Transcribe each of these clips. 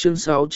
Chương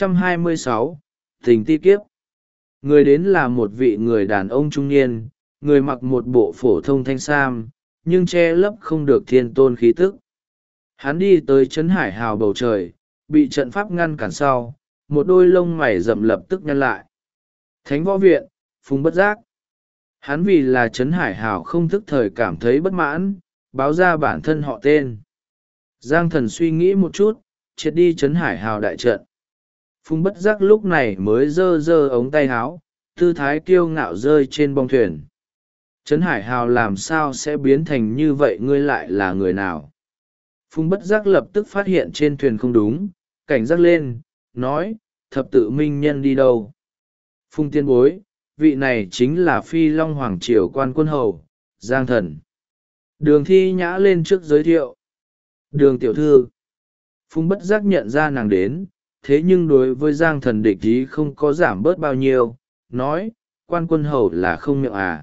626, Tình ti kiếp. Người đến là một vị người đàn ông trung niên, người mặc một bộ phổ thông thanh sam, nhưng che lấp không được thiên tôn khí tức. Hắn đi tới trấn hải hào bầu trời, bị trận pháp ngăn cản sau, một đôi lông mày rậm lập tức nhăn lại. Thánh võ viện, Phùng Bất Giác. Hắn vì là trấn hải hào không thức thời cảm thấy bất mãn, báo ra bản thân họ tên. Giang Thần suy nghĩ một chút, triệt đi trấn hải hào đại trận. Phùng Bất Giác lúc này mới giơ giơ ống tay áo, tư thái kiêu ngạo rơi trên bong thuyền. Trấn hải hào làm sao sẽ biến thành như vậy, ngươi lại là người nào? Phùng Bất Giác lập tức phát hiện trên thuyền không đúng, cảnh giác lên, nói, thập tự minh nhân đi đâu? Phùng tiên bối, vị này chính là Phi Long Hoàng Triều quan quân hầu, Giang Thần. Đường Thi Nhã lên trước giới thiệu. Đường tiểu thư. Phùng Bất Giác nhận ra nàng đến, thế nhưng đối với Giang Thần địch ý không có giảm bớt bao nhiêu, nói, quan quân hầu là không miệng à.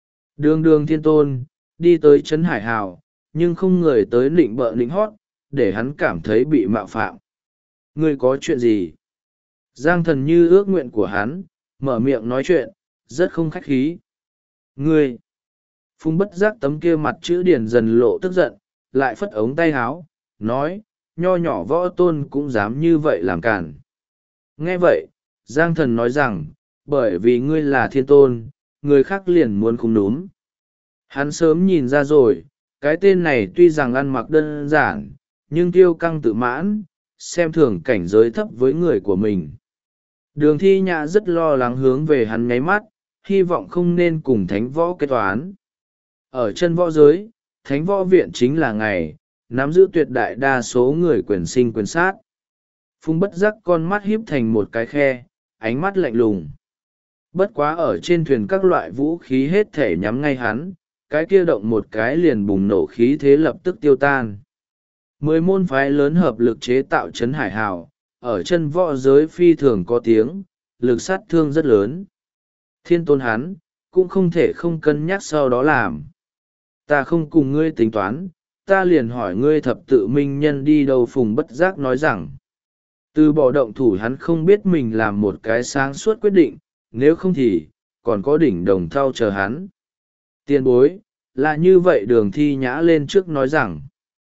Đường thiên tôn, đi tới trấn hải hào, nhưng không người tới nịnh bợ nịnh hót, để hắn cảm thấy bị mạo phạm. Ngươi có chuyện gì? Giang Thần như ước nguyện của hắn, mở miệng nói chuyện, rất không khách khí. Ngươi! Phùng Bất Giác tấm kia mặt chữ điển dần lộ tức giận, lại phất ống tay háo, nói, nho nhỏ võ tôn cũng dám như vậy làm cản. Nghe vậy, Giang Thần nói rằng, bởi vì ngươi là thiên tôn, người khác liền muốn không núm. Hắn sớm nhìn ra rồi, cái tên này tuy rằng ăn mặc đơn giản, nhưng kiêu căng tự mãn, xem thường cảnh giới thấp với người của mình. Đường Thi Nhã rất lo lắng hướng về hắn ngáy mắt, hy vọng không nên cùng thánh võ kết toán. Ở chân võ giới, thánh võ viện chính là ngày, nắm giữ tuyệt đại đa số người quyền sinh quyền sát. Phùng Bất Giác con mắt híp thành một cái khe, ánh mắt lạnh lùng. Bất quá ở trên thuyền các loại vũ khí hết thể nhắm ngay hắn, cái kia động một cái liền bùng nổ khí thế lập tức tiêu tan. 10 môn phái lớn hợp lực chế tạo trấn hải hào, ở chân võ giới phi thường có tiếng, lực sát thương rất lớn. Thiên tôn hắn, cũng không thể không cân nhắc sau đó làm. Ta không cùng ngươi tính toán, ta liền hỏi ngươi thập tự minh nhân đi đâu. Phùng Bất Giác nói rằng, từ bỏ động thủ hắn không biết mình làm một cái sáng suốt quyết định, nếu không thì, còn có đỉnh đồng thau chờ hắn. Tiền bối, là như vậy. Đường Thi Nhã lên trước nói rằng,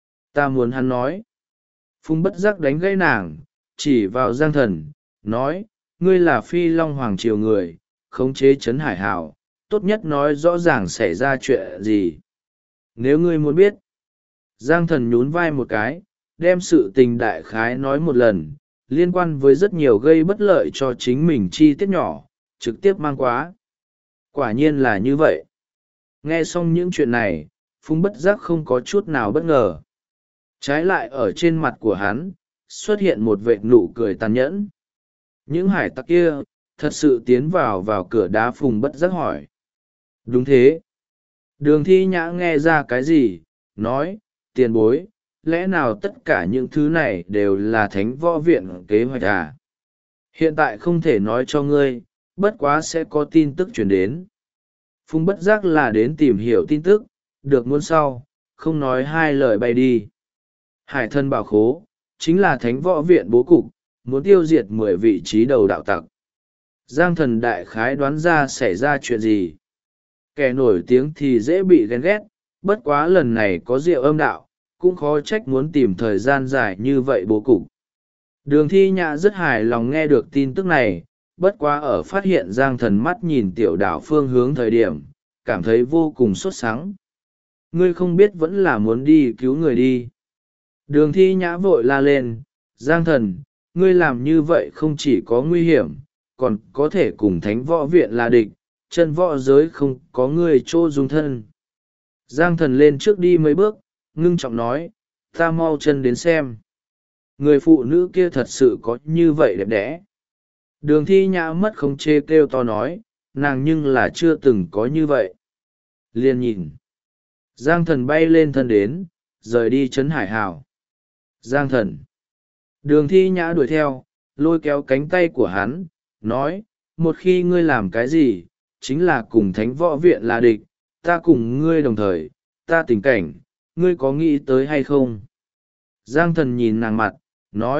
ta muốn hắn nói. Phùng Bất Giác đánh gãy nàng, chỉ vào Giang Thần, nói, ngươi là Phi Long Hoàng Triều người, khống chế trấn hải hào, tốt nhất nói rõ ràng xảy ra chuyện gì. Nếu ngươi muốn biết, Giang Thần nhún vai một cái, đem sự tình đại khái nói một lần, liên quan với rất nhiều gây bất lợi cho chính mình chi tiết nhỏ, trực tiếp mang quá. Quả nhiên là như vậy. Nghe xong những chuyện này, Phùng Bất Giác không có chút nào bất ngờ. Trái lại ở trên mặt của hắn, xuất hiện một vệt nụ cười tàn nhẫn. Những hải tặc kia, thật sự tiến vào cửa đá. Phùng Bất Giác hỏi. Đúng thế. Đường Thi Nhã nghe ra cái gì, nói, tiền bối, lẽ nào tất cả những thứ này đều là thánh võ viện kế hoạch à? Hiện tại không thể nói cho ngươi, bất quá sẽ có tin tức chuyển đến. Phùng Bất Giác là đến tìm hiểu tin tức, được muốn sau, không nói hai lời bay đi. Hải thân bảo khố, chính là thánh võ viện bố cục, muốn tiêu diệt 10 vị trí đầu đạo tặc. Giang Thần đại khái đoán ra xảy ra chuyện gì. Kẻ nổi tiếng thì dễ bị ghen ghét, bất quá lần này có rượu âm đạo, cũng khó trách muốn tìm thời gian dài như vậy bố cục. Đường Thi Nhã rất hài lòng nghe được tin tức này, bất quá ở phát hiện Giang Thần mắt nhìn tiểu đảo phương hướng thời điểm, cảm thấy vô cùng sốt sắng. Ngươi không biết vẫn là muốn đi cứu người đi. Đường Thi Nhã vội la lên, Giang Thần, ngươi làm như vậy không chỉ có nguy hiểm, còn có thể cùng thánh võ viện là địch, chân võ giới không có ngươi chỗ dung thân. Giang Thần lên trước đi mấy bước, ngưng trọng nói, ta mau chân đến xem. Người phụ nữ kia thật sự có như vậy đẹp đẽ. Đường Thi Nhã mất khống chế kêu to nói, nàng nhưng là chưa từng có như vậy. Liền nhìn. Giang Thần bay lên thân đến, rời đi trấn hải hào. Giang Thần. Đường Thi Nhã đuổi theo, lôi kéo cánh tay của hắn, nói, một khi ngươi làm cái gì, chính là cùng thánh võ viện là địch, ta cùng ngươi đồng thời, ta tình cảnh, ngươi có nghĩ tới hay không? Giang Thần nhìn nàng mặt, nói,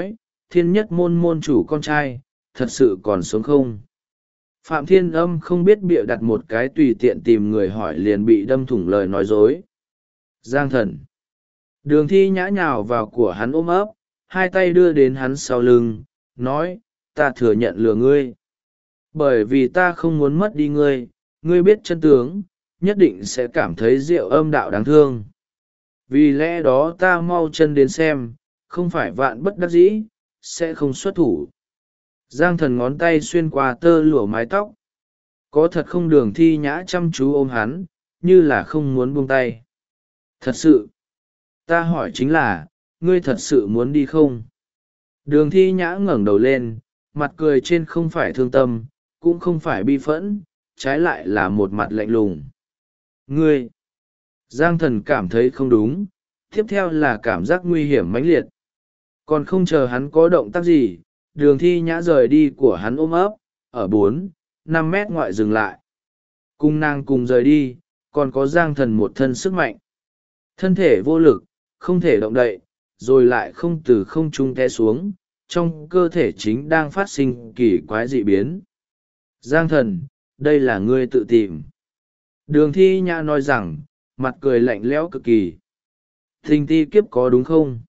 Thiên Nhất Môn môn chủ con trai, thật sự còn sống không? Phạm Thiên Âm không biết bịa đặt một cái tùy tiện tìm người hỏi liền bị đâm thủng lời nói dối. Giang Thần. Đường Thi Nhã nhào vào của hắn ôm ấp, hai tay đưa đến hắn sau lưng, nói, ta thừa nhận lừa ngươi. Bởi vì ta không muốn mất đi ngươi, ngươi biết chân tướng, nhất định sẽ cảm thấy Diệu Âm đạo đáng thương. Vì lẽ đó ta mau chân đến xem, không phải vạn bất đắc dĩ, sẽ không xuất thủ. Giang Thần ngón tay xuyên qua tơ lụa mái tóc. Có thật không? Đường Thi Nhã chăm chú ôm hắn, như là không muốn buông tay. Thật sự. Ta hỏi chính là, ngươi thật sự muốn đi không? Đường Thi Nhã ngẩng đầu lên, mặt cười trên không phải thương tâm, cũng không phải bi phẫn, trái lại là một mặt lạnh lùng. Ngươi! Giang Thần cảm thấy không đúng, tiếp theo là cảm giác nguy hiểm mãnh liệt. Còn không chờ hắn có động tác gì, Đường Thi Nhã rời đi của hắn ôm ấp, ở 4-5 mét ngoại dừng lại. Cùng nàng cùng rời đi, còn có Giang Thần một thân sức mạnh. Thân thể vô lực, không thể động đậy, rồi lại không từ không trung té xuống, trong cơ thể chính đang phát sinh kỳ quái dị biến. Giang Thần, đây là ngươi tự tìm. Đường Thi Nhã nói rằng, mặt cười lạnh lẽo cực kỳ. Tình ti kiếp có đúng không?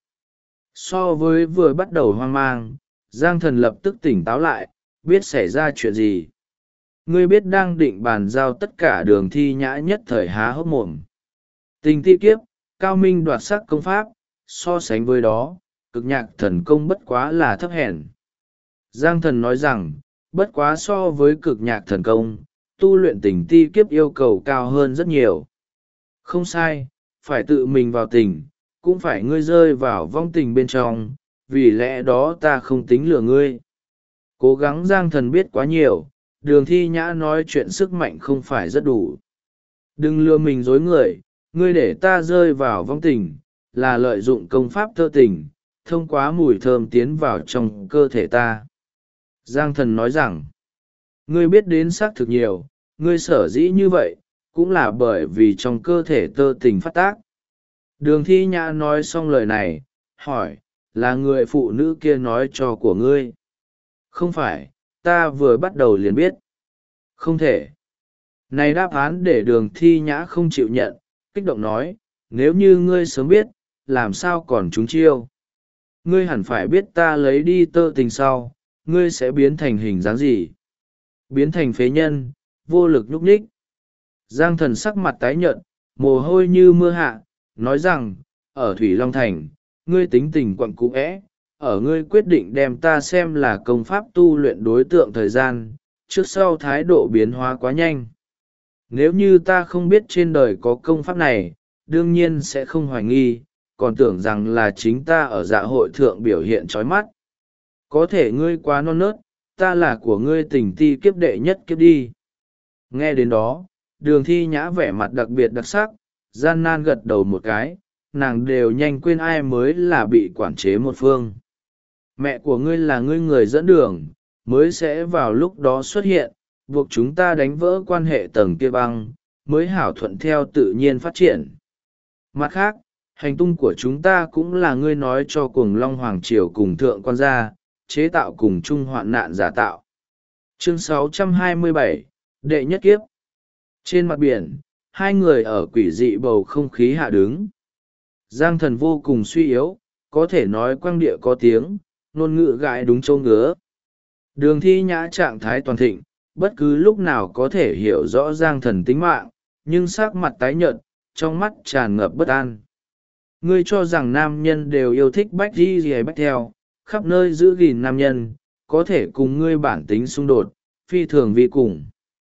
So với vừa bắt đầu hoang mang, Giang Thần lập tức tỉnh táo lại, biết xảy ra chuyện gì. Ngươi biết đang định bàn giao tất cả. Đường Thi Nhã nhất thời há hốc mồm. Tình ti kiếp, cao minh đoạt sắc công pháp, so sánh với đó, cực nhạc thần công bất quá là thấp hèn. Giang Thần nói rằng, bất quá so với cực nhạc thần công, tu luyện tình ti kiếp yêu cầu cao hơn rất nhiều. Không sai, phải tự mình vào tình, cũng phải ngươi rơi vào vong tình bên trong, vì lẽ đó ta không tính lừa ngươi. Cố gắng. Giang Thần biết quá nhiều, Đường Thi Nhã nói chuyện sức mạnh không phải rất đủ. Đừng lừa mình dối người, ngươi để ta rơi vào vong tình, là lợi dụng công pháp thơ tình, thông qua mùi thơm tiến vào trong cơ thể ta. Giang Thần nói rằng, ngươi biết đến xác thực nhiều, ngươi sở dĩ như vậy, cũng là bởi vì trong cơ thể tơ tình phát tác. Đường Thi Nhã nói xong lời này, hỏi, là người phụ nữ kia nói cho của ngươi? Không phải, ta vừa bắt đầu liền biết. Không thể. Này đáp án để Đường Thi Nhã không chịu nhận, kích động nói, nếu như ngươi sớm biết, làm sao còn trúng chiêu? Ngươi hẳn phải biết ta lấy đi tơ tình sau, ngươi sẽ biến thành hình dáng gì? Biến thành phế nhân, vô lực nhúc nhích. Giang Thần sắc mặt tái nhợt, mồ hôi như mưa hạ, nói rằng, ở Thủy Long Thành, ngươi tính tình quặng cũ é, ở ngươi quyết định đem ta xem là công pháp tu luyện đối tượng thời gian, trước sau thái độ biến hóa quá nhanh. Nếu như ta không biết trên đời có công pháp này, đương nhiên sẽ không hoài nghi, còn tưởng rằng là chính ta ở dạ hội thượng biểu hiện trói mắt. Có thể ngươi quá non nớt, ta là của ngươi tình ti kiếp đệ nhất kiếp đi. Nghe đến đó, Đường Thi Nhã vẻ mặt đặc biệt đặc sắc, gian nan gật đầu một cái, nàng đều nhanh quên ai mới là bị quản chế một phương. Mẹ của ngươi là ngươi người dẫn đường, mới sẽ vào lúc đó xuất hiện, buộc chúng ta đánh vỡ quan hệ tầng kia băng, mới hảo thuận theo tự nhiên phát triển. Mặt khác, hành tung của chúng ta cũng là ngươi nói cho Cuồng Long Hoàng Triều cùng Thượng Quan gia, chế tạo cùng chung hoạn nạn giả tạo. Chương 627, Đệ nhất kiếp. Trên mặt biển, hai người ở quỷ dị bầu không khí hạ đứng. Giang Thần vô cùng suy yếu, có thể nói quang địa có tiếng, ngôn ngữ gãi đúng châu ngứa. Đường Thi Nhã trạng thái toàn thịnh, bất cứ lúc nào có thể hiểu rõ Giang Thần tính mạng, nhưng sắc mặt tái nhợt, trong mắt tràn ngập bất an. Ngươi cho rằng nam nhân đều yêu thích bách đi gì bách theo, khắp nơi giữ gìn nam nhân, có thể cùng ngươi bản tính xung đột, phi thường vi cùng.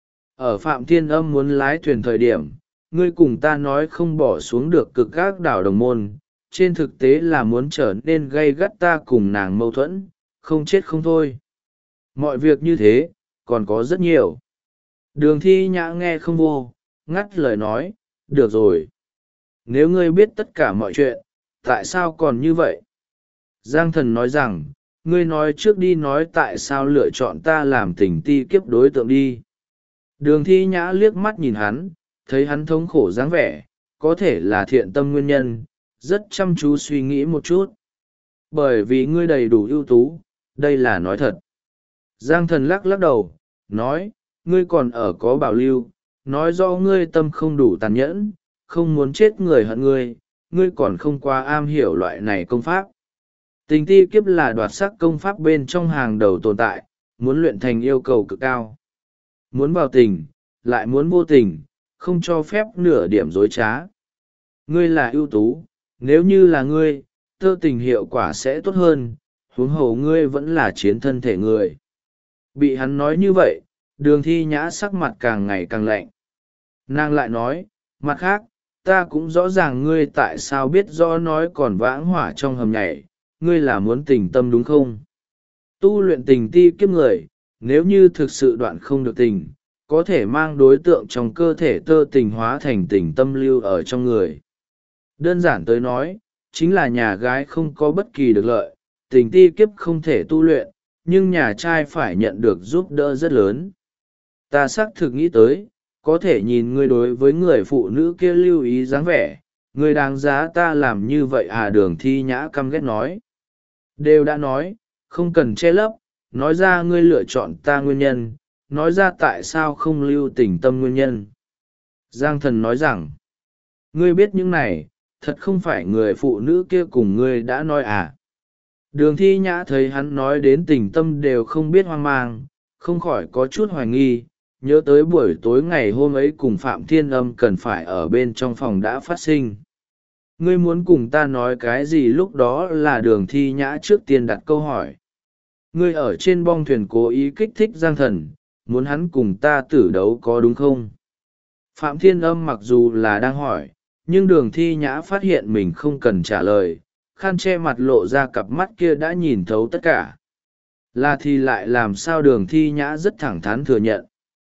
Ở Phạm Thiên Âm muốn lái thuyền thời điểm, ngươi cùng ta nói không bỏ xuống được cực các đảo đồng môn, trên thực tế là muốn trở nên gây gắt ta cùng nàng mâu thuẫn, không chết không thôi. Mọi việc như thế, còn có rất nhiều. Đường Thi Nhã nghe không vô, ngắt lời nói, được rồi. Nếu ngươi biết tất cả mọi chuyện, tại sao còn như vậy? Giang Thần nói rằng, ngươi nói trước đi nói tại sao lựa chọn ta làm tình ti kiếp đối tượng đi. Đường Thi Nhã liếc mắt nhìn hắn, thấy hắn thống khổ dáng vẻ, có thể là thiện tâm nguyên nhân, rất chăm chú suy nghĩ một chút. Bởi vì ngươi đầy đủ ưu tú, đây là nói thật. Giang thần lắc lắc đầu, nói, ngươi còn ở có bảo lưu, nói do ngươi tâm không đủ tàn nhẫn, không muốn chết người hận ngươi, ngươi còn không quá am hiểu loại này công pháp. Tình ti kiếp là đoạt sắc công pháp bên trong hàng đầu tồn tại, muốn luyện thành yêu cầu cực cao. Muốn vào tình, lại muốn vô tình, không cho phép nửa điểm dối trá. Ngươi là ưu tú, nếu như là ngươi, tơ tình hiệu quả sẽ tốt hơn, huống hồ ngươi vẫn là chiến thân thể người. Bị hắn nói như vậy, Đường Thi Nhã sắc mặt càng ngày càng lạnh. Nàng lại nói, mặt khác, ta cũng rõ ràng ngươi tại sao biết rõ nói còn vãng hỏa trong hầm nhảy, ngươi là muốn tình tâm đúng không? Tu luyện tình ti kiếp người, nếu như thực sự đoạn không được tình, có thể mang đối tượng trong cơ thể tơ tình hóa thành tình tâm lưu ở trong người. Đơn giản tới nói, chính là nhà gái không có bất kỳ được lợi, tình ti kiếp không thể tu luyện, nhưng nhà trai phải nhận được giúp đỡ rất lớn. Ta xác thực nghĩ tới, có thể nhìn ngươi đối với người phụ nữ kia lưu ý dáng vẻ, ngươi đáng giá ta làm như vậy à? Đường Thi Nhã căm ghét nói. Đều đã nói, không cần che lấp, nói ra ngươi lựa chọn ta nguyên nhân, nói ra tại sao không lưu tình tâm nguyên nhân. Giang thần nói rằng, ngươi biết những này, thật không phải người phụ nữ kia cùng ngươi đã nói à? Đường Thi Nhã thấy hắn nói đến tình tâm đều không biết hoang mang, không khỏi có chút hoài nghi, nhớ tới buổi tối ngày hôm ấy cùng Phạm Thiên Âm cần phải ở bên trong phòng đã phát sinh. Ngươi muốn cùng ta nói cái gì? Lúc đó là Đường Thi Nhã trước tiên đặt câu hỏi. Ngươi ở trên bong thuyền cố ý kích thích Giang thần, muốn hắn cùng ta tử đấu có đúng không? Phạm Thiên Âm mặc dù là đang hỏi, nhưng Đường Thi Nhã phát hiện mình không cần trả lời, khăn che mặt lộ ra cặp mắt kia đã nhìn thấu tất cả. Là thì lại làm sao? Đường Thi Nhã rất thẳng thắn thừa nhận.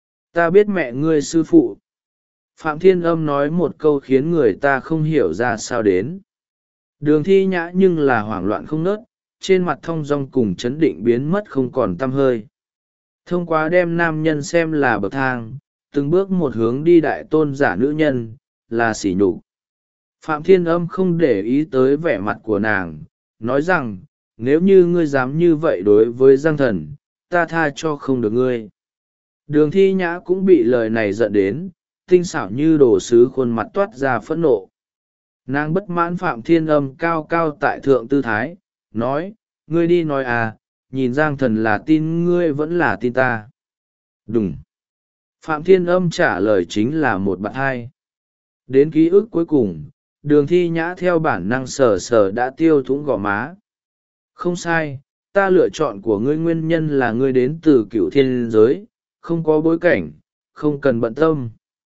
Ta biết mẹ ngươi sư phụ. Phạm Thiên Âm nói một câu khiến người ta không hiểu ra sao đến. Đường Thi Nhã nhưng là hoảng loạn không nớt, trên mặt thong dong cùng chấn định biến mất không còn tăm hơi. Thông qua đem nam nhân xem là bậc thang, từng bước một hướng đi đại tôn giả nữ nhân, là sỉ nhục. Phạm Thiên Âm không để ý tới vẻ mặt của nàng, nói rằng, nếu như ngươi dám như vậy đối với Giang thần, ta tha cho không được ngươi. Đường Thi Nhã cũng bị lời này giận đến, tinh xảo như đồ sứ khuôn mặt toát ra phẫn nộ. Nàng bất mãn Phạm Thiên Âm cao cao tại thượng tư thái, nói, ngươi đi nói à, nhìn Giang thần là tin ngươi vẫn là tin ta. Đúng. Phạm Thiên Âm trả lời chính là một bạn hai. Đến ký ức cuối cùng, Đường Thi Nhã theo bản năng sờ sờ đã tiêu thủng gò má. Không sai, ta lựa chọn của ngươi nguyên nhân là ngươi đến từ cựu thiên giới, không có bối cảnh, không cần bận tâm.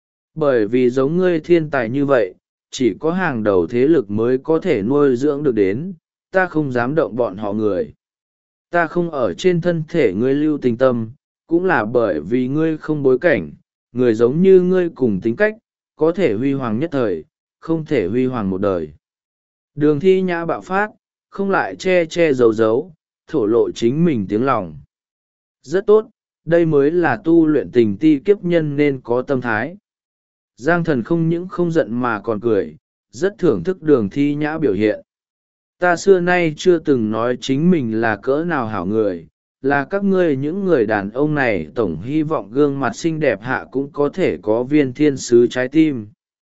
Bởi vì giống ngươi thiên tài như vậy, chỉ có hàng đầu thế lực mới có thể nuôi dưỡng được đến, ta không dám động bọn họ người. Ta không ở trên thân thể ngươi lưu tình tâm, cũng là bởi vì ngươi không bối cảnh, người giống như ngươi cùng tính cách, có thể huy hoàng nhất thời, không thể huy hoàng một đời. Đường Thi Nhã bạo phát, không lại che che giấu giấu, thổ lộ chính mình tiếng lòng. Rất tốt, đây mới là tu luyện tình ti kiếp nhân nên có tâm thái. Giang thần không những không giận mà còn cười, rất thưởng thức Đường Thi Nhã biểu hiện. Ta xưa nay chưa từng nói chính mình là cỡ nào hảo người, là các ngươi những người đàn ông này tổng hy vọng gương mặt xinh đẹp hạ cũng có thể có viên thiên sứ trái tim.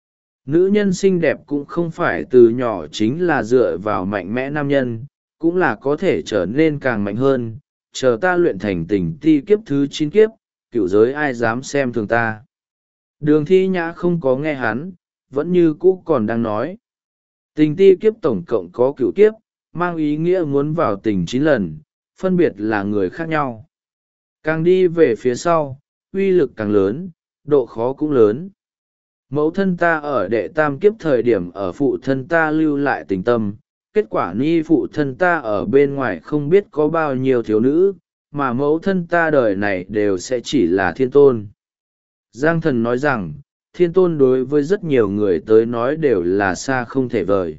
Nữ nhân xinh đẹp cũng không phải từ nhỏ chính là dựa vào mạnh mẽ nam nhân, cũng là có thể trở nên càng mạnh hơn, chờ ta luyện thành tình ti kiếp thứ 9 kiếp, cựu giới ai dám xem thường ta. Đường Thi Nhã không có nghe hắn, vẫn như cũ còn đang nói. Tình ti kiếp tổng cộng có cửu kiếp, mang ý nghĩa muốn vào tình 9 lần, phân biệt là người khác nhau. Càng đi về phía sau, uy lực càng lớn, độ khó cũng lớn. Mẫu thân ta ở đệ tam kiếp thời điểm ở phụ thân ta lưu lại tình tâm, kết quả ni phụ thân ta ở bên ngoài không biết có bao nhiêu thiếu nữ, mà mẫu thân ta đời này đều sẽ chỉ là thiên tôn. Giang thần nói rằng, thiên tôn đối với rất nhiều người tới nói đều là xa không thể vời.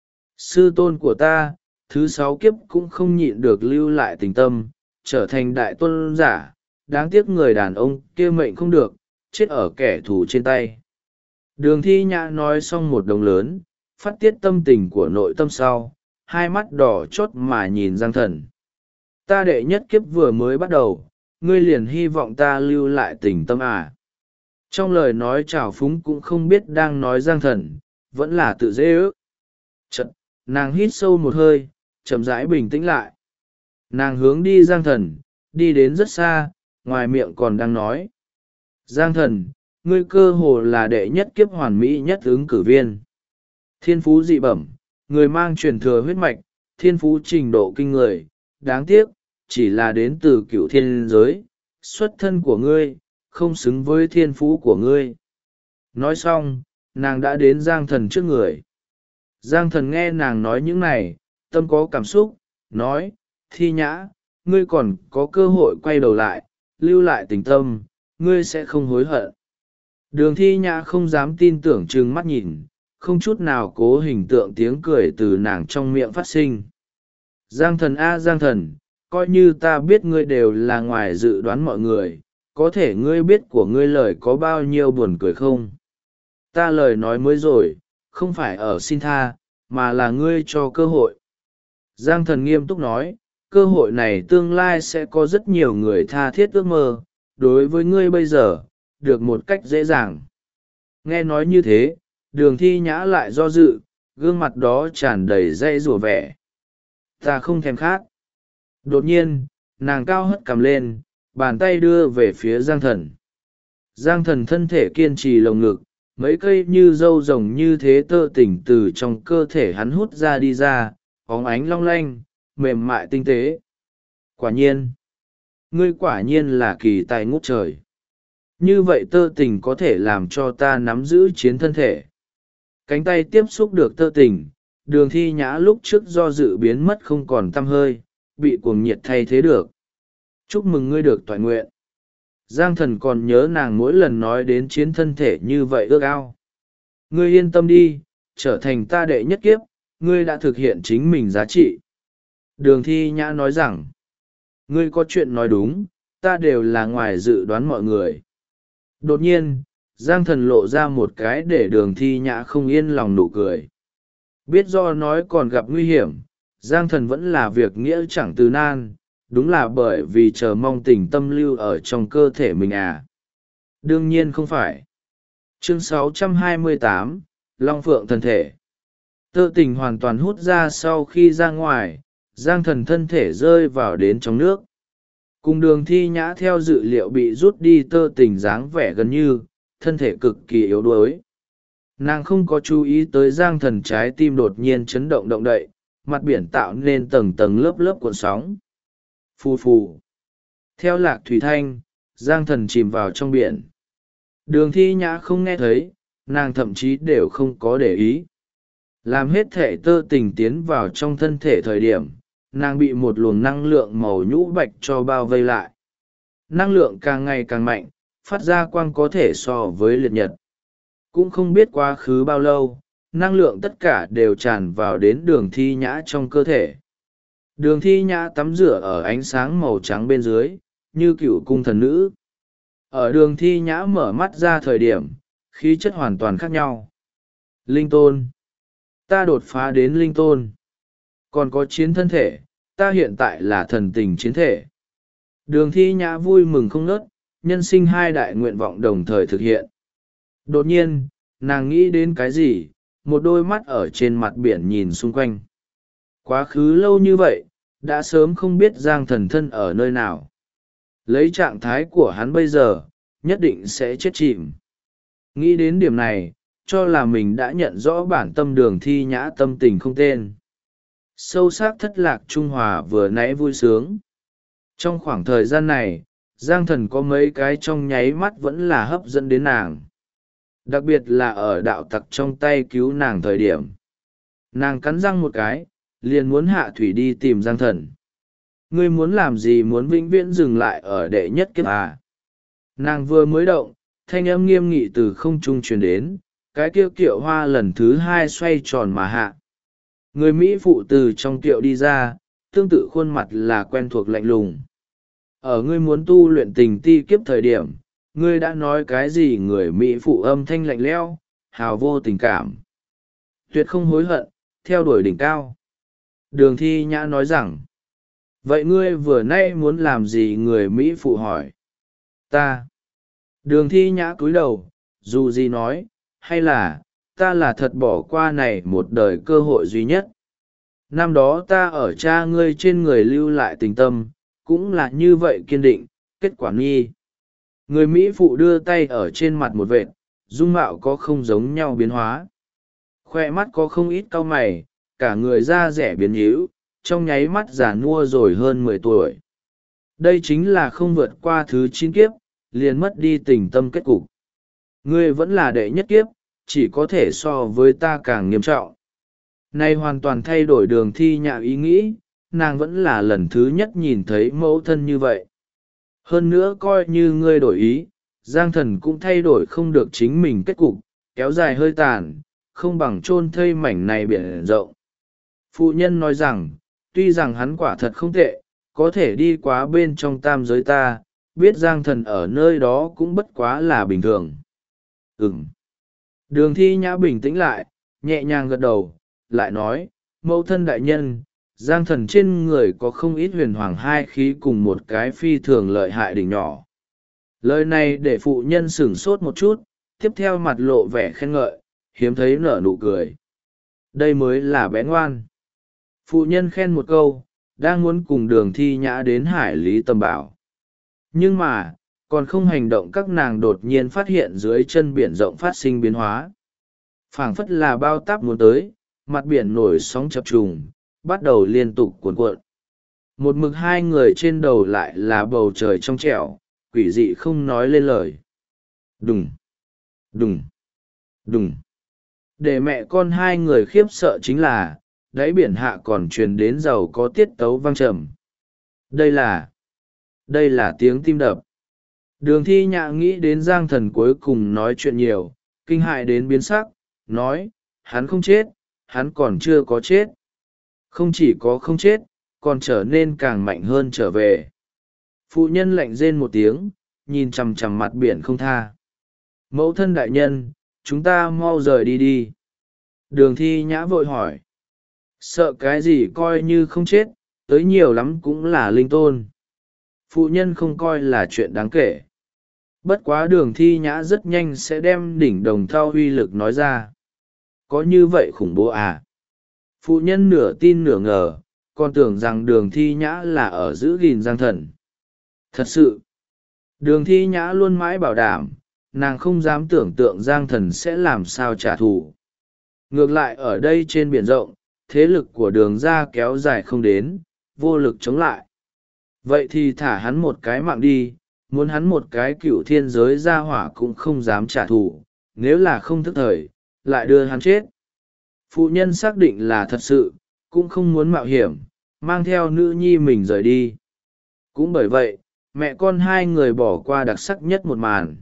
Sư tôn của ta, thứ 6 kiếp cũng không nhịn được lưu lại tình tâm, trở thành đại tôn giả, đáng tiếc người đàn ông kia mệnh không được, chết ở kẻ thù trên tay. Đường Thi Nhã nói xong một đồng lớn, phát tiết tâm tình của nội tâm sau, hai mắt đỏ chót mà nhìn Giang Thần. Ta đệ nhất kiếp vừa mới bắt đầu, ngươi liền hy vọng ta lưu lại tình tâm à. Trong lời nói trào phúng cũng không biết đang nói Giang Thần, vẫn là tự dễ ước. Chật, nàng hít sâu một hơi, chậm rãi bình tĩnh lại. Nàng hướng đi Giang Thần, đi đến rất xa, ngoài miệng còn đang nói. Giang Thần, ngươi cơ hồ là đệ nhất kiếp hoàn mỹ nhất ứng cử viên. Thiên phú dị bẩm, người mang truyền thừa huyết mạch, thiên phú trình độ kinh người, đáng tiếc, chỉ là đến từ cựu thiên giới, xuất thân của ngươi, không xứng với thiên phú của ngươi. Nói xong, nàng đã đến Giang Thần trước người. Giang Thần nghe nàng nói những này, tâm có cảm xúc, nói, Thi Nhã, ngươi còn có cơ hội quay đầu lại, lưu lại tình tâm, ngươi sẽ không hối hận. Đường Thi Nhã không dám tin tưởng trừng mắt nhìn, không chút nào cố hình tượng tiếng cười từ nàng trong miệng phát sinh. Giang Thần a Giang Thần, coi như ta biết ngươi đều là ngoài dự đoán mọi người, có thể ngươi biết của ngươi lời có bao nhiêu buồn cười không? Ta lời nói mới rồi, không phải ở xin tha, mà là ngươi cho cơ hội. Giang Thần nghiêm túc nói, cơ hội này tương lai sẽ có rất nhiều người tha thiết ước mơ, đối với ngươi bây giờ, được một cách dễ dàng. Nghe nói như thế, Đường Thi Nhã lại do dự, gương mặt đó tràn đầy dây rủa vẻ. Ta không thèm khát. Đột nhiên, nàng cao hất cằm lên, bàn tay đưa về phía Giang Thần. Giang Thần thân thể kiên trì lồng ngực, mấy cây như râu rồng như thế tơ tỉnh từ trong cơ thể hắn hút ra đi ra, óng ánh long lanh, mềm mại tinh tế. Quả nhiên, ngươi quả nhiên là kỳ tài ngút trời. Như vậy tơ tình có thể làm cho ta nắm giữ chiến thân thể. Cánh tay tiếp xúc được tơ tình, Đường Thi Nhã lúc trước do dự biến mất không còn tăm hơi, bị cuồng nhiệt thay thế được. Chúc mừng ngươi được toại nguyện. Giang Thần còn nhớ nàng mỗi lần nói đến chiến thân thể như vậy ước ao. Ngươi yên tâm đi, trở thành ta đệ nhất kiếp, ngươi đã thực hiện chính mình giá trị. Đường Thi Nhã nói rằng, ngươi có chuyện nói đúng, ta đều là ngoài dự đoán mọi người. Đột nhiên, Giang Thần lộ ra một cái để Đường Thi Nhã không yên lòng nụ cười. Biết do nói còn gặp nguy hiểm, Giang Thần vẫn là việc nghĩa chẳng từ nan, đúng là bởi vì chờ mong tình tâm lưu ở trong cơ thể mình à. Đương nhiên không phải. Chương 628, Long Phượng thân thể. Tơ tình hoàn toàn hút ra sau khi ra ngoài, Giang Thần thân thể rơi vào đến trong nước. Cùng Đường Thi Nhã theo dự liệu bị rút đi tơ tình dáng vẻ gần như, thân thể cực kỳ yếu đuối. Nàng không có chú ý tới Giang Thần trái tim đột nhiên chấn động động đậy, mặt biển tạo nên tầng tầng lớp lớp cuộn sóng. Phù phù. Theo lạc thủy thanh, Giang Thần chìm vào trong biển. Đường Thi Nhã không nghe thấy, nàng thậm chí đều không có để ý. Làm hết thể tơ tình tiến vào trong thân thể thời điểm, nàng bị một luồng năng lượng màu nhũ bạch cho bao vây lại. Năng lượng càng ngày càng mạnh, phát ra quang có thể so với liệt nhật. Cũng không biết quá khứ bao lâu, năng lượng tất cả đều tràn vào đến Đường Thi Nhã trong cơ thể. Đường Thi Nhã tắm rửa ở ánh sáng màu trắng bên dưới, như cựu cung thần nữ. Ở Đường Thi Nhã mở mắt ra thời điểm, khí chất hoàn toàn khác nhau. Linh tôn. Ta đột phá đến linh tôn. Còn có chiến thân thể, ta hiện tại là thần tình chiến thể. Đường Thi Nhã vui mừng không ngớt, nhân sinh hai đại nguyện vọng đồng thời thực hiện. Đột nhiên, nàng nghĩ đến cái gì, một đôi mắt ở trên mặt biển nhìn xung quanh. Quá khứ lâu như vậy, đã sớm không biết Giang Thần thân ở nơi nào. Lấy trạng thái của hắn bây giờ, nhất định sẽ chết chìm. Nghĩ đến điểm này, cho là mình đã nhận rõ bản tâm Đường Thi Nhã tâm tình không tên. Sâu sắc thất lạc trung hòa vừa nãy vui sướng. Trong khoảng thời gian này, Giang Thần có mấy cái trong nháy mắt vẫn là hấp dẫn đến nàng. Đặc biệt là ở đạo tặc trong tay cứu nàng thời điểm. Nàng cắn răng một cái, liền muốn hạ thủy đi tìm Giang Thần. Ngươi muốn làm gì, muốn vĩnh viễn dừng lại ở đệ nhất kiếp à? Nàng vừa mới động, thanh âm nghiêm nghị từ không trung truyền đến, cái kiệu kiệu hoa lần thứ hai xoay tròn mà hạ. Người Mỹ phụ từ trong kiệu đi ra, tương tự khuôn mặt là quen thuộc lạnh lùng. Ở ngươi muốn tu luyện tình ti kiếp thời điểm, ngươi đã nói cái gì? Người Mỹ phụ âm thanh lạnh lẽo, hào vô tình cảm. Tuyệt không hối hận, theo đuổi đỉnh cao. Đường Thi Nhã nói rằng, vậy ngươi vừa nay muốn làm gì? Người Mỹ phụ hỏi. Ta. Đường Thi Nhã cúi đầu, dù gì nói, hay là, ta là thật bỏ qua này một đời cơ hội duy nhất. Năm đó ta ở cha ngươi trên người lưu lại tình tâm, cũng là như vậy kiên định, kết quả nghi. Người Mỹ phụ đưa tay ở trên mặt một vệt, dung mạo có không giống nhau biến hóa. Khoe mắt có không ít cau mày, cả người da rẻ biến nhíu, trong nháy mắt già nua rồi hơn 10 tuổi. Đây chính là không vượt qua thứ 9 kiếp, liền mất đi tình tâm kết cục. Ngươi vẫn là đệ nhất kiếp, chỉ có thể so với ta càng nghiêm trọng. Nay hoàn toàn thay đổi Đường Thi Nhã ý nghĩ, nàng vẫn là lần thứ nhất nhìn thấy mẫu thân như vậy. Hơn nữa coi như ngươi đổi ý, Giang Thần cũng thay đổi không được chính mình kết cục, kéo dài hơi tàn, không bằng chôn thây mảnh này biển rộng. Phụ nhân nói rằng, tuy rằng hắn quả thật không tệ, có thể đi quá bên trong tam giới ta, biết Giang Thần ở nơi đó cũng bất quá là bình thường. Đường Thi Nhã bình tĩnh lại, nhẹ nhàng gật đầu, lại nói, mẫu thân đại nhân, Giang Thần trên người có không ít huyền hoàng hai khí cùng một cái phi thường lợi hại đỉnh nhỏ. Lời này để phụ nhân sửng sốt một chút, tiếp theo mặt lộ vẻ khen ngợi, hiếm thấy nở nụ cười. Đây mới là bé ngoan. Phụ nhân khen một câu, đang muốn cùng Đường Thi Nhã đến hải lý tầm bảo. Nhưng mà, còn không hành động các nàng đột nhiên phát hiện dưới chân biển rộng phát sinh biến hóa. Phảng phất là bao táp muốn tới, mặt biển nổi sóng chập trùng, bắt đầu liên tục cuộn cuộn. Một mực hai người trên đầu lại là bầu trời trong trẻo, quỷ dị không nói lên lời. Đùng, đùng, đùng. Để mẹ con hai người khiếp sợ chính là, đáy biển hạ còn truyền đến giàu có tiết tấu vang trầm. Đây là tiếng tim đập. Đường Thi Nhã nghĩ đến Giang Thần cuối cùng nói chuyện nhiều, kinh hại đến biến sắc, nói, hắn không chết, hắn còn chưa có chết. Không chỉ có không chết, còn trở nên càng mạnh hơn trở về. Phụ nhân lạnh rên một tiếng, nhìn chằm chằm mặt biển không tha. Mẫu thân đại nhân, chúng ta mau rời đi đi. Đường Thi Nhã vội hỏi. Sợ cái gì? Coi như không chết, tới nhiều lắm cũng là linh tôn. Phụ nhân không coi là chuyện đáng kể. Bất quá Đường Thi Nhã rất nhanh sẽ đem đỉnh đồng thau uy lực nói ra. Có như vậy khủng bố à? Phụ nhân nửa tin nửa ngờ, còn tưởng rằng Đường Thi Nhã là ở giữ gìn Giang Thần. Thật sự, Đường Thi Nhã luôn mãi bảo đảm, nàng không dám tưởng tượng Giang Thần sẽ làm sao trả thù. Ngược lại ở đây trên biển rộng, thế lực của Đường gia kéo dài không đến, vô lực chống lại. Vậy thì thả hắn một cái mạng đi, muốn hắn một cái cựu thiên giới gia hỏa cũng không dám trả thù, nếu là không thức thời, lại đưa hắn chết. Phụ nhân xác định là thật sự, cũng không muốn mạo hiểm, mang theo nữ nhi mình rời đi. Cũng bởi vậy, mẹ con hai người bỏ qua đặc sắc nhất một màn.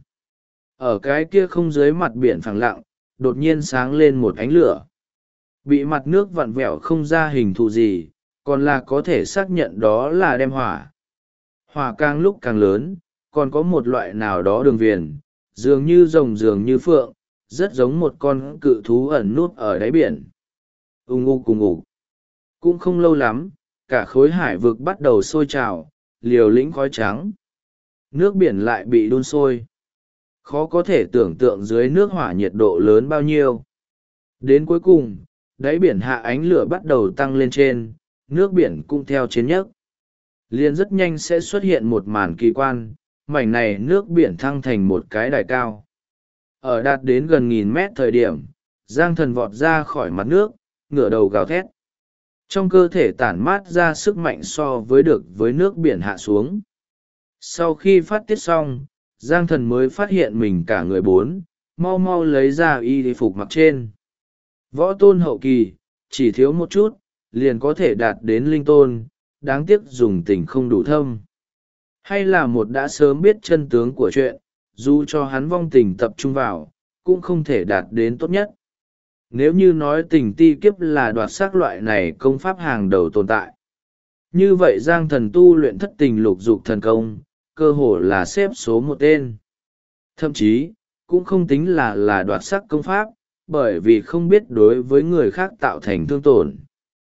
Ở cái kia không dưới mặt biển phẳng lặng, đột nhiên sáng lên một ánh lửa. Bị mặt nước vặn vẹo không ra hình thù gì, còn là có thể xác nhận đó là đem hỏa. Hỏa càng lúc càng lớn, còn có một loại nào đó đường viền, dường như rồng dường như phượng, rất giống một con cự thú ẩn nút ở đáy biển. Ùng ục cùng ục. Cũng không lâu lắm, cả khối hải vực bắt đầu sôi trào, liều lĩnh khói trắng. Nước biển lại bị đun sôi. Khó có thể tưởng tượng dưới nước hỏa nhiệt độ lớn bao nhiêu. Đến cuối cùng, đáy biển hạ ánh lửa bắt đầu tăng lên trên, nước biển cũng theo trên nhấc. Liền rất nhanh sẽ xuất hiện một màn kỳ quan, mảnh này nước biển thăng thành một cái đài cao. Ở đạt đến gần 1000 mét thời điểm, Giang Thần vọt ra khỏi mặt nước, ngửa đầu gào thét. Trong cơ thể tản mát ra sức mạnh so với nước biển hạ xuống. Sau khi phát tiết xong, Giang Thần mới phát hiện mình cả người mau mau lấy ra y phục mặc trên. Võ tôn hậu kỳ, chỉ thiếu một chút, liền có thể đạt đến linh tôn, đáng tiếc dùng tình không đủ thâm. Hay là một đã sớm biết chân tướng của chuyện, dù cho hắn vong tình tập trung vào, cũng không thể đạt đến tốt nhất. Nếu như nói tình ti kiếp là đoạt xác loại này công pháp hàng đầu tồn tại. Như vậy Giang Thần tu luyện thất tình lục dục thần công, cơ hồ là xếp số một tên. Thậm chí, cũng không tính là đoạt sắc công pháp, bởi vì không biết đối với người khác tạo thành thương tổn.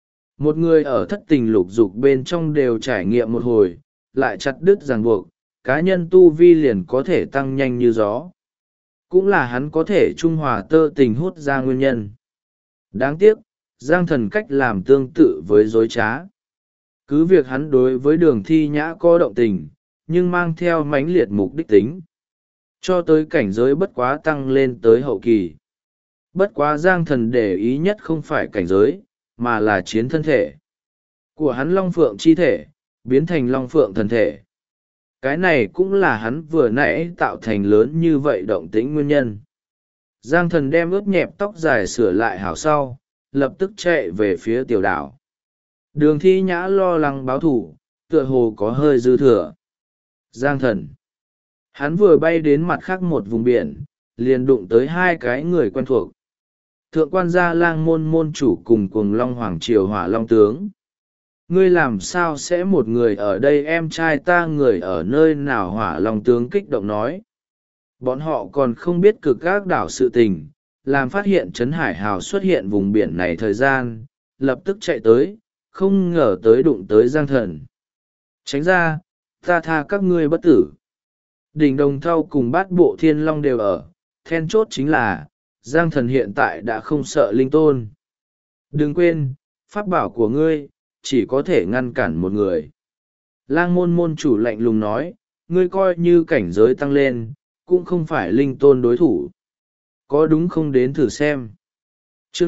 Một người ở thất tình lục dục bên trong đều trải nghiệm một hồi, lại chặt đứt ràng buộc, cá nhân tu vi liền có thể tăng nhanh như gió. Cũng là hắn có thể trung hòa tơ tình hút ra nguyên nhân. Đáng tiếc, Giang Thần cách làm tương tự với dối trá. Cứ việc hắn đối với Đường Thi Nhã có động tình, nhưng mang theo mãnh liệt mục đích tính. Cho tới cảnh giới bất quá tăng lên tới hậu kỳ. Bất quá Giang Thần để ý nhất không phải cảnh giới, mà là chiến thân thể của hắn. Long phượng chi thể biến thành long phượng thần thể. Cái này cũng là hắn vừa nãy tạo thành lớn như vậy động tĩnh nguyên nhân. Giang Thần đem ướt nhẹp tóc dài sửa lại hảo sau, lập tức chạy về phía tiểu đảo. Đường Thi Nhã lo lắng báo thủ, tựa hồ có hơi dư thừa. Giang Thần, hắn vừa bay đến mặt khác một vùng biển, liền đụng tới hai cái người quen thuộc. Thượng quan gia Lang môn môn chủ cùng Cuồng Long Hoàng Triều Hỏa Long tướng. Ngươi làm sao sẽ một người ở đây, em trai ta người ở nơi nào? Hỏa Long tướng kích động nói. Bọn họ còn không biết cực ác đảo sự tình, làm phát hiện Trấn Hải Hào xuất hiện vùng biển này thời gian, lập tức chạy tới, không ngờ tới đụng tới Giang Thần. Tránh ra, ta tha các ngươi bất tử. Đỉnh Đồng Thau cùng Bát Bộ Thiên Long đều ở, then chốt chính là, Giang Thần hiện tại đã không sợ linh tôn. Đừng quên, pháp bảo của ngươi, chỉ có thể ngăn cản một người. Lang môn môn chủ lạnh lùng nói, ngươi coi như cảnh giới tăng lên, cũng không phải linh tôn đối thủ. Có đúng không, đến thử xem. Chương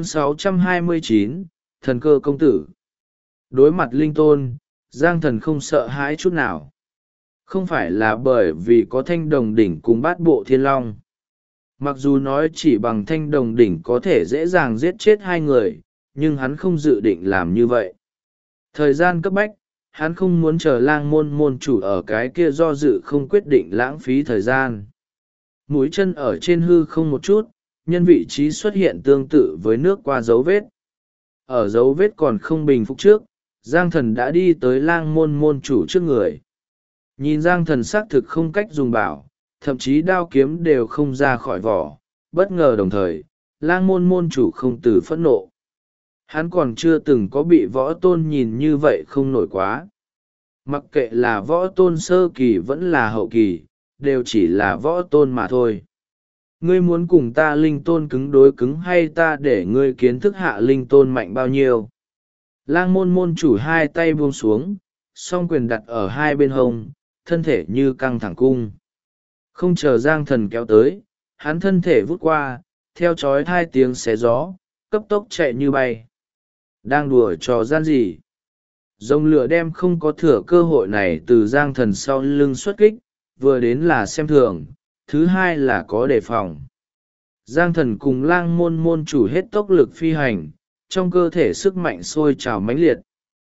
629, Thần Cơ Công Tử. Đối mặt linh tôn, Giang Thần không sợ hãi chút nào. Không phải là bởi vì có Thanh Đồng Đỉnh cùng Bát Bộ Thiên Long. Mặc dù nói chỉ bằng Thanh Đồng Đỉnh có thể dễ dàng giết chết hai người, nhưng hắn không dự định làm như vậy. Thời gian cấp bách, hắn không muốn chờ Lang môn môn chủ ở cái kia do dự không quyết định lãng phí thời gian. Mũi chân ở trên hư không một chút, nhân vị trí xuất hiện tương tự với nước qua dấu vết. Ở dấu vết còn không bình phục trước, Giang Thần đã đi tới Lang môn môn chủ trước người. Nhìn Giang Thần xác thực không cách dùng bảo, thậm chí đao kiếm đều không ra khỏi vỏ, bất ngờ đồng thời, Lang môn môn chủ không từ phẫn nộ. Hắn còn chưa từng có bị võ tôn nhìn như vậy không nổi quá. Mặc kệ là võ tôn sơ kỳ vẫn là hậu kỳ, đều chỉ là võ tôn mà thôi. Ngươi muốn cùng ta linh tôn cứng đối cứng, hay ta để ngươi kiến thức hạ linh tôn mạnh bao nhiêu? Lang môn môn chủ hai tay buông xuống, song quyền đặt ở hai bên hông, thân thể như căng thẳng cung. Không chờ Giang Thần kéo tới, hắn thân thể vút qua, theo chói hai tiếng xé gió, cấp tốc chạy như bay. Đang đùa trò gian gì? Rồng lửa đem không có thừa cơ hội này từ Giang Thần sau lưng xuất kích, vừa đến là xem thường, thứ hai là có đề phòng. Giang Thần cùng Lang môn môn chủ hết tốc lực phi hành, trong cơ thể sức mạnh sôi trào mãnh liệt.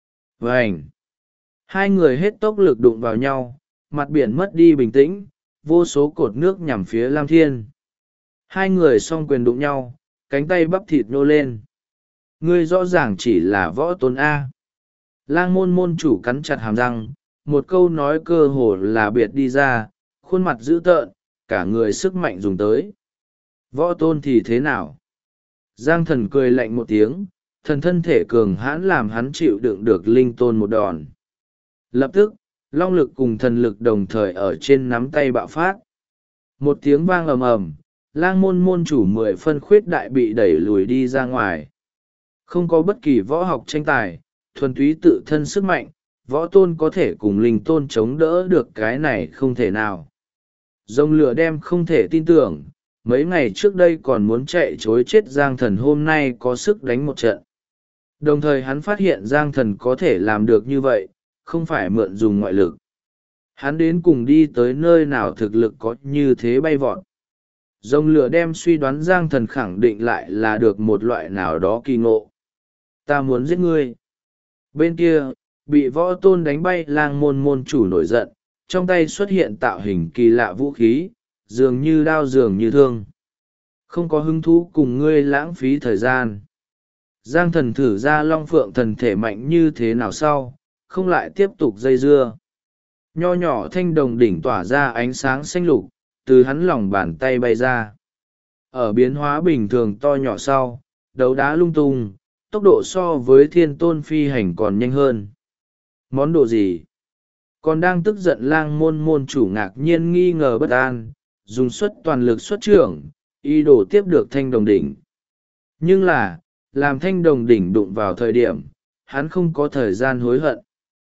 Vành! Hai người hết tốc lực đụng vào nhau, mặt biển mất đi bình tĩnh, vô số cột nước nhằm phía Lam Thiên. Hai người song quyền đụng nhau, cánh tay bắp thịt nhô lên. Ngươi rõ ràng chỉ là võ tôn A. Lang môn môn chủ cắn chặt hàm răng, một câu nói cơ hồ là biệt đi ra, khuôn mặt dữ tợn, cả người sức mạnh dùng tới. Võ tôn thì thế nào? Giang Thần cười lạnh một tiếng, thần thân thể cường hãn làm hắn chịu đựng được linh tôn một đòn. Lập tức, long lực cùng thần lực đồng thời ở trên nắm tay bạo phát. Một tiếng vang ầm ầm, Lang môn môn chủ 10 phân khuyết đại bị đẩy lùi đi ra ngoài. Không có bất kỳ võ học tranh tài, thuần túy tự thân sức mạnh, võ tôn có thể cùng linh tôn chống đỡ được cái này không thể nào. Rồng lửa đem không thể tin tưởng, mấy ngày trước đây còn muốn chạy chối chết Giang Thần hôm nay có sức đánh một trận. Đồng thời hắn phát hiện Giang Thần có thể làm được như vậy, không phải mượn dùng ngoại lực. Hắn đến cùng đi tới nơi nào thực lực có như thế bay vọt. Rồng lửa đem suy đoán Giang Thần khẳng định lại là được một loại nào đó kỳ ngộ. Ta muốn giết ngươi. Bên kia, bị võ tôn đánh bay Lang môn môn chủ nổi giận, trong tay xuất hiện tạo hình kỳ lạ vũ khí, dường như đao dường như thương. Không có hứng thú cùng ngươi lãng phí thời gian. Giang Thần thử ra long phượng thần thể mạnh như thế nào sau, không lại tiếp tục dây dưa. Nho nhỏ thanh đồng đỉnh tỏa ra ánh sáng xanh lục, từ hắn lòng bàn tay bay ra. Ở biến hóa bình thường to nhỏ sau, đấu đá lung tung, tốc độ so với thiên tôn phi hành còn nhanh hơn. Món đồ gì? Còn đang tức giận lang môn môn chủ ngạc nhiên nghi ngờ bất an, dùng suất toàn lực xuất trưởng, ý đồ tiếp được thanh đồng đỉnh. Nhưng là, làm thanh đồng đỉnh đụng vào thời điểm, hắn không có thời gian hối hận.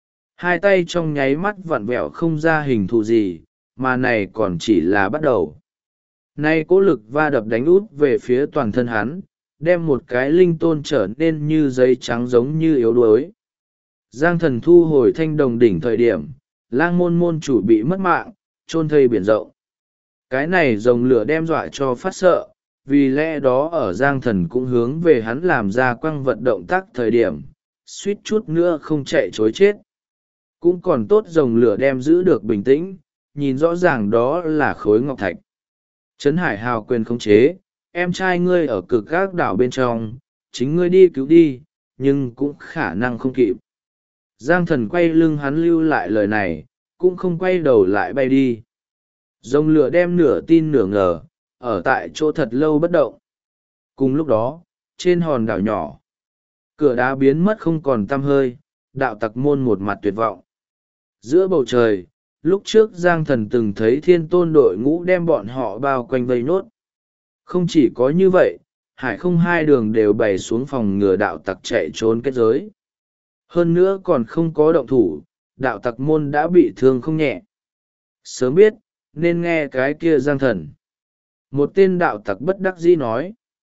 Hai tay trong nháy mắt vặn vẹo không ra hình thù gì, mà này còn chỉ là bắt đầu. Nay cố lực va đập đánh út về phía toàn thân hắn, đem một cái linh tôn trở nên như giấy trắng giống như yếu đuối. Giang thần thu hồi thanh đồng đỉnh thời điểm, lang môn môn chủ bị mất mạng, chôn thây biển rộng. Cái này rồng lửa đem dọa cho phát sợ, vì lẽ đó ở giang thần cũng hướng về hắn làm ra quăng vật động tác thời điểm, suýt chút nữa không chạy chối chết. Cũng còn tốt rồng lửa đem giữ được bình tĩnh, nhìn rõ ràng đó là khối ngọc thạch. Trấn Hải hào quyền khống chế, em trai ngươi ở cực gác đảo bên trong, chính ngươi đi cứu đi, nhưng cũng khả năng không kịp. Giang thần quay lưng hắn lưu lại lời này, cũng không quay đầu lại bay đi. Rồng lửa đem nửa tin nửa ngờ, ở tại chỗ thật lâu bất động. Cùng lúc đó, trên hòn đảo nhỏ, cửa đá biến mất không còn tăm hơi, đạo tặc môn một mặt tuyệt vọng. Giữa bầu trời, lúc trước Giang thần từng thấy thiên tôn đội ngũ đem bọn họ bao quanh vây nốt. Không chỉ có như vậy, hải không hai đường đều bày xuống phòng ngừa đạo tặc chạy trốn kết giới. Hơn nữa còn không có động thủ, đạo tặc môn đã bị thương không nhẹ. Sớm biết, nên nghe cái kia Giang thần. Một tên đạo tặc bất đắc dĩ nói.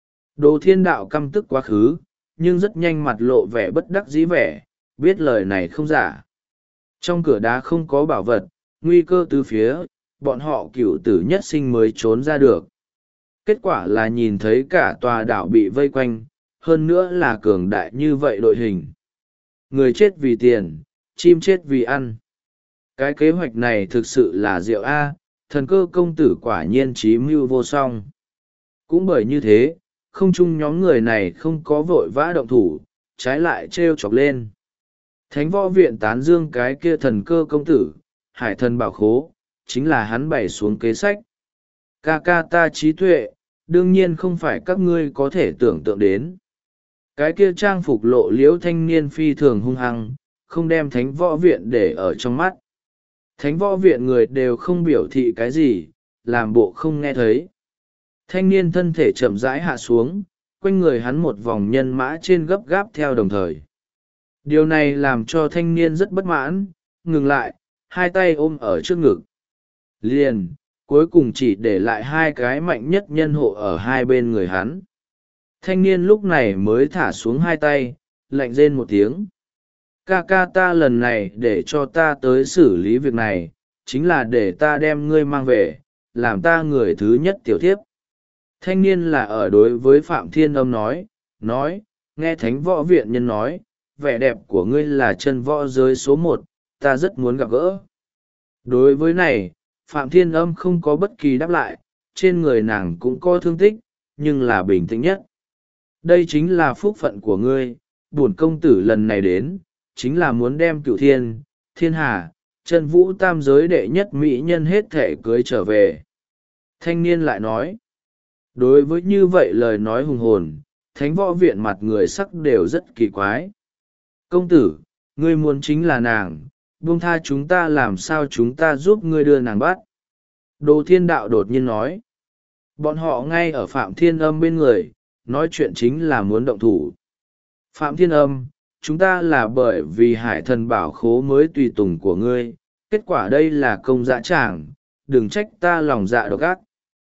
Đồ Thiên đạo căm tức quá khứ, nhưng rất nhanh mặt lộ vẻ bất đắc dĩ vẻ, biết lời này không giả. Trong cửa đá không có bảo vật, nguy cơ từ phía, bọn họ cửu tử nhất sinh mới trốn ra được. Kết quả là nhìn thấy cả tòa đảo bị vây quanh, hơn nữa là cường đại như vậy đội hình. Người chết vì tiền, chim chết vì ăn. Cái kế hoạch này thực sự là diệu A, thần cơ công tử quả nhiên trí mưu vô song. Cũng bởi như thế, không chung nhóm người này không có vội vã động thủ, trái lại trêu chọc lên. Thánh võ viện tán dương cái kia thần cơ công tử, hải thần bảo khố, chính là hắn bày xuống kế sách. Ca ca ta trí tuệ, đương nhiên không phải các ngươi có thể tưởng tượng đến. Cái kia trang phục lộ liễu thanh niên phi thường hung hăng, không đem thánh võ viện để ở trong mắt. Thánh võ viện người đều không biểu thị cái gì, làm bộ không nghe thấy. Thanh niên thân thể chậm rãi hạ xuống, quanh người hắn một vòng nhân mã trên gấp gáp theo đồng thời. Điều này làm cho thanh niên rất bất mãn, ngừng lại, hai tay ôm ở trước ngực. Liền, cuối cùng chỉ để lại hai cái mạnh nhất nhân hộ ở hai bên người hắn. Thanh niên lúc này mới thả xuống hai tay, lạnh rên một tiếng. Ca ca ta lần này để cho ta tới xử lý việc này, chính là để ta đem ngươi mang về, làm ta người thứ nhất tiểu thiếp. Thanh niên là ở đối với Phạm Thiên Âm nói, nghe thánh võ viện nhân nói, vẻ đẹp của ngươi là chân võ giới số một, ta rất muốn gặp gỡ. Đối với này, Phạm Thiên Âm không có bất kỳ đáp lại, trên người nàng cũng có thương tích, nhưng là bình tĩnh nhất. Đây chính là phúc phận của ngươi, bổn công tử lần này đến, chính là muốn đem Cửu Thiên, Thiên Hà, chân vũ tam giới đệ nhất mỹ nhân hết thể cưới trở về. Thanh niên lại nói, đối với như vậy lời nói hùng hồn, thánh võ viện mặt người sắc đều rất kỳ quái. Công tử, ngươi muốn chính là nàng, buông tha chúng ta làm sao chúng ta giúp ngươi đưa nàng bắt. Đồ Thiên đạo đột nhiên nói, bọn họ ngay ở Phạm Thiên Âm bên người, nói chuyện chính là muốn động thủ. Phạm Thiên Âm, chúng ta là bởi vì hải thần bảo khố mới tùy tùng của ngươi, kết quả đây là công dã tràng, đừng trách ta lòng dạ độc ác.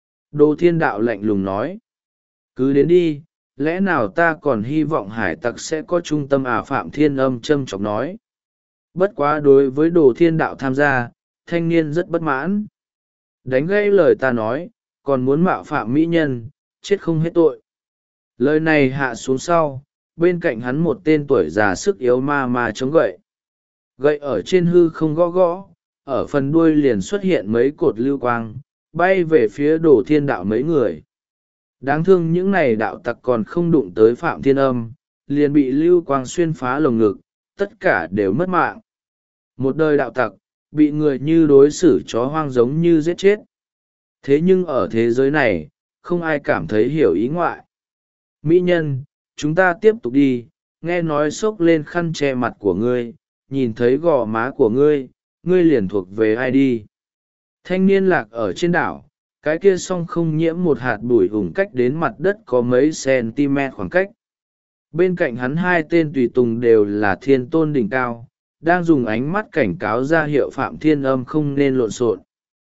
Đồ Thiên đạo lạnh lùng nói, cứ đến đi, lẽ nào ta còn hy vọng hải tặc sẽ có trung tâm à? Phạm Thiên Âm châm chọc nói. Bất quá đối với Đồ Thiên đạo tham gia, thanh niên rất bất mãn. Đánh gây lời ta nói, còn muốn mạo phạm mỹ nhân, chết không hết tội. Lời này hạ xuống sau, bên cạnh hắn một tên tuổi già sức yếu ma chống gậy. Gậy ở trên hư không gõ gõ, ở phần đuôi liền xuất hiện mấy cột lưu quang, bay về phía Đồ Thiên đạo mấy người. Đáng thương những này đạo tặc còn không đụng tới Phạm Thiên Âm, liền bị lưu quang xuyên phá lồng ngực, tất cả đều mất mạng. Một đời đạo tặc, bị người như đối xử chó hoang giống như giết chết. Thế nhưng ở thế giới này, không ai cảm thấy hiểu ý ngoại. Mỹ nhân, chúng ta tiếp tục đi, nghe nói xốc lên khăn che mặt của ngươi, nhìn thấy gò má của ngươi, ngươi liền thuộc về ai đi. Thanh niên lạc ở trên đảo, cái kia song không nhiễm một hạt bụi ủng cách đến mặt đất có mấy cm khoảng cách. Bên cạnh hắn hai tên tùy tùng đều là thiên tôn đỉnh cao, đang dùng ánh mắt cảnh cáo ra hiệu Phạm Thiên Âm không nên lộn xộn.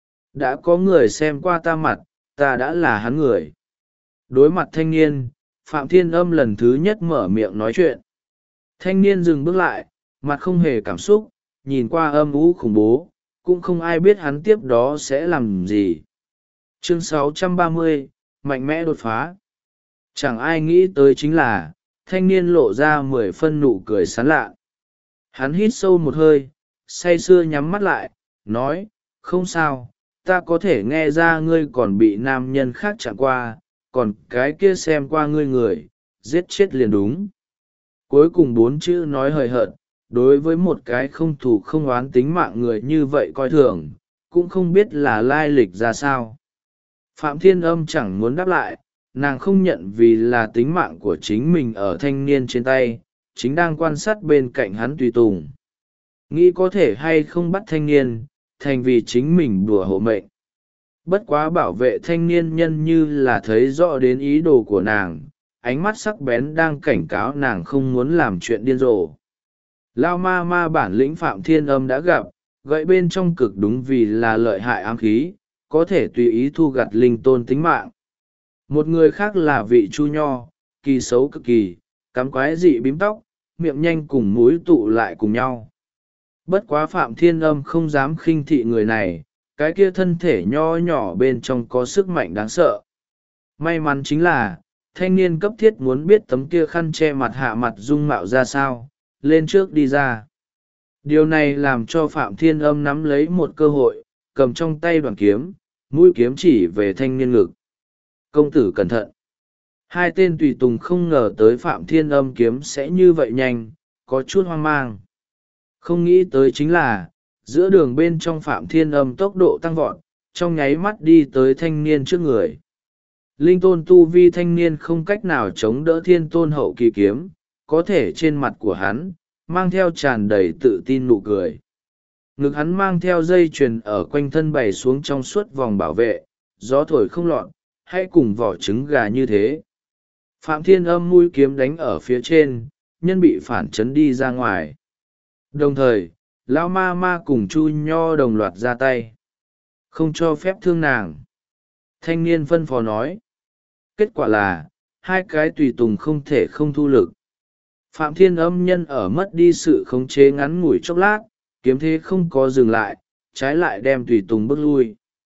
Đã có người xem qua ta mặt, ta đã là hắn người. Đối mặt thanh niên, Phạm Thiên Âm lần thứ nhất mở miệng nói chuyện. Thanh niên dừng bước lại, mặt không hề cảm xúc, nhìn qua âm u khủng bố, cũng không ai biết hắn tiếp đó sẽ làm gì. Chương 630, mạnh mẽ đột phá. Chẳng ai nghĩ tới chính là, thanh niên lộ ra 10 phân nụ cười sán lạ. Hắn hít sâu một hơi, say sưa nhắm mắt lại, nói, không sao, ta có thể nghe ra ngươi còn bị nam nhân khác chạm qua, còn cái kia xem qua ngươi người, giết chết liền đúng. Cuối cùng 4 chữ nói hời hợt, đối với một cái không thù không oán tính mạng người như vậy coi thường, cũng không biết là lai lịch ra sao. Phạm Thiên Âm chẳng muốn đáp lại, nàng không nhận vì là tính mạng của chính mình ở thanh niên trên tay, chính đang quan sát bên cạnh hắn tùy tùng. Nghĩ có thể hay không bắt thanh niên, thành vì chính mình đùa hộ mệnh. Bất quá bảo vệ thanh niên nhân như là thấy rõ đến ý đồ của nàng, ánh mắt sắc bén đang cảnh cáo nàng không muốn làm chuyện điên rồ. Lao ma ma bản lĩnh Phạm Thiên Âm đã gặp, gậy bên trong cực đúng vì là lợi hại ám khí, có thể tùy ý thu gặt linh tôn tính mạng. Một người khác là vị Chu Nho, kỳ xấu cực kỳ, cắm quái dị bím tóc, miệng nhanh cùng mũi tụ lại cùng nhau. Bất quá Phạm Thiên Âm không dám khinh thị người này, cái kia thân thể nho nhỏ bên trong có sức mạnh đáng sợ. May mắn chính là, thanh niên cấp thiết muốn biết tấm kia khăn che mặt hạ mặt dung mạo ra sao, lên trước đi ra. Điều này làm cho Phạm Thiên Âm nắm lấy một cơ hội, cầm trong tay đoạn kiếm, mũi kiếm chỉ về thanh niên ngực. Công tử cẩn thận. Hai tên tùy tùng không ngờ tới Phạm Thiên Âm kiếm sẽ như vậy nhanh, có chút hoang mang. Không nghĩ tới chính là, giữa đường bên trong Phạm Thiên Âm tốc độ tăng vọt, trong nháy mắt đi tới thanh niên trước người. Linh tôn tu vi thanh niên không cách nào chống đỡ thiên tôn hậu kỳ kiếm, có thể trên mặt của hắn, mang theo tràn đầy tự tin nụ cười. Ngực hắn mang theo dây chuyền ở quanh thân bày xuống trong suốt vòng bảo vệ, gió thổi không lọt, hay cùng vỏ trứng gà như thế. Phạm Thiên Âm mũi kiếm đánh ở phía trên, nhân bị phản chấn đi ra ngoài. Đồng thời, Lão ma ma cùng Chu Nho đồng loạt ra tay. Không cho phép thương nàng. Thanh niên phân phó nói. Kết quả là, hai cái tùy tùng không thể không thu lực. Phạm Thiên Âm nhân ở mất đi sự khống chế ngắn ngủi chốc lát, kiếm thế không có dừng lại, trái lại đem tùy tùng bước lui.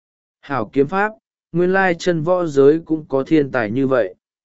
Hảo kiếm pháp, nguyên lai chân võ giới cũng có thiên tài như vậy.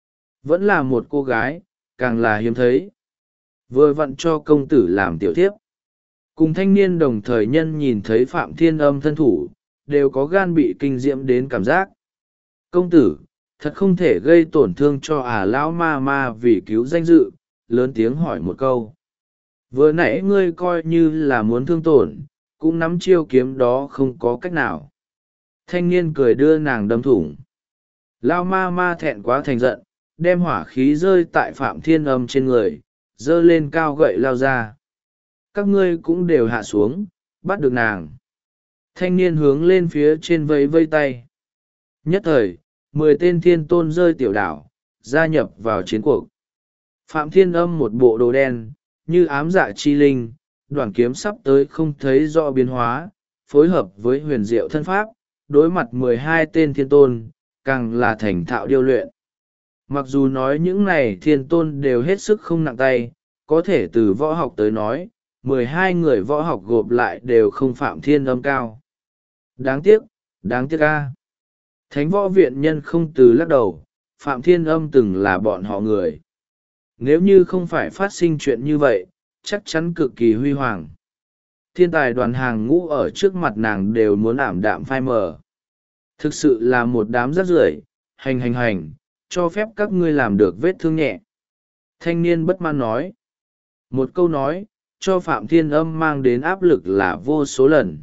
Vẫn là một cô gái, càng là hiếm thấy. Vừa vặn cho công tử làm tiểu thiếp. Cùng thanh niên đồng thời nhân nhìn thấy Phạm Thiên Âm thân thủ, đều có gan bị kinh diễm đến cảm giác. Công tử, thật không thể gây tổn thương cho lão ma ma vì cứu danh dự, lớn tiếng hỏi một câu. Vừa nãy ngươi coi như là muốn thương tổn, cũng nắm chiêu kiếm đó không có cách nào. Thanh niên cười đưa nàng đâm thủng. Lão ma ma thẹn quá thành giận, đem hỏa khí rơi tại Phạm Thiên Âm trên người, giơ lên cao gậy lao ra. Các ngươi cũng đều hạ xuống, bắt được nàng. Thanh niên hướng lên phía trên vẫy vây tay. Nhất thời, 10 tên thiên tôn rơi tiểu đảo, gia nhập vào chiến cuộc. Phạm Thiên Âm một bộ đồ đen, như ám dạ chi linh, đoạn kiếm sắp tới không thấy rõ biến hóa, phối hợp với huyền diệu thân pháp, đối mặt 12 tên thiên tôn, càng là thành thạo điêu luyện. Mặc dù nói những này thiên tôn đều hết sức không nặng tay, có thể từ võ học tới nói, 12 người võ học gộp lại đều không Phạm Thiên Âm cao. Đáng tiếc a. Thánh võ viện nhân không từ lắc đầu, Phạm Thiên Âm từng là bọn họ người. Nếu như không phải phát sinh chuyện như vậy, chắc chắn cực kỳ huy hoàng. Thiên tài đoàn hàng ngũ ở trước mặt nàng đều muốn ảm đạm phai mờ. Thực sự là một đám rác rưởi, hành, cho phép các ngươi làm được vết thương nhẹ. Thanh niên bất mãn nói. Một câu nói, cho Phạm Thiên Âm mang đến áp lực là vô số lần.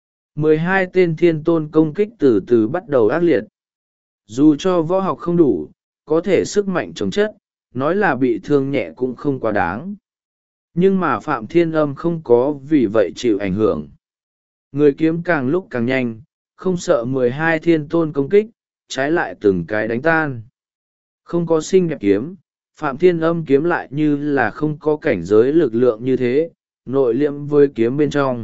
12 tên thiên tôn công kích từ từ bắt đầu ác liệt. Dù cho võ học không đủ, có thể sức mạnh chống chất, nói là bị thương nhẹ cũng không quá đáng. Nhưng mà Phạm Thiên Âm không có vì vậy chịu ảnh hưởng. Người kiếm càng lúc càng nhanh, không sợ 12 thiên tôn công kích, trái lại từng cái đánh tan. Không có xinh đẹp kiếm, Phạm Thiên Âm kiếm lại như là không có cảnh giới lực lượng như thế, nội liễm với kiếm bên trong.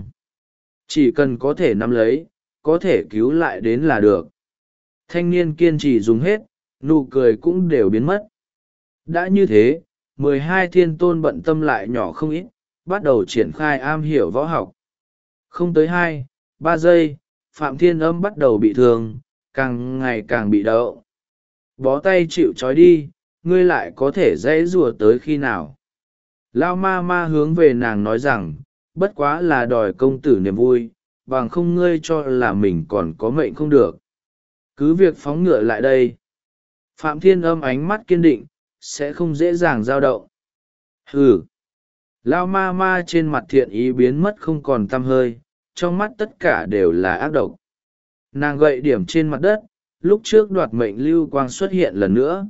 Chỉ cần có thể nắm lấy, có thể cứu lại đến là được. Thanh niên kiên trì dùng hết, nụ cười cũng đều biến mất. Đã như thế, 12 thiên tôn bận tâm lại nhỏ không ít, bắt đầu triển khai am hiểu võ học. Không tới 2, 3 giây, Phạm Thiên Âm bắt đầu bị thương, càng ngày càng bị đậu. Bó tay chịu trói đi, ngươi lại có thể dãy rùa tới khi nào? Lao ma ma hướng về nàng nói rằng, bất quá là đòi công tử niềm vui, bằng không ngươi cho là mình còn có mệnh không được. Cứ việc phóng ngựa lại đây. Phạm Thiên Âm ánh mắt kiên định, sẽ không dễ dàng dao động. Hừ. Lao ma ma trên mặt thiện ý biến mất không còn tăm hơi, trong mắt tất cả đều là ác độc. Nàng gậy điểm trên mặt đất, lúc trước đoạt mệnh lưu quang xuất hiện lần nữa.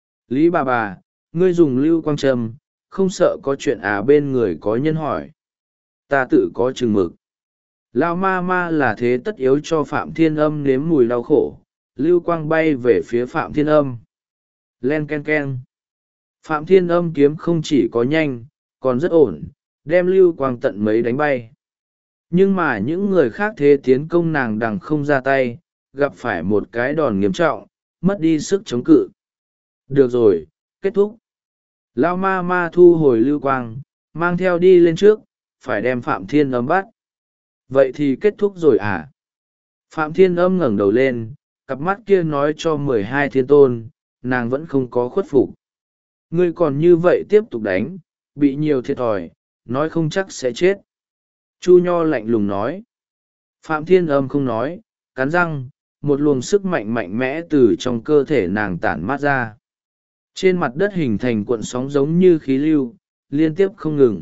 Lý bà, ngươi dùng lưu quang trầm, không sợ có chuyện bên người có nhân hỏi. Ta tự có chừng mực. Lao ma ma là thế tất yếu cho Phạm Thiên Âm nếm mùi đau khổ, lưu quang bay về phía Phạm Thiên Âm. Len ken ken. Phạm Thiên Âm kiếm không chỉ có nhanh, còn rất ổn, đem lưu quang tận mấy đánh bay. Nhưng mà những người khác thế tiến công nàng đằng không ra tay, gặp phải một cái đòn nghiêm trọng, mất đi sức chống cự. Được rồi, kết thúc. Lao ma ma thu hồi lưu quang, mang theo đi lên trước, phải đem Phạm Thiên Âm bắt. Vậy thì kết thúc rồi à? Phạm Thiên Âm ngẩng đầu lên, cặp mắt kia nói cho 12 thiên tôn, nàng vẫn không có khuất phục. Ngươi còn như vậy tiếp tục đánh, bị nhiều thiệt thòi, nói không chắc sẽ chết. Chu Nho lạnh lùng nói. Phạm Thiên Âm không nói, cắn răng, một luồng sức mạnh mạnh mẽ từ trong cơ thể nàng tản mát ra. Trên mặt đất hình thành cuộn sóng giống như khí lưu, liên tiếp không ngừng.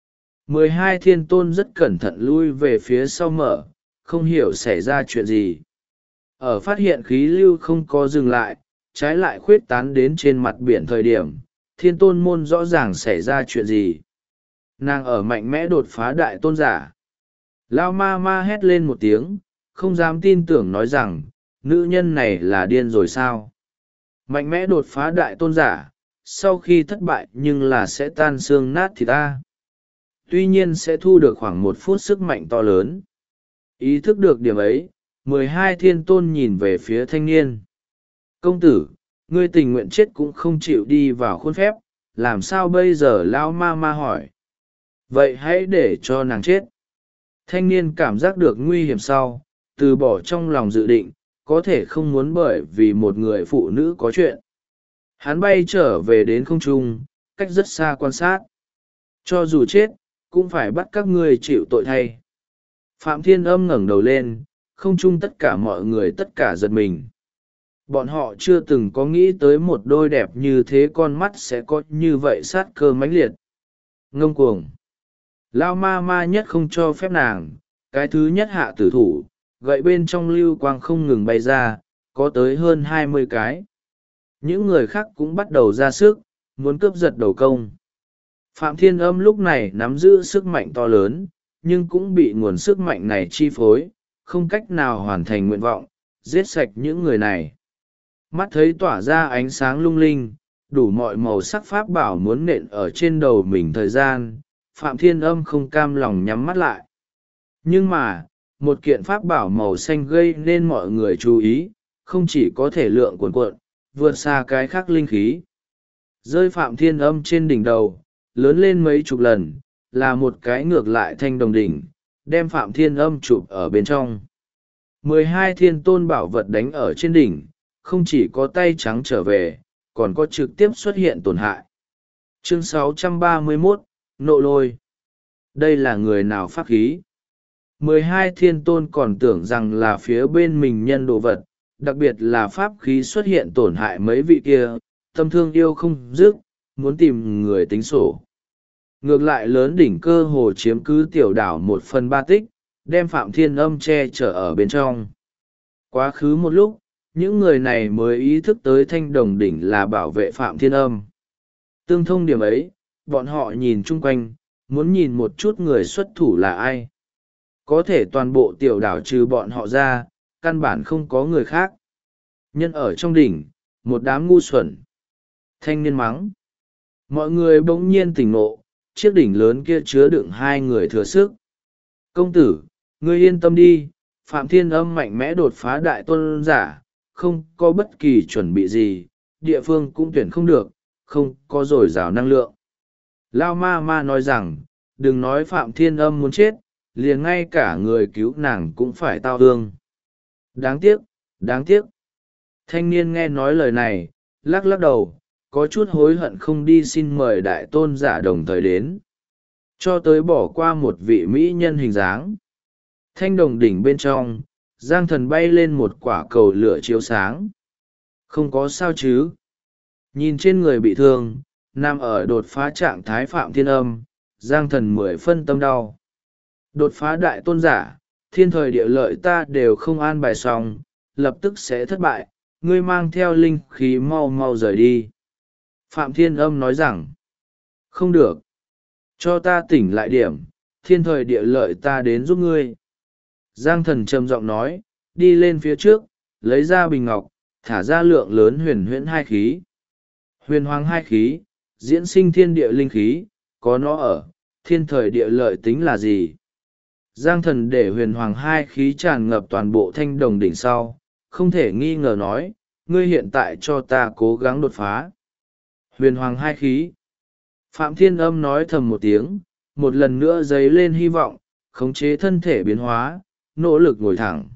12 thiên tôn rất cẩn thận lui về phía sau mở, không hiểu xảy ra chuyện gì. Ở phát hiện khí lưu không có dừng lại, trái lại khuyết tán đến trên mặt biển thời điểm, thiên tôn môn rõ ràng xảy ra chuyện gì. Nàng ở mạnh mẽ đột phá đại tôn giả. Lao ma ma hét lên một tiếng, không dám tin tưởng nói rằng, nữ nhân này là điên rồi sao? Mạnh mẽ đột phá đại tôn giả, sau khi thất bại nhưng là sẽ tan xương nát thịt ta. Tuy nhiên sẽ thu được khoảng 1 phút sức mạnh to lớn. Ý thức được điểm ấy, 12 thiên tôn nhìn về phía thanh niên. Công tử, ngươi tình nguyện chết cũng không chịu đi vào khuôn phép, làm sao bây giờ? Lão ma ma hỏi. Vậy hãy để cho nàng chết. Thanh niên cảm giác được nguy hiểm sau, từ bỏ trong lòng dự định, có thể không muốn bởi vì một người phụ nữ có chuyện. Hắn bay trở về đến không trung, cách rất xa quan sát. Cho dù chết, cũng phải bắt các ngươi chịu tội thay. Phạm Thiên Âm ngẩng đầu lên, không trung tất cả mọi người tất cả giật mình. Bọn họ chưa từng có nghĩ tới một đôi đẹp như thế con mắt sẽ có như vậy sát cơ mãnh liệt. Ngông cuồng. Lao ma ma nhất không cho phép nàng, cái thứ nhất hạ tử thủ, gậy bên trong lưu quang không ngừng bay ra, có tới hơn 20 cái. Những người khác cũng bắt đầu ra sức, muốn cướp giật đầu công. Phạm Thiên Âm lúc này nắm giữ sức mạnh to lớn, nhưng cũng bị nguồn sức mạnh này chi phối, không cách nào hoàn thành nguyện vọng, giết sạch những người này. Mắt thấy tỏa ra ánh sáng lung linh, đủ mọi màu sắc pháp bảo muốn nện ở trên đầu mình thời gian, Phạm Thiên Âm không cam lòng nhắm mắt lại. Nhưng mà, một kiện pháp bảo màu xanh gây nên mọi người chú ý, không chỉ có thể lượng cuồn cuộn, vượt xa cái khác linh khí. Rơi Phạm Thiên Âm trên đỉnh đầu, lớn lên mấy chục lần, là một cái ngược lại thanh đồng đỉnh, đem Phạm Thiên Âm chụp ở bên trong. 12 thiên tôn bảo vật đánh ở trên đỉnh, không chỉ có tay trắng trở về, còn có trực tiếp xuất hiện tổn hại. Chương 631, Nộ Lôi. Đây là người nào pháp khí? 12 thiên tôn còn tưởng rằng là phía bên mình nhân đồ vật, đặc biệt là pháp khí xuất hiện tổn hại mấy vị kia, tâm thương yêu không dứt, muốn tìm người tính sổ. Ngược lại lớn đỉnh cơ hồ chiếm cứ tiểu đảo 1/3 tích, đem Phạm Thiên Âm che chở ở bên trong. Quá khứ một lúc, những người này mới ý thức tới thanh đồng đỉnh là bảo vệ Phạm Thiên Âm. Tương thông điểm ấy, bọn họ nhìn chung quanh, muốn nhìn một chút người xuất thủ là ai. Có thể toàn bộ tiểu đảo trừ bọn họ ra, căn bản không có người khác. Nhân ở trong đỉnh, một đám ngu xuẩn. Thanh niên mắng. Mọi người bỗng nhiên tỉnh ngộ, chiếc đỉnh lớn kia chứa đựng hai người thừa sức. Công tử, ngươi yên tâm đi, Phạm Thiên Âm mạnh mẽ đột phá đại tôn giả, không có bất kỳ chuẩn bị gì, địa phương cũng tuyển không được, không có dồi dào năng lượng. Lao ma ma nói rằng, đừng nói Phạm Thiên Âm muốn chết, liền ngay cả người cứu nàng cũng phải tao thương. Đáng tiếc, đáng tiếc. Thanh niên nghe nói lời này, lắc lắc đầu, có chút hối hận không đi xin mời đại tôn giả đồng thời đến. Cho tới bỏ qua một vị mỹ nhân hình dáng. Thanh đồng đỉnh bên trong, Giang Thần bay lên một quả cầu lửa chiếu sáng. Không có sao chứ. Nhìn trên người bị thương, nằm ở đột phá trạng thái Phạm Thiên Âm, Giang Thần 10 phân tâm đau. Đột phá đại tôn giả, thiên thời địa lợi ta đều không an bài xong, lập tức sẽ thất bại, ngươi mang theo linh khí mau mau rời đi. Phạm Thiên Âm nói rằng, không được. Cho ta tỉnh lại điểm, thiên thời địa lợi ta đến giúp ngươi. Giang Thần trầm giọng nói, đi lên phía trước, lấy ra bình ngọc, thả ra lượng lớn huyền huyễn hai khí. Huyền hoàng hai khí, diễn sinh thiên địa linh khí, có nó ở, thiên thời địa lợi tính là gì? Giang Thần để huyền hoàng hai khí tràn ngập toàn bộ thanh đồng đỉnh sau, không thể nghi ngờ nói, ngươi hiện tại cho ta cố gắng đột phá. Huyền hoàng hai khí. Phạm Thiên Âm nói thầm một tiếng, một lần nữa dấy lên hy vọng, khống chế thân thể biến hóa, nỗ lực ngồi thẳng.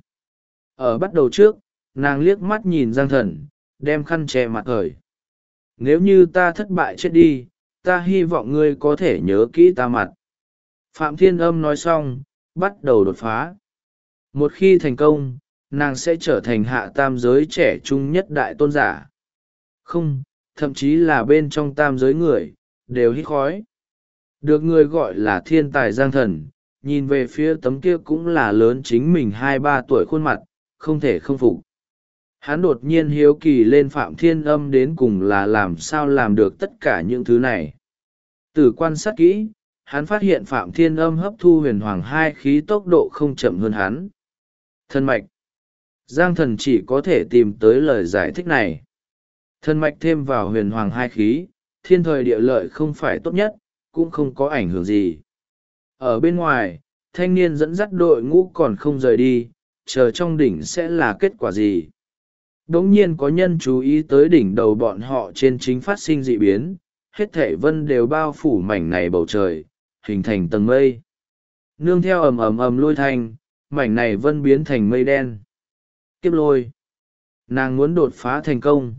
Ở bắt đầu trước, nàng liếc mắt nhìn Giang Thần, đem khăn che mặt khởi. Nếu như ta thất bại chết đi, ta hy vọng ngươi có thể nhớ kỹ ta mặt. Phạm Thiên Âm nói xong, bắt đầu đột phá. Một khi thành công, nàng sẽ trở thành hạ tam giới trẻ trung nhất đại tôn giả. Không, thậm chí là bên trong tam giới người, đều hít khói. Được người gọi là thiên tài Giang Thần, nhìn về phía tấm kia cũng là lớn chính mình 2-3 tuổi khuôn mặt, không thể không phục. Hắn đột nhiên hiếu kỳ lên Phạm Thiên Âm đến cùng là làm sao làm được tất cả những thứ này. Từ quan sát kỹ, hắn phát hiện Phạm Thiên Âm hấp thu huyền hoàng hai khí tốc độ không chậm hơn hắn. Thân mạch. Giang Thần chỉ có thể tìm tới lời giải thích này. Thân mạch thêm vào huyền hoàng hai khí, thiên thời địa lợi không phải tốt nhất, cũng không có ảnh hưởng gì. Ở bên ngoài, thanh niên dẫn dắt đội ngũ còn không rời đi, chờ trong đỉnh sẽ là kết quả gì. Đống nhiên có nhân chú ý tới đỉnh đầu bọn họ trên chính phát sinh dị biến, hết thảy vân đều bao phủ mảnh này bầu trời, hình thành tầng mây. Nương theo ầm ầm ầm lôi thanh, mảnh này vân biến thành mây đen. Kiếp lôi. Nàng muốn đột phá thành công.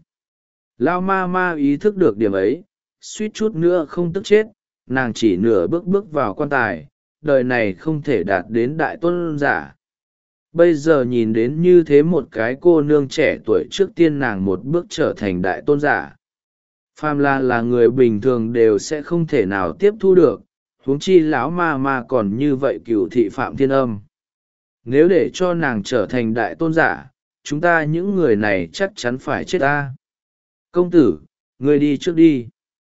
Lao ma ma ý thức được điểm ấy, suýt chút nữa không tức chết, nàng chỉ nửa bước bước vào quan tài, đời này không thể đạt đến đại tôn giả. Bây giờ nhìn đến như thế một cái cô nương trẻ tuổi trước tiên nàng một bước trở thành đại tôn giả. Phàm là người bình thường đều sẽ không thể nào tiếp thu được, huống chi lão ma ma còn như vậy cửu thị Phạm Thiên Âm. Nếu để cho nàng trở thành đại tôn giả, chúng ta những người này chắc chắn phải chết ta. Công tử, ngươi đi trước đi.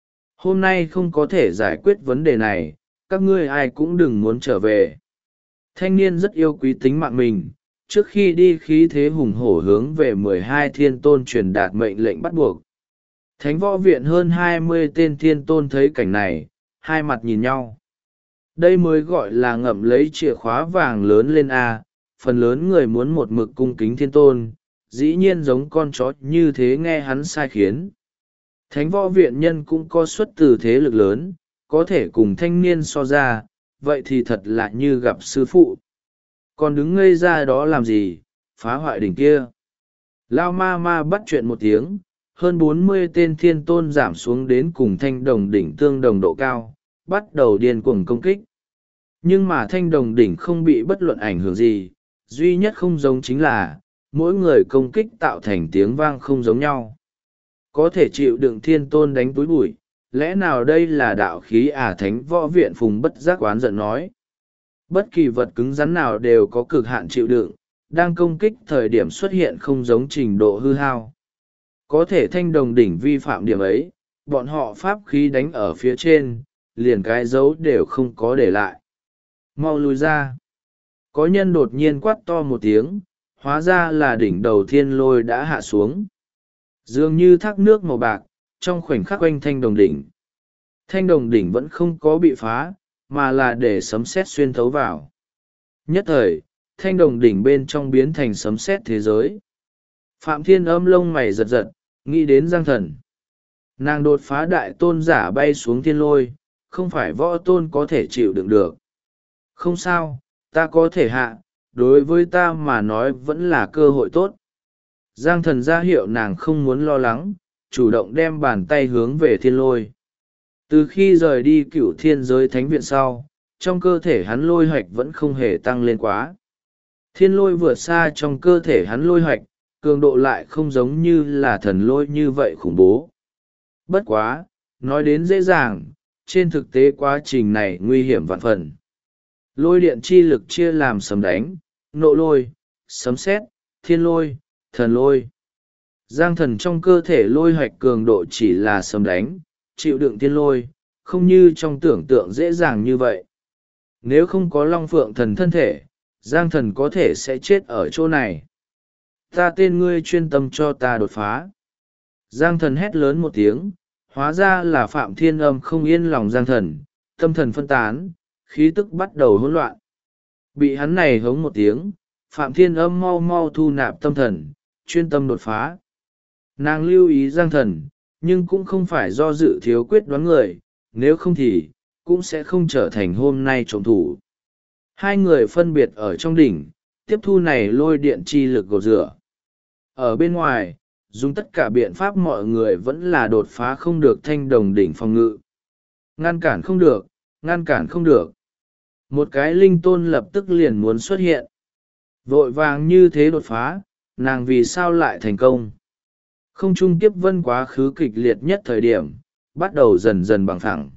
Hôm nay không có thể giải quyết vấn đề này, các ngươi ai cũng đừng muốn trở về. Thanh niên rất yêu quý tính mạng mình, trước khi đi khí thế hùng hổ hướng về 12 thiên tôn truyền đạt mệnh lệnh bắt buộc. Thánh võ viện hơn 20 tên thiên tôn thấy cảnh này, hai mặt nhìn nhau. Đây mới gọi là ngậm lấy chìa khóa vàng lớn lên A, phần lớn người muốn một mực cung kính thiên tôn, dĩ nhiên giống con chó như thế nghe hắn sai khiến. Thánh võ viện nhân cũng có xuất từ thế lực lớn, có thể cùng thanh niên so ra, vậy thì thật là như gặp sư phụ. Còn đứng ngây ra đó làm gì, phá hoại đỉnh kia. Lao ma ma bắt chuyện một tiếng, hơn 40 tên thiên tôn giảm xuống đến cùng thanh đồng đỉnh tương đồng độ cao, bắt đầu điên cuồng công kích. Nhưng mà thanh đồng đỉnh không bị bất luận ảnh hưởng gì, duy nhất không giống chính là, mỗi người công kích tạo thành tiếng vang không giống nhau. Có thể chịu đựng thiên tôn đánh túi bụi, lẽ nào đây là đạo khí à? Thánh võ viện Phùng bất giác oán giận nói. Bất kỳ vật cứng rắn nào đều có cực hạn chịu đựng, đang công kích thời điểm xuất hiện không giống trình độ hư hao. Có thể thanh đồng đỉnh vi phạm điểm ấy, bọn họ pháp khí đánh ở phía trên, liền cái dấu đều không có để lại. Mau lùi ra. Có nhân đột nhiên quát to một tiếng, hóa ra là đỉnh đầu thiên lôi đã hạ xuống. Dường như thác nước màu bạc, trong khoảnh khắc quanh thanh đồng đỉnh. Thanh đồng đỉnh vẫn không có bị phá, mà là để sấm sét xuyên thấu vào. Nhất thời, thanh đồng đỉnh bên trong biến thành sấm sét thế giới. Phạm Thiên Âm lông mày giật giật, nghĩ đến Giang Thần. Nàng đột phá đại tôn giả bay xuống thiên lôi, không phải võ tôn có thể chịu đựng được. Không sao, ta có thể hạ, đối với ta mà nói vẫn là cơ hội tốt. Giang Thần ra hiệu nàng không muốn lo lắng, chủ động đem bàn tay hướng về thiên lôi. Từ khi rời đi Cửu Thiên Giới Thánh Viện sau, trong cơ thể hắn lôi hoạch vẫn không hề tăng lên quá. Thiên lôi vượt xa trong cơ thể hắn lôi hoạch, cường độ lại không giống như là thần lôi như vậy khủng bố. Bất quá, nói đến dễ dàng, trên thực tế quá trình này nguy hiểm vạn phần. Lôi điện chi lực chia làm sấm đánh, nộ lôi, sấm sét, thiên lôi, thần lôi. Giang Thần trong cơ thể lôi hoạch cường độ chỉ là sấm đánh, chịu đựng thiên lôi, không như trong tưởng tượng dễ dàng như vậy. Nếu không có Long Phượng Thần thân thể, Giang Thần có thể sẽ chết ở chỗ này. Ta tên ngươi chuyên tâm cho ta đột phá. Giang Thần hét lớn một tiếng, hóa ra là Phạm Thiên Âm không yên lòng Giang Thần, tâm thần phân tán, khí tức bắt đầu hỗn loạn. Bị hắn này hống một tiếng, Phạm Thiên Âm mau mau thu nạp tâm thần, chuyên tâm đột phá. Nàng lưu ý Giang Thần, nhưng cũng không phải do dự thiếu quyết đoán người, nếu không thì, cũng sẽ không trở thành hôm nay trộm thủ. Hai người phân biệt ở trong đỉnh, tiếp thu này lôi điện chi lực gột rửa. Ở bên ngoài, dùng tất cả biện pháp mọi người vẫn là đột phá không được thanh đồng đỉnh phòng ngự. Ngăn cản không được, ngăn cản không được. Một cái linh tôn lập tức liền muốn xuất hiện. Vội vàng như thế đột phá, nàng vì sao lại thành công? Không trung kiếp vân quá khứ kịch liệt nhất thời điểm, bắt đầu dần dần bằng phẳng.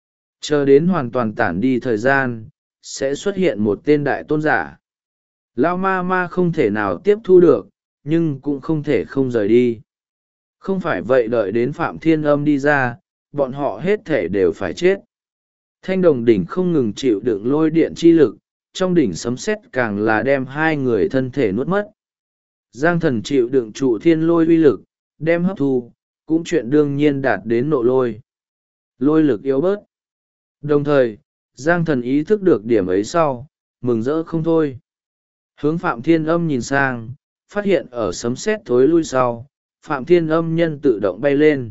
Chờ đến hoàn toàn tản đi thời gian, sẽ xuất hiện một tên đại tôn giả. Lao ma ma không thể nào tiếp thu được, nhưng cũng không thể không rời đi. Không phải vậy đợi đến Phạm Thiên Âm đi ra, bọn họ hết thể đều phải chết. Thanh đồng đỉnh không ngừng chịu đựng lôi điện chi lực, trong đỉnh sấm sét càng là đem hai người thân thể nuốt mất. Giang Thần chịu đựng trụ thiên lôi uy lực, đem hấp thu, cũng chuyện đương nhiên đạt đến nộ lôi. Lôi lực yếu bớt. Đồng thời, Giang Thần ý thức được điểm ấy sau, mừng rỡ không thôi. Hướng Phạm Thiên Âm nhìn sang, phát hiện ở sấm sét thối lui sau, Phạm Thiên Âm nhân tự động bay lên.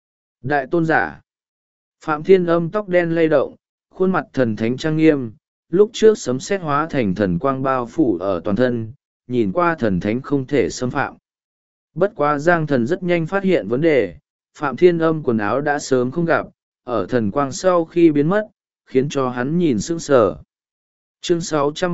Đại tôn giả. Phạm Thiên Âm tóc đen lay động, khuôn mặt thần thánh trang nghiêm, lúc trước sấm sét hóa thành thần quang bao phủ ở toàn thân, nhìn qua thần thánh không thể xâm phạm. Bất quá Giang Thần rất nhanh phát hiện vấn đề, Phạm Thiên Âm quần áo đã sớm không gặp, ở thần quang sau khi biến mất, khiến cho hắn nhìn sững sờ. Chương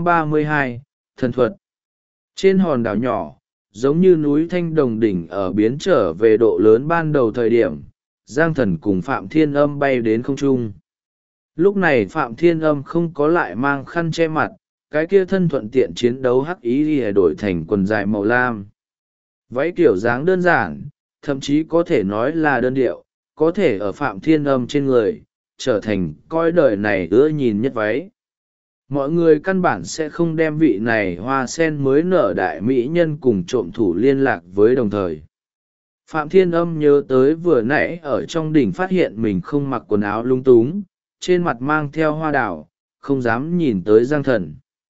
632, Thần thuật. Trên hòn đảo nhỏ, giống như núi Thanh Đồng đỉnh ở biến trở về độ lớn ban đầu thời điểm, Giang Thần cùng Phạm Thiên Âm bay đến không trung. Lúc này Phạm Thiên Âm không có lại mang khăn che mặt, cái kia thân thuận tiện chiến đấu hắc ý lìa đổi thành quần dài màu lam. Váy kiểu dáng đơn giản, thậm chí có thể nói là đơn điệu, có thể ở Phạm Thiên Âm trên người, trở thành coi đời này ưa nhìn nhất váy. Mọi người căn bản sẽ không đem vị này hoa sen mới nở đại mỹ nhân cùng trộm thủ liên lạc với đồng thời. Phạm Thiên Âm nhớ tới vừa nãy ở trong đỉnh phát hiện mình không mặc quần áo lung túng, trên mặt mang theo hoa đảo, không dám nhìn tới Giang Thần.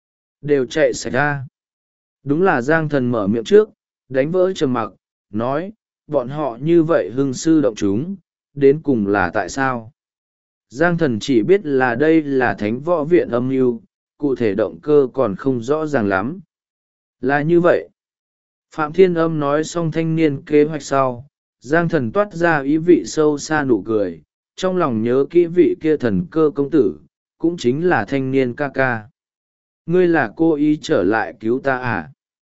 Đều chạy sạch ra. Đúng là Giang Thần mở miệng trước, đánh vỡ trầm mặc, nói, bọn họ như vậy hưng sư động chúng, đến cùng là tại sao? Giang Thần chỉ biết là đây là thánh võ viện âm mưu, cụ thể động cơ còn không rõ ràng lắm. Là như vậy. Phạm Thiên Âm nói xong thanh niên kế hoạch sau, Giang Thần toát ra ý vị sâu xa nụ cười, trong lòng nhớ kỹ vị kia thần cơ công tử, cũng chính là thanh niên ca ca. Ngươi là cô ý trở lại cứu ta à?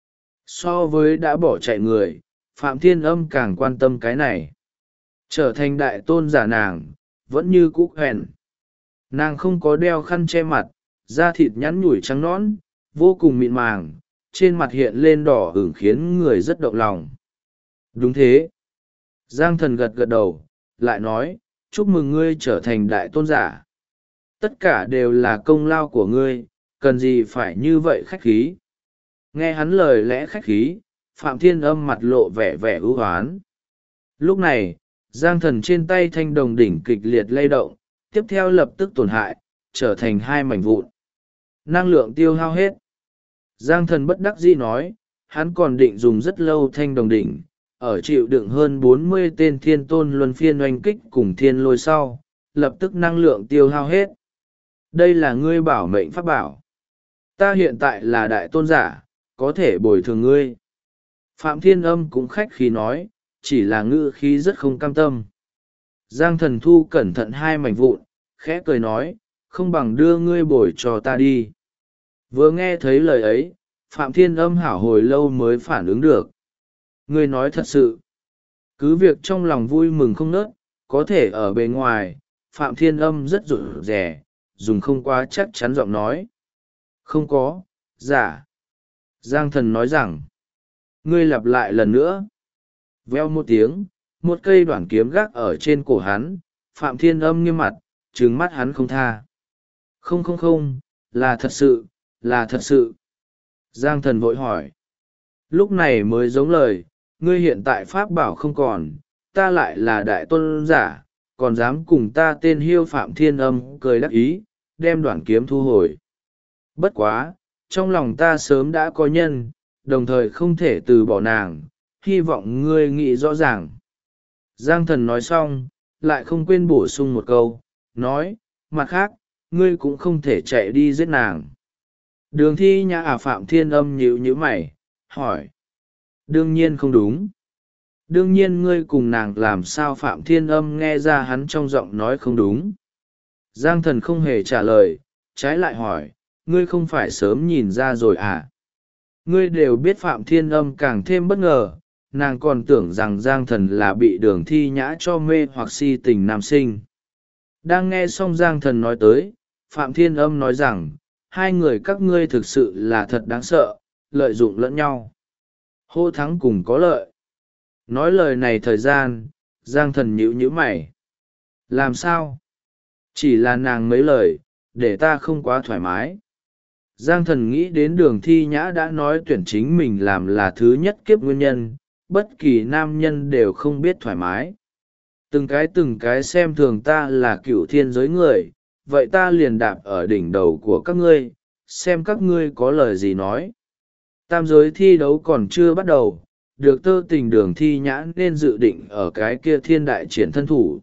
So với đã bỏ chạy người, Phạm Thiên Âm càng quan tâm cái này. Trở thành đại tôn giả nàng, vẫn như cũ hẹn. Nàng không có đeo khăn che mặt, da thịt nhắn nhủi trắng nõn, vô cùng mịn màng, trên mặt hiện lên đỏ ửng khiến người rất động lòng. Đúng thế. Giang Thần gật gật đầu, lại nói, chúc mừng ngươi trở thành đại tôn giả. Tất cả đều là công lao của ngươi, cần gì phải như vậy khách khí. Nghe hắn lời lẽ khách khí, Phạm Thiên Âm mặt lộ vẻ vẻ ưu hoán. Lúc này, giang thần trên tay thanh đồng đỉnh kịch liệt lay động, tiếp theo lập tức tổn hại, trở thành hai mảnh vụn. Năng lượng tiêu hao hết. Giang thần bất đắc dĩ nói, hắn còn định dùng rất lâu thanh đồng đỉnh, ở chịu đựng hơn 40 tên thiên tôn luân phiên oanh kích cùng thiên lôi sau, lập tức năng lượng tiêu hao hết. Đây là ngươi bảo mệnh pháp bảo. Ta hiện tại là đại tôn giả, có thể bồi thường ngươi. Phạm Thiên Âm cũng khách khí nói, chỉ là ngữ khí rất không cam tâm. Giang thần thu cẩn thận hai mảnh vụn, khẽ cười nói, không bằng đưa ngươi bồi cho ta đi. Vừa nghe thấy lời ấy, Phạm Thiên Âm hảo hồi lâu mới phản ứng được. Ngươi nói thật sự. Cứ việc trong lòng vui mừng không nớt, có thể ở bề ngoài, Phạm Thiên Âm rất rụt rè, dùng không quá chắc chắn giọng nói. Không có, giả. Giang thần nói rằng, ngươi lặp lại lần nữa. Veo một tiếng, một cây đoạn kiếm gác ở trên cổ hắn, Phạm Thiên Âm nghiêm mặt, trừng mắt hắn không tha. Không không không, là thật sự, là thật sự. Giang thần vội hỏi. Lúc này mới giống lời, ngươi hiện tại pháp bảo không còn, ta lại là đại tôn giả, còn dám cùng ta tên hiêu Phạm Thiên Âm cười đắc ý, đem đoạn kiếm thu hồi. Bất quá, trong lòng ta sớm đã có nhân, đồng thời không thể từ bỏ nàng, hy vọng ngươi nghĩ rõ ràng. Giang thần nói xong, lại không quên bổ sung một câu, nói, mặt khác, ngươi cũng không thể chạy đi giết nàng. Đường Thi Nhã Phạm Thiên Âm nhíu nhíu mày, hỏi. Đương nhiên không đúng. Đương nhiên ngươi cùng nàng làm sao Phạm Thiên Âm nghe ra hắn trong giọng nói không đúng. Giang thần không hề trả lời, trái lại hỏi, ngươi không phải sớm nhìn ra rồi à? Ngươi đều biết Phạm Thiên Âm càng thêm bất ngờ, nàng còn tưởng rằng Giang thần là bị Đường Thi Nhã cho mê hoặc si tình nam sinh. Đang nghe xong Giang thần nói tới, Phạm Thiên Âm nói rằng, hai người các ngươi thực sự là thật đáng sợ, lợi dụng lẫn nhau. Hô thắng cùng có lợi. Nói lời này thời gian, Giang thần nhíu nhíu mày. Làm sao? Chỉ là nàng mấy lời, để ta không quá thoải mái. Giang thần nghĩ đến Đường Thi Nhã đã nói tuyển chính mình làm là thứ nhất kiếp nguyên nhân, bất kỳ nam nhân đều không biết thoải mái. Từng cái xem thường ta là cựu thiên giới người, vậy ta liền đạp ở đỉnh đầu của các ngươi, xem các ngươi có lời gì nói. Tam giới thi đấu còn chưa bắt đầu, được tơ tình Đường Thi Nhã nên dự định ở cái kia thiên đại triển thân thủ.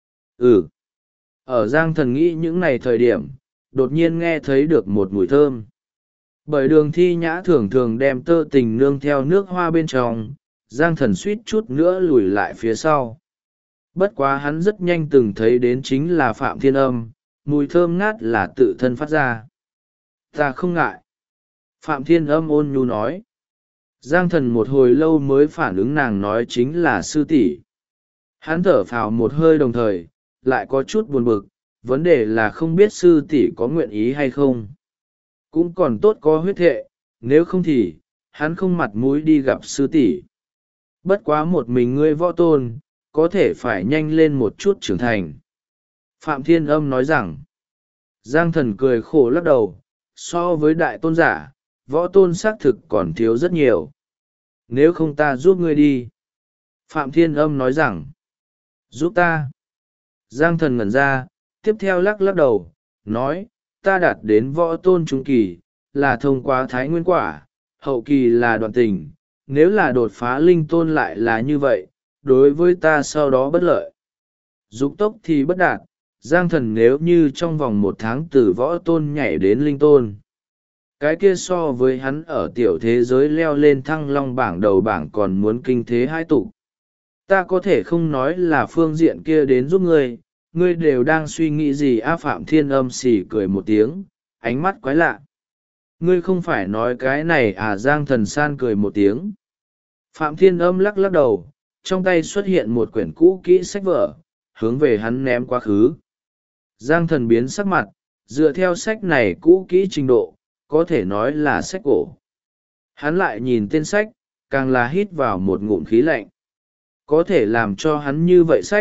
Ở Giang thần nghĩ những ngày thời điểm, đột nhiên nghe thấy được một mùi thơm. Bởi Đường Thi Nhã thường thường đem tơ tình nương theo nước hoa bên trong, Giang thần suýt chút nữa lùi lại phía sau. Bất quá hắn rất nhanh từng thấy đến chính là Phạm Thiên Âm, mùi thơm ngát là tự thân phát ra. Ta không ngại. Phạm Thiên Âm ôn nhu nói. Giang thần một hồi lâu mới phản ứng nàng nói chính là sư tỷ. Hắn thở phào một hơi đồng thời, lại có chút buồn bực, vấn đề là không biết sư tỷ có nguyện ý hay không. Cũng còn tốt có huyết thệ, nếu không thì, hắn không mặt mũi đi gặp sư tỷ. Bất quá một mình ngươi võ tôn, có thể phải nhanh lên một chút trưởng thành. Phạm Thiên Âm nói rằng, Giang thần cười khổ lắc đầu, so với đại tôn giả, võ tôn xác thực còn thiếu rất nhiều. Nếu không ta giúp ngươi đi. Phạm Thiên Âm nói rằng, giúp ta. Giang thần ngẩn ra, tiếp theo lắc lắc đầu, nói, ta đạt đến võ tôn trung kỳ, là thông qua thái nguyên quả, hậu kỳ là đoạn tình, nếu là đột phá linh tôn lại là như vậy, đối với ta sau đó bất lợi. Dục tốc thì bất đạt, Giang thần nếu như trong vòng 1 tháng từ võ tôn nhảy đến linh tôn. Cái kia so với hắn ở tiểu thế giới leo lên thăng long bảng đầu bảng còn muốn kinh thế hai tục. Ta có thể không nói là phương diện kia đến giúp ngươi, ngươi đều đang suy nghĩ gì a? Phạm Thiên Âm xỉ cười một tiếng, ánh mắt quái lạ. Ngươi không phải nói cái này à? Giang thần san cười một tiếng. Phạm Thiên Âm lắc lắc đầu, trong tay xuất hiện một quyển cũ kỹ sách vở, hướng về hắn ném quá khứ. Giang thần biến sắc mặt, dựa theo sách này cũ kỹ trình độ, có thể nói là sách cổ. Hắn lại nhìn tên sách, càng là hít vào một ngụm khí lạnh. Có thể làm cho hắn như vậy sách,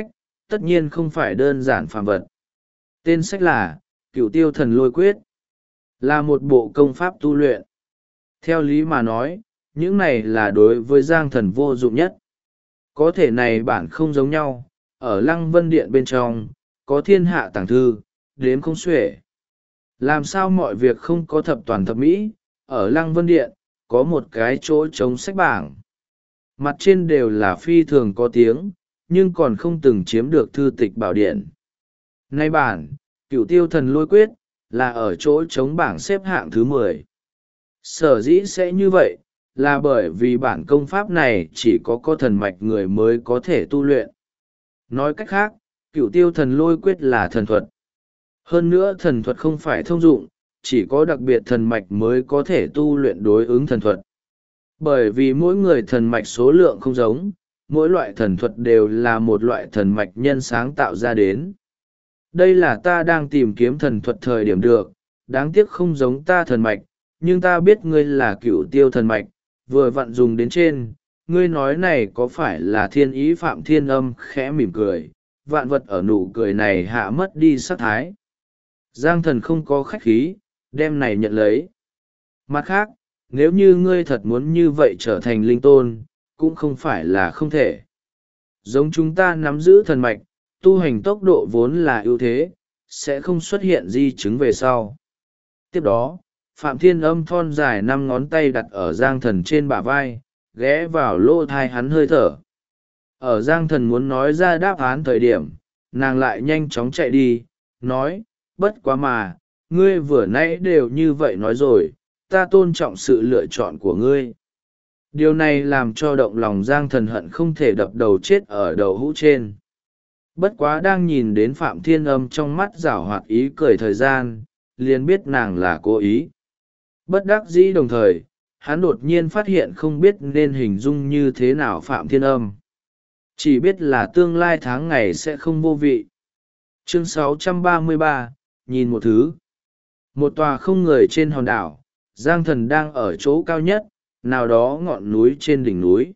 tất nhiên không phải đơn giản phàm vật. Tên sách là Cửu Tiêu Thần Lôi Quyết, là một bộ công pháp tu luyện. Theo lý mà nói, những này là đối với Giang Thần vô dụng nhất. Có thể này bản không giống nhau, ở Lăng Vân Điện bên trong, có thiên hạ tàng thư, đếm không xuể. Làm sao mọi việc không có thập toàn thập mỹ, ở Lăng Vân Điện, có một cái chỗ trống sách bảng. Mặt trên đều là phi thường có tiếng, nhưng còn không từng chiếm được thư tịch bảo điện. Nay bản, Cửu Tiêu Thần Lôi Quyết, là ở chỗ trống bảng xếp hạng thứ 10. Sở dĩ sẽ như vậy, là bởi vì bản công pháp này chỉ có thần mạch người mới có thể tu luyện. Nói cách khác, Cửu Tiêu Thần Lôi Quyết là thần thuật. Hơn nữa thần thuật không phải thông dụng, chỉ có đặc biệt thần mạch mới có thể tu luyện đối ứng thần thuật. Bởi vì mỗi người thần mạch số lượng không giống, mỗi loại thần thuật đều là một loại thần mạch nhân sáng tạo ra đến. Đây là ta đang tìm kiếm thần thuật thời điểm được, đáng tiếc không giống ta thần mạch, nhưng ta biết ngươi là Cửu Tiêu thần mạch, vừa vặn dùng đến trên. Ngươi nói này có phải là thiên ý? Phạm Thiên Âm khẽ mỉm cười, vạn vật ở nụ cười này hạ mất đi sắc thái. Giang Thần không có khách khí, đem này nhận lấy. Mặt khác, nếu như ngươi thật muốn như vậy trở thành linh tôn, cũng không phải là không thể. Giống chúng ta nắm giữ thần mạch, tu hành tốc độ vốn là ưu thế, sẽ không xuất hiện di chứng về sau. Tiếp đó, Phạm Thiên Âm thon dài 5 ngón tay đặt ở Giang Thần trên bả vai, ghé vào lỗ thai hắn hơi thở. Ở Giang Thần muốn nói ra đáp án thời điểm, nàng lại nhanh chóng chạy đi, nói, bất quá mà, ngươi vừa nãy đều như vậy nói rồi, ta tôn trọng sự lựa chọn của ngươi. Điều này làm cho động lòng Giang Thần hận không thể đập đầu chết ở đầu hũ trên. Bất quá đang nhìn đến Phạm Thiên Âm trong mắt giảo hoạt ý cười thời gian, liền biết nàng là cố ý. Bất đắc dĩ đồng thời, hắn đột nhiên phát hiện không biết nên hình dung như thế nào Phạm Thiên Âm. Chỉ biết là tương lai tháng ngày sẽ không vô vị. Chương 633, nhìn một thứ. Một tòa không người trên hòn đảo, Giang Thần đang ở chỗ cao nhất, nào đó ngọn núi trên đỉnh núi.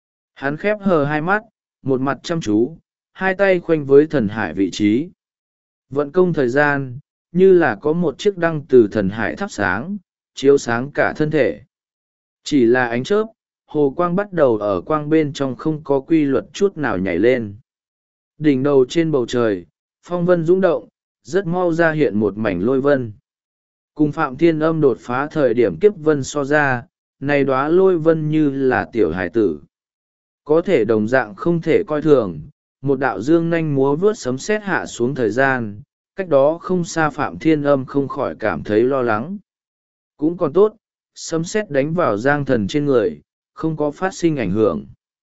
Hắn khép hờ hai mắt, một mặt chăm chú, hai tay khoanh với thần hải vị trí. Vận công thời gian, như là có một chiếc đăng từ thần hải thắp sáng, chiếu sáng cả thân thể. Chỉ là ánh chớp, hồ quang bắt đầu ở quang bên trong không có quy luật chút nào nhảy lên. Đỉnh đầu trên bầu trời, phong vân dũng động, rất mau ra hiện một mảnh lôi vân. Cùng Phạm Thiên Âm đột phá thời điểm kiếp vân so ra, này đóa lôi vân như là tiểu hải tử. Có thể đồng dạng không thể coi thường, một đạo dương nanh múa vướt sấm sét hạ xuống thời gian, cách đó không xa Phạm Thiên Âm không khỏi cảm thấy lo lắng. Cũng còn tốt, sấm sét đánh vào Giang Thần trên người, không có phát sinh ảnh hưởng.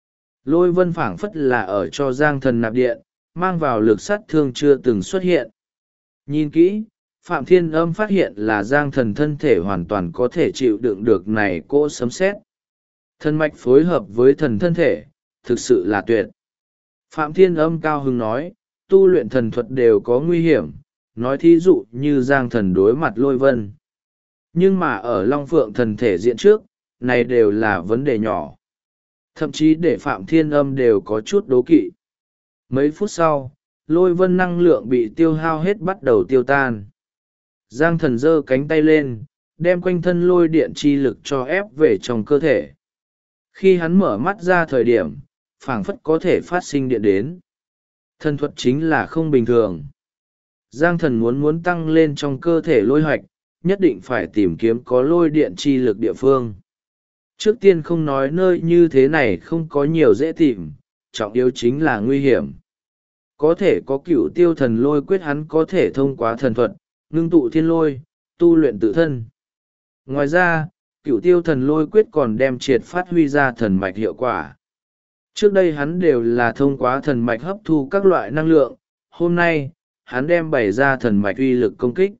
Lôi vân phảng phất là ở cho Giang Thần nạp điện, mang vào lực sát thương chưa từng xuất hiện. Nhìn kỹ, Phạm Thiên Âm phát hiện là Giang Thần thân thể hoàn toàn có thể chịu đựng được này cỗ sấm sét. Thần mạch phối hợp với thần thân thể, thực sự là tuyệt. Phạm Thiên Âm cao hứng nói, tu luyện thần thuật đều có nguy hiểm, nói thí dụ như Giang Thần đối mặt lôi vân. Nhưng mà ở Long Phượng thần thể diện trước, này đều là vấn đề nhỏ. Thậm chí để Phạm Thiên Âm đều có chút đố kỵ. Mấy phút sau, lôi vân năng lượng bị tiêu hao hết bắt đầu tiêu tan. Giang Thần giơ cánh tay lên, đem quanh thân lôi điện chi lực cho ép về trong cơ thể. Khi hắn mở mắt ra thời điểm, phảng phất có thể phát sinh điện đến. Thần thuật chính là không bình thường. Giang Thần muốn tăng lên trong cơ thể lôi hoạch, nhất định phải tìm kiếm có lôi điện chi lực địa phương. Trước tiên không nói nơi như thế này không có nhiều dễ tìm, trọng yếu chính là nguy hiểm. Có thể có Cửu Tiêu Thần Lôi Quyết, hắn có thể thông qua thần thuật, ngưng tụ thiên lôi, tu luyện tự thân. Ngoài ra, Cửu Tiêu Thần Lôi Quyết còn đem triệt phát huy ra thần mạch hiệu quả. Trước đây hắn đều là thông qua thần mạch hấp thu các loại năng lượng, hôm nay, hắn đem bày ra thần mạch uy lực công kích.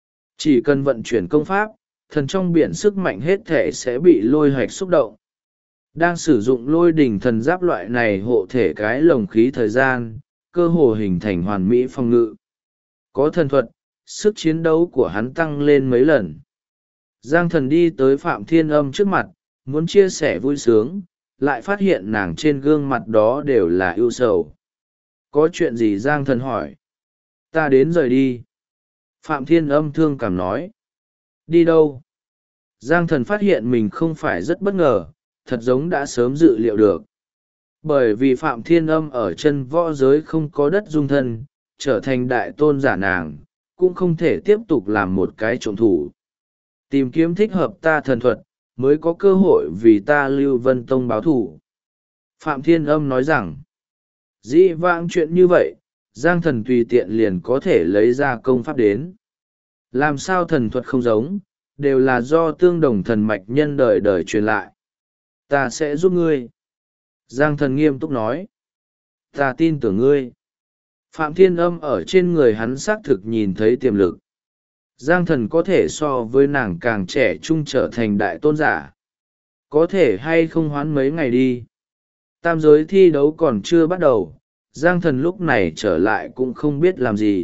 Chỉ cần vận chuyển công pháp, thần trong biển sức mạnh hết thể sẽ bị lôi hoạch xúc động. Đang sử dụng lôi đỉnh thần giáp loại này hộ thể cái lồng khí thời gian, cơ hồ hình thành hoàn mỹ phòng ngự. Có thần thuật, sức chiến đấu của hắn tăng lên mấy lần. Giang Thần đi tới Phạm Thiên Âm trước mặt, muốn chia sẻ vui sướng, lại phát hiện nàng trên gương mặt đó đều là ưu sầu. Có chuyện gì? Giang Thần hỏi. Ta đến rời đi. Phạm Thiên Âm thương cảm nói. Đi đâu? Giang Thần phát hiện mình không phải rất bất ngờ, thật giống đã sớm dự liệu được. Bởi vì Phạm Thiên Âm ở chân võ giới không có đất dung thân, trở thành đại tôn giả nàng, cũng không thể tiếp tục làm một cái trộm thủ. Tìm kiếm thích hợp ta thần thuật, mới có cơ hội vì ta Lưu Vân Tông báo thù. Phạm Thiên Âm nói rằng, dĩ vãng chuyện như vậy, Giang Thần tùy tiện liền có thể lấy ra công pháp đến. Làm sao thần thuật không giống, đều là do tương đồng thần mạch nhân đời đời truyền lại. Ta sẽ giúp ngươi. Giang Thần nghiêm túc nói. Ta tin tưởng ngươi. Phạm Thiên Âm ở trên người hắn xác thực nhìn thấy tiềm lực. Giang Thần có thể so với nàng càng trẻ trung trở thành đại tôn giả. Có thể hay không hoán mấy ngày đi. Tam giới thi đấu còn chưa bắt đầu, Giang Thần lúc này trở lại cũng không biết làm gì.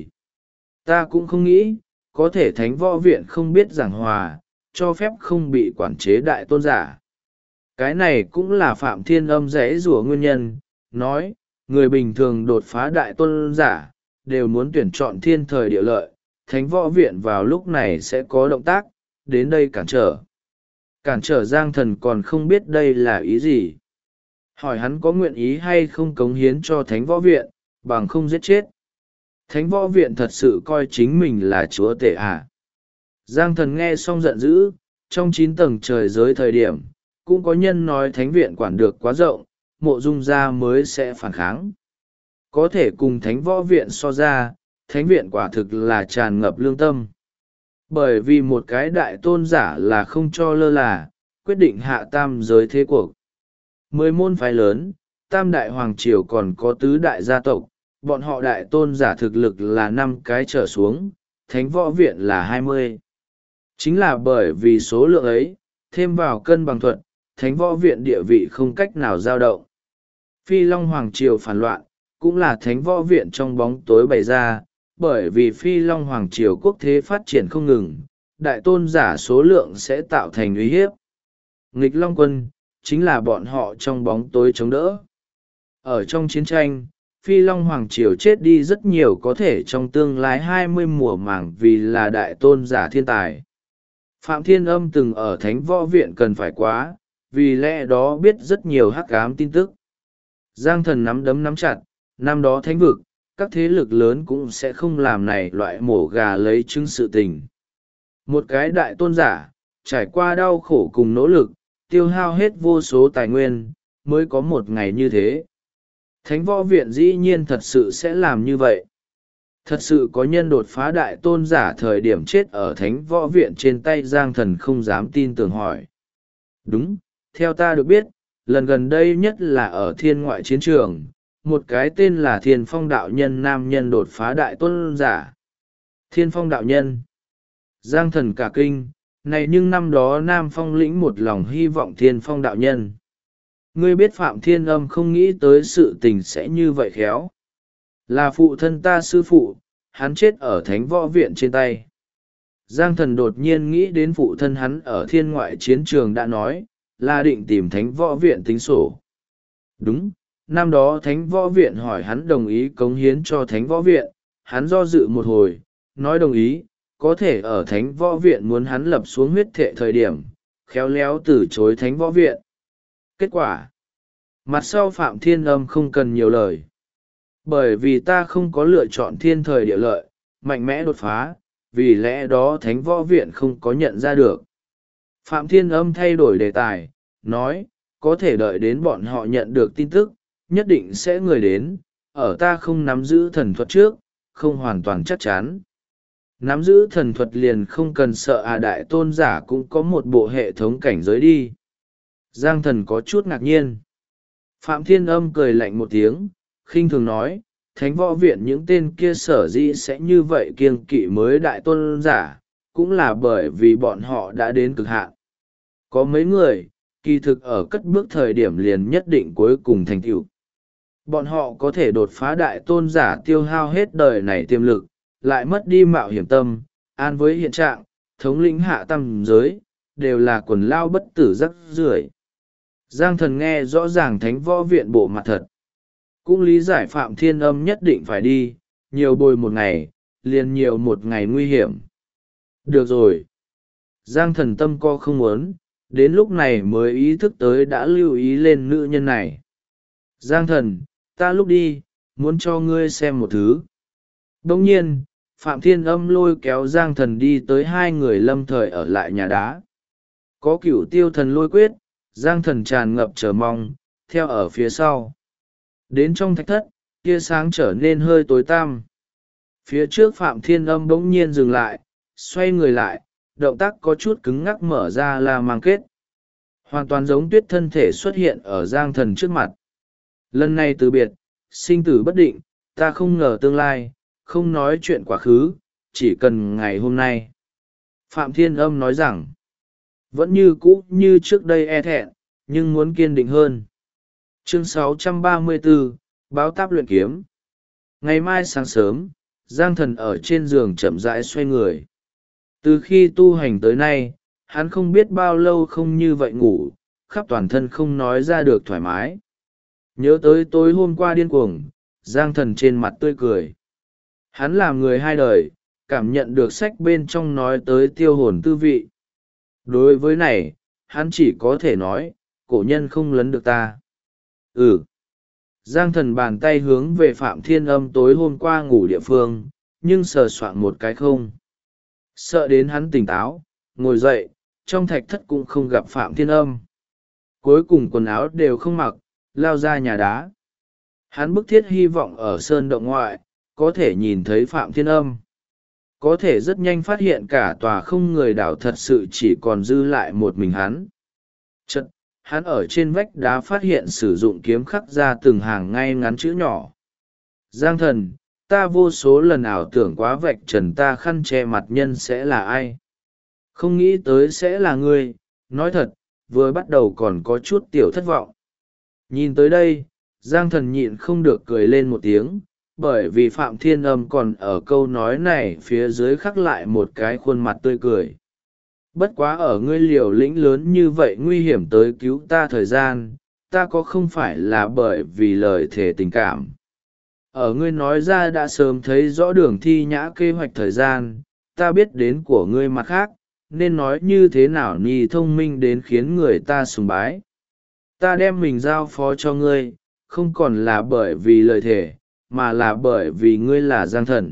Ta cũng không nghĩ, có thể thánh võ viện không biết giảng hòa, cho phép không bị quản chế đại tôn giả. Cái này cũng là Phạm Thiên Âm rẽ rủa nguyên nhân, nói, người bình thường đột phá đại tôn giả, đều muốn tuyển chọn thiên thời địa lợi, thánh võ viện vào lúc này sẽ có động tác, đến đây cản trở. Cản trở Giang Thần còn không biết đây là ý gì. Hỏi hắn có nguyện ý hay không cống hiến cho thánh võ viện, bằng không giết chết. Thánh võ viện thật sự coi chính mình là chúa tể à. Giang Thần nghe xong giận dữ, trong 9 tầng trời giới thời điểm, cũng có nhân nói thánh viện quản được quá rộng, mộ dung gia mới sẽ phản kháng. Có thể cùng thánh võ viện so ra, thánh viện quả thực là tràn ngập lương tâm. Bởi vì một cái đại tôn giả là không cho lơ là, quyết định hạ tam giới thế cuộc. 10 môn phái lớn, tam đại hoàng triều còn có tứ đại gia tộc, bọn họ đại tôn giả thực lực là 5 cái trở xuống, thánh võ viện là 20. Chính là bởi vì số lượng ấy, thêm vào cân bằng thuận, thánh võ viện địa vị không cách nào dao động. Phi Long Hoàng Triều phản loạn, cũng là thánh võ viện trong bóng tối bày ra, bởi vì Phi Long Hoàng Triều quốc thế phát triển không ngừng, đại tôn giả số lượng sẽ tạo thành uy hiếp. Nghịch Long Quân, chính là bọn họ trong bóng tối chống đỡ. Ở trong chiến tranh, Phi Long Hoàng Triều chết đi rất nhiều, có thể trong tương lai 20 mùa màng vì là đại tôn giả thiên tài. Phạm Thiên Âm từng ở thánh võ viện cần phải quá, vì lẽ đó biết rất nhiều hắc ám tin tức. Giang Thần nắm đấm nắm chặt, năm đó thánh vực, các thế lực lớn cũng sẽ không làm này loại mổ gà lấy trứng sự tình. Một cái đại tôn giả, trải qua đau khổ cùng nỗ lực, tiêu hao hết vô số tài nguyên, mới có một ngày như thế. Thánh võ viện dĩ nhiên thật sự sẽ làm như vậy. Thật sự có nhân đột phá đại tôn giả thời điểm chết ở thánh võ viện trên tay. Giang Thần không dám tin tưởng hỏi. Đúng, theo ta được biết, lần gần đây nhất là ở thiên ngoại chiến trường, một cái tên là Thiên Phong đạo nhân nam nhân đột phá đại tôn giả. Thiên Phong đạo nhân. Giang Thần cả kinh, này nhưng năm đó Nam Phong lĩnh một lòng hy vọng Thiên Phong đạo nhân. Ngươi biết Phạm Thiên Âm không nghĩ tới sự tình sẽ như vậy khéo. Là phụ thân ta sư phụ, hắn chết ở thánh võ viện trên tay. Giang Thần đột nhiên nghĩ đến phụ thân hắn ở thiên ngoại chiến trường đã nói, là định tìm thánh võ viện tính sổ. Đúng, năm đó thánh võ viện hỏi hắn đồng ý cống hiến cho thánh võ viện, hắn do dự một hồi, nói đồng ý, có thể ở thánh võ viện muốn hắn lập xuống huyết thệ thời điểm, khéo léo từ chối thánh võ viện. Kết quả, mặt sau Phạm Thiên Âm không cần nhiều lời. Bởi vì ta không có lựa chọn thiên thời địa lợi, mạnh mẽ đột phá, vì lẽ đó thánh võ viện không có nhận ra được. Phạm Thiên Âm thay đổi đề tài, nói, có thể đợi đến bọn họ nhận được tin tức, nhất định sẽ người đến, ở ta không nắm giữ thần thuật trước, không hoàn toàn chắc chắn. Nắm giữ thần thuật liền không cần sợ đại tôn giả cũng có một bộ hệ thống cảnh giới đi. Giang Thần có chút ngạc nhiên. Phạm Thiên Âm cười lạnh một tiếng, khinh thường nói, thánh võ viện những tên kia sở dĩ sẽ như vậy kiêng kỵ mới đại tôn giả, cũng là bởi vì bọn họ đã đến cực hạn. Có mấy người, kỳ thực ở cất bước thời điểm liền nhất định cuối cùng thành tựu. Bọn họ có thể đột phá đại tôn giả tiêu hao hết đời này tiềm lực, lại mất đi mạo hiểm tâm, an với hiện trạng, thống lĩnh hạ tam giới, đều là quần lao bất tử rắc rưởi. Giang Thần nghe rõ ràng thánh võ viện bộ mặt thật. Cũng lý giải Phạm Thiên Âm nhất định phải đi, nhiều bồi một ngày, liền nhiều một ngày nguy hiểm. Được rồi. Giang Thần tâm co không muốn, đến lúc này mới ý thức tới đã lưu ý lên nữ nhân này. Giang Thần, ta lúc đi, muốn cho ngươi xem một thứ. Đồng nhiên, Phạm Thiên Âm lôi kéo Giang Thần đi tới hai người lâm thời ở lại nhà đá. Có Cửu Tiêu Thần lôi quyết, Giang Thần tràn ngập chờ mong, theo ở phía sau. Đến trong thạch thất, tia sáng trở nên hơi tối tăm. Phía trước Phạm Thiên Âm bỗng nhiên dừng lại, xoay người lại, động tác có chút cứng ngắc mở ra là mang kết. Hoàn toàn giống tuyết thân thể xuất hiện ở Giang Thần trước mặt. Lần này từ biệt, sinh tử bất định, ta không ngờ tương lai, không nói chuyện quá khứ, chỉ cần ngày hôm nay. Phạm Thiên Âm nói rằng, vẫn như cũ như trước đây e thẹn, nhưng muốn kiên định hơn. Chương 634, Báo táp luyện kiếm. Ngày mai sáng sớm, Giang Thần ở trên giường chậm rãi xoay người. Từ khi tu hành tới nay, hắn không biết bao lâu không như vậy ngủ, khắp toàn thân không nói ra được thoải mái. Nhớ tới tối hôm qua điên cuồng, Giang Thần trên mặt tươi cười. Hắn làm người hai đời, cảm nhận được sách bên trong nói tới tiêu hồn tư vị. Đối với này, hắn chỉ có thể nói, cổ nhân không lấn được ta. Giang Thần bàn tay hướng về Phạm Thiên Âm tối hôm qua ngủ địa phương, nhưng sờ soạng một cái không. Sợ đến hắn tỉnh táo, ngồi dậy, trong thạch thất cũng không gặp Phạm Thiên Âm. Cuối cùng quần áo đều không mặc, lao ra nhà đá. Hắn bức thiết hy vọng ở sơn động ngoại, có thể nhìn thấy Phạm Thiên Âm. Có thể rất nhanh phát hiện cả tòa không người đảo thật sự chỉ còn dư lại một mình hắn. Chật, hắn ở trên vách đá phát hiện sử dụng kiếm khắc ra từng hàng ngay ngắn chữ nhỏ. Giang Thần, ta vô số lần ảo tưởng quá vạch trần ta khăn che mặt nhân sẽ là ai. Không nghĩ tới sẽ là ngươi, nói thật, vừa bắt đầu còn có chút tiểu thất vọng. Nhìn tới đây, Giang Thần nhịn không được cười lên một tiếng, bởi vì Phạm Thiên Âm còn ở câu nói này phía dưới khắc lại một cái khuôn mặt tươi cười. Bất quá ở ngươi liều lĩnh lớn như vậy nguy hiểm tới cứu ta thời gian, ta có không phải là bởi vì lời thề tình cảm. Ở ngươi nói ra đã sớm thấy rõ đường thi nhã kế hoạch thời gian, ta biết đến của ngươi mặt khác, nên nói như thế nào ni thông minh đến khiến người ta sùng bái. Ta đem mình giao phó cho ngươi, không còn là bởi vì lời thề, mà là bởi vì ngươi là Giang Thần.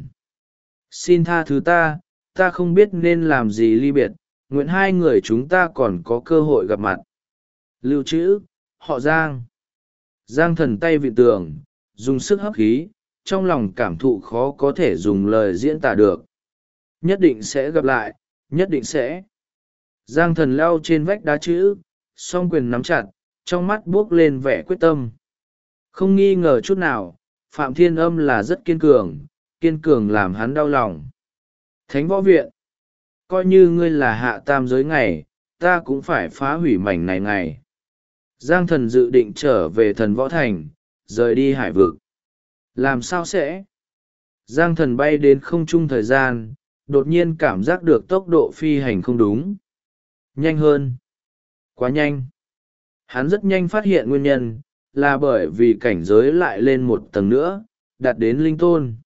Xin tha thứ ta không biết nên làm gì ly biệt, nguyện hai người chúng ta còn có cơ hội gặp mặt. Lưu trữ, họ Giang. Giang Thần tay vị tường, dùng sức hấp khí, trong lòng cảm thụ khó có thể dùng lời diễn tả được. Nhất định sẽ gặp lại, nhất định sẽ. Giang Thần leo trên vách đá chữ, song quyền nắm chặt, trong mắt buốc lên vẻ quyết tâm. Không nghi ngờ chút nào, Phạm Thiên Âm là rất kiên cường làm hắn đau lòng. Thánh Võ Viện, coi như ngươi là hạ tam giới ngày, ta cũng phải phá hủy mảnh này ngày. Giang Thần dự định trở về Thần Võ Thành, rời đi hải vực. Làm sao sẽ? Giang Thần bay đến không trung thời gian, đột nhiên cảm giác được tốc độ phi hành không đúng. Nhanh hơn. Quá nhanh. Hắn rất nhanh phát hiện nguyên nhân, là bởi vì cảnh giới lại lên một tầng nữa, đạt đến linh tôn.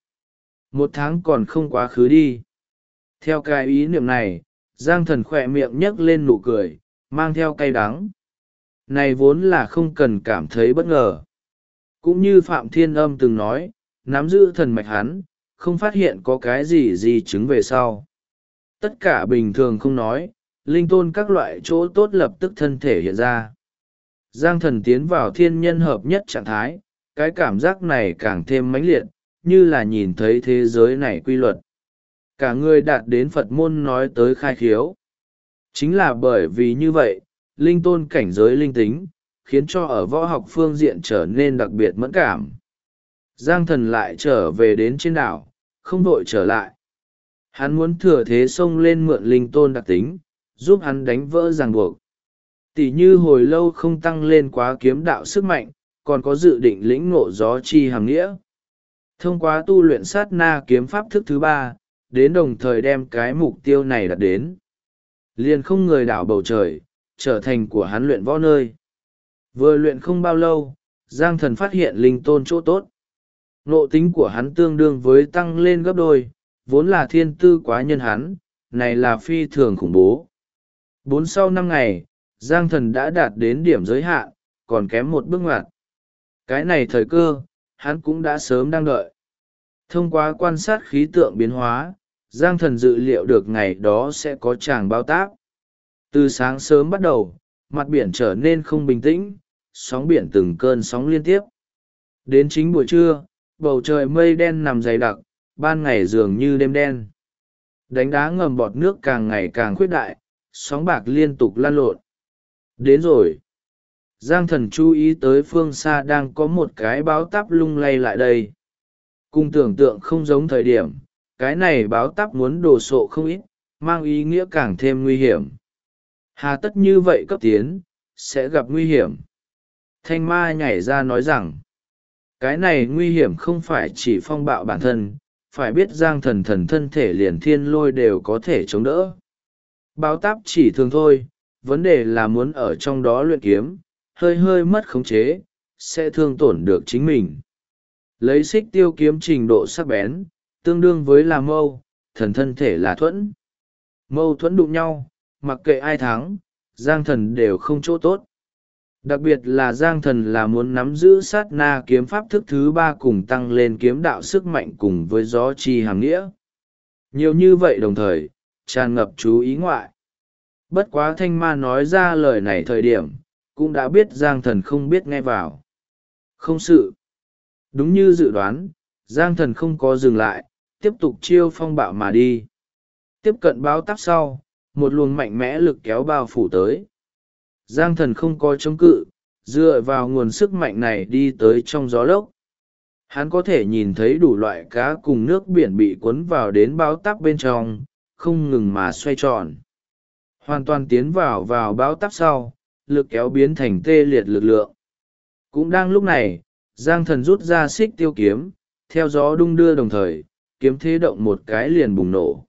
1 tháng còn không quá khứ đi. Theo cái ý niệm này, Giang Thần khỏe miệng nhấc lên nụ cười, mang theo cay đắng. Này vốn là không cần cảm thấy bất ngờ. Cũng như Phạm Thiên Âm từng nói, nắm giữ thần mạch hắn, không phát hiện có cái gì chứng về sau. Tất cả bình thường không nói, linh tôn các loại chỗ tốt lập tức thân thể hiện ra. Giang Thần tiến vào thiên nhân hợp nhất trạng thái, cái cảm giác này càng thêm mãnh liệt, như là nhìn thấy thế giới này quy luật. Cả người đạt đến Phật môn nói tới khai khiếu. Chính là bởi vì như vậy, linh tôn cảnh giới linh tính, khiến cho ở võ học phương diện trở nên đặc biệt mẫn cảm. Giang Thần lại trở về đến trên đảo, không vội trở lại. Hắn muốn thừa thế xông lên mượn linh tôn đặc tính, giúp hắn đánh vỡ ràng buộc. Tỷ như hồi lâu không tăng lên quá kiếm đạo sức mạnh, còn có dự định lĩnh ngộ gió chi hàm nghĩa. Thông qua tu luyện sát na kiếm pháp thức thứ 3, đến đồng thời đem cái mục tiêu này đạt đến. Liền không người đảo bầu trời, trở thành của hắn luyện võ nơi. Vừa luyện không bao lâu, Giang Thần phát hiện linh tôn chỗ tốt. Ngộ tính của hắn tương đương với tăng lên gấp đôi, vốn là thiên tư quá nhân hắn, này là phi thường khủng bố. Sau 5 ngày, Giang Thần đã đạt đến điểm giới hạn, còn kém một bước ngoặt. Cái này thời cơ, hắn cũng đã sớm đang đợi. Thông qua quan sát khí tượng biến hóa, Giang Thần dự liệu được ngày đó sẽ có tràng bao táp. Từ sáng sớm bắt đầu, mặt biển trở nên không bình tĩnh, sóng biển từng cơn sóng liên tiếp. Đến chính buổi trưa, bầu trời mây đen nằm dày đặc, ban ngày dường như đêm đen. Đánh đá ngầm bọt nước càng ngày càng khuyết đại, sóng bạc liên tục lan lộn. Đến rồi. Giang Thần chú ý tới phương xa đang có một cái báo táp lung lay lại đây. Cùng tưởng tượng không giống thời điểm, cái này báo táp muốn đồ sộ không ít, mang ý nghĩa càng thêm nguy hiểm. Hà tất như vậy cấp tiến, sẽ gặp nguy hiểm. Thanh ma nhảy ra nói rằng, cái này nguy hiểm không phải chỉ phong bạo bản thân, phải biết Giang Thần thân thể liền thiên lôi đều có thể chống đỡ. Báo táp chỉ thường thôi, vấn đề là muốn ở trong đó luyện kiếm, hơi hơi mất khống chế, sẽ thương tổn được chính mình. Lấy xích tiêu kiếm trình độ sắc bén, tương đương với là mâu, thân thể là thuẫn. Mâu thuẫn đụng nhau, mặc kệ ai thắng, Giang Thần đều không chỗ tốt. Đặc biệt là Giang Thần là muốn nắm giữ sát na kiếm pháp thức thứ 3 cùng tăng lên kiếm đạo sức mạnh cùng với gió chi hàm nghĩa. Nhiều như vậy đồng thời, tràn ngập chú ý ngoại. Bất quá thanh ma nói ra lời này thời điểm, cũng đã biết Giang Thần không biết nghe vào. Không sự. Đúng như dự đoán, Giang Thần không có dừng lại, tiếp tục chiêu phong bạo mà đi. Tiếp cận báo táp sau, một luồng mạnh mẽ lực kéo bao phủ tới. Giang Thần không có chống cự, dựa vào nguồn sức mạnh này đi tới trong gió lốc. Hắn có thể nhìn thấy đủ loại cá cùng nước biển bị cuốn vào đến báo táp bên trong, không ngừng mà xoay tròn. Hoàn toàn tiến vào báo táp sau, lực kéo biến thành tê liệt lực lượng. Cũng đang lúc này, Giang Thần rút ra xích tiêu kiếm, theo gió đung đưa đồng thời, kiếm thế động một cái liền bùng nổ.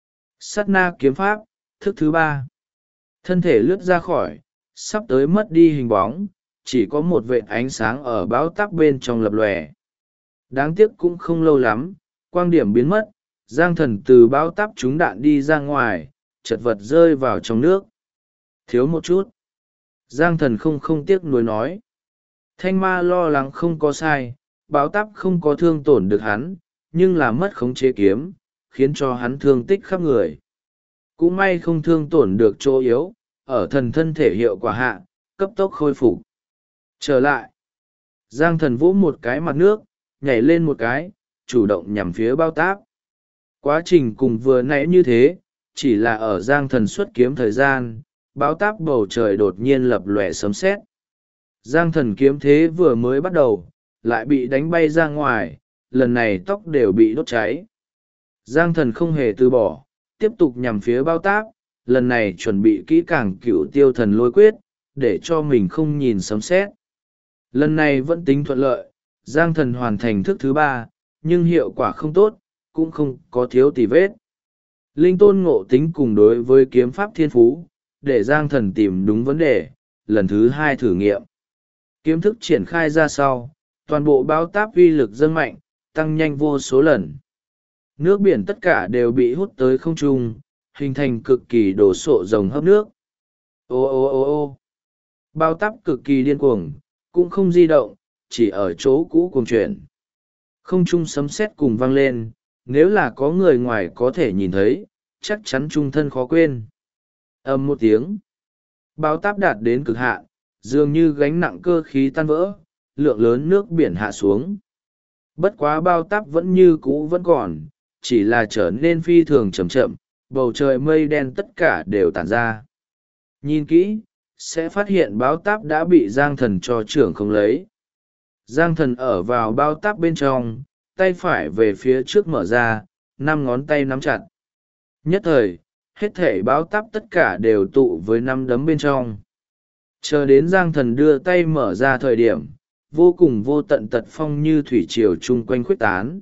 Sát na kiếm pháp, thức thứ 3. Thân thể lướt ra khỏi, sắp tới mất đi hình bóng, chỉ có một vệt ánh sáng ở báo táp bên trong lập lòe. Đáng tiếc cũng không lâu lắm, quang điểm biến mất, Giang Thần từ báo táp trúng đạn đi ra ngoài, chật vật rơi vào trong nước. Thiếu một chút. Giang Thần không tiếc nuối nói. Thanh ma lo lắng không có sai, báo táp không có thương tổn được hắn, nhưng là mất khống chế kiếm, khiến cho hắn thương tích khắp người. Cũng may không thương tổn được chỗ yếu, ở thân thể hiệu quả hạ, cấp tốc khôi phục. Trở lại. Giang Thần vỗ một cái mặt nước, nhảy lên một cái, chủ động nhằm phía bao táp. Quá trình cùng vừa nãy như thế, chỉ là ở Giang Thần xuất kiếm thời gian, báo táp bầu trời đột nhiên lập lòe sấm sét. Giang Thần kiếm thế vừa mới bắt đầu, lại bị đánh bay ra ngoài, lần này tóc đều bị đốt cháy. Giang Thần không hề từ bỏ, tiếp tục nhằm phía bao táp, lần này chuẩn bị kỹ càng Cửu Tiêu Thần Lôi Quyết, để cho mình không nhìn sấm sét. Lần này vẫn tính thuận lợi, Giang Thần hoàn thành thức thứ 3, nhưng hiệu quả không tốt, cũng không có thiếu tì vết. Linh tôn ngộ tính cùng đối với kiếm pháp thiên phú, để Giang Thần tìm đúng vấn đề, lần thứ 2 thử nghiệm. Kiếm thức triển khai ra sau, toàn bộ báo táp uy lực dâng mạnh, tăng nhanh vô số lần. Nước biển tất cả đều bị hút tới không trung, hình thành cực kỳ đổ sộ rồng hấp nước. Ô ô ô ô bao táp cực kỳ điên cuồng, cũng không di động, chỉ ở chỗ cũ cuồng chuyển. Không trung sấm sét cùng vang lên, nếu là có người ngoài có thể nhìn thấy, chắc chắn trung thân khó quên. Ầm một tiếng, bao táp đạt đến cực hạn, dường như gánh nặng cơ khí tan vỡ, lượng lớn nước biển hạ xuống. Bất quá bao táp vẫn như cũ vẫn còn, chỉ là trở nên phi thường chậm chậm, bầu trời mây đen tất cả đều tản ra. Nhìn kỹ, sẽ phát hiện báo táp đã bị Giang Thần cho trưởng không lấy. Giang Thần ở vào bao táp bên trong, tay phải về phía trước mở ra, 5 ngón tay nắm chặt. Nhất thời, hết thể báo táp tất cả đều tụ với 5 đấm bên trong. Chờ đến Giang Thần đưa tay mở ra thời điểm, vô cùng vô tận tật phong như thủy triều chung quanh khuếch tán.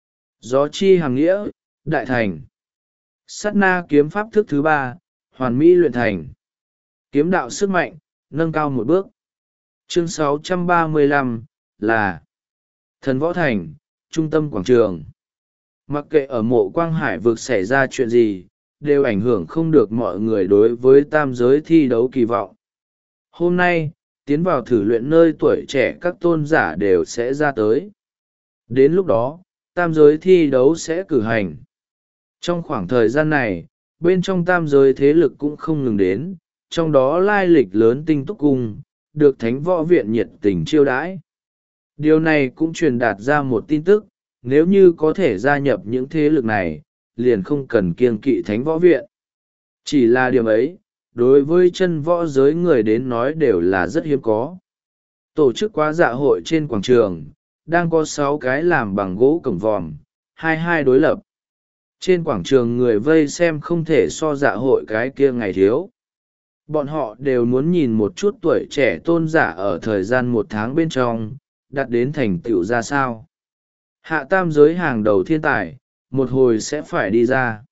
Gió chi hàng nghĩa, đại thành. Sát na kiếm pháp thức thứ 3, hoàn mỹ luyện thành. Kiếm đạo sức mạnh, nâng cao một bước. Chương 635, là Thần Võ Thành, trung tâm quảng trường. Mặc kệ ở Mộ Quang Hải vực xảy ra chuyện gì, đều ảnh hưởng không được mọi người đối với tam giới thi đấu kỳ vọng. Hôm nay, tiến vào thử luyện nơi tuổi trẻ các tôn giả đều sẽ ra tới. Đến lúc đó, tam giới thi đấu sẽ cử hành. Trong khoảng thời gian này, bên trong tam giới thế lực cũng không ngừng đến, trong đó lai lịch lớn Tinh Túc Cung, được Thánh Võ Viện nhiệt tình chiêu đãi. Điều này cũng truyền đạt ra một tin tức, nếu như có thể gia nhập những thế lực này, liền không cần kiêng kỵ Thánh Võ Viện. Chỉ là điểm ấy, đối với chân võ giới người đến nói đều là rất hiếm có. Tổ chức quá dạ hội trên quảng trường, đang có 6 cái làm bằng gỗ cổng vòm, hai đối lập. Trên quảng trường người vây xem không thể so dạ hội cái kia ngày thiếu. Bọn họ đều muốn nhìn một chút tuổi trẻ tôn giả ở thời gian 1 tháng bên trong, đạt đến thành tựu ra sao. Hạ tam giới hàng đầu thiên tài, một hồi sẽ phải đi ra.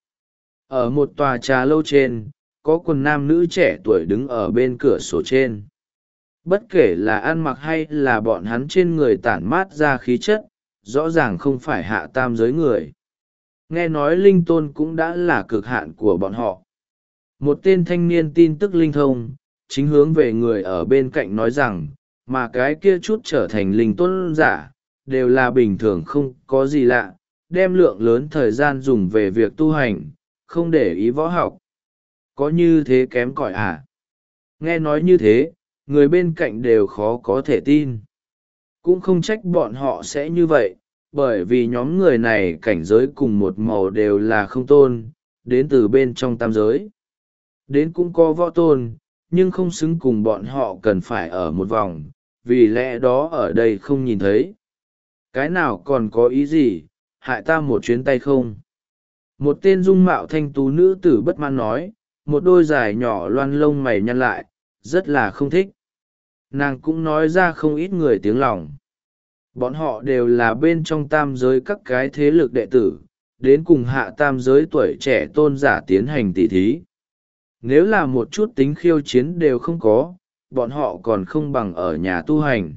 Ở một tòa trà lâu trên, có quần nam nữ trẻ tuổi đứng ở bên cửa sổ trên. Bất kể là ăn mặc hay là bọn hắn trên người tản mát ra khí chất, rõ ràng không phải hạ tam giới người. Nghe nói linh tôn cũng đã là cực hạn của bọn họ. Một tên thanh niên tin tức linh thông, chính hướng về người ở bên cạnh nói rằng, mà cái kia chút trở thành linh tôn giả, đều là bình thường không có gì lạ, đem lượng lớn thời gian dùng về việc tu hành, không để ý võ học. Có như thế kém cỏi à? Nghe nói như thế, người bên cạnh đều khó có thể tin. Cũng không trách bọn họ sẽ như vậy, bởi vì nhóm người này cảnh giới cùng một màu đều là không tôn, đến từ bên trong tam giới. Đến cũng có võ tôn, nhưng không xứng cùng bọn họ cần phải ở một vòng, vì lẽ đó ở đây không nhìn thấy. Cái nào còn có ý gì, hại ta một chuyến tay không? Một tên dung mạo thanh tú nữ tử bất mãn nói, một đôi dài nhỏ loan lông mày nhăn lại, rất là không thích. Nàng cũng nói ra không ít người tiếng lòng. Bọn họ đều là bên trong tam giới các cái thế lực đệ tử, đến cùng hạ tam giới tuổi trẻ tôn giả tiến hành tỉ thí. Nếu là một chút tính khiêu chiến đều không có, bọn họ còn không bằng ở nhà tu hành.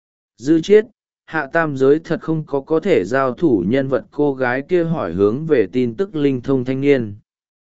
Dư chiết, hạ tam giới thật không có thể giao thủ nhân vật cô gái kia hỏi hướng về tin tức linh thông thanh niên.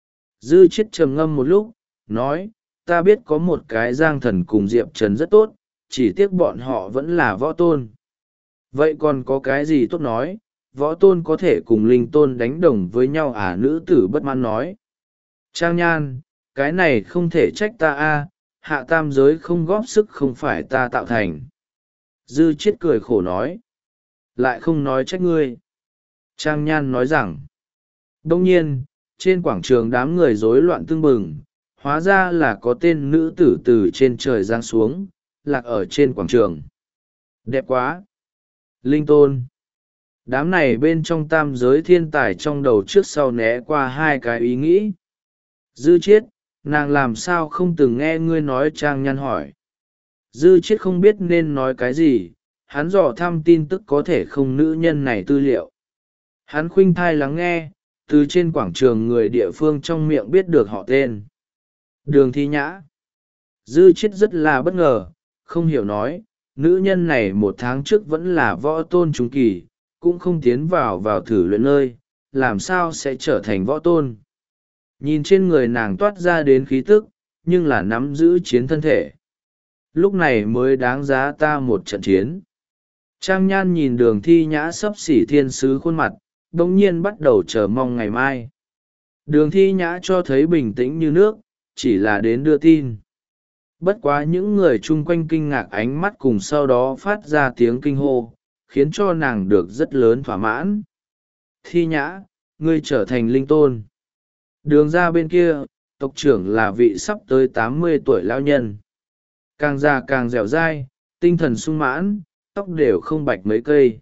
Dư chiết trầm ngâm một lúc, nói, ta biết có một cái giang thần cùng Diệp Trần rất tốt, chỉ tiếc bọn họ vẫn là võ tôn. Vậy còn có cái gì tốt nói, võ tôn có thể cùng linh tôn đánh đồng với nhau à? Nữ tử bất mãn nói. Trang Nhan, cái này không thể trách ta a, hạ tam giới không góp sức không phải ta tạo thành. Dư chiết cười khổ nói. Lại không nói trách ngươi. Trang Nhan nói rằng. Đông nhiên, trên quảng trường đám người rối loạn tưng bừng, hóa ra là có tên nữ tử từ trên trời giáng xuống, lạc ở trên quảng trường. Đẹp quá! Linh tôn! Đám này bên trong tam giới thiên tài trong đầu trước sau né qua 2 cái ý nghĩ. Dư chiết, nàng làm sao không từng nghe ngươi nói? Trang Nhan hỏi. Dư chiết không biết nên nói cái gì, hắn dò thăm tin tức có thể không nữ nhân này tư liệu. Hắn khuynh thai lắng nghe, từ trên quảng trường người địa phương trong miệng biết được họ tên. Đường Thi Nhã. Dư chiết rất là bất ngờ, không hiểu nói, nữ nhân này 1 tháng trước vẫn là võ tôn trung kỳ, cũng không tiến vào thử luyện nơi, làm sao sẽ trở thành võ tôn. Nhìn trên người nàng toát ra đến khí tức, nhưng là nắm giữ chiến thân thể. Lúc này mới đáng giá ta một trận chiến. Trang Nhan nhìn Đường Thi Nhã xấp xỉ thiên sứ khuôn mặt, bỗng nhiên bắt đầu chờ mong ngày mai. Đường Thi Nhã cho thấy bình tĩnh như nước, chỉ là đến đưa tin. Bất quá những người chung quanh kinh ngạc ánh mắt cùng sau đó phát ra tiếng kinh hô, khiến cho nàng được rất lớn thỏa mãn. Thi Nhã, ngươi trở thành linh tôn. Đường ra bên kia, tộc trưởng là vị sắp tới 80 tuổi lão nhân. Càng già càng dẻo dai, tinh thần sung mãn, tóc đều không bạch mấy cây.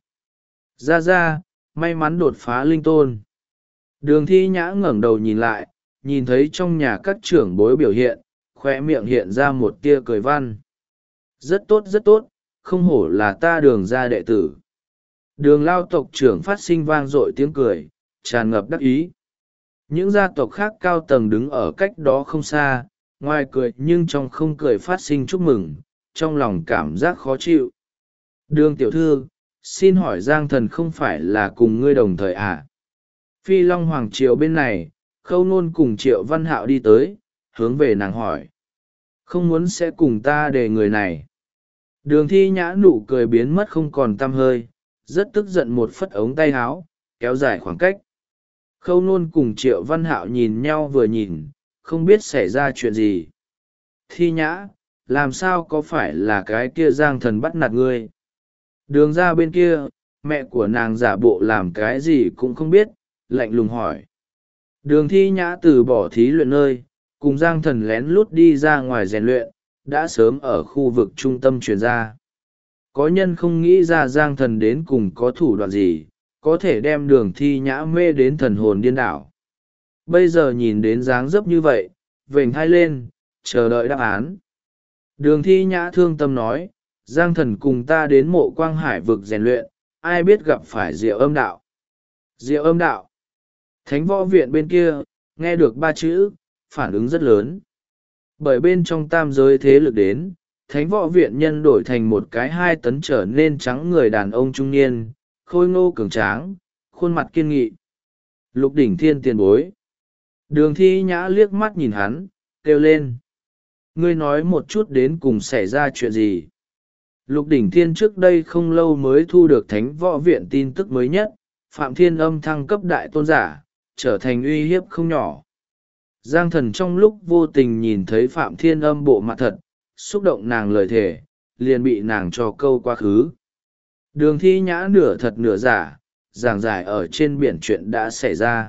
Ra, may mắn đột phá linh tôn. Đường Thi Nhã ngẩng đầu nhìn lại, nhìn thấy trong nhà các trưởng bối biểu hiện, khoe miệng hiện ra một tia cười văn. Rất tốt, không hổ là ta đường ra đệ tử. Đường Lao tộc trưởng phát sinh vang dội tiếng cười, tràn ngập đắc ý. Những gia tộc khác cao tầng đứng ở cách đó không xa, ngoài cười nhưng trong không cười phát sinh chúc mừng, trong lòng cảm giác khó chịu. Đường tiểu thư, xin hỏi Giang Thần không phải là cùng ngươi đồng thời à? Phi Long Hoàng Triều bên này, Khâu Nôn cùng Triệu Văn Hạo đi tới, hướng về nàng hỏi. Không muốn sẽ cùng ta để người này. Đường Thi Nhã nụ cười biến mất không còn tăm hơi, rất tức giận một phất ống tay áo, kéo dài khoảng cách. Khâu Nôn cùng Triệu Văn Hạo nhìn nhau vừa nhìn, không biết xảy ra chuyện gì. Thi Nhã, làm sao có phải là cái kia Giang Thần bắt nạt ngươi? Đường ra bên kia, mẹ của nàng giả bộ làm cái gì cũng không biết, lạnh lùng hỏi. Đường Thi Nhã từ bỏ thí luyện nơi, cùng Giang Thần lén lút đi ra ngoài rèn luyện, đã sớm ở khu vực trung tâm truyền ra. Có nhân không nghĩ ra Giang Thần đến cùng có thủ đoạn gì, có thể đem Đường Thi Nhã mê đến thần hồn điên đảo. Bây giờ nhìn đến dáng dấp như vậy, vểnh hai lên, chờ đợi đáp án. Đường Thi Nhã thương tâm nói, Giang Thần cùng ta đến Mộ Quang Hải vực rèn luyện, ai biết gặp phải Diệu Âm đạo. Diệu Âm đạo. Thánh võ viện bên kia, nghe được ba chữ, phản ứng rất lớn. Bởi bên trong tam giới thế lực đến, thánh võ viện nhân đổi thành một cái 2 tấn trở nên trắng người đàn ông trung niên, khôi ngô cường tráng, khuôn mặt kiên nghị. Lục Đỉnh Thiên tiền bối. Đường Thi Nhã liếc mắt nhìn hắn, kêu lên. Ngươi nói một chút đến cùng xảy ra chuyện gì? Lục Đỉnh Thiên trước đây không lâu mới thu được thánh võ viện tin tức mới nhất, Phạm Thiên Âm thăng cấp đại tôn giả, trở thành uy hiếp không nhỏ. Giang Thần trong lúc vô tình nhìn thấy Phạm Thiên Âm bộ mặt thật, xúc động nàng lời thề, liền bị nàng cho câu quá khứ. Đường Thi Nhã nửa thật nửa giả, giảng giải ở trên biển chuyện đã xảy ra.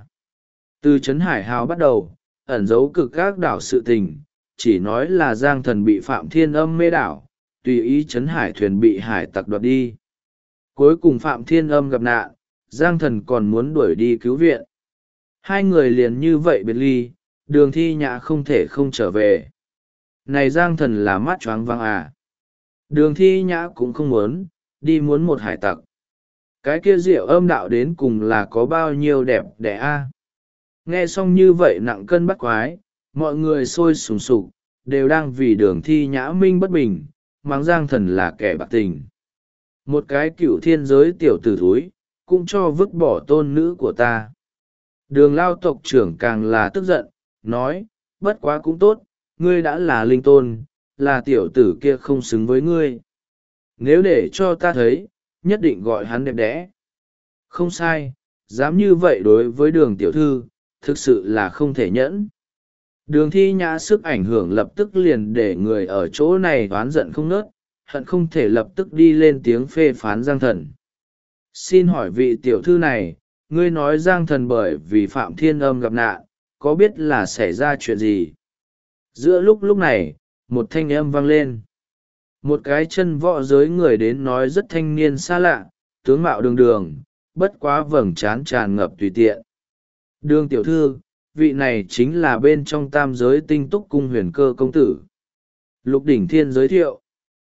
Từ Trấn Hải Hào bắt đầu, ẩn giấu cực các đảo sự tình, chỉ nói là Giang Thần bị Phạm Thiên Âm mê đảo, tùy ý Trấn Hải thuyền bị hải tặc đoạt đi. Cuối cùng Phạm Thiên Âm gặp nạn, Giang Thần còn muốn đuổi đi cứu viện. Hai người liền như vậy biệt ly, Đường Thi Nhã không thể không trở về. Này Giang Thần là mắt choáng váng à. Đường Thi Nhã cũng không muốn, đi muốn một hải tặc. Cái kia Diệu Âm đạo đến cùng là có bao nhiêu đẹp đẽ a. Nghe xong như vậy nặng cân bắt quái, mọi người sôi sùng sục, đều đang vì Đường Thi Nhã minh bất bình, mắng Giang Thần là kẻ bạc tình. Một cái cựu thiên giới tiểu tử thúi, cũng cho vứt bỏ tôn nữ của ta. Đường Lao tộc trưởng càng là tức giận, nói, bất quá cũng tốt, ngươi đã là linh tôn, là tiểu tử kia không xứng với ngươi. Nếu để cho ta thấy, nhất định gọi hắn đẹp đẽ. Không sai, dám như vậy đối với Đường tiểu thư, thực sự là không thể nhẫn. Đường Thi Nhã sức ảnh hưởng lập tức liền để người ở chỗ này oán giận không nớt, hận không thể lập tức đi lên tiếng phê phán Giang Thần. Xin hỏi vị tiểu thư này, ngươi nói Giang Thần bởi vì Phạm Thiên Âm gặp nạn, có biết là xảy ra chuyện gì? Giữa lúc này, một thanh âm vang lên. Một cái chân võ giới người đến nói rất thanh niên xa lạ, tướng mạo đường đường, bất quá vầng trán tràn ngập tùy tiện. Đường tiểu thư, vị này chính là bên trong tam giới tinh túc cung Huyền Cơ công tử. Lục Đỉnh Thiên giới thiệu.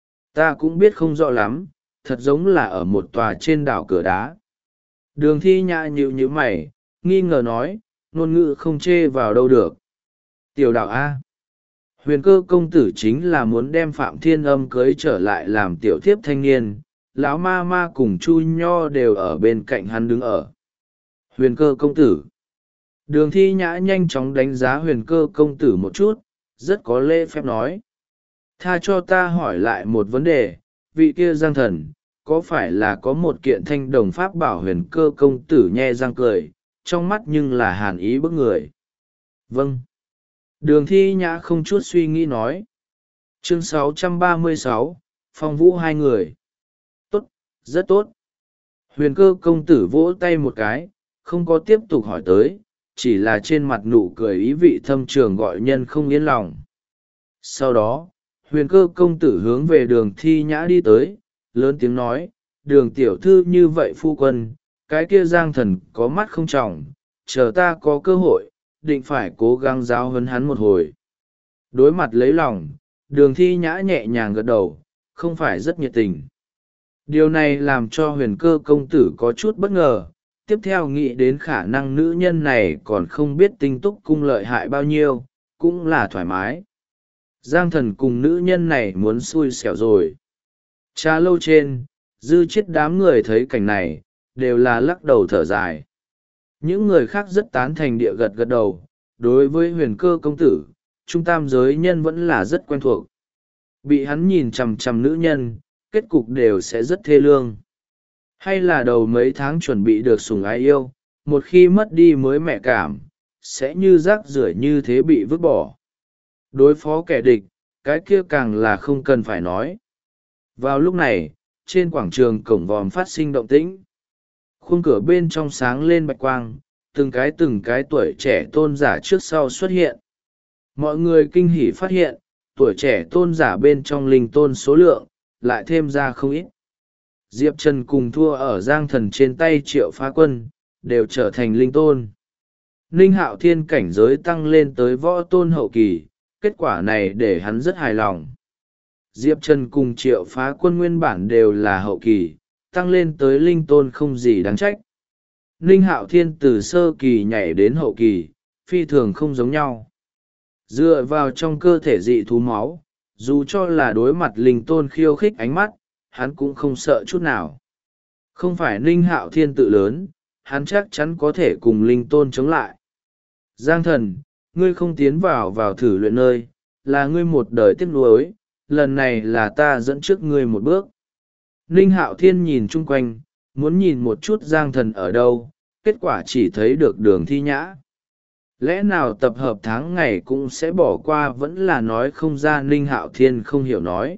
Ta cũng biết không rõ lắm, thật giống là ở một tòa trên đảo cửa đá. Đường Thi Nhã nhíu mày, nghi ngờ nói, ngôn ngữ không chê vào đâu được. Tiểu đảo A. Huyền Cơ công tử chính là muốn đem Phạm Thiên Âm cưới trở lại làm tiểu thiếp thanh niên, lão ma ma cùng Chu Nho đều ở bên cạnh hắn đứng ở. Huyền Cơ công tử. Đường Thi Nhã nhanh chóng đánh giá Huyền Cơ công tử một chút, rất có lễ phép nói. Tha cho ta hỏi lại một vấn đề, vị kia Giang Thần, có phải là có một kiện thanh đồng pháp bảo? Huyền Cơ công tử nhe răng cười, trong mắt nhưng là hàn ý bức người. Vâng. Đường Thi Nhã không chút suy nghĩ nói. Chương 636, Phong Vũ hai người. Tốt, rất tốt. Huyền Cơ công tử vỗ tay một cái, không có tiếp tục hỏi tới, chỉ là trên mặt nụ cười ý vị thâm trường gọi nhân không yên lòng. Sau đó, Huyền Cơ công tử hướng về Đường Thi Nhã đi tới, lớn tiếng nói, Đường tiểu thư như vậy phu quân, cái kia Giang Thần có mắt không tròng, chờ ta có cơ hội, định phải cố gắng giáo huấn hắn một hồi. Đối mặt lấy lòng, Đường Thi Nhã nhẹ nhàng gật đầu, không phải rất nhiệt tình. Điều này làm cho Huyền Cơ công tử có chút bất ngờ, tiếp theo nghĩ đến khả năng nữ nhân này còn không biết tinh túc cung lợi hại bao nhiêu, cũng là thoải mái. Giang Thần cùng nữ nhân này muốn xui xẻo rồi. Trà lâu trên, Dư chết đám người thấy cảnh này đều là lắc đầu thở dài. Những người khác rất tán thành địa gật gật đầu. Đối với Huyền Cơ công tử, trung tam giới nhân vẫn là rất quen thuộc. Bị hắn nhìn chằm chằm nữ nhân, kết cục đều sẽ rất thê lương. Hay là đầu mấy tháng chuẩn bị được sủng ái yêu, một khi mất đi mới mẹ cảm, sẽ như rác rưởi như thế bị vứt bỏ. Đối phó kẻ địch, cái kia càng là không cần phải nói. Vào lúc này, trên quảng trường cổng vòm phát sinh động tĩnh. Khung cửa bên trong sáng lên bạch quang, từng cái tuổi trẻ tôn giả trước sau xuất hiện. Mọi người kinh hỉ phát hiện, tuổi trẻ tôn giả bên trong linh tôn số lượng, lại thêm ra không ít. Diệp Trần cùng thua ở Giang Thần trên tay Triệu Phá Quân, đều trở thành linh tôn. Ninh Hạo Thiên cảnh giới tăng lên tới võ tôn hậu kỳ, kết quả này để hắn rất hài lòng. Diệp Trần cùng Triệu Phá Quân nguyên bản đều là hậu kỳ, tăng lên tới linh tôn không gì đáng trách. Ninh Hạo Thiên từ sơ kỳ nhảy đến hậu kỳ, phi thường không giống nhau. Dựa vào trong cơ thể dị thú máu, dù cho là đối mặt linh tôn khiêu khích ánh mắt, hắn cũng không sợ chút nào. Không phải Ninh Hạo Thiên tự lớn, hắn chắc chắn có thể cùng linh tôn chống lại. Giang Thần, ngươi không tiến vào thử luyện nơi, là ngươi một đời tiếc nuối, lần này là ta dẫn trước ngươi một bước. Ninh Hạo Thiên nhìn chung quanh, muốn nhìn một chút Giang Thần ở đâu, kết quả chỉ thấy được Đường Thi Nhã. Lẽ nào tập hợp tháng ngày cũng sẽ bỏ qua, vẫn là nói không ra. Ninh Hạo Thiên không hiểu nói.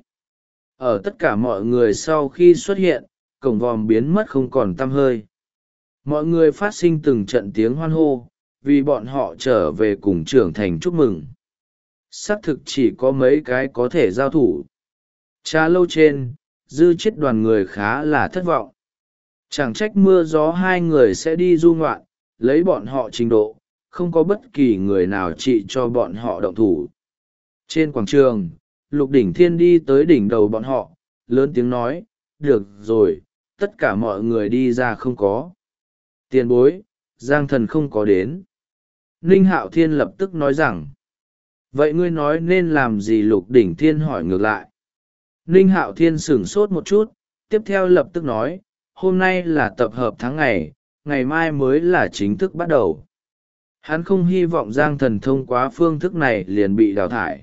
Ở tất cả mọi người sau khi xuất hiện, cổng vòm biến mất không còn tăm hơi. Mọi người phát sinh từng trận tiếng hoan hô, vì bọn họ trở về cùng trưởng thành chúc mừng. Xác thực chỉ có mấy cái có thể giao thủ. Trà lâu trên, Dư chết đoàn người khá là thất vọng. Chẳng trách mưa gió hai người sẽ đi du ngoạn, lấy bọn họ trình độ, không có bất kỳ người nào trị cho bọn họ động thủ. Trên quảng trường, Lục Đỉnh Thiên đi tới đỉnh đầu bọn họ, lớn tiếng nói, được rồi, tất cả mọi người đi ra không có. Tiền bối, Giang Thần không có đến. Ninh Hạo Thiên lập tức nói rằng, vậy ngươi nói nên làm gì? Lục Đỉnh Thiên hỏi ngược lại. Ninh Hạo Thiên sửng sốt một chút, tiếp theo lập tức nói, hôm nay là tập hợp tháng ngày, ngày mai mới là chính thức bắt đầu. Hắn không hy vọng Giang Thần thông qua phương thức này liền bị đào thải,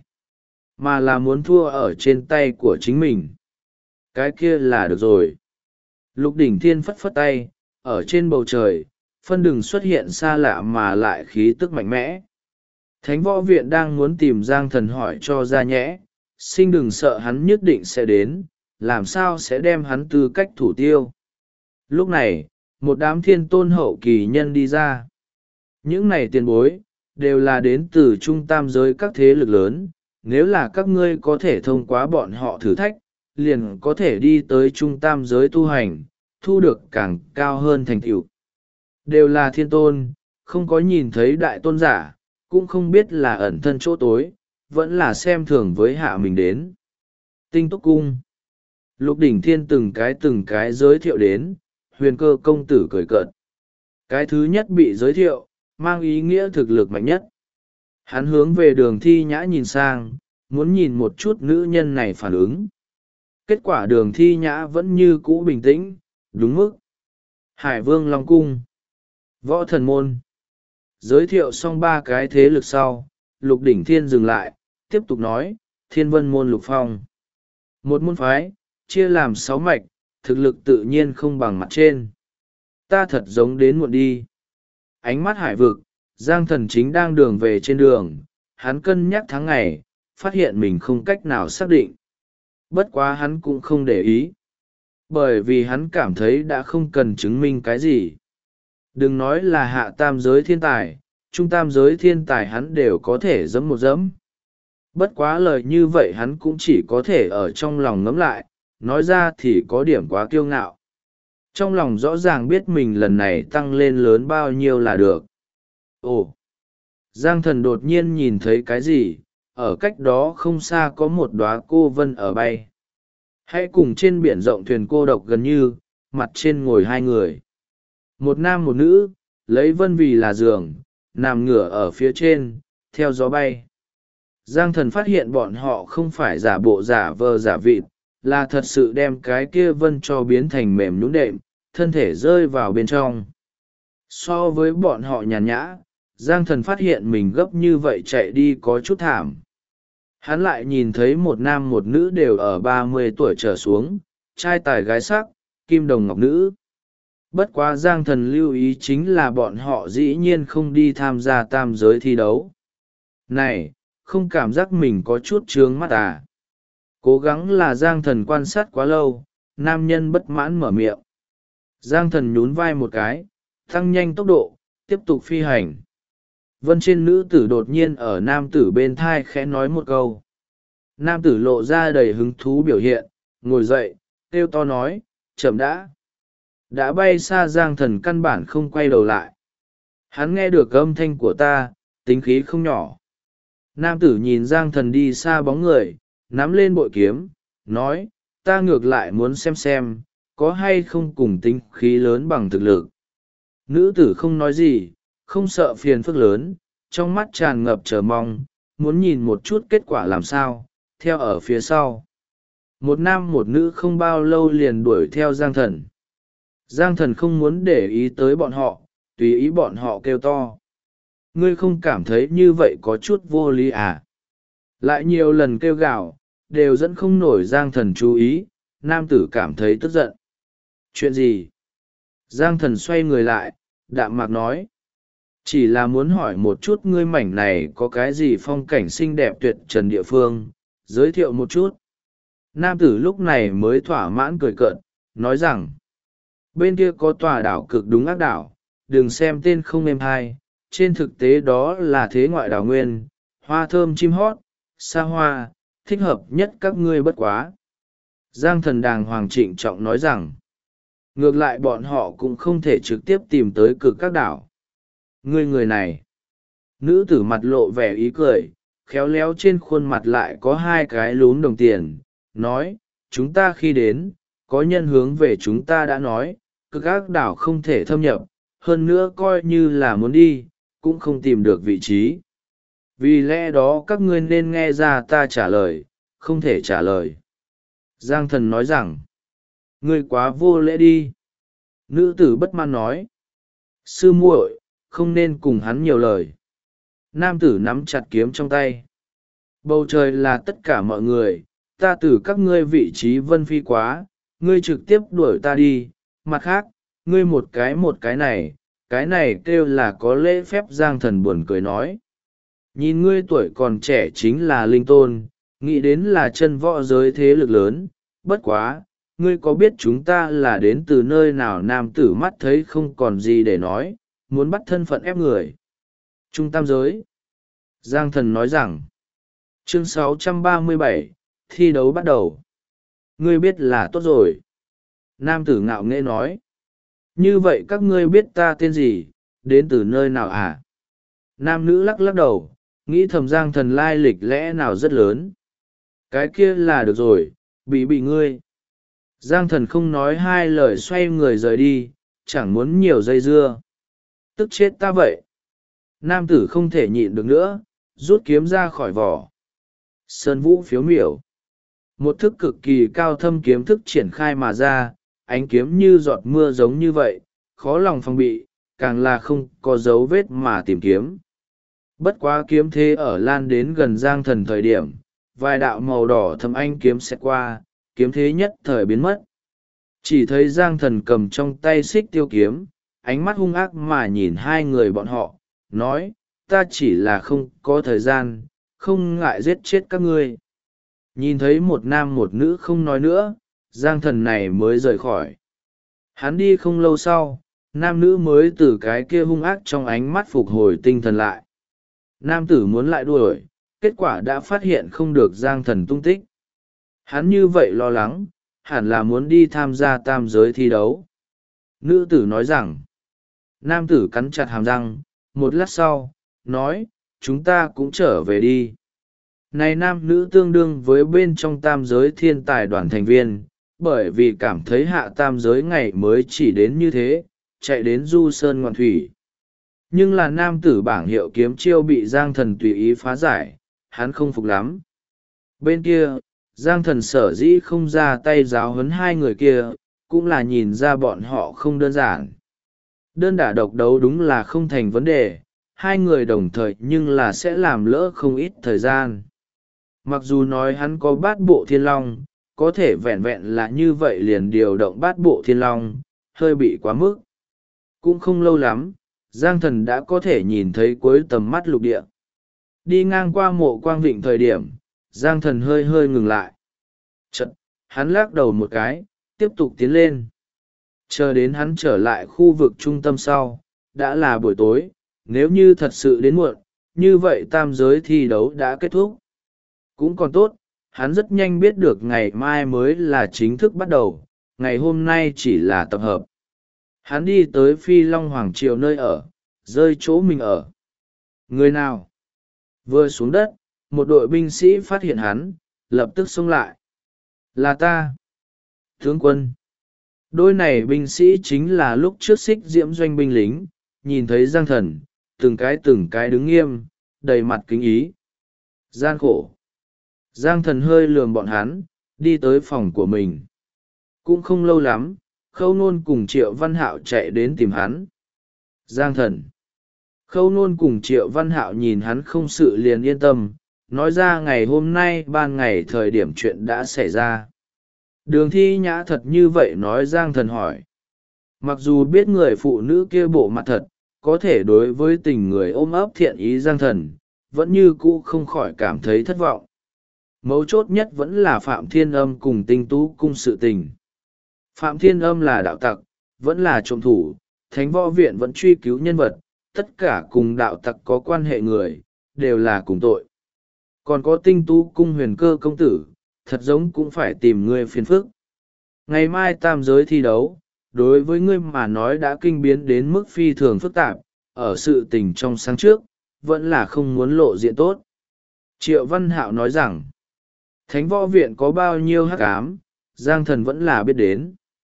mà là muốn thua ở trên tay của chính mình. Cái kia là được rồi. Lục Đỉnh Thiên phất phất tay, ở trên bầu trời, phân đường xuất hiện xa lạ mà lại khí tức mạnh mẽ. Thánh võ viện đang muốn tìm Giang Thần hỏi cho ra nhẽ, sinh đừng sợ hắn nhất định sẽ đến, làm sao sẽ đem hắn tư cách thủ tiêu. Lúc này, một đám thiên tôn hậu kỳ nhân đi ra. Những này tiền bối, đều là đến từ trung tam giới các thế lực lớn, nếu là các ngươi có thể thông qua bọn họ thử thách, liền có thể đi tới trung tam giới tu hành, thu được càng cao hơn thành tựu. Đều là thiên tôn, không có nhìn thấy đại tôn giả, cũng không biết là ẩn thân chỗ tối, vẫn là xem thường với hạ mình đến. Tinh Túc Cung. Lục Đỉnh Thiên từng cái giới thiệu đến, Huyền Cơ công tử cười cợt. Cái thứ nhất bị giới thiệu, mang ý nghĩa thực lực mạnh nhất. Hắn hướng về Đường Thi Nhã nhìn sang, muốn nhìn một chút nữ nhân này phản ứng. Kết quả Đường Thi Nhã vẫn như cũ bình tĩnh, đúng mức. Hải Vương Long Cung. Võ Thần Môn. Giới thiệu xong ba cái thế lực sau, Lục Đỉnh Thiên dừng lại, tiếp tục nói, Thiên Vân Môn Lục Phong. Một môn phái, chia làm 6 mạch, thực lực tự nhiên không bằng mặt trên. Ta thật giống đến muộn đi. Ánh mắt Hải Vực, Giang Thần chính đang đường về trên đường, hắn cân nhắc tháng ngày, phát hiện mình không cách nào xác định. Bất quá hắn cũng không để ý. Bởi vì hắn cảm thấy đã không cần chứng minh cái gì. Đừng nói là hạ tam giới thiên tài, trung tam giới thiên tài hắn đều có thể giẫm một giẫm. Bất quá lời như vậy hắn cũng chỉ có thể ở trong lòng ngẫm lại, nói ra thì có điểm quá kiêu ngạo. Trong lòng rõ ràng biết mình lần này tăng lên lớn bao nhiêu là được. Ồ! Giang Thần đột nhiên nhìn thấy cái gì, ở cách đó không xa có một đóa cô vân ở bay. Hãy cùng trên biển rộng thuyền cô độc gần như, mặt trên ngồi hai người. Một nam một nữ, lấy vân vì là giường, nằm ngửa ở phía trên, theo gió bay. Giang Thần phát hiện bọn họ không phải giả bộ giả vờ giả vịt, là thật sự đem cái kia vân cho biến thành mềm nhũn đệm, thân thể rơi vào bên trong. So với bọn họ nhàn nhã, Giang Thần phát hiện mình gấp như vậy chạy đi có chút thảm. Hắn lại nhìn thấy một nam một nữ đều ở 30 tuổi trở xuống, trai tài gái sắc, kim đồng ngọc nữ. Bất quá Giang Thần lưu ý chính là bọn họ dĩ nhiên không đi tham gia tam giới thi đấu. Này, không cảm giác mình có chút trướng mắt à? Cố gắng là Giang Thần quan sát quá lâu, nam nhân bất mãn mở miệng. Giang Thần nhún vai một cái, tăng nhanh tốc độ, tiếp tục phi hành. Vân trên nữ tử đột nhiên ở nam tử bên thai khẽ nói một câu. Nam tử lộ ra đầy hứng thú biểu hiện, ngồi dậy, kêu to nói, chậm đã. Đã bay xa Giang Thần căn bản không quay đầu lại. Hắn nghe được âm thanh của ta, tính khí không nhỏ. Nam tử nhìn Giang Thần đi xa bóng người, nắm lên bội kiếm, nói, ta ngược lại muốn xem, có hay không cùng tính khí lớn bằng thực lực. Nữ tử không nói gì, không sợ phiền phức lớn, trong mắt tràn ngập chờ mong, muốn nhìn một chút kết quả làm sao, theo ở phía sau. Một nam một nữ không bao lâu liền đuổi theo Giang Thần. Giang Thần không muốn để ý tới bọn họ, tùy ý bọn họ kêu to. Ngươi không cảm thấy như vậy có chút vô lý à? Lại nhiều lần kêu gào, đều dẫn không nổi Giang Thần chú ý, nam tử cảm thấy tức giận. Chuyện gì? Giang Thần xoay người lại, đạm mạc nói. Chỉ là muốn hỏi một chút ngươi mảnh này có cái gì phong cảnh xinh đẹp tuyệt trần địa phương, giới thiệu một chút. Nam tử lúc này mới thỏa mãn cười cợt, nói rằng, bên kia có tòa đảo cực đúng ác đảo, đừng xem tên không êm hay, trên thực tế đó là thế ngoại đảo nguyên, hoa thơm chim hót, xa hoa, thích hợp nhất các ngươi bất quá. Giang Thần đàng hoàng trịnh trọng nói rằng, ngược lại bọn họ cũng không thể trực tiếp tìm tới cực các đảo. Ngươi người này, nữ tử mặt lộ vẻ ý cười, khéo léo trên khuôn mặt lại có hai cái lún đồng tiền, nói, chúng ta khi đến, có nhân hướng về chúng ta đã nói, cực ác đảo không thể thâm nhập, hơn nữa coi như là muốn đi, cũng không tìm được vị trí. Vì lẽ đó các ngươi nên nghe ra ta trả lời, không thể trả lời. Giang Thần nói rằng, ngươi quá vô lễ đi. Nữ tử bất mãn nói, sư muội, không nên cùng hắn nhiều lời. Nam tử nắm chặt kiếm trong tay. Bầu trời là tất cả mọi người, ta từ các ngươi vị trí vân phi quá, ngươi trực tiếp đuổi ta đi. Mặt khác, ngươi một cái này kêu là có lễ phép. Giang Thần buồn cười nói. Nhìn ngươi tuổi còn trẻ chính là linh tôn, nghĩ đến là chân võ giới thế lực lớn, bất quá, ngươi có biết chúng ta là đến từ nơi nào? Nam tử mắt thấy không còn gì để nói, muốn bắt thân phận ép người. Trung tam giới. Giang Thần nói rằng, chương 637, thi đấu bắt đầu. Ngươi biết là tốt rồi. Nam tử ngạo nghễ nói, như vậy các ngươi biết ta tên gì, đến từ nơi nào à? Nam nữ lắc lắc đầu, nghĩ thầm Giang Thần lai lịch lẽ nào rất lớn. Cái kia là được rồi, bị ngươi. Giang Thần không nói hai lời xoay người rời đi, chẳng muốn nhiều dây dưa. Tức chết ta vậy. Nam tử không thể nhịn được nữa, rút kiếm ra khỏi vỏ. Sơn vũ phiếu miểu. Một thức cực kỳ cao thâm kiếm thức triển khai mà ra, ánh kiếm như giọt mưa giống như vậy, khó lòng phòng bị, càng là không có dấu vết mà tìm kiếm. Bất quá kiếm thế ở lan đến gần Giang Thần thời điểm, vài đạo màu đỏ thâm anh kiếm xẹt qua, kiếm thế nhất thời biến mất. Chỉ thấy Giang Thần cầm trong tay xích tiêu kiếm, ánh mắt hung ác mà nhìn hai người bọn họ, nói, ta chỉ là không có thời gian, không ngại giết chết các ngươi. Nhìn thấy một nam một nữ không nói nữa, Giang Thần này mới rời khỏi. Hắn đi không lâu sau, nam nữ mới từ cái kia hung ác trong ánh mắt phục hồi tinh thần lại. Nam tử muốn lại đuổi, kết quả đã phát hiện không được Giang Thần tung tích. Hắn như vậy lo lắng, hẳn là muốn đi tham gia tam giới thi đấu. Nữ tử nói rằng, nam tử cắn chặt hàm răng, một lát sau, nói, chúng ta cũng trở về đi. Này nam nữ tương đương với bên trong tam giới thiên tài đoàn thành viên, bởi vì cảm thấy hạ tam giới ngày mới chỉ đến như thế, chạy đến du sơn ngoạn thủy. Nhưng là nam tử bảng hiệu kiếm chiêu bị Giang Thần tùy ý phá giải, hắn không phục lắm. Bên kia, Giang Thần sở dĩ không ra tay giáo huấn hai người kia, cũng là nhìn ra bọn họ không đơn giản. Đơn đả độc đấu đúng là không thành vấn đề, hai người đồng thời nhưng là sẽ làm lỡ không ít thời gian. Mặc dù nói hắn có bát bộ thiên long, có thể vẹn vẹn là như vậy liền điều động bát bộ thiên long, hơi bị quá mức. Cũng không lâu lắm, Giang Thần đã có thể nhìn thấy cuối tầm mắt lục địa. Đi ngang qua mộ Quang Vịnh thời điểm, Giang Thần hơi hơi ngừng lại. Chật, hắn lắc đầu một cái, tiếp tục tiến lên. Chờ đến hắn trở lại khu vực trung tâm sau, đã là buổi tối, nếu như thật sự đến muộn, như vậy tam giới thi đấu đã kết thúc. Cũng còn tốt, hắn rất nhanh biết được ngày mai mới là chính thức bắt đầu, ngày hôm nay chỉ là tập hợp. Hắn đi tới Phi Long Hoàng Triều nơi ở, rơi chỗ mình ở. Người nào? Vừa xuống đất, một đội binh sĩ phát hiện hắn, lập tức xông lại. Là ta. Tướng quân. Đôi này binh sĩ chính là lúc trước Xích Diễm doanh binh lính, nhìn thấy Giang Thần, từng cái đứng nghiêm, đầy mặt kính ý. Gian khổ. Giang Thần hơi lườm bọn hắn, đi tới phòng của mình. Cũng không lâu lắm, Khâu Nôn cùng Triệu Văn Hạo chạy đến tìm hắn. Giang Thần. Khâu Nôn cùng Triệu Văn Hạo nhìn hắn không sự liền yên tâm, nói ra ngày hôm nay ban ngày thời điểm chuyện đã xảy ra. Đường Thi Nhã thật như vậy nói. Giang Thần hỏi. Mặc dù biết người phụ nữ kia bộ mặt thật, có thể đối với tình người ôm ấp thiện ý Giang Thần, vẫn như cũ không khỏi cảm thấy thất vọng. Mấu chốt nhất vẫn là Phạm Thiên Âm cùng Tinh Tú cung sự tình. Phạm Thiên Âm là đạo tặc, vẫn là trộm thủ, Thánh Võ Viện vẫn truy cứu nhân vật, tất cả cùng đạo tặc có quan hệ người, đều là cùng tội. Còn có Tinh Tú cung Huyền Cơ công tử, thật giống cũng phải tìm ngươi phiền phức. Ngày mai tam giới thi đấu, đối với ngươi mà nói đã kinh biến đến mức phi thường phức tạp, ở sự tình trong sáng trước, vẫn là không muốn lộ diện tốt. Triệu Văn Hạo nói rằng, Thánh Võ Viện có bao nhiêu hắc ám, Giang Thần vẫn là biết đến.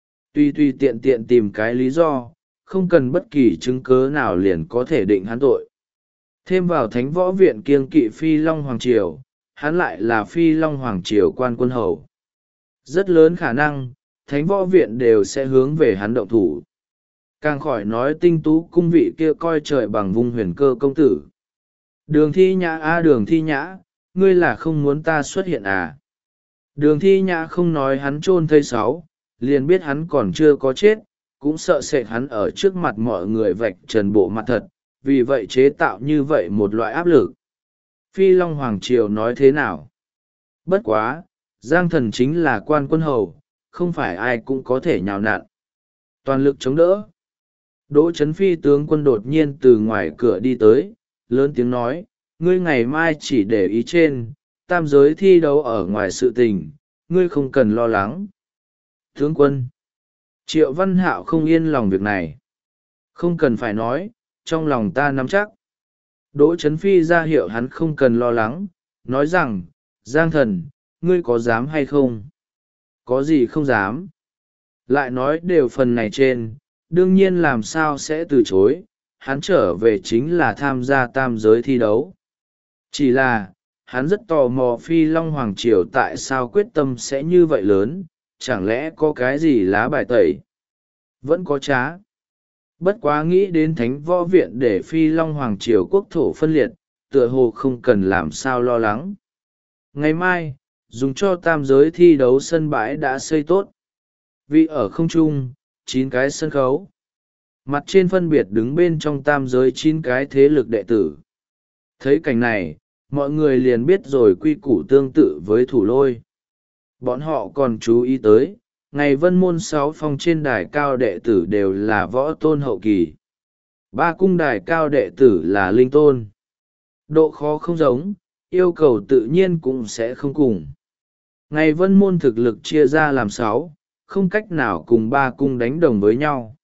Tùy tiện tiện tìm cái lý do, không cần bất kỳ chứng cớ nào liền có thể định hắn tội. Thêm vào Thánh Võ Viện kiêng kỵ Phi Long Hoàng Triều, hắn lại là Phi Long Hoàng Triều quan quân hầu. Rất lớn khả năng, Thánh Võ Viện đều sẽ hướng về hắn động thủ. Càng khỏi nói Tinh Tú cung vị kia coi trời bằng vung Huyền Cơ công tử. Đường Thi Nhã Đường Thi Nhã, ngươi là không muốn ta xuất hiện à? Đường Thi Nhã không nói hắn chôn thây sáu, liền biết hắn còn chưa có chết, cũng sợ sệt hắn ở trước mặt mọi người vạch trần bộ mặt thật, vì vậy chế tạo như vậy một loại áp lực. Phi Long Hoàng Triều nói thế nào? Bất quá, Giang Thần chính là quan quân hầu, không phải ai cũng có thể nhào nặn. Toàn lực chống đỡ. Đỗ Chấn Phi tướng quân đột nhiên từ ngoài cửa đi tới, lớn tiếng nói, ngươi ngày mai chỉ để ý trên, tam giới thi đấu ở ngoài sự tình, ngươi không cần lo lắng. Tướng quân. Triệu Văn Hạo không yên lòng việc này. Không cần phải nói, trong lòng ta nắm chắc. Đỗ Chấn Phi ra hiệu hắn không cần lo lắng, nói rằng, Giang Thần, ngươi có dám hay không? Có gì không dám? Lại nói đều phần này trên, đương nhiên làm sao sẽ từ chối, hắn trở về chính là tham gia tam giới thi đấu. Chỉ là, hắn rất tò mò Phi Long Hoàng Triều tại sao quyết tâm sẽ như vậy lớn, chẳng lẽ có cái gì lá bài tẩy? Vẫn có trá. Bất quá nghĩ đến Thánh Võ Viện để Phi Long Hoàng Triều quốc thổ phân liệt, tựa hồ không cần làm sao lo lắng. Ngày mai, dùng cho tam giới thi đấu sân bãi đã xây tốt. Vì ở không trung, 9 cái sân khấu. Mặt trên phân biệt đứng bên trong tam giới 9 cái thế lực đệ tử. Thấy cảnh này, mọi người liền biết rồi quy củ tương tự với Thủ Lôi. Bọn họ còn chú ý tới, ngày vân môn 6 phong trên đài cao đệ tử đều là võ tôn hậu kỳ. 3 cung đài cao đệ tử là linh tôn. Độ khó không giống, yêu cầu tự nhiên cũng sẽ không cùng. Ngày vân môn thực lực chia ra làm 6, không cách nào cùng 3 cung đánh đồng với nhau.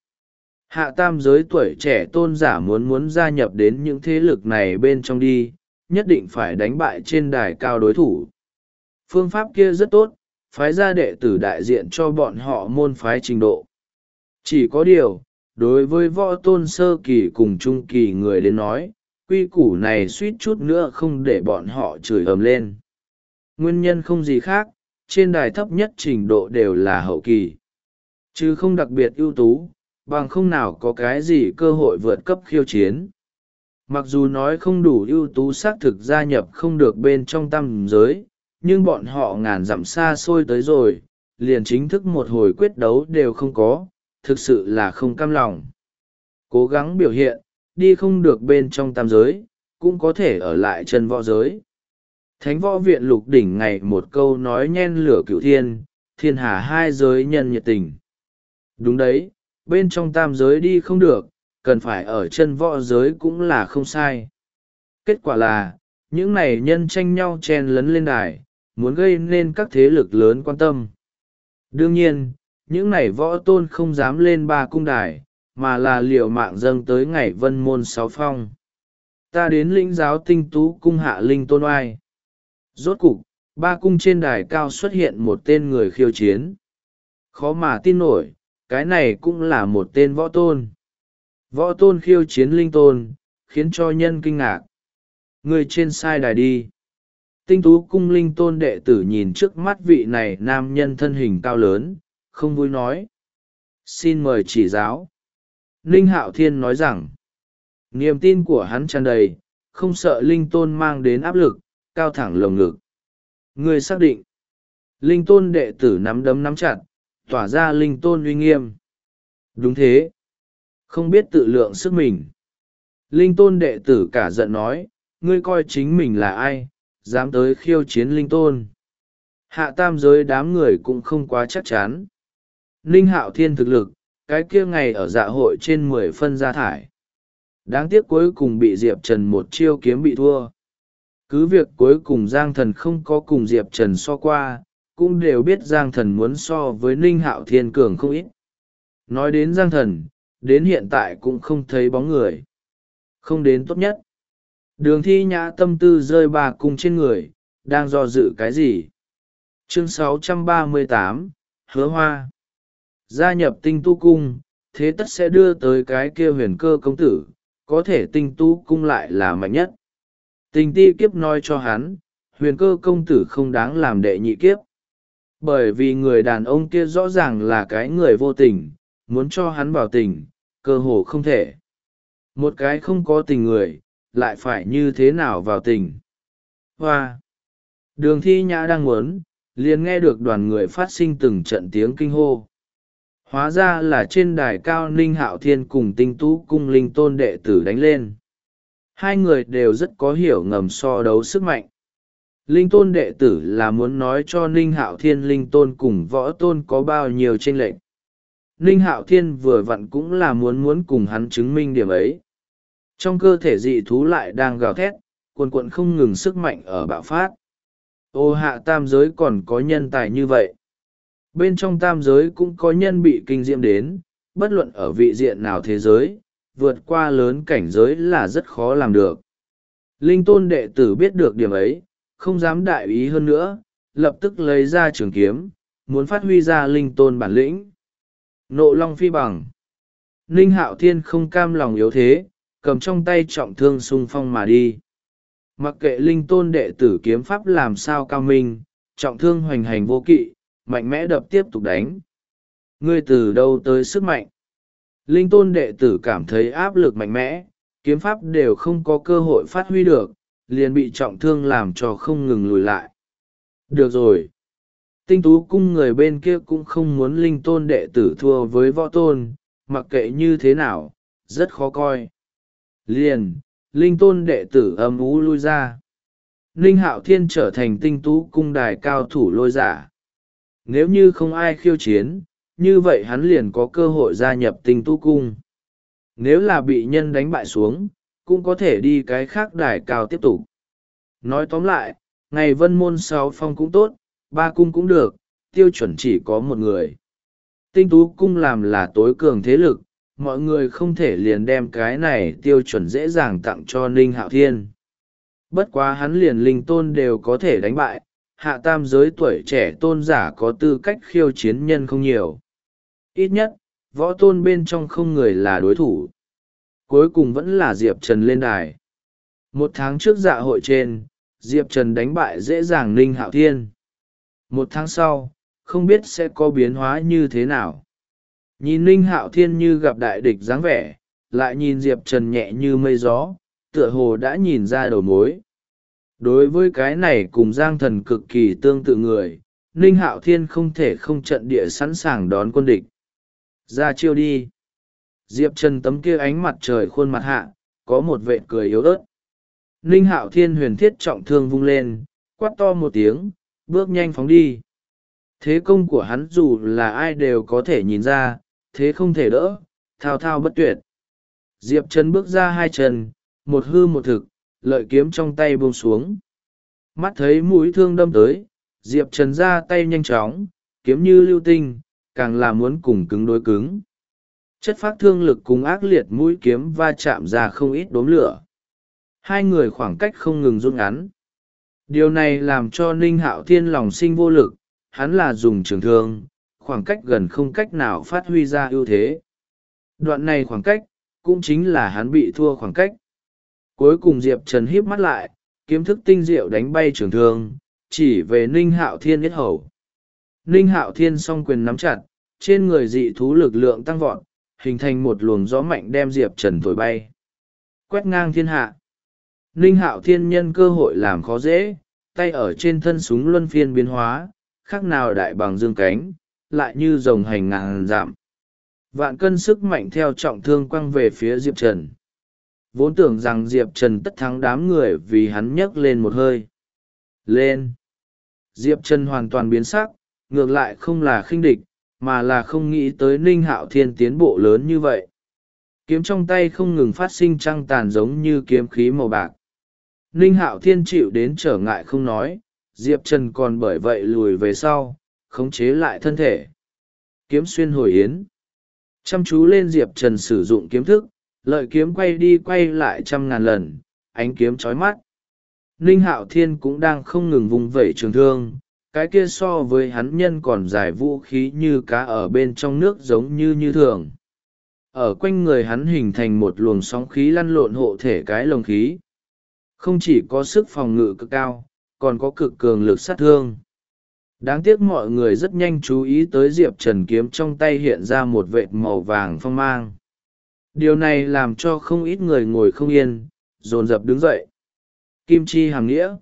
Hạ tam giới tuổi trẻ tôn giả muốn gia nhập đến những thế lực này bên trong đi, nhất định phải đánh bại trên đài cao đối thủ. Phương pháp kia rất tốt, phái ra đệ tử đại diện cho bọn họ môn phái trình độ. Chỉ có điều, đối với võ tôn sơ kỳ cùng trung kỳ người đến nói, quy củ này suýt chút nữa không để bọn họ chửi ầm lên. Nguyên nhân không gì khác, trên đài thấp nhất trình độ đều là hậu kỳ, chứ không đặc biệt ưu tú, bằng không nào có cái gì cơ hội vượt cấp khiêu chiến. Mặc dù nói không đủ ưu tú xác thực gia nhập không được bên trong tam giới, nhưng bọn họ ngàn dặm xa xôi tới rồi, liền chính thức một hồi quyết đấu đều không có, thực sự là không cam lòng. Cố gắng biểu hiện, đi không được bên trong tam giới, cũng có thể ở lại chân võ giới. Thánh võ viện Lục Đỉnh ngày một câu nói nhen lửa cửu thiên, thiên hà hai giới nhân nhiệt tình. Đúng đấy, bên trong tam giới đi không được, cần phải ở chân võ giới cũng là không sai. Kết quả là, những này nhân tranh nhau chen lấn lên đài, muốn gây nên các thế lực lớn quan tâm. Đương nhiên, những này võ tôn không dám lên ba cung đài, mà là liều mạng dâng tới ngày vân môn sáu phong. Ta đến lĩnh giáo tinh tú cung hạ linh tôn oai. Rốt cục, ba cung trên đài cao xuất hiện một tên người khiêu chiến. Khó mà tin nổi, cái này cũng là một tên võ tôn. Võ tôn khiêu chiến linh tôn, khiến cho nhân kinh ngạc. Người trên sai đài đi. Tinh tú cung linh tôn đệ tử nhìn trước mắt vị này nam nhân thân hình cao lớn, không vui nói. Xin mời chỉ giáo. Ninh Hạo Thiên nói rằng, niềm tin của hắn tràn đầy, không sợ linh tôn mang đến áp lực, cao thẳng lồng ngực. Người xác định. Linh tôn đệ tử nắm đấm nắm chặt, tỏa ra linh tôn uy nghiêm. Đúng thế. Không biết tự lượng sức mình. Linh tôn đệ tử cả giận nói, ngươi coi chính mình là ai, dám tới khiêu chiến linh tôn. Hạ tam giới đám người cũng không quá chắc chắn. Ninh Hạo Thiên thực lực, cái kia ngày ở dạ hội trên 10 phân ra thải. Đáng tiếc cuối cùng bị Diệp Trần một chiêu kiếm bị thua. Cứ việc cuối cùng Giang Thần không có cùng Diệp Trần so qua, cũng đều biết Giang Thần muốn so với Ninh Hạo Thiên cường không ít. Nói đến Giang Thần, đến hiện tại cũng không thấy bóng người. Không đến tốt nhất. Đường Thi Nhã tâm tư rơi ba cung trên người, đang do dự cái gì? Chương 638, Hứa Hoa. Gia nhập tinh tu cung, thế tất sẽ đưa tới cái kia huyền cơ công tử, có thể tinh tu cung lại là mạnh nhất. Tình ti kiếp nói cho hắn, huyền cơ công tử không đáng làm đệ nhị kiếp. Bởi vì người đàn ông kia rõ ràng là cái người vô tình, muốn cho hắn vào tình, cơ hồ không thể. Một cái không có tình người, lại phải như thế nào vào tình. Hoa! Đường Thi Nhã đang muốn, liền nghe được đoàn người phát sinh từng trận tiếng kinh hô. Hóa ra là trên đài cao Ninh Hạo Thiên cùng tinh tú cung linh tôn đệ tử đánh lên. Hai người đều rất có hiểu ngầm so đấu sức mạnh. Linh tôn đệ tử là muốn nói cho Ninh Hạo Thiên linh tôn cùng võ tôn có bao nhiêu chênh lệch. Ninh Hạo Thiên vừa vặn cũng là muốn cùng hắn chứng minh điểm ấy. Trong cơ thể dị thú lại đang gào thét, cuồn cuộn không ngừng sức mạnh ở bạo phát. Ô hạ tam giới còn có nhân tài như vậy. Bên trong tam giới cũng có nhân bị kinh diễm đến, bất luận ở vị diện nào thế giới, vượt qua lớn cảnh giới là rất khó làm được. Linh tôn đệ tử biết được điểm ấy, không dám đại ý hơn nữa, lập tức lấy ra trường kiếm, muốn phát huy ra linh tôn bản lĩnh. Nộ long phi bằng. Ninh Hạo Thiên không cam lòng yếu thế, cầm trong tay trọng thương xung phong mà đi. Mặc kệ linh tôn đệ tử kiếm pháp làm sao cao minh, trọng thương hoành hành vô kỵ, mạnh mẽ đập tiếp tục đánh. Ngươi từ đâu tới sức mạnh? Linh tôn đệ tử cảm thấy áp lực mạnh mẽ, kiếm pháp đều không có cơ hội phát huy được, liền bị trọng thương làm cho không ngừng lùi lại. Được rồi. Tinh tú cung người bên kia cũng không muốn linh tôn đệ tử thua với võ tôn, mặc kệ như thế nào, rất khó coi. Liền, linh tôn đệ tử âm ú lui ra. Ninh Hạo Thiên trở thành tinh tú cung đài cao thủ lôi giả. Nếu như không ai khiêu chiến, như vậy hắn liền có cơ hội gia nhập tinh tú cung. Nếu là bị nhân đánh bại xuống, cũng có thể đi cái khác đài cao tiếp tục. Nói tóm lại, ngày vân môn 6 phong cũng tốt, 3 cung cũng được, tiêu chuẩn chỉ có một người. Tinh tú cung làm là tối cường thế lực, mọi người không thể liền đem cái này tiêu chuẩn dễ dàng tặng cho Ninh Hạo Thiên. Bất quá hắn liền linh tôn đều có thể đánh bại, hạ tam giới tuổi trẻ tôn giả có tư cách khiêu chiến nhân không nhiều. Ít nhất, võ tôn bên trong không người là đối thủ. Cuối cùng vẫn là Diệp Trần lên đài. 1 tháng trước dạ hội trên, Diệp Trần đánh bại dễ dàng Ninh Hạo Thiên. một tháng sau không biết sẽ có biến hóa như thế nào. Nhìn Ninh Hạo Thiên như gặp đại địch dáng vẻ, lại nhìn Diệp Trần nhẹ như mây gió, tựa hồ đã nhìn ra đầu mối. Đối với cái này cùng Giang Thần cực kỳ tương tự người, Ninh Hạo Thiên không thể không trận địa sẵn sàng đón quân địch. Ra chiêu đi. Diệp Trần tấm kia ánh mặt trời khuôn mặt hạ, có một vệt cười yếu ớt. Ninh Hạo Thiên huyền thiết trọng thương vung lên, quát to một tiếng, bước nhanh phóng đi. Thế công của hắn dù là ai đều có thể nhìn ra, thế không thể đỡ, thao thao bất tuyệt. Diệp Trần bước ra hai chân, một hư một thực, lợi kiếm trong tay buông xuống. Mắt thấy mũi thương đâm tới, Diệp Trần ra tay nhanh chóng, kiếm như lưu tinh, càng là muốn cùng cứng đối cứng. Chất phác thương lực cùng ác liệt mũi kiếm va chạm ra không ít đốm lửa. Hai người khoảng cách không ngừng rút ngắn. Điều này làm cho Ninh Hạo Thiên lòng sinh vô lực, hắn là dùng trường thương, khoảng cách gần không cách nào phát huy ra ưu thế. Đoạn này khoảng cách, cũng chính là hắn bị thua khoảng cách. Cuối cùng Diệp Trần híp mắt lại, kiếm thức tinh diệu đánh bay trường thương, chỉ về Ninh Hạo Thiên yết hầu. Ninh Hạo Thiên song quyền nắm chặt, trên người dị thú lực lượng tăng vọt, hình thành một luồng gió mạnh đem Diệp Trần thổi bay. Quét ngang thiên hạ. Ninh Hạo Thiên nhân cơ hội làm khó dễ, tay ở trên thân súng luân phiên biến hóa, khác nào đại bằng dương cánh, lại như rồng hành ngàn dặm. Vạn cân sức mạnh theo trọng thương quăng về phía Diệp Trần. Vốn tưởng rằng Diệp Trần tất thắng đám người vì hắn nhấc lên một hơi. Lên! Diệp Trần hoàn toàn biến sắc, ngược lại không là khinh địch, mà là không nghĩ tới Ninh Hạo Thiên tiến bộ lớn như vậy. Kiếm trong tay không ngừng phát sinh trăng tàn giống như kiếm khí màu bạc. Ninh Hạo Thiên chịu đến trở ngại không nói, Diệp Trần còn bởi vậy lùi về sau, khống chế lại thân thể. Kiếm xuyên hồi yến. Chăm chú lên Diệp Trần sử dụng kiếm thức, lợi kiếm quay đi quay lại 100.000 lần, ánh kiếm chói mắt. Ninh Hạo Thiên cũng đang không ngừng vùng vẩy trường thương, cái kia so với hắn nhân còn dài vũ khí như cá ở bên trong nước giống như thường. Ở quanh người hắn hình thành một luồng sóng khí lăn lộn hộ thể cái lồng khí. Không chỉ có sức phòng ngự cực cao, còn có cực cường lực sát thương. Đáng tiếc mọi người rất nhanh chú ý tới Diệp Trần kiếm trong tay hiện ra một vệt màu vàng phong mang. Điều này làm cho không ít người ngồi không yên, dồn dập đứng dậy. Kim chi hàm nghĩa.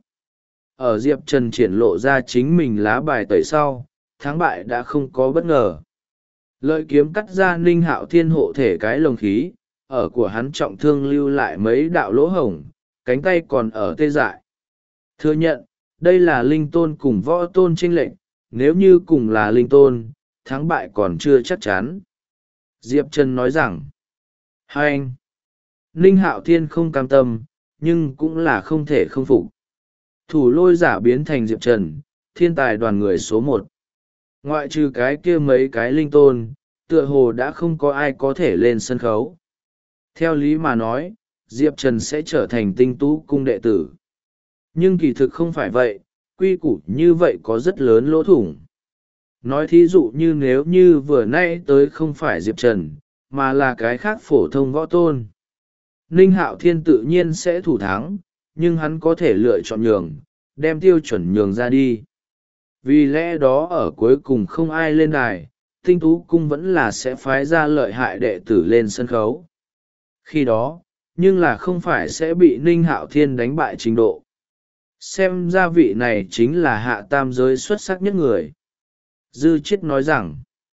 Ở Diệp Trần triển lộ ra chính mình lá bài tẩy sau, thắng bại đã không có bất ngờ. Lợi kiếm cắt ra Ninh Hạo Thiên hộ thể cái lồng khí, ở của hắn trọng thương lưu lại mấy đạo lỗ hổng, cánh tay còn ở tê dại. Thừa nhận, đây là linh tôn cùng võ tôn chênh lệch, nếu như cùng là linh tôn, thắng bại còn chưa chắc chắn. Diệp Trần nói rằng, hai anh, Ninh Hạo Thiên không cam tâm, nhưng cũng là không thể không phục. Thủ lôi giả biến thành Diệp Trần, thiên tài đoàn người số 1. Ngoại trừ cái kia mấy cái linh tôn, tựa hồ đã không có ai có thể lên sân khấu. Theo lý mà nói, Diệp Trần sẽ trở thành tinh tú cung đệ tử. Nhưng kỳ thực không phải vậy, quy củ như vậy có rất lớn lỗ thủng. Nói thí dụ như nếu như vừa nay tới không phải Diệp Trần, mà là cái khác phổ thông võ tôn. Ninh Hạo Thiên tự nhiên sẽ thủ thắng, nhưng hắn có thể lựa chọn nhường, đem tiêu chuẩn nhường ra đi. Vì lẽ đó ở cuối cùng không ai lên đài, tinh tú cung vẫn là sẽ phái ra lợi hại đệ tử lên sân khấu. Khi đó, nhưng là không phải sẽ bị Ninh Hạo Thiên đánh bại trình độ. Xem ra vị này chính là hạ tam giới xuất sắc nhất người. Dư Chiết nói rằng,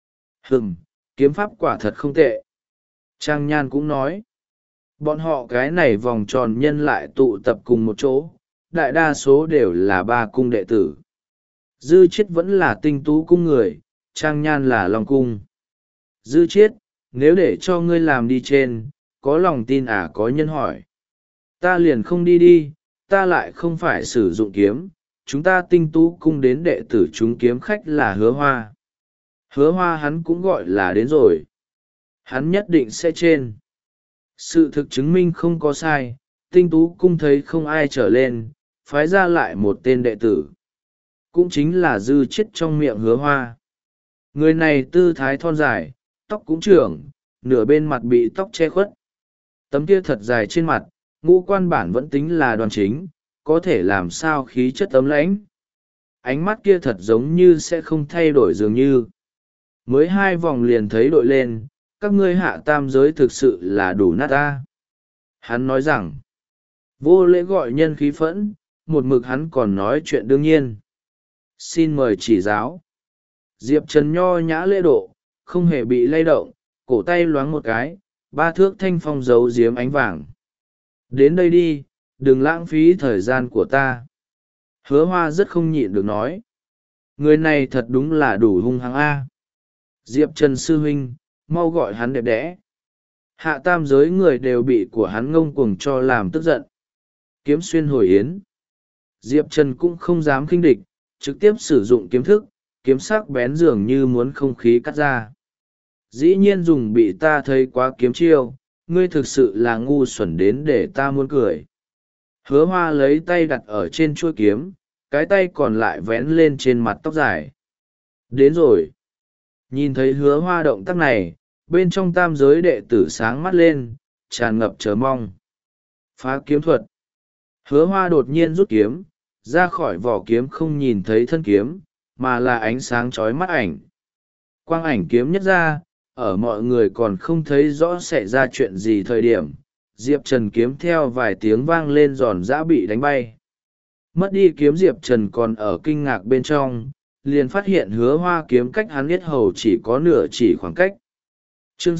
kiếm pháp quả thật không tệ. Trang Nhan cũng nói, bọn họ cái này vòng tròn nhân lại tụ tập cùng một chỗ, đại đa số đều là 3 cung đệ tử. Dư Chiết vẫn là tinh tú cung người, Trang Nhan là Long cung. Dư Chiết, nếu để cho ngươi làm đi trên, có lòng tin à? Có nhân hỏi. Ta liền không đi, ta lại không phải sử dụng kiếm, chúng ta tinh tú cung đến đệ tử chúng kiếm khách là Hứa Hoa. Hứa Hoa hắn cũng gọi là đến rồi. Hắn nhất định sẽ trên. Sự thực chứng minh không có sai, tinh tú cung thấy không ai trở lên, phái ra lại một tên đệ tử. Cũng chính là Dư Chiết trong miệng Hứa Hoa. Người này tư thái thon dài, tóc cũng trưởng, nửa bên mặt bị tóc che khuất. Tấm kia thật dài trên mặt, ngũ quan bản vẫn tính là đoan chính, có thể làm sao khí chất ấm lãnh. ánh mắt kia thật giống như sẽ không thay đổi dường như. Mới 2 vòng liền thấy đội lên, các ngươi hạ tam giới thực sự là đủ nát ta. Hắn nói rằng, vô lễ gọi nhân khí phẫn, một mực hắn còn nói chuyện đương nhiên. Xin mời chỉ giáo. Diệp Trần nho nhã lễ độ, không hề bị lay động, cổ tay loáng một cái, 3 thước thanh phong giấu giếm ánh vàng. Đến đây đi, đừng lãng phí thời gian của ta. Hứa Hoa rất không nhịn được nói. Người này thật đúng là đủ hung hăng a. Diệp Trần sư huynh, mau gọi hắn đẹp đẽ. Hạ tam giới người đều bị của hắn ngông cuồng cho làm tức giận. Kiếm xuyên hồi yến. Diệp Trần cũng không dám khinh địch, trực tiếp sử dụng kiếm thức, kiếm sắc bén dường như muốn không khí cắt ra. Dĩ nhiên dùng bị ta thấy quá kiếm chiêu, ngươi thực sự là ngu xuẩn đến để ta muốn cười. Hứa Hoa lấy tay đặt ở trên chuôi kiếm, cái tay còn lại vén lên trên mặt tóc dài. Đến rồi. Nhìn thấy Hứa Hoa động tác này, bên trong tam giới đệ tử sáng mắt lên, tràn ngập chờ mong. Phá kiếm thuật. Hứa Hoa đột nhiên rút kiếm, ra khỏi vỏ kiếm không nhìn thấy thân kiếm, mà là ánh sáng chói mắt ảnh. Quang ảnh kiếm nhất ra, ở mọi người còn không thấy rõ xảy ra chuyện gì thời điểm, Diệp Trần kiếm theo vài tiếng vang lên giòn giã bị đánh bay. Mất đi kiếm Diệp Trần còn ở kinh ngạc bên trong, liền phát hiện Hứa Hoa kiếm cách hắn yết hầu chỉ có nửa chỉ khoảng cách. Chương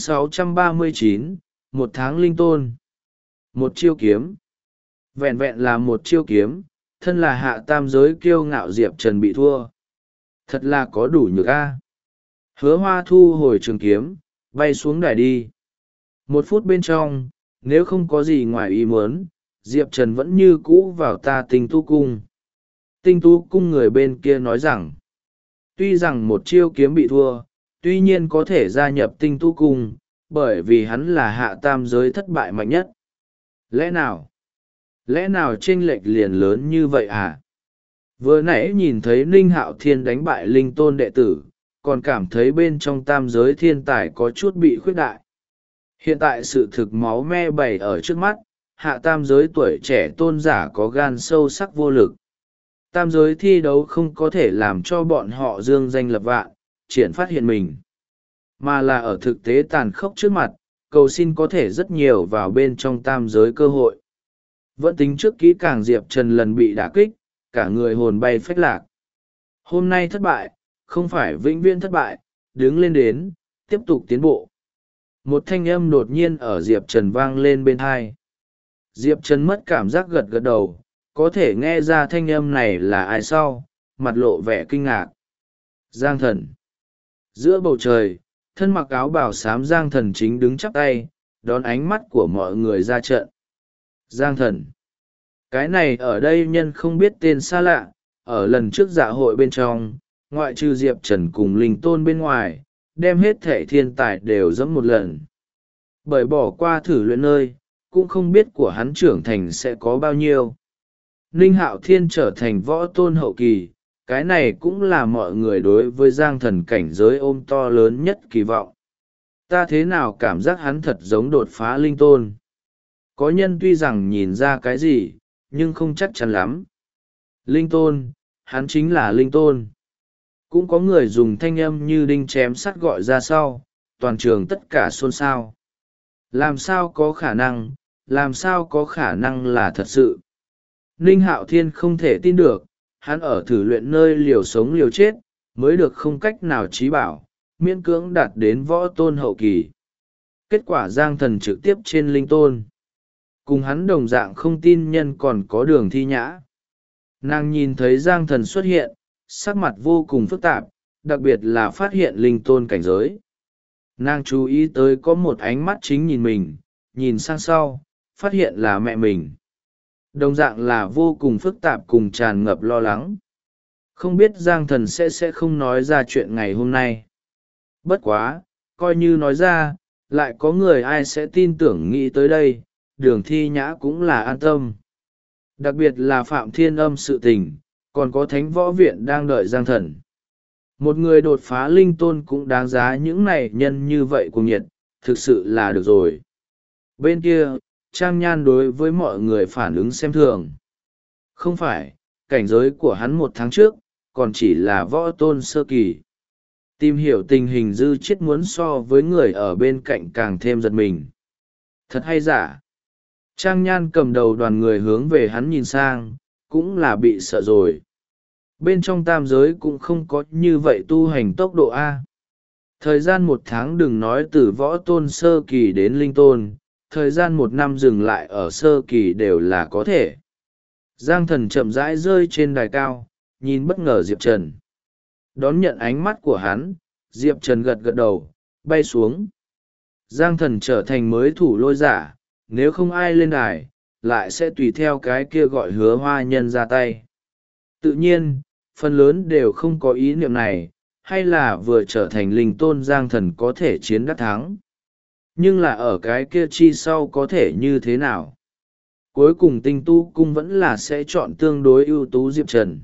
639, 1 tháng linh tôn. Một chiêu kiếm. Vẹn vẹn là một chiêu kiếm, thân là hạ tam giới kiêu ngạo Diệp Trần bị thua. Thật là có đủ nhược a. Hứa Hoa thu hồi trường kiếm, bay xuống đài đi. 1 phút bên trong, nếu không có gì ngoài ý muốn, Diệp Trần vẫn như cũ vào ta Tinh Tu Cung. Tinh Tu Cung người bên kia nói rằng, tuy rằng một chiêu kiếm bị thua, tuy nhiên có thể gia nhập Tinh Tu Cung, bởi vì hắn là hạ tam giới thất bại mạnh nhất. Lẽ nào? Lẽ nào chênh lệch liền lớn như vậy à? Vừa nãy nhìn thấy Ninh Hạo Thiên đánh bại linh tôn đệ tử, còn cảm thấy bên trong tam giới thiên tài có chút bị khuyết đại. Hiện tại sự thực máu me bày ở trước mắt, hạ tam giới tuổi trẻ tôn giả có gan sâu sắc vô lực. Tam giới thi đấu không có thể làm cho bọn họ dương danh lập vạn, triển phát hiện mình, mà là ở thực tế tàn khốc trước mặt, cầu xin có thể rất nhiều vào bên trong tam giới cơ hội. Vẫn tính trước kỹ càng Diệp Trần lần bị đả kích, cả người hồn bay phách lạc. Hôm nay thất bại, không phải vĩnh viễn thất bại, đứng lên đến, tiếp tục tiến bộ. Một thanh âm đột nhiên ở Diệp Trần vang lên bên tai. Diệp Trần mất cảm giác gật gật đầu, có thể nghe ra thanh âm này là ai sau, mặt lộ vẻ kinh ngạc. Giang Thần. Giữa bầu trời, thân mặc áo bào xám Giang Thần chính đứng chắp tay, đón ánh mắt của mọi người ra trận. Giang Thần. Cái này ở đây nhân không biết tên xa lạ, ở lần trước dạ hội bên trong, ngoại trừ Diệp Trần cùng Linh Tôn bên ngoài, đem hết thể thiên tài đều dẫm một lần. Bởi bỏ qua thử luyện nơi, cũng không biết của hắn trưởng thành sẽ có bao nhiêu. Ninh Hạo Thiên trở thành võ tôn hậu kỳ, cái này cũng là mọi người đối với Giang Thần cảnh giới ôm to lớn nhất kỳ vọng. Ta thế nào cảm giác hắn thật giống đột phá linh tôn. Có nhân tuy rằng nhìn ra cái gì, nhưng không chắc chắn lắm. Linh tôn, hắn chính là linh tôn. Cũng có người dùng thanh âm như đinh chém sắt gọi ra sau, toàn trường tất cả xôn xao. Làm sao có khả năng là thật sự. Ninh Hạo Thiên không thể tin được, hắn ở thử luyện nơi liều sống liều chết, mới được không cách nào trí bảo, miễn cưỡng đạt đến võ tôn hậu kỳ. Kết quả Giang Thần trực tiếp trên linh tôn. Cùng hắn đồng dạng không tin nhân còn có Đường Thi Nhã. Nàng nhìn thấy Giang Thần xuất hiện, sắc mặt vô cùng phức tạp, đặc biệt là phát hiện linh tôn cảnh giới. Nàng chú ý tới có một ánh mắt chính nhìn mình, nhìn sang sau, phát hiện là mẹ mình. Đồng dạng là vô cùng phức tạp cùng tràn ngập lo lắng. Không biết Giang Thần sẽ không nói ra chuyện ngày hôm nay. Bất quá, coi như nói ra, lại có người ai sẽ tin tưởng nghĩ tới đây, Đường Thi Nhã cũng là an tâm. Đặc biệt là Phạm Thiên Âm sự tình, còn có Thánh Võ Viện đang đợi Giang Thần. Một người đột phá linh tôn cũng đáng giá những này nhân như vậy cuồng nhiệt, thực sự là được rồi. Bên kia, Trang Nhan đối với mọi người phản ứng xem thường. Không phải, cảnh giới của hắn 1 tháng trước, còn chỉ là võ tôn sơ kỳ. Tìm hiểu tình hình Dư Chiết muốn so với người ở bên cạnh càng thêm giật mình. Thật hay giả? Trang Nhan cầm đầu đoàn người hướng về hắn nhìn sang, cũng là bị sợ rồi. Bên trong tam giới cũng không có như vậy tu hành tốc độ A. Thời gian 1 tháng đừng nói từ võ tôn sơ kỳ đến linh tôn, thời gian 1 năm dừng lại ở sơ kỳ đều là có thể. Giang Thần chậm rãi rơi trên đài cao, nhìn bất ngờ Diệp Trần. Đón nhận ánh mắt của hắn, Diệp Trần gật gật đầu, bay xuống. Giang Thần trở thành mới thủ lôi giả, nếu không ai lên đài, lại sẽ tùy theo cái kia gọi Hứa Hoa Nhân ra tay. Tự nhiên, phần lớn đều không có ý niệm này, hay là vừa trở thành linh tôn Giang Thần có thể chiến đắc thắng. Nhưng là ở cái kia chi sau có thể như thế nào? Cuối cùng Tinh Tu Cung vẫn là sẽ chọn tương đối ưu tú Diệp Trần.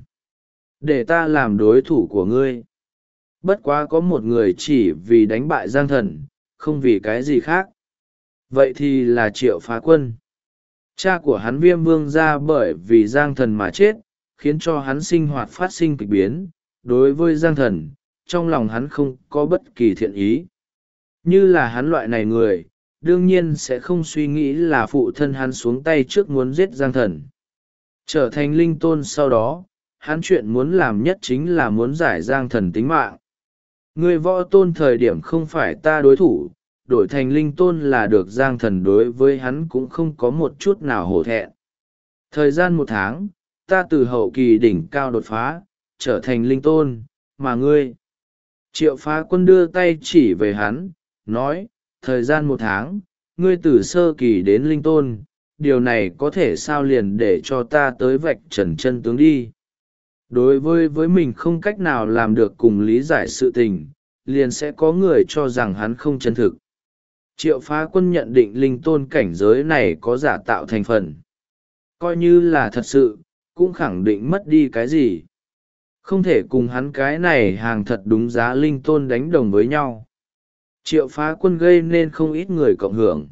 Để ta làm đối thủ của ngươi. Bất quá có một người chỉ vì đánh bại Giang Thần, không vì cái gì khác. Vậy thì là Triệu Phá Quân. Cha của hắn Viêm Vương ra bởi vì Giang Thần mà chết, khiến cho hắn sinh hoạt phát sinh kịch biến. Đối với Giang Thần, trong lòng hắn không có bất kỳ thiện ý. Như là hắn loại này người, đương nhiên sẽ không suy nghĩ là phụ thân hắn xuống tay trước muốn giết Giang Thần. Trở thành linh tôn sau đó, hắn chuyện muốn làm nhất chính là muốn giải Giang Thần tính mạng. Người võ tôn thời điểm không phải ta đối thủ, đổi thành linh tôn là được. Giang Thần đối với hắn cũng không có một chút nào hổ thẹn. Thời gian 1 tháng, ta từ hậu kỳ đỉnh cao đột phá, trở thành linh tôn, mà ngươi. Triệu Phá Quân đưa tay chỉ về hắn, nói, thời gian 1 tháng, ngươi từ sơ kỳ đến linh tôn, điều này có thể sao liền để cho ta tới vạch trần chân tướng đi. Đối với mình không cách nào làm được cùng lý giải sự tình, liền sẽ có người cho rằng hắn không chân thực. Triệu Phá Quân nhận định linh tôn cảnh giới này có giả tạo thành phần. Coi như là thật sự, cũng khẳng định mất đi cái gì. Không thể cùng hắn cái này hàng thật đúng giá linh tôn đánh đồng với nhau. Triệu Phá Quân gây nên không ít người cộng hưởng.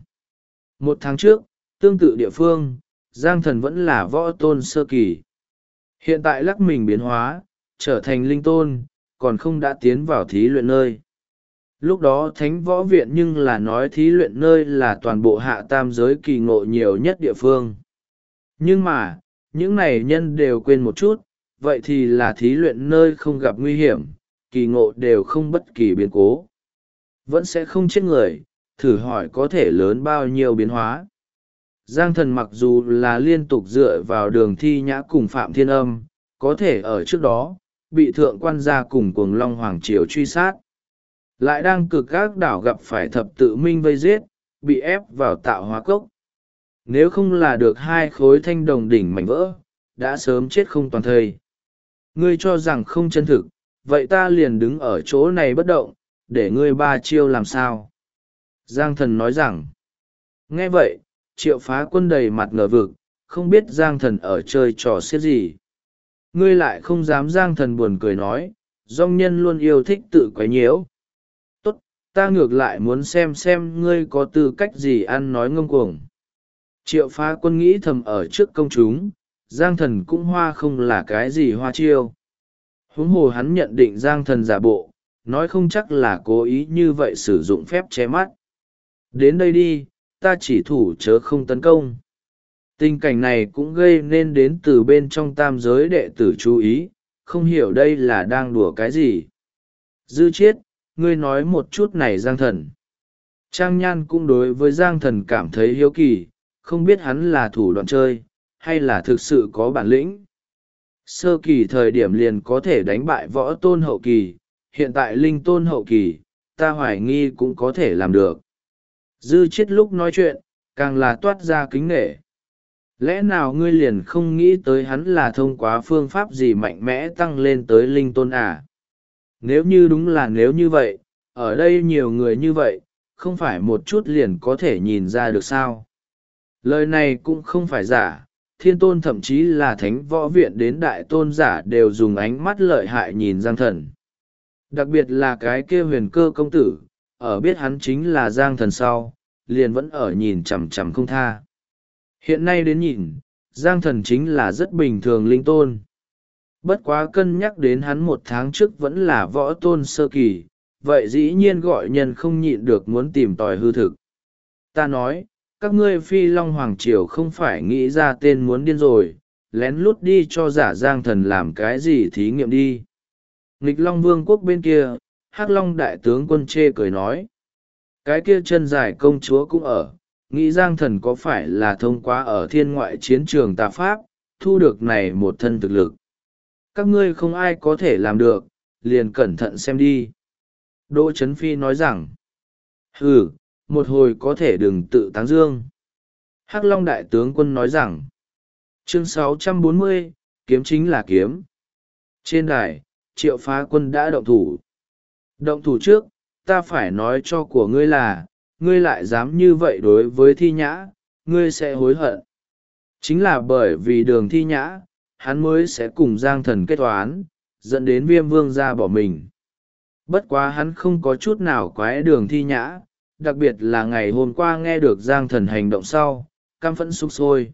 1 tháng trước, tương tự địa phương, Giang Thần vẫn là võ tôn sơ kỳ. Hiện tại lắc mình biến hóa, trở thành linh tôn, còn không đã tiến vào thí luyện nơi. Lúc đó Thánh Võ Viện nhưng là nói thí luyện nơi là toàn bộ hạ tam giới kỳ ngộ nhiều nhất địa phương. Nhưng mà, những này nhân đều quên một chút, vậy thì là thí luyện nơi không gặp nguy hiểm, kỳ ngộ đều không bất kỳ biến cố. Vẫn sẽ không chết người, thử hỏi có thể lớn bao nhiêu biến hóa. Giang Thần mặc dù là liên tục dựa vào Đường Thi Nhã cùng Phạm Thiên Âm, có thể ở trước đó, bị thượng quan gia cùng Cuồng Long Hoàng Triều truy sát. Lại đang cực các đảo gặp phải thập tự minh vây giết, bị ép vào tạo hóa cốc. Nếu không là được 2 khối thanh đồng đỉnh mảnh vỡ, đã sớm chết không toàn thây. Ngươi cho rằng không chân thực, vậy ta liền đứng ở chỗ này bất động, để ngươi 3 chiêu làm sao? Giang Thần nói rằng, nghe vậy, Triệu Phá Quân đầy mặt ngờ vực, không biết Giang Thần ở chơi trò xiết gì. Ngươi lại không dám. Giang Thần buồn cười nói, dong nhân luôn yêu thích tự quấy nhiễu. Tốt, ta ngược lại muốn xem ngươi có tư cách gì ăn nói ngông cuồng. Triệu Phá Quân nghĩ thầm ở trước công chúng, Giang Thần cũng hoa không là cái gì hoa chiêu. Huống hồ hắn nhận định Giang Thần giả bộ, nói không chắc là cố ý như vậy sử dụng phép che mắt. Đến đây đi, ta chỉ thủ chớ không tấn công. Tình cảnh này cũng gây nên đến từ bên trong tam giới đệ tử chú ý, không hiểu đây là đang đùa cái gì. Dư Chiết, ngươi nói một chút này Giang Thần. Trang Nhan cũng đối với Giang Thần cảm thấy hiếu kỳ, không biết hắn là thủ đoạn chơi, hay là thực sự có bản lĩnh. Sơ kỳ thời điểm liền có thể đánh bại võ tôn hậu kỳ, hiện tại linh tôn hậu kỳ, ta hoài nghi cũng có thể làm được. Dư Chiết lúc nói chuyện, càng là toát ra kính nể. Lẽ nào ngươi liền không nghĩ tới hắn là thông qua phương pháp gì mạnh mẽ tăng lên tới linh tôn à? Nếu như đúng là nếu như vậy, ở đây nhiều người như vậy, không phải một chút liền có thể nhìn ra được sao? Lời này cũng không phải giả, thiên tôn thậm chí là Thánh Võ Viện đến đại tôn giả đều dùng ánh mắt lợi hại nhìn Giang Thần. Đặc biệt là cái kia Huyền Cơ công tử, ở biết hắn chính là Giang Thần sau, liền vẫn ở nhìn chằm chằm không tha. Hiện nay đến nhìn, Giang Thần chính là rất bình thường linh tôn. Bất quá cân nhắc đến hắn 1 tháng trước vẫn là võ tôn sơ kỳ, vậy dĩ nhiên gọi nhân không nhịn được muốn tìm tòi hư thực. Ta nói, các ngươi Phi Long Hoàng Triều không phải nghĩ ra tên muốn điên rồi, lén lút đi cho giả Giang Thần làm cái gì thí nghiệm đi. Nghịch Long Vương quốc bên kia, Hắc Long đại tướng quân chê cười nói. Cái kia chân dài công chúa cũng ở, nghĩ Giang Thần có phải là thông qua ở thiên ngoại chiến trường tà pháp, thu được này một thân thực lực. Các ngươi không ai có thể làm được, liền cẩn thận xem đi. Đỗ Trấn Phi nói rằng, một hồi có thể đừng tự tán dương. Hắc Long đại tướng quân nói rằng, chương 640, kiếm chính là kiếm. Trên đài, Triệu Phá Quân đã động thủ. Động thủ trước, ta phải nói cho của ngươi là, ngươi lại dám như vậy đối với Thi Nhã, ngươi sẽ hối hận. Chính là bởi vì Đường Thi Nhã, hắn mới sẽ cùng Giang Thần kết toán, dẫn đến Viêm Vương ra bỏ mình. Bất quá hắn không có chút nào quái Đường Thi Nhã, đặc biệt là ngày hôm qua nghe được Giang Thần hành động sau, căm phẫn sục sôi.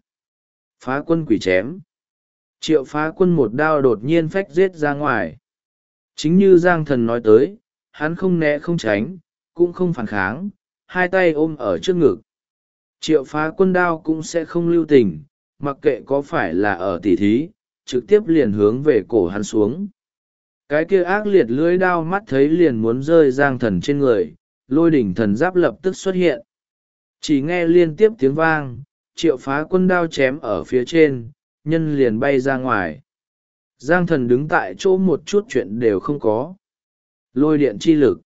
Phá Quân quỷ chém. Triệu Phá Quân một đao đột nhiên phách giết ra ngoài. Chính như Giang Thần nói tới, hắn không né không tránh, cũng không phản kháng, hai tay ôm ở trước ngực. Triệu Phá Quân đao cũng sẽ không lưu tình, mặc kệ có phải là ở tỉ thí, trực tiếp liền hướng về cổ hắn xuống. Cái kia ác liệt lưỡi đao mắt thấy liền muốn rơi Giang Thần trên người, Lôi đỉnh thần giáp lập tức xuất hiện. Chỉ nghe liên tiếp tiếng vang, Triệu Phá Quân đao chém ở phía trên, nhân liền bay ra ngoài. Giang Thần đứng tại chỗ một chút chuyện đều không có. Lôi điện chi lực.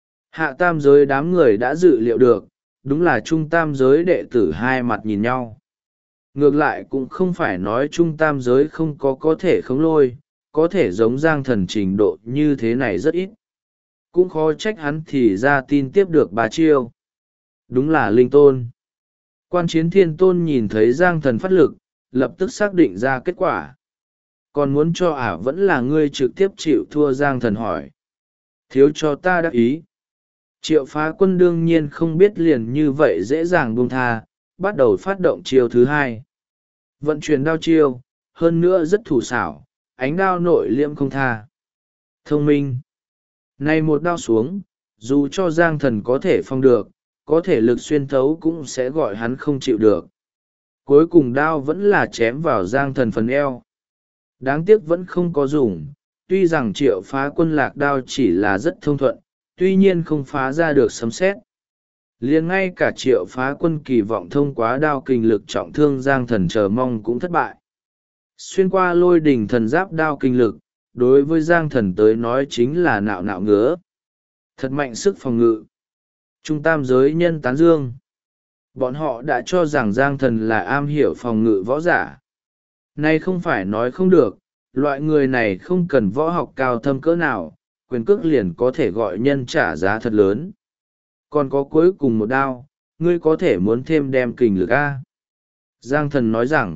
Hạ tam giới đám người đã dự liệu được, đúng là trung tam giới đệ tử hai mặt nhìn nhau. Ngược lại cũng không phải nói trung tam giới không có thể khống lôi, có thể giống Giang Thần trình độ như thế này rất ít. Cũng khó trách hắn thì ra tin tiếp được 3 chiêu. Đúng là linh tôn. Quan Chiến Thiên Tôn nhìn thấy Giang Thần phát lực, lập tức xác định ra kết quả. Còn muốn cho vẫn là ngươi trực tiếp chịu thua? Giang Thần hỏi. Thiếu cho ta đắc ý. Triệu Phá Quân đương nhiên không biết liền như vậy dễ dàng buông tha, bắt đầu phát động chiêu thứ hai. Vận chuyển đao chiêu, hơn nữa rất thủ xảo, ánh đao nội liêm không tha. Thông minh. Này một đao xuống, dù cho Giang Thần có thể phong được, có thể lực xuyên thấu cũng sẽ gọi hắn không chịu được. Cuối cùng đao vẫn là chém vào Giang Thần phần eo. Đáng tiếc vẫn không có dùng, tuy rằng Triệu Phá Quân lạc đao chỉ là rất thông thuận, tuy nhiên không phá ra được sấm sét. Liền ngay cả Triệu Phá Quân kỳ vọng thông qua đao kình lực trọng thương Giang Thần chờ mong cũng thất bại. Xuyên qua lôi đỉnh thần giáp đao kình lực, đối với Giang Thần tới nói chính là nạo nạo ngứa. Thật mạnh sức phòng ngự. Trung tam giới nhân tán dương. Bọn họ đã cho rằng Giang Thần là am hiểu phòng ngự võ giả. Nay không phải nói không được, loại người này không cần võ học cao thâm cỡ nào, quyền cước liền có thể gọi nhân trả giá thật lớn. Còn có cuối cùng một đao, ngươi có thể muốn thêm đem kình lực A. Giang Thần nói rằng,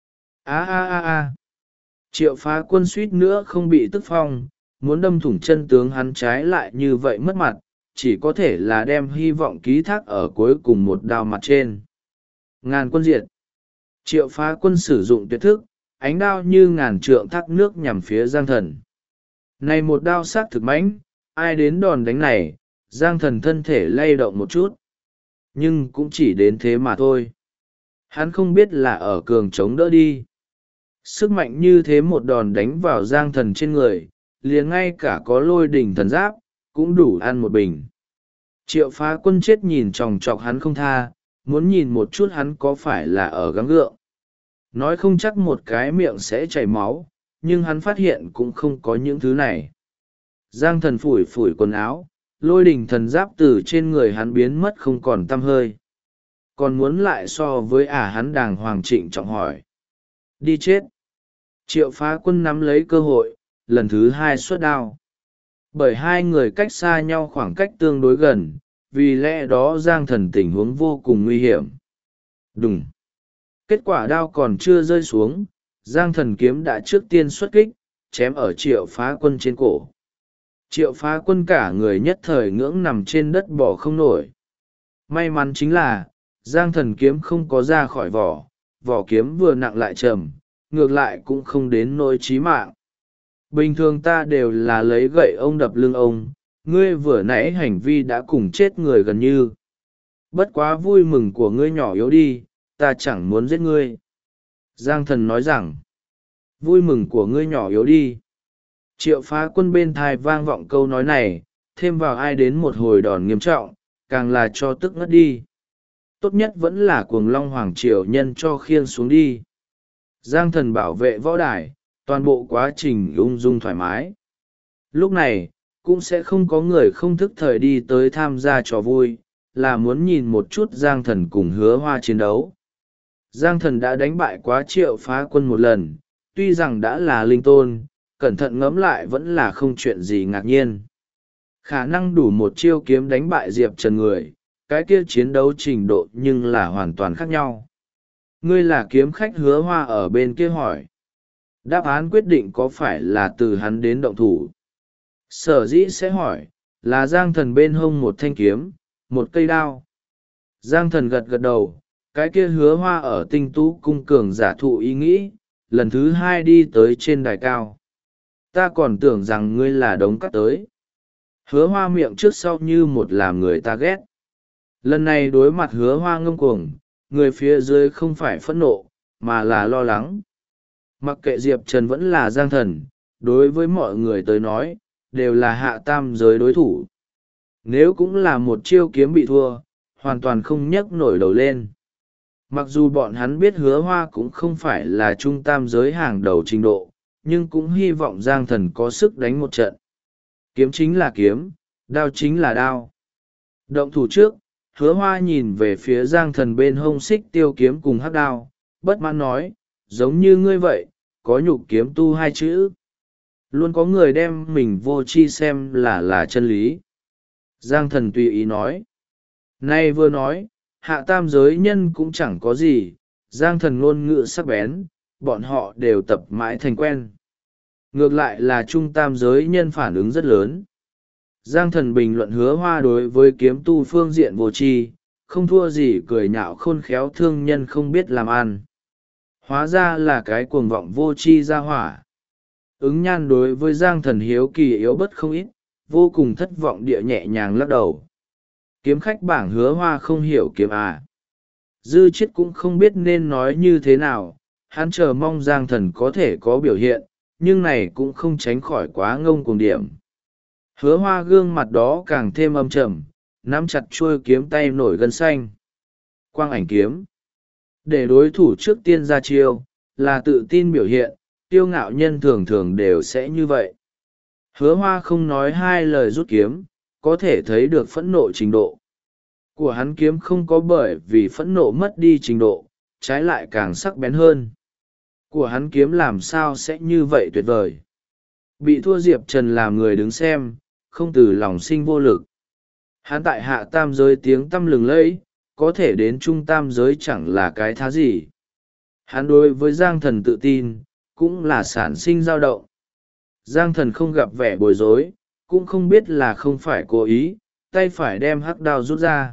Triệu Phá Quân suýt nữa không bị tức phong, muốn đâm thủng chân tướng hắn trái lại như vậy mất mặt, chỉ có thể là đem hy vọng ký thác ở cuối cùng một đao mặt trên. Ngàn quân diệt. Triệu Phá Quân sử dụng tuyệt thức, ánh đao như ngàn trượng thác nước nhằm phía Giang Thần. Này một đao sát thực mãnh, ai đến đòn đánh này, Giang Thần thân thể lay động một chút. Nhưng cũng chỉ đến thế mà thôi. Hắn không biết là ở cường chống đỡ đi. Sức mạnh như thế một đòn đánh vào Giang Thần trên người, liền ngay cả có lôi đỉnh thần giáp, cũng đủ ăn một bình. Triệu Phá Quân chết nhìn chòng chọc hắn không tha, muốn nhìn một chút hắn có phải là ở gắng gượng. Nói không chắc một cái miệng sẽ chảy máu, nhưng hắn phát hiện cũng không có những thứ này. Giang Thần phủi phủi quần áo, lôi đỉnh thần giáp từ trên người hắn biến mất không còn tăm hơi. Còn muốn lại so với hắn đàng hoàng trịnh trọng hỏi. Đi chết. Triệu Phá Quân nắm lấy cơ hội, lần thứ hai xuất đao. Bởi hai người cách xa nhau khoảng cách tương đối gần, vì lẽ đó Giang Thần tình huống vô cùng nguy hiểm. Đùng. Kết quả đao còn chưa rơi xuống, Giang Thần kiếm đã trước tiên xuất kích, chém ở Triệu Phá Quân trên cổ. Triệu Phá Quân cả người nhất thời ngưỡng nằm trên đất bỏ không nổi. May mắn chính là, Giang Thần kiếm không có ra khỏi vỏ, vỏ kiếm vừa nặng lại trầm, ngược lại cũng không đến nỗi chí mạng. bình thường ta đều là lấy gậy ông đập lưng ông, ngươi vừa nãy hành vi đã cùng chết người gần như. Bất quá vui mừng của ngươi nhỏ yếu đi, ta chẳng muốn giết ngươi. Giang Thần nói rằng, vui mừng của ngươi nhỏ yếu đi. Triệu Phá Quân bên thai vang vọng câu nói này, thêm vào ai đến một hồi đòn nghiêm trọng, càng là cho tức ngất đi. Tốt nhất vẫn là cuồng long hoàng triều nhân cho khiêng xuống đi. Giang Thần bảo vệ võ đài, toàn bộ quá trình ung dung thoải mái. Lúc này, cũng sẽ không có người không thức thời đi tới tham gia trò vui, là muốn nhìn một chút Giang Thần cùng Hứa Hoa chiến đấu. Giang Thần đã đánh bại quá Triệu Phá Quân một lần, tuy rằng đã là linh tôn, cẩn thận ngẫm lại vẫn là không chuyện gì ngạc nhiên. Khả năng đủ một chiêu kiếm đánh bại Diệp Trần người, cái kia chiến đấu trình độ nhưng là hoàn toàn khác nhau. Ngươi là kiếm khách Hứa Hoa ở bên kia hỏi. Đáp án quyết định có phải là từ hắn đến động thủ. Sở dĩ sẽ hỏi, là Giang Thần bên hông một thanh kiếm, một cây đao. Giang Thần gật gật đầu, cái kia Hứa Hoa ở Tinh Tú cung cường giả thụ ý nghĩ, lần thứ hai đi tới trên đài cao. Ta còn tưởng rằng ngươi là đống cát tới. Hứa Hoa miệng trước sau như một làm người ta ghét. Lần này đối mặt Hứa Hoa ngông cuồng, người phía dưới không phải phẫn nộ, mà là lo lắng. Mặc kệ Diệp Trần vẫn là Giang Thần, đối với mọi người tới nói, đều là hạ tam giới đối thủ. Nếu cũng là một chiêu kiếm bị thua, hoàn toàn không nhấc nổi đầu lên. Mặc dù bọn hắn biết Hứa Hoa cũng không phải là trung tam giới hàng đầu trình độ, nhưng cũng hy vọng Giang Thần có sức đánh một trận. Kiếm chính là kiếm, đao chính là đao. Động thủ trước, Hứa Hoa nhìn về phía Giang Thần bên hông xích tiêu kiếm cùng hắc đao, bất mãn nói, giống như ngươi vậy, có nhục kiếm tu hai chữ. Luôn có người đem mình vô tri xem là chân lý. Giang Thần tùy ý nói. Nay vừa nói, hạ tam giới nhân cũng chẳng có gì, Giang Thần ngôn ngữ sắc bén, bọn họ đều tập mãi thành quen. Ngược lại là trung tam giới nhân phản ứng rất lớn. Giang Thần bình luận Hứa Hoa đối với kiếm tu phương diện vô tri, không thua gì cười nhạo khôn khéo thương nhân không biết làm ăn. Hóa ra là cái cuồng vọng vô tri ra hỏa. Ứng Nhan đối với Giang Thần hiếu kỳ yếu bất không ít, vô cùng thất vọng địa nhẹ nhàng lắc đầu. Kiếm khách bảng Hứa Hoa không hiểu kiếm à. Dư Chiết cũng không biết nên nói như thế nào, hắn chờ mong Giang Thần có thể có biểu hiện, nhưng này cũng không tránh khỏi quá ngông cuồng điểm. Hứa Hoa gương mặt đó càng thêm âm trầm, nắm chặt chuôi kiếm tay nổi gân xanh. Quang ảnh kiếm. Để đối thủ trước tiên ra chiêu, là tự tin biểu hiện, kiêu ngạo nhân thường thường đều sẽ như vậy. Hứa Hoa không nói hai lời rút kiếm, có thể thấy được phẫn nộ trình độ của hắn. Kiếm không có bởi vì phẫn nộ mất đi trình độ, trái lại càng sắc bén hơn. Của hắn kiếm làm sao sẽ như vậy tuyệt vời. Bị thua Diệp Trần làm người đứng xem, không từ lòng sinh vô lực. Hắn tại hạ tam giới tiếng tăm lừng lẫy, có thể đến trung tam giới chẳng là cái thá gì. Hắn đối với Giang Thần tự tin, cũng là sản sinh dao động. Giang Thần không gặp vẻ bối rối, cũng không biết là không phải cố ý, tay phải đem hắc đao rút ra.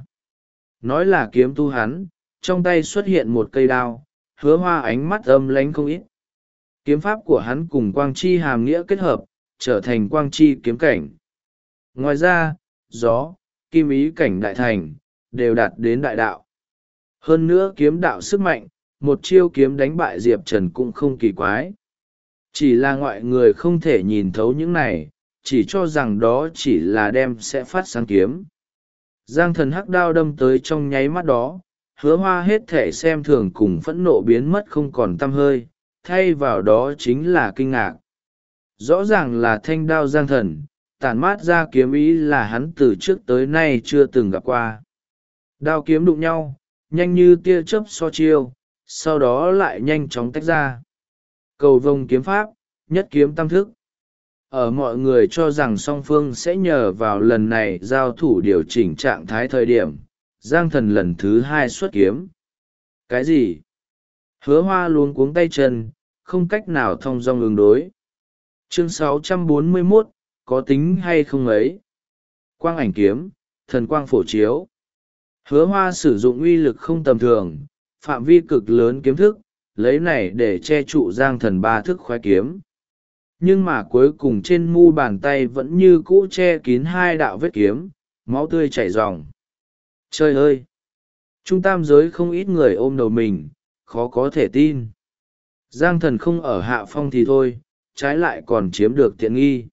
Nói là kiếm tu hắn, trong tay xuất hiện một cây đao, Hứa Hoa ánh mắt âm lánh không ít. Kiếm pháp của hắn cùng quang chi hàm nghĩa kết hợp, trở thành quang chi kiếm cảnh. Ngoài ra, gió, kim ý cảnh đại thành, đều đạt đến đại đạo. Hơn nữa kiếm đạo sức mạnh, một chiêu kiếm đánh bại Diệp Trần cũng không kỳ quái. Chỉ là ngoại người không thể nhìn thấu những này, chỉ cho rằng đó chỉ là đem sẽ phát sáng kiếm. Giang Thần hắc đao đâm tới trong nháy mắt đó, Hứa Hoa hết thể xem thường cùng phẫn nộ biến mất không còn tăm hơi, thay vào đó chính là kinh ngạc. Rõ ràng là thanh đao Giang Thần, tản mát ra kiếm ý là hắn từ trước tới nay chưa từng gặp qua. Đao kiếm đụng nhau, nhanh như tia chớp so chiêu, sau đó lại nhanh chóng tách ra. Cầu vồng kiếm pháp, nhất kiếm tam thức. Ở mọi người cho rằng song phương sẽ nhờ vào lần này giao thủ điều chỉnh trạng thái thời điểm, Giang Thần lần thứ hai xuất kiếm. Cái gì? Hứa Hoa luống cuống tay chân, không cách nào thong dong ứng đối. Chương 641, có tính hay không ấy? Quang ảnh kiếm, thần quang phổ chiếu. Hứa Hoa sử dụng uy lực không tầm thường, phạm vi cực lớn kiếm thức, lấy này để che trụ Giang Thần ba thức khoái kiếm. nhưng mà cuối cùng trên mu bàn tay vẫn như cũ che kín hai đạo vết kiếm, máu tươi chảy ròng. Trời ơi! Trung tam giới không ít người ôm đầu mình, khó có thể tin. Giang Thần không ở hạ phong thì thôi, trái lại còn chiếm được tiện nghi.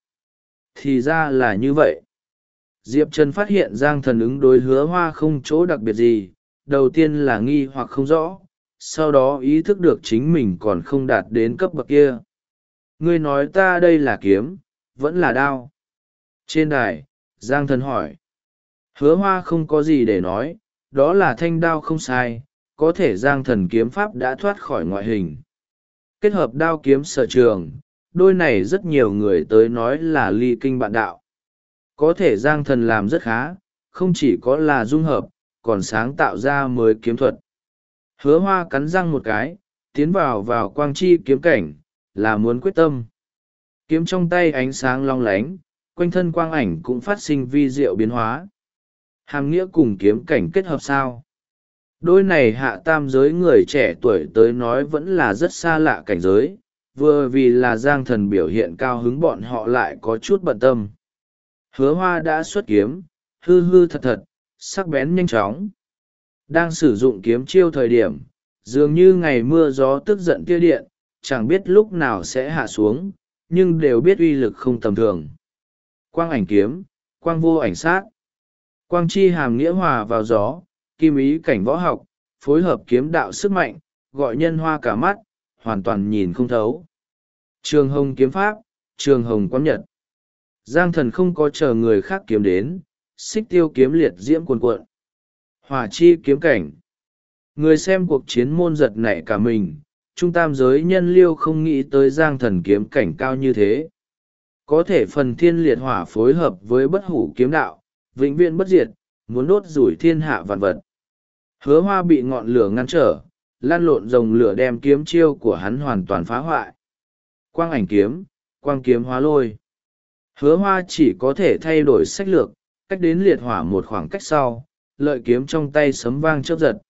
Thì ra là như vậy. Diệp Trần phát hiện Giang Thần ứng đối Hứa Hoa không chỗ đặc biệt gì, đầu tiên là nghi hoặc không rõ, sau đó ý thức được chính mình còn không đạt đến cấp bậc kia. Ngươi nói ta đây là kiếm, vẫn là đao. Trên đài, Giang Thần hỏi. Hứa Hoa không có gì để nói, đó là thanh đao không sai, có thể Giang Thần kiếm pháp đã thoát khỏi ngoại hình. Kết hợp đao kiếm sở trường, đôi này rất nhiều người tới nói là ly kinh bạn đạo. Có thể Giang Thần làm rất khá, không chỉ có là dung hợp, còn sáng tạo ra mới kiếm thuật. Hứa Hoa cắn răng một cái, tiến vào quang chi kiếm cảnh, là muốn quyết tâm. Kiếm trong tay ánh sáng long lánh, quanh thân quang ảnh cũng phát sinh vi diệu biến hóa. Hàm nghĩa cùng kiếm cảnh kết hợp sao? Đôi này hạ tam giới người trẻ tuổi tới nói vẫn là rất xa lạ cảnh giới, vừa vì là Giang Thần biểu hiện cao hứng bọn họ lại có chút bận tâm. Hứa Hoa đã xuất kiếm, hư hư thật thật, sắc bén nhanh chóng. Đang sử dụng kiếm chiêu thời điểm, dường như ngày mưa gió tức giận tia điện, chẳng biết lúc nào sẽ hạ xuống, nhưng đều biết uy lực không tầm thường. Quang ảnh kiếm, quang vô ảnh sát. Quang chi hàm nghĩa hòa vào gió, kim ý cảnh võ học, phối hợp kiếm đạo sức mạnh, gọi nhân hoa cả mắt, hoàn toàn nhìn không thấu. Trường hồng kiếm pháp, trường hồng quán nhật. Giang Thần không có chờ người khác kiếm đến, xích tiêu kiếm liệt diễm cuồn cuộn. Hỏa chi kiếm cảnh. Người xem cuộc chiến môn giật nảy cả mình, trung tam giới nhân liêu không nghĩ tới Giang Thần kiếm cảnh cao như thế. Có thể phần thiên liệt hỏa phối hợp với bất hủ kiếm đạo, vĩnh viễn bất diệt, muốn đốt rủi thiên hạ vạn vật. Hứa Hoa bị ngọn lửa ngăn trở, lan lộn rồng lửa đem kiếm chiêu của hắn hoàn toàn phá hoại. Quang ảnh kiếm, quang kiếm hóa lôi. Hứa Hoa chỉ có thể thay đổi sách lược, cách đến liệt hỏa một khoảng cách sau, lợi kiếm trong tay sấm vang chớp giật.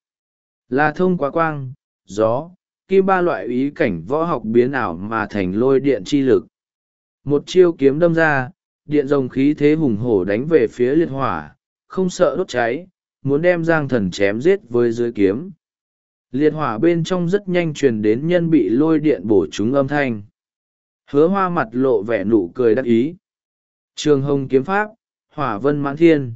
Là thông qua quang, gió, kim ba loại ý cảnh võ học biến ảo mà thành lôi điện chi lực. Một chiêu kiếm đâm ra, điện rồng khí thế hùng hổ đánh về phía liệt hỏa, không sợ đốt cháy, muốn đem Giang Thần chém giết với dưới kiếm. Liệt hỏa bên trong rất nhanh truyền đến nhân bị lôi điện bổ trúng âm thanh. Hứa Hoa mặt lộ vẻ nụ cười đắc ý. Trường hồng kiếm pháp, hỏa vân mãn thiên.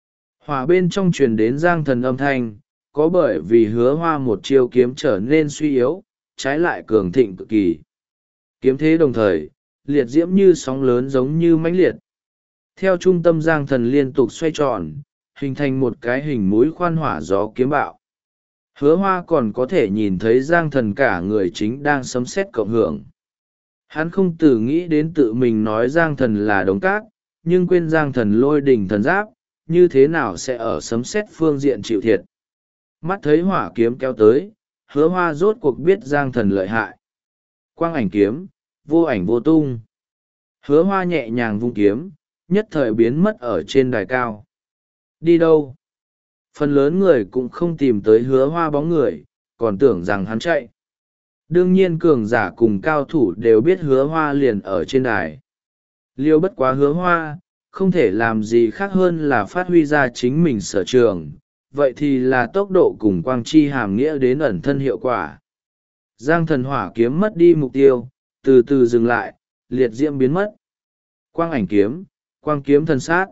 Hỏa bên trong truyền đến Giang Thần âm thanh, có bởi vì Hứa Hoa một chiêu kiếm trở nên suy yếu, trái lại cường thịnh cực kỳ. Kiếm thế đồng thời, liệt diễm như sóng lớn giống như mãnh liệt. Theo trung tâm Giang Thần liên tục xoay tròn, hình thành một cái hình mũi khoan hỏa gió kiếm bạo. Hứa Hoa còn có thể nhìn thấy Giang Thần cả người chính đang sấm sét cộng hưởng. Hắn không tự nghĩ đến tự mình nói Giang Thần là đống cát, nhưng quên Giang Thần lôi đỉnh thần giáp, như thế nào sẽ ở sấm sét phương diện chịu thiệt. Mắt thấy hỏa kiếm kéo tới, Hứa Hoa rốt cuộc biết Giang Thần lợi hại. Quang ảnh kiếm, vô ảnh vô tung. Hứa Hoa nhẹ nhàng vung kiếm, nhất thời biến mất ở trên đài cao. Đi đâu? Phần lớn người cũng không tìm tới Hứa Hoa bóng người, còn tưởng rằng hắn chạy. Đương nhiên cường giả cùng cao thủ đều biết Hứa Hoa liền ở trên đài. Liêu bất quá Hứa Hoa, không thể làm gì khác hơn là phát huy ra chính mình sở trường, vậy thì là tốc độ cùng quang chi hàm nghĩa đến ẩn thân hiệu quả. Giang Thần hỏa kiếm mất đi mục tiêu, từ từ dừng lại, liệt diễm biến mất. Quang ảnh kiếm, quang kiếm thần sát.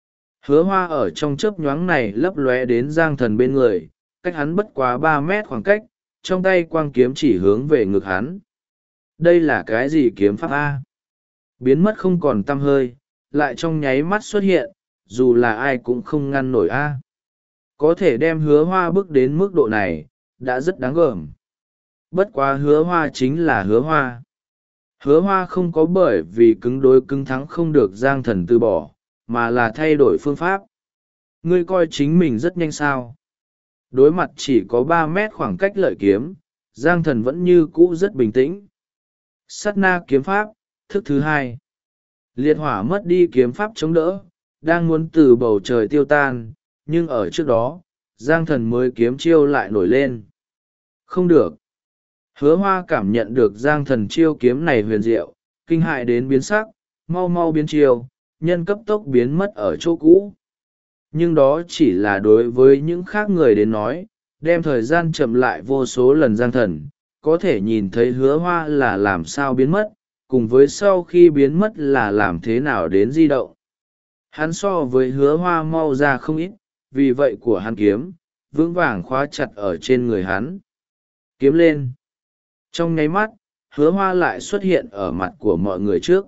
Hứa Hoa ở trong chớp nhoáng này lấp lóe đến Giang Thần bên người, cách hắn bất quá 3 mét khoảng cách, trong tay quang kiếm chỉ hướng về ngực hắn. Đây là cái gì kiếm pháp A? Biến mất không còn tăm hơi, lại trong nháy mắt xuất hiện, dù là ai cũng không ngăn nổi A. Có thể đem Hứa Hoa bước đến mức độ này, đã rất đáng gờm. Bất quá Hứa Hoa chính là Hứa Hoa. Hứa Hoa không có bởi vì cứng đối cứng thắng không được Giang Thần từ bỏ, mà là thay đổi phương pháp. Ngươi coi chính mình rất nhanh sao? Đối mặt chỉ có 3 mét khoảng cách lợi kiếm, Giang Thần vẫn như cũ rất bình tĩnh. Sát na kiếm pháp, thức thứ 2. Liệt hỏa mất đi kiếm pháp chống đỡ, đang muốn từ bầu trời tiêu tan, nhưng ở trước đó, Giang Thần mới kiếm chiêu lại nổi lên. Không được. Hứa Hoa cảm nhận được Giang Thần chiêu kiếm này huyền diệu, kinh hại đến biến sắc, mau mau biến chiều, nhân cấp tốc biến mất ở chỗ cũ. Nhưng đó chỉ là đối với những khác người đến nói, đem thời gian chậm lại vô số lần. Giang Thần có thể nhìn thấy Hứa Hoa là làm sao biến mất, cùng với sau khi biến mất là làm thế nào đến di động. Hắn so với Hứa Hoa mau ra không ít, vì vậy của hắn kiếm vững vàng khóa chặt ở trên người hắn. Kiếm lên. Trong nháy mắt, Hứa Hoa lại xuất hiện ở mặt của mọi người trước.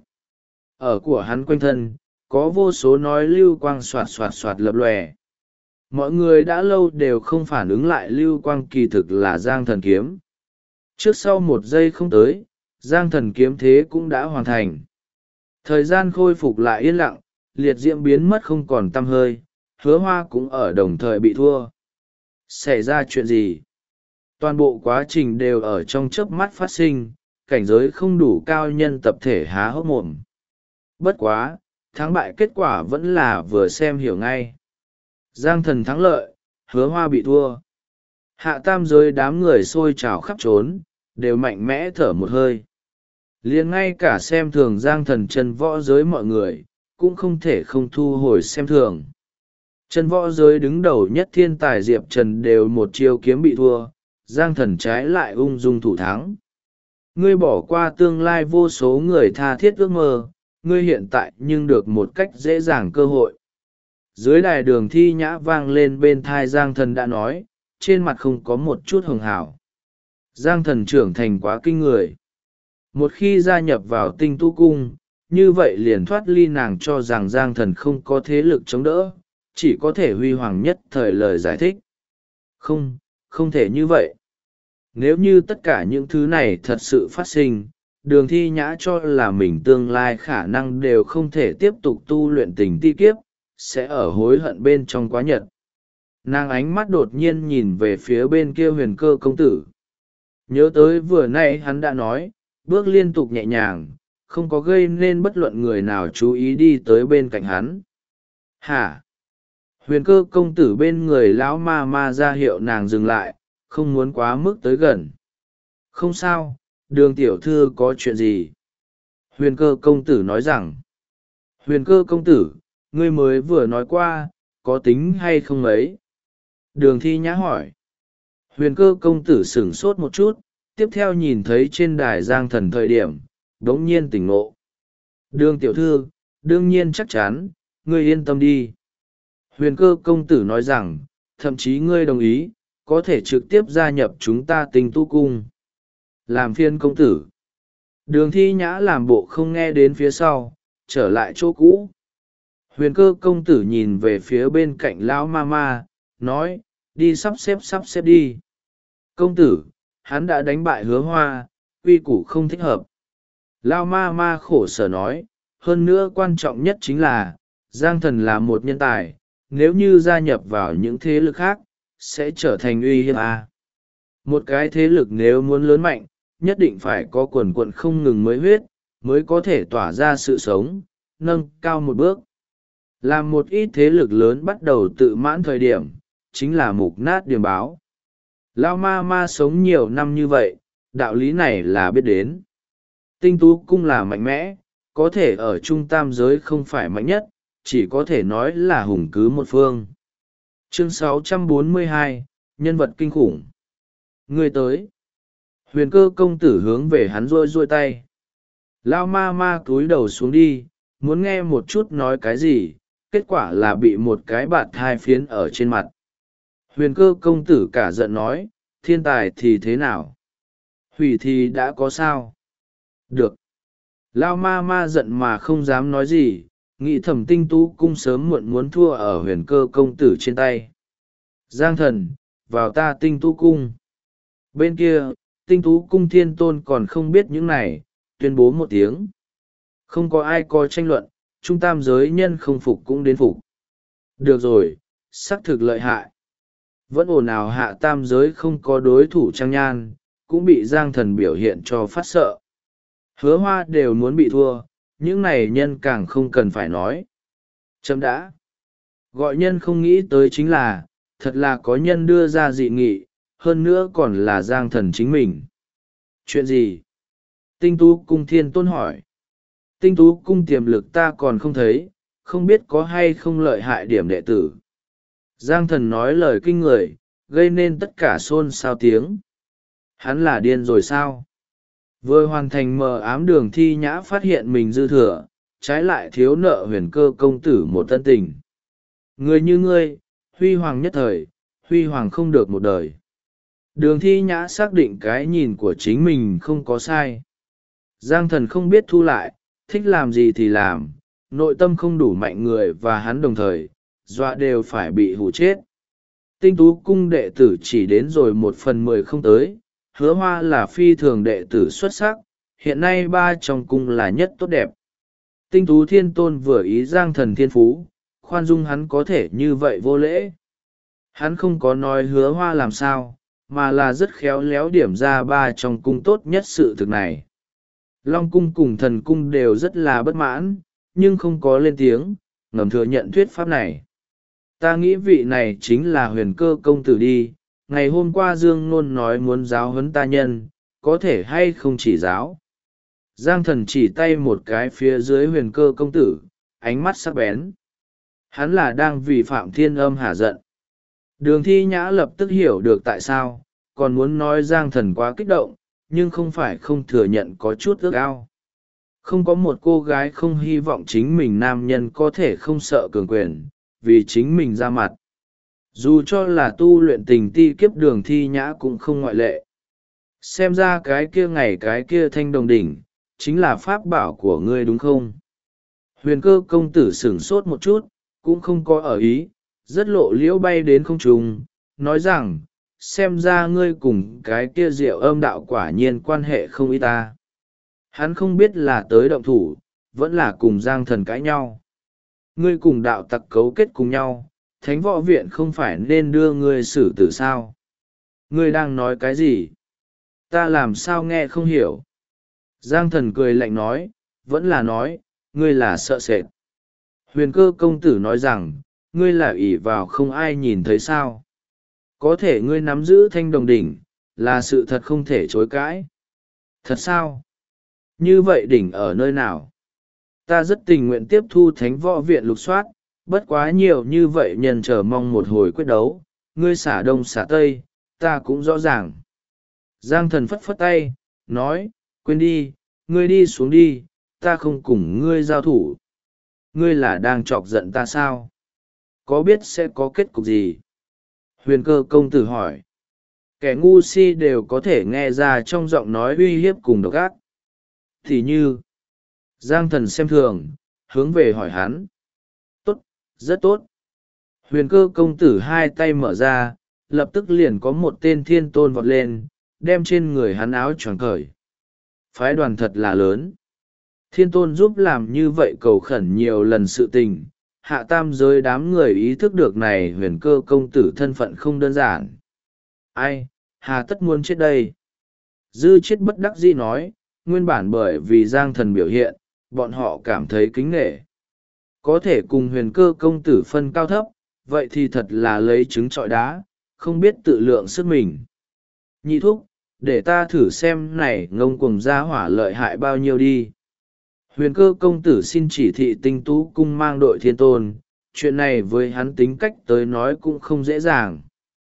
Ở của hắn quanh thân có vô số nói lưu quang xoạt xoạt xoạt lập lòe. Mọi người đã lâu đều không phản ứng lại lưu quang kỳ thực là Giang Thần kiếm. Trước sau 1 giây không tới, Giang Thần kiếm thế cũng đã hoàn thành. Thời gian khôi phục lại yên lặng, liệt diễm biến mất không còn tăm hơi, Hứa Hoa cũng ở đồng thời bị thua. Xảy ra chuyện gì? Toàn bộ quá trình đều ở trong chớp mắt phát sinh, cảnh giới không đủ cao nhân tập thể há hốc mồm. Bất quá, thắng bại kết quả vẫn là vừa xem hiểu ngay. Giang Thần thắng lợi, Hứa Hoa bị thua. Hạ tam giới đám người xôi trào khắp trốn, đều mạnh mẽ thở một hơi. Liền ngay cả xem thường Giang Thần chân võ giới mọi người, cũng không thể không thu hồi xem thường. Chân võ giới đứng đầu nhất thiên tài Diệp Trần đều một chiêu kiếm bị thua, Giang Thần trái lại ung dung thủ thắng. Ngươi bỏ qua tương lai vô số người tha thiết ước mơ, ngươi hiện tại nhưng được một cách dễ dàng cơ hội. Dưới đài Đường Thi Nhã vang lên bên thai Giang Thần đã nói, trên mặt không có một chút hường hảo. Giang Thần trưởng thành quá kinh người. Một khi gia nhập vào Tinh Tu Cung, như vậy liền thoát ly nàng cho rằng Giang Thần không có thế lực chống đỡ, chỉ có thể huy hoàng nhất thời lời giải thích. Không, không thể như vậy. Nếu như tất cả những thứ này thật sự phát sinh, Đường Thi Nhã cho là mình tương lai khả năng đều không thể tiếp tục tu luyện tình ti kiếp, sẽ ở hối hận bên trong quá nhật. Nàng ánh mắt đột nhiên nhìn về phía bên kia Huyền Cơ công tử. Nhớ tới vừa nãy hắn đã nói, bước liên tục nhẹ nhàng, không có gây nên bất luận người nào chú ý đi tới bên cạnh hắn. Hả? Huyền Cơ công tử bên người lão ma ma ra hiệu nàng dừng lại, không muốn quá mức tới gần. Không sao, Đường tiểu thư có chuyện gì? Huyền Cơ công tử nói rằng. Huyền Cơ công tử, ngươi mới vừa nói qua, có tính hay không ấy? Đường Thi Nhã hỏi. Huyền Cơ công tử sửng sốt một chút, tiếp theo nhìn thấy trên đài Giang Thần thời điểm, đống nhiên tỉnh ngộ. Đường tiểu thư, đương nhiên chắc chắn, ngươi yên tâm đi. Huyền Cơ công tử nói rằng, thậm chí ngươi đồng ý, có thể trực tiếp gia nhập chúng ta Tinh Tu Cung. Làm phiên công tử. Đường Thi Nhã làm bộ không nghe đến phía sau, trở lại chỗ cũ. Huyền Cơ công tử nhìn về phía bên cạnh lão ma ma, nói, đi sắp xếp đi. Công tử, hắn đã đánh bại Hứa Hoa, quy củ không thích hợp. Lão ma ma khổ sở nói, hơn nữa quan trọng nhất chính là, Giang Thần là một nhân tài, nếu như gia nhập vào những thế lực khác, sẽ trở thành uy hiếp à. Một cái thế lực nếu muốn lớn mạnh, nhất định phải có quần quận không ngừng mới huyết, mới có thể tỏa ra sự sống, nâng cao một bước. Làm một ít thế lực lớn bắt đầu tự mãn thời điểm, chính là mục nát điểm báo. Lao ma ma sống nhiều năm như vậy, đạo lý này là biết đến. Tinh Tú Cung là mạnh mẽ, có thể ở trung tam giới không phải mạnh nhất, chỉ có thể nói là hùng cứ một phương. Chương 642, nhân vật kinh khủng. Người tới. Huyền Cơ công tử hướng về hắn rôi tay. Lao ma ma cúi đầu xuống đi, muốn nghe một chút nói cái gì, kết quả là bị một cái bạt thai phiến ở trên mặt. Huyền Cơ công tử cả giận nói, thiên tài thì thế nào? Hủy thì đã có sao? Được. Lao ma ma giận mà không dám nói gì, nghĩ thẩm Tinh Tú Cung sớm muộn muốn thua ở Huyền Cơ công tử trên tay. Giang Thần, vào ta Tinh Tú Cung. Bên kia, Tinh Tú Cung thiên tôn còn không biết những này, tuyên bố một tiếng. Không có ai có tranh luận, trung tam giới nhân không phục cũng đến phục. Được rồi, xác thực lợi hại. Vẫn ồn ào hạ tam giới không có đối thủ trang nhan, cũng bị Giang Thần biểu hiện cho phát sợ. Hứa Hoa đều muốn bị thua, những này nhân càng không cần phải nói. Chấm đã. Gọi nhân không nghĩ tới chính là, thật là có nhân đưa ra dị nghị, hơn nữa còn là Giang Thần chính mình. Chuyện gì? Tinh Tú Cung thiên tôn hỏi. Tinh tú cung tiềm lực ta còn không thấy, không biết có hay không lợi hại điểm đệ tử. Giang thần nói lời kinh người, gây nên tất cả xôn xao tiếng. Hắn là điên rồi sao? Vừa hoàn thành mờ ám, Đường Thi Nhã phát hiện mình dư thừa, trái lại thiếu nợ Huyền Cơ công tử một tân tình. Người như ngươi, huy hoàng nhất thời, huy hoàng không được một đời. Đường Thi Nhã xác định cái nhìn của chính mình không có sai. Giang thần không biết thu lại, thích làm gì thì làm, nội tâm không đủ mạnh người và hắn đồng thời, dọa đều phải bị hù chết. Tinh tú cung đệ tử chỉ đến rồi 1/10 không tới, Hứa Hoa là phi thường đệ tử xuất sắc, hiện nay ba trong cung là nhất tốt đẹp. Tinh tú thiên tôn vừa ý Giang thần thiên phú, khoan dung hắn có thể như vậy vô lễ. Hắn không có nói Hứa Hoa làm sao, mà là rất khéo léo điểm ra ba trong cung tốt nhất sự thực này. Long cung cùng thần cung đều rất là bất mãn, nhưng không có lên tiếng, ngầm thừa nhận thuyết pháp này. Ta nghĩ vị này chính là Huyền Cơ công tử đi, ngày hôm qua Dương Nôn nói muốn giáo huấn ta nhân, có thể hay không chỉ giáo. Giang thần chỉ tay một cái phía dưới Huyền Cơ công tử, ánh mắt sắc bén. Hắn là đang vì Phạm Thiên Âm hả giận. Đường Thi Nhã lập tức hiểu được tại sao, còn muốn nói Giang thần quá kích động, nhưng không phải không thừa nhận có chút ước ao. Không có một cô gái không hy vọng chính mình nam nhân có thể không sợ cường quyền, vì chính mình ra mặt. Dù cho là tu luyện tình ti kiếp, Đường Thi Nhã cũng không ngoại lệ. Xem ra cái kia ngày cái kia thanh đồng đỉnh, chính là pháp bảo của ngươi đúng không? Huyền Cơ công tử sửng sốt một chút, cũng không có ở ý, rất lộ liễu bay đến không trung, nói rằng, xem ra ngươi cùng cái kia Diệu Âm đạo quả nhiên quan hệ không ít ta. Hắn không biết là tới động thủ, vẫn là cùng Giang thần cãi nhau. Ngươi cùng đạo tặc cấu kết cùng nhau, Thánh Võ Viện không phải nên đưa ngươi xử tử sao? Ngươi đang nói cái gì? Ta làm sao nghe không hiểu? Giang thần cười lạnh nói, vẫn là nói, ngươi là sợ sệt. Huyền Cơ công tử nói rằng, ngươi là ỷ vào không ai nhìn thấy sao? Có thể ngươi nắm giữ thanh đồng đỉnh, là sự thật không thể chối cãi. Thật sao? Như vậy đỉnh ở nơi nào? Ta rất tình nguyện tiếp thu Thánh Võ Viện lục soát, bất quá nhiều như vậy nhân chờ mong một hồi quyết đấu, ngươi xả đông xả tây, ta cũng rõ ràng. Giang thần phất phất tay, nói, quên đi, ngươi đi xuống đi, ta không cùng ngươi giao thủ. Ngươi là đang chọc giận ta sao? Có biết sẽ có kết cục gì? Huyền Cơ công tử hỏi. Kẻ ngu si đều có thể nghe ra trong giọng nói uy hiếp cùng độc ác. Thì như, Giang thần xem thường, hướng về hỏi hắn. Tốt, rất tốt. Huyền Cơ công tử hai tay mở ra, lập tức liền có một tên thiên tôn vọt lên, đem trên người hắn áo choàng cởi. Phái đoàn thật là lớn. Thiên tôn giúp làm như vậy cầu khẩn nhiều lần sự tình, hạ tam giới đám người ý thức được này Huyền Cơ công tử thân phận không đơn giản. Ai, hà tất muốn chết đây? Dư chết bất đắc dĩ nói, nguyên bản bởi vì Giang thần biểu hiện, bọn họ cảm thấy kính nể. Có thể cùng Huyền Cơ công tử phân cao thấp, vậy thì thật là lấy trứng trọi đá, không biết tự lượng sức mình. Nhị thúc, để ta thử xem này ngông cuồng gia hỏa lợi hại bao nhiêu đi. Huyền Cơ công tử xin chỉ thị Tinh tú cung mang đội thiên tôn, chuyện này với hắn tính cách tới nói cũng không dễ dàng.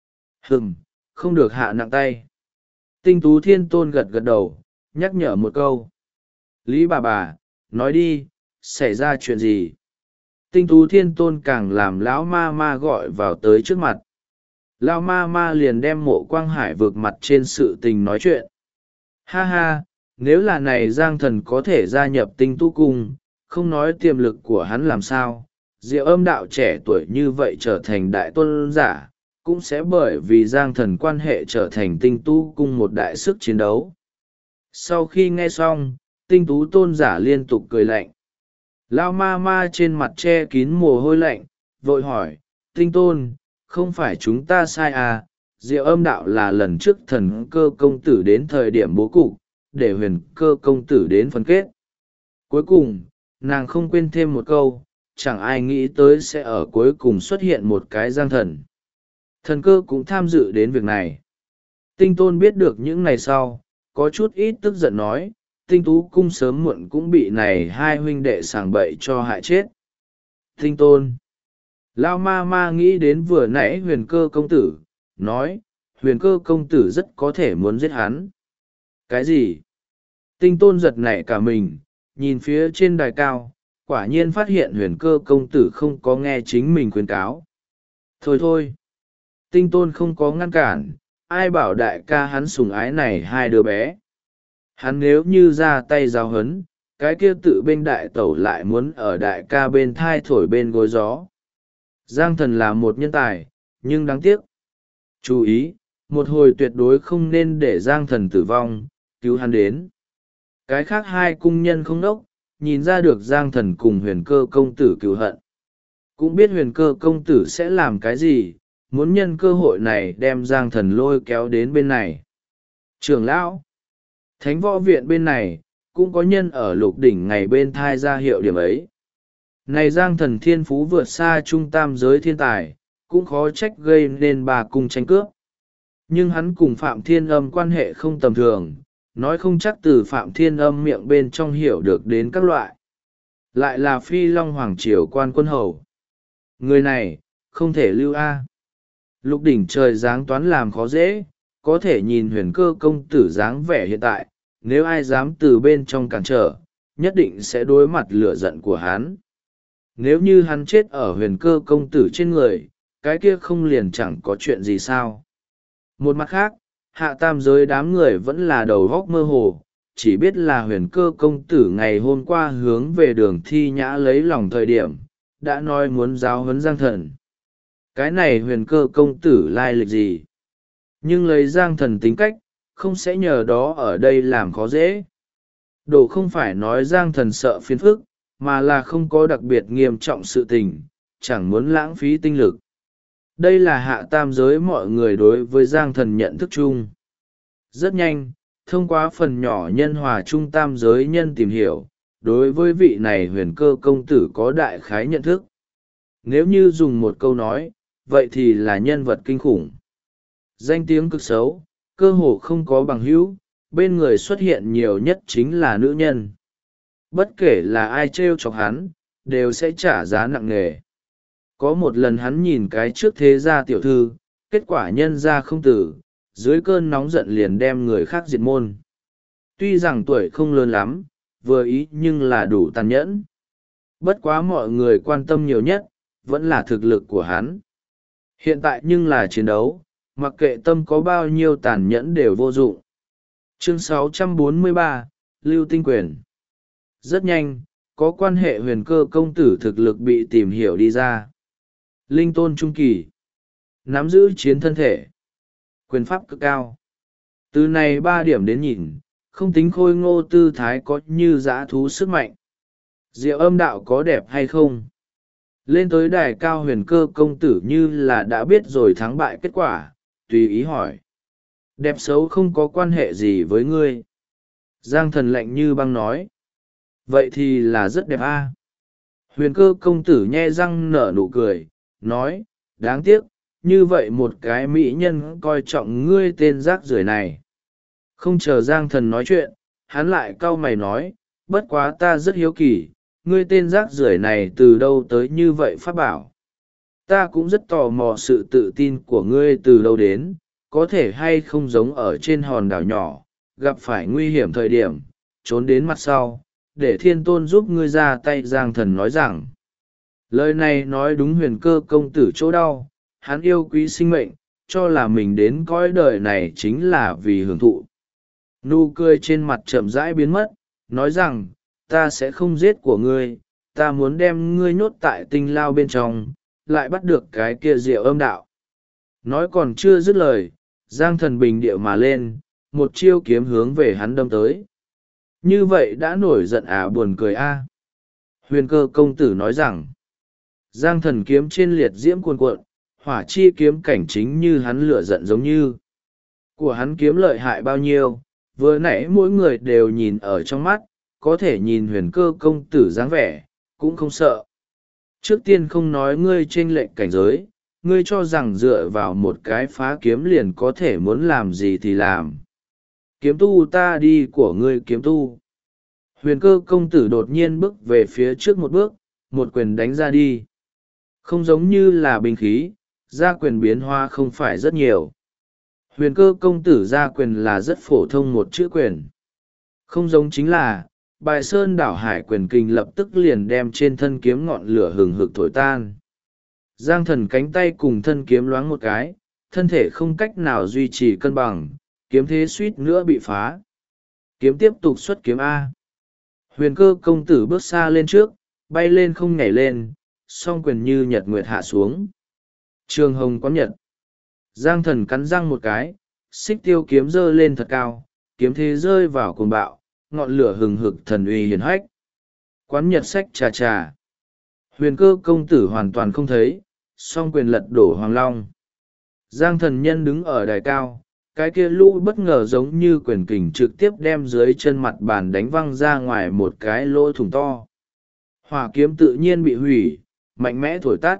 Không được hạ nặng tay. Tinh tú thiên tôn gật gật đầu, nhắc nhở một câu. Lý bà, nói đi, xảy ra chuyện gì? Tinh tú thiên tôn càng làm lão ma ma gọi vào tới trước mặt. Lão ma ma liền đem Mộ Quang Hải vượt mặt trên sự tình nói chuyện. Ha ha, nếu là này Giang thần có thể gia nhập Tinh tú cung, không nói tiềm lực của hắn làm sao, Diệu Âm đạo trẻ tuổi như vậy trở thành đại tôn giả, cũng sẽ bởi vì Giang thần quan hệ trở thành Tinh tú cung một đại sức chiến đấu. Sau khi nghe xong, Tinh tú tôn giả liên tục cười lạnh. Lao ma ma trên mặt che kín mồ hôi lạnh, vội hỏi, Tinh tôn, không phải chúng ta sai à, Diệu Âm đạo là lần trước Thần Cơ công tử đến thời điểm bố cục, để Huyền Cơ công tử đến phân kết. Cuối cùng, nàng không quên thêm một câu, chẳng ai nghĩ tới sẽ ở cuối cùng xuất hiện một cái Giang thần. Thần Cơ cũng tham dự đến việc này. Tinh tôn biết được những ngày sau, có chút ít tức giận nói, Tinh Tú cung sớm muộn cũng bị này hai huynh đệ sảng bậy cho hại chết. Tinh Tôn. Lao ma ma nghĩ đến vừa nãy Huyền Cơ công tử, nói, Huyền Cơ công tử rất có thể muốn giết hắn. Cái gì? Tinh Tôn giật nảy cả mình, nhìn phía trên đài cao, quả nhiên phát hiện Huyền Cơ công tử không có nghe chính mình khuyên cáo. Thôi thôi. Tinh Tôn không có ngăn cản, ai bảo đại ca hắn sủng ái này hai đứa bé. Hắn nếu như ra tay giáo huấn, cái kia tự bên đại tẩu lại muốn ở đại ca bên thai thổi bên gối gió. Giang Thần là một nhân tài, nhưng đáng tiếc. Chú ý, một hồi tuyệt đối không nên để Giang Thần tử vong, cứu hắn đến. Cái khác hai cung nhân không đốc, nhìn ra được Giang Thần cùng Huyền Cơ công tử cứu hận. Cũng biết Huyền Cơ công tử sẽ làm cái gì, muốn nhân cơ hội này đem Giang Thần lôi kéo đến bên này. Trưởng lão, Thánh Võ Viện bên này, cũng có nhân ở Lục Đỉnh ngày bên thai ra hiệu điểm ấy. Này Giang Thần thiên phú vượt xa trung tam giới thiên tài, cũng khó trách gây nên bà cung tranh cướp. Nhưng hắn cùng Phạm Thiên Âm quan hệ không tầm thường, nói không chắc từ Phạm Thiên Âm miệng bên trong hiểu được đến các loại. Lại là Phi Long Hoàng Triều quan quân hầu. Người này, không thể lưu a. Lục Đỉnh trời dáng toán làm khó dễ, có thể nhìn Huyền Cơ công tử dáng vẻ hiện tại, nếu ai dám từ bên trong cản trở, nhất định sẽ đối mặt lửa giận của hắn. Nếu như hắn chết ở Huyền Cơ công tử trên người, cái kia không liền chẳng có chuyện gì sao. Một mặt khác, hạ tam giới đám người vẫn là đầu góc mơ hồ, chỉ biết là Huyền Cơ công tử ngày hôm qua hướng về đường Thi Nhã lấy lòng thời điểm, đã nói muốn giáo huấn Giang Thần. Cái này Huyền Cơ công tử lai lịch gì? Nhưng lấy Giang Thần tính cách, không sẽ nhờ đó ở đây làm khó dễ. Đồ không phải nói Giang Thần sợ phiền phức, mà là không có đặc biệt nghiêm trọng sự tình, chẳng muốn lãng phí tinh lực. Đây là hạ tam giới mọi người đối với Giang Thần nhận thức chung. Rất nhanh, thông qua phần nhỏ nhân hòa trung tam giới nhân tìm hiểu, đối với vị này Huyền Cơ công tử có đại khái nhận thức. Nếu như dùng một câu nói, vậy thì là nhân vật kinh khủng. Danh tiếng cực xấu, cơ hồ không có bằng hữu, bên người xuất hiện nhiều nhất chính là nữ nhân. Bất kể là ai trêu chọc hắn, đều sẽ trả giá nặng nề. Có một lần hắn nhìn cái trước thế gia tiểu thư, kết quả nhân ra không tử, dưới cơn nóng giận liền đem người khác diệt môn. Tuy rằng tuổi không lớn lắm, vừa ý nhưng là đủ tàn nhẫn. Bất quá mọi người quan tâm nhiều nhất, vẫn là thực lực của hắn. Hiện tại nhưng là chiến đấu, mặc kệ tâm có bao nhiêu tàn nhẫn đều vô dụng. Chương 643, Lưu Tinh Quyền. Rất nhanh, có quan hệ Huyền Cơ công tử thực lực bị tìm hiểu đi ra. Linh tôn trung kỳ, nắm giữ chiến thân thể, quyền pháp cực cao. Từ này 3 điểm đến nhìn, không tính khôi ngô tư thái có như dã thú sức mạnh. Diệu âm đạo có đẹp hay không? Lên tới đài cao Huyền Cơ công tử như là đã biết rồi thắng bại kết quả, tùy ý hỏi. Đẹp xấu không có quan hệ gì với ngươi. Giang Thần lạnh như băng nói. Vậy thì là rất đẹp a. Huyền Cơ công tử nhe răng nở nụ cười, nói, đáng tiếc, như vậy một cái mỹ nhân coi trọng ngươi tên rác rưởi này. Không chờ Giang Thần nói chuyện, hắn lại cau mày nói, bất quá ta rất hiếu kỳ, ngươi tên rác rưởi này từ đâu tới như vậy pháp bảo. Ta cũng rất tò mò sự tự tin của ngươi từ đâu đến, có thể hay không giống ở trên hòn đảo nhỏ, gặp phải nguy hiểm thời điểm, trốn đến mặt sau, để thiên tôn giúp ngươi ra tay. Giang Thần nói rằng, lời này nói đúng Huyền Cơ công tử chỗ đau, hắn yêu quý sinh mệnh, cho là mình đến cõi đời này chính là vì hưởng thụ. Nụ cười trên mặt chậm rãi biến mất, nói rằng, ta sẽ không giết của ngươi, ta muốn đem ngươi nhốt tại tinh lao bên trong, lại bắt được cái kia Diệu âm đạo. Nói còn chưa dứt lời, Giang Thần bình địa mà lên, một chiêu kiếm hướng về hắn đâm tới. Như vậy đã nổi giận à, buồn cười a. Huyền Cơ công tử nói rằng, Giang Thần kiếm trên liệt diễm cuồn cuộn, hỏa chi kiếm cảnh chính như hắn lửa giận giống như. Của hắn kiếm lợi hại bao nhiêu, vừa nãy mỗi người đều nhìn ở trong mắt, có thể nhìn Huyền Cơ công tử dáng vẻ, cũng không sợ. Trước tiên không nói ngươi chênh lệch cảnh giới, ngươi cho rằng dựa vào một cái phá kiếm liền có thể muốn làm gì thì làm. Kiếm tu ta đi của ngươi kiếm tu. Huyền Cơ công tử đột nhiên bước về phía trước một bước, một quyền đánh ra đi. Không giống như là binh khí, ra quyền biến hóa không phải rất nhiều. Huyền Cơ công tử ra quyền là rất phổ thông một chữ quyền. Không giống chính là, bài sơn đảo hải quyền kình lập tức liền đem trên thân kiếm ngọn lửa hừng hực thổi tan. Giang Thần cánh tay cùng thân kiếm loáng một cái, thân thể không cách nào duy trì cân bằng, kiếm thế suýt nữa bị phá. Kiếm tiếp tục xuất kiếm A. Huyền Cơ công tử bước xa lên trước, bay lên không nhảy lên, song quyền như nhật nguyệt hạ xuống. Trường hồng quán nhật. Giang Thần cắn răng một cái, xích tiêu kiếm giơ lên thật cao, kiếm thế rơi vào cuồng bạo, ngọn lửa hừng hực thần uy hiển hách. Quán nhật sách trà trà. Huyền Cơ công tử hoàn toàn không thấy, song quyền lật đổ Hoàng Long. Giang Thần nhân đứng ở đài cao, cái kia lũ bất ngờ giống như quyền kình trực tiếp đem dưới chân mặt bàn đánh văng ra ngoài một cái lỗ thủng to. Hỏa kiếm tự nhiên bị hủy, mạnh mẽ thổi tắt.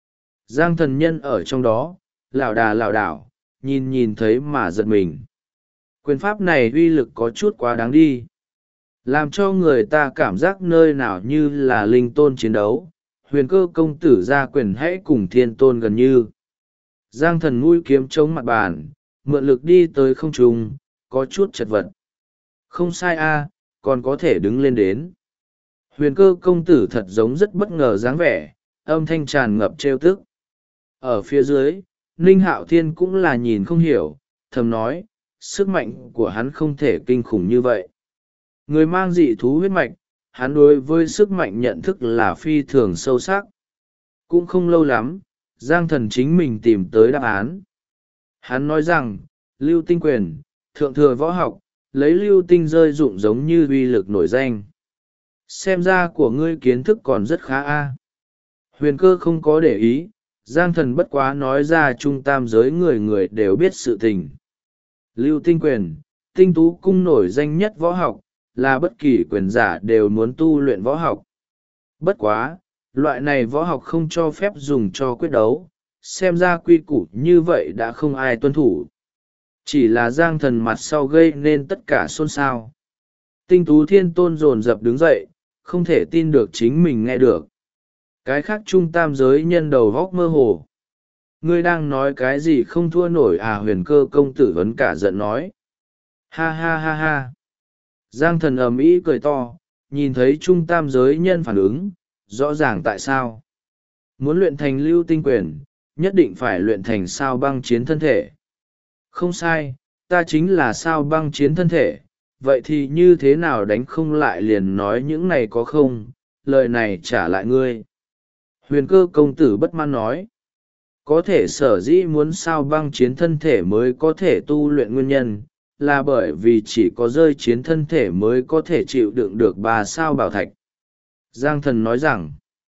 Giang Thần nhân ở trong đó, lảo đà lảo đảo, nhìn thấy mà giật mình. Quyền pháp này uy lực có chút quá đáng đi, làm cho người ta cảm giác nơi nào như là linh tôn chiến đấu. Huyền Cơ công tử ra quyền hãy cùng thiên tôn gần như. Giang Thần mũi kiếm chống mặt bàn, mượn lực đi tới không trung, có chút chật vật. Không sai a, còn có thể đứng lên đến. Huyền Cơ công tử thật giống rất bất ngờ dáng vẻ, âm thanh tràn ngập trêu tức. Ở phía dưới, Ninh Hạo Thiên cũng là nhìn không hiểu, thầm nói, sức mạnh của hắn không thể kinh khủng như vậy. Người mang dị thú huyết mạch, hắn đối với sức mạnh nhận thức là phi thường sâu sắc. Cũng không lâu lắm, Giang Thần chính mình tìm tới đáp án. Hắn nói rằng, lưu tinh quyền, thượng thừa võ học, lấy lưu tinh rơi dụng giống như uy lực nổi danh. Xem ra của ngươi kiến thức còn rất khá a. Huyền Cơ không có để ý, Giang Thần bất quá nói ra trung tam giới người người đều biết sự tình. Lưu tinh quyền, tinh tú cung nổi danh nhất võ học, là bất kỳ quyền giả đều muốn tu luyện võ học. Bất quá, loại này võ học không cho phép dùng cho quyết đấu, xem ra quy củ như vậy đã không ai tuân thủ. Chỉ là Giang Thần mặt sau gây nên tất cả xôn xao. Tinh tú thiên tôn dồn dập đứng dậy, không thể tin được chính mình nghe được. Cái khác trung tam giới nhân đầu góc mơ hồ. Ngươi đang nói cái gì không thua nổi à? Huyền Cơ công tử vấn cả giận nói. Ha ha ha ha. Giang Thần ầm ĩ cười to, nhìn thấy trung tam giới nhân phản ứng, rõ ràng tại sao. Muốn luyện thành lưu tinh quyền, nhất định phải luyện thành sao băng chiến thân thể. Không sai, ta chính là sao băng chiến thân thể, vậy thì như thế nào đánh không lại liền nói những này có không, lời này trả lại ngươi. Huyền Cơ công tử bất mãn nói. Có thể sở dĩ muốn sao băng chiến thân thể mới có thể tu luyện nguyên nhân, là bởi vì chỉ có rơi chiến thân thể mới có thể chịu đựng được 3 sao bảo thạch. Giang Thần nói rằng,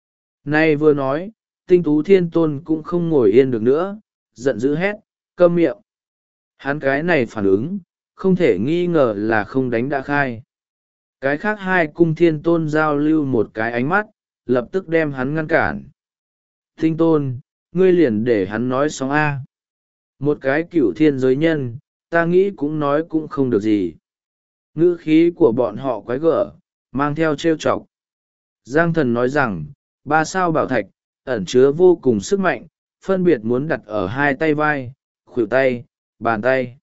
nay vừa nói, tinh tú thiên tôn cũng không ngồi yên được nữa, giận dữ hét, câm miệng. Hắn cái này phản ứng, không thể nghi ngờ là không đánh đã khai. Cái khác hai cung thiên tôn giao lưu một cái ánh mắt, lập tức đem hắn ngăn cản. Tinh tôn, ngươi liền để hắn nói xong A. Một cái cựu thiên giới nhân, ta nghĩ cũng nói cũng không được gì. Ngữ khí của bọn họ quái gở, mang theo trêu chọc. Giang Thần nói rằng, 3 sao bảo thạch, ẩn chứa vô cùng sức mạnh, phân biệt muốn đặt ở 2 tay vai, khuỷu tay, bàn tay.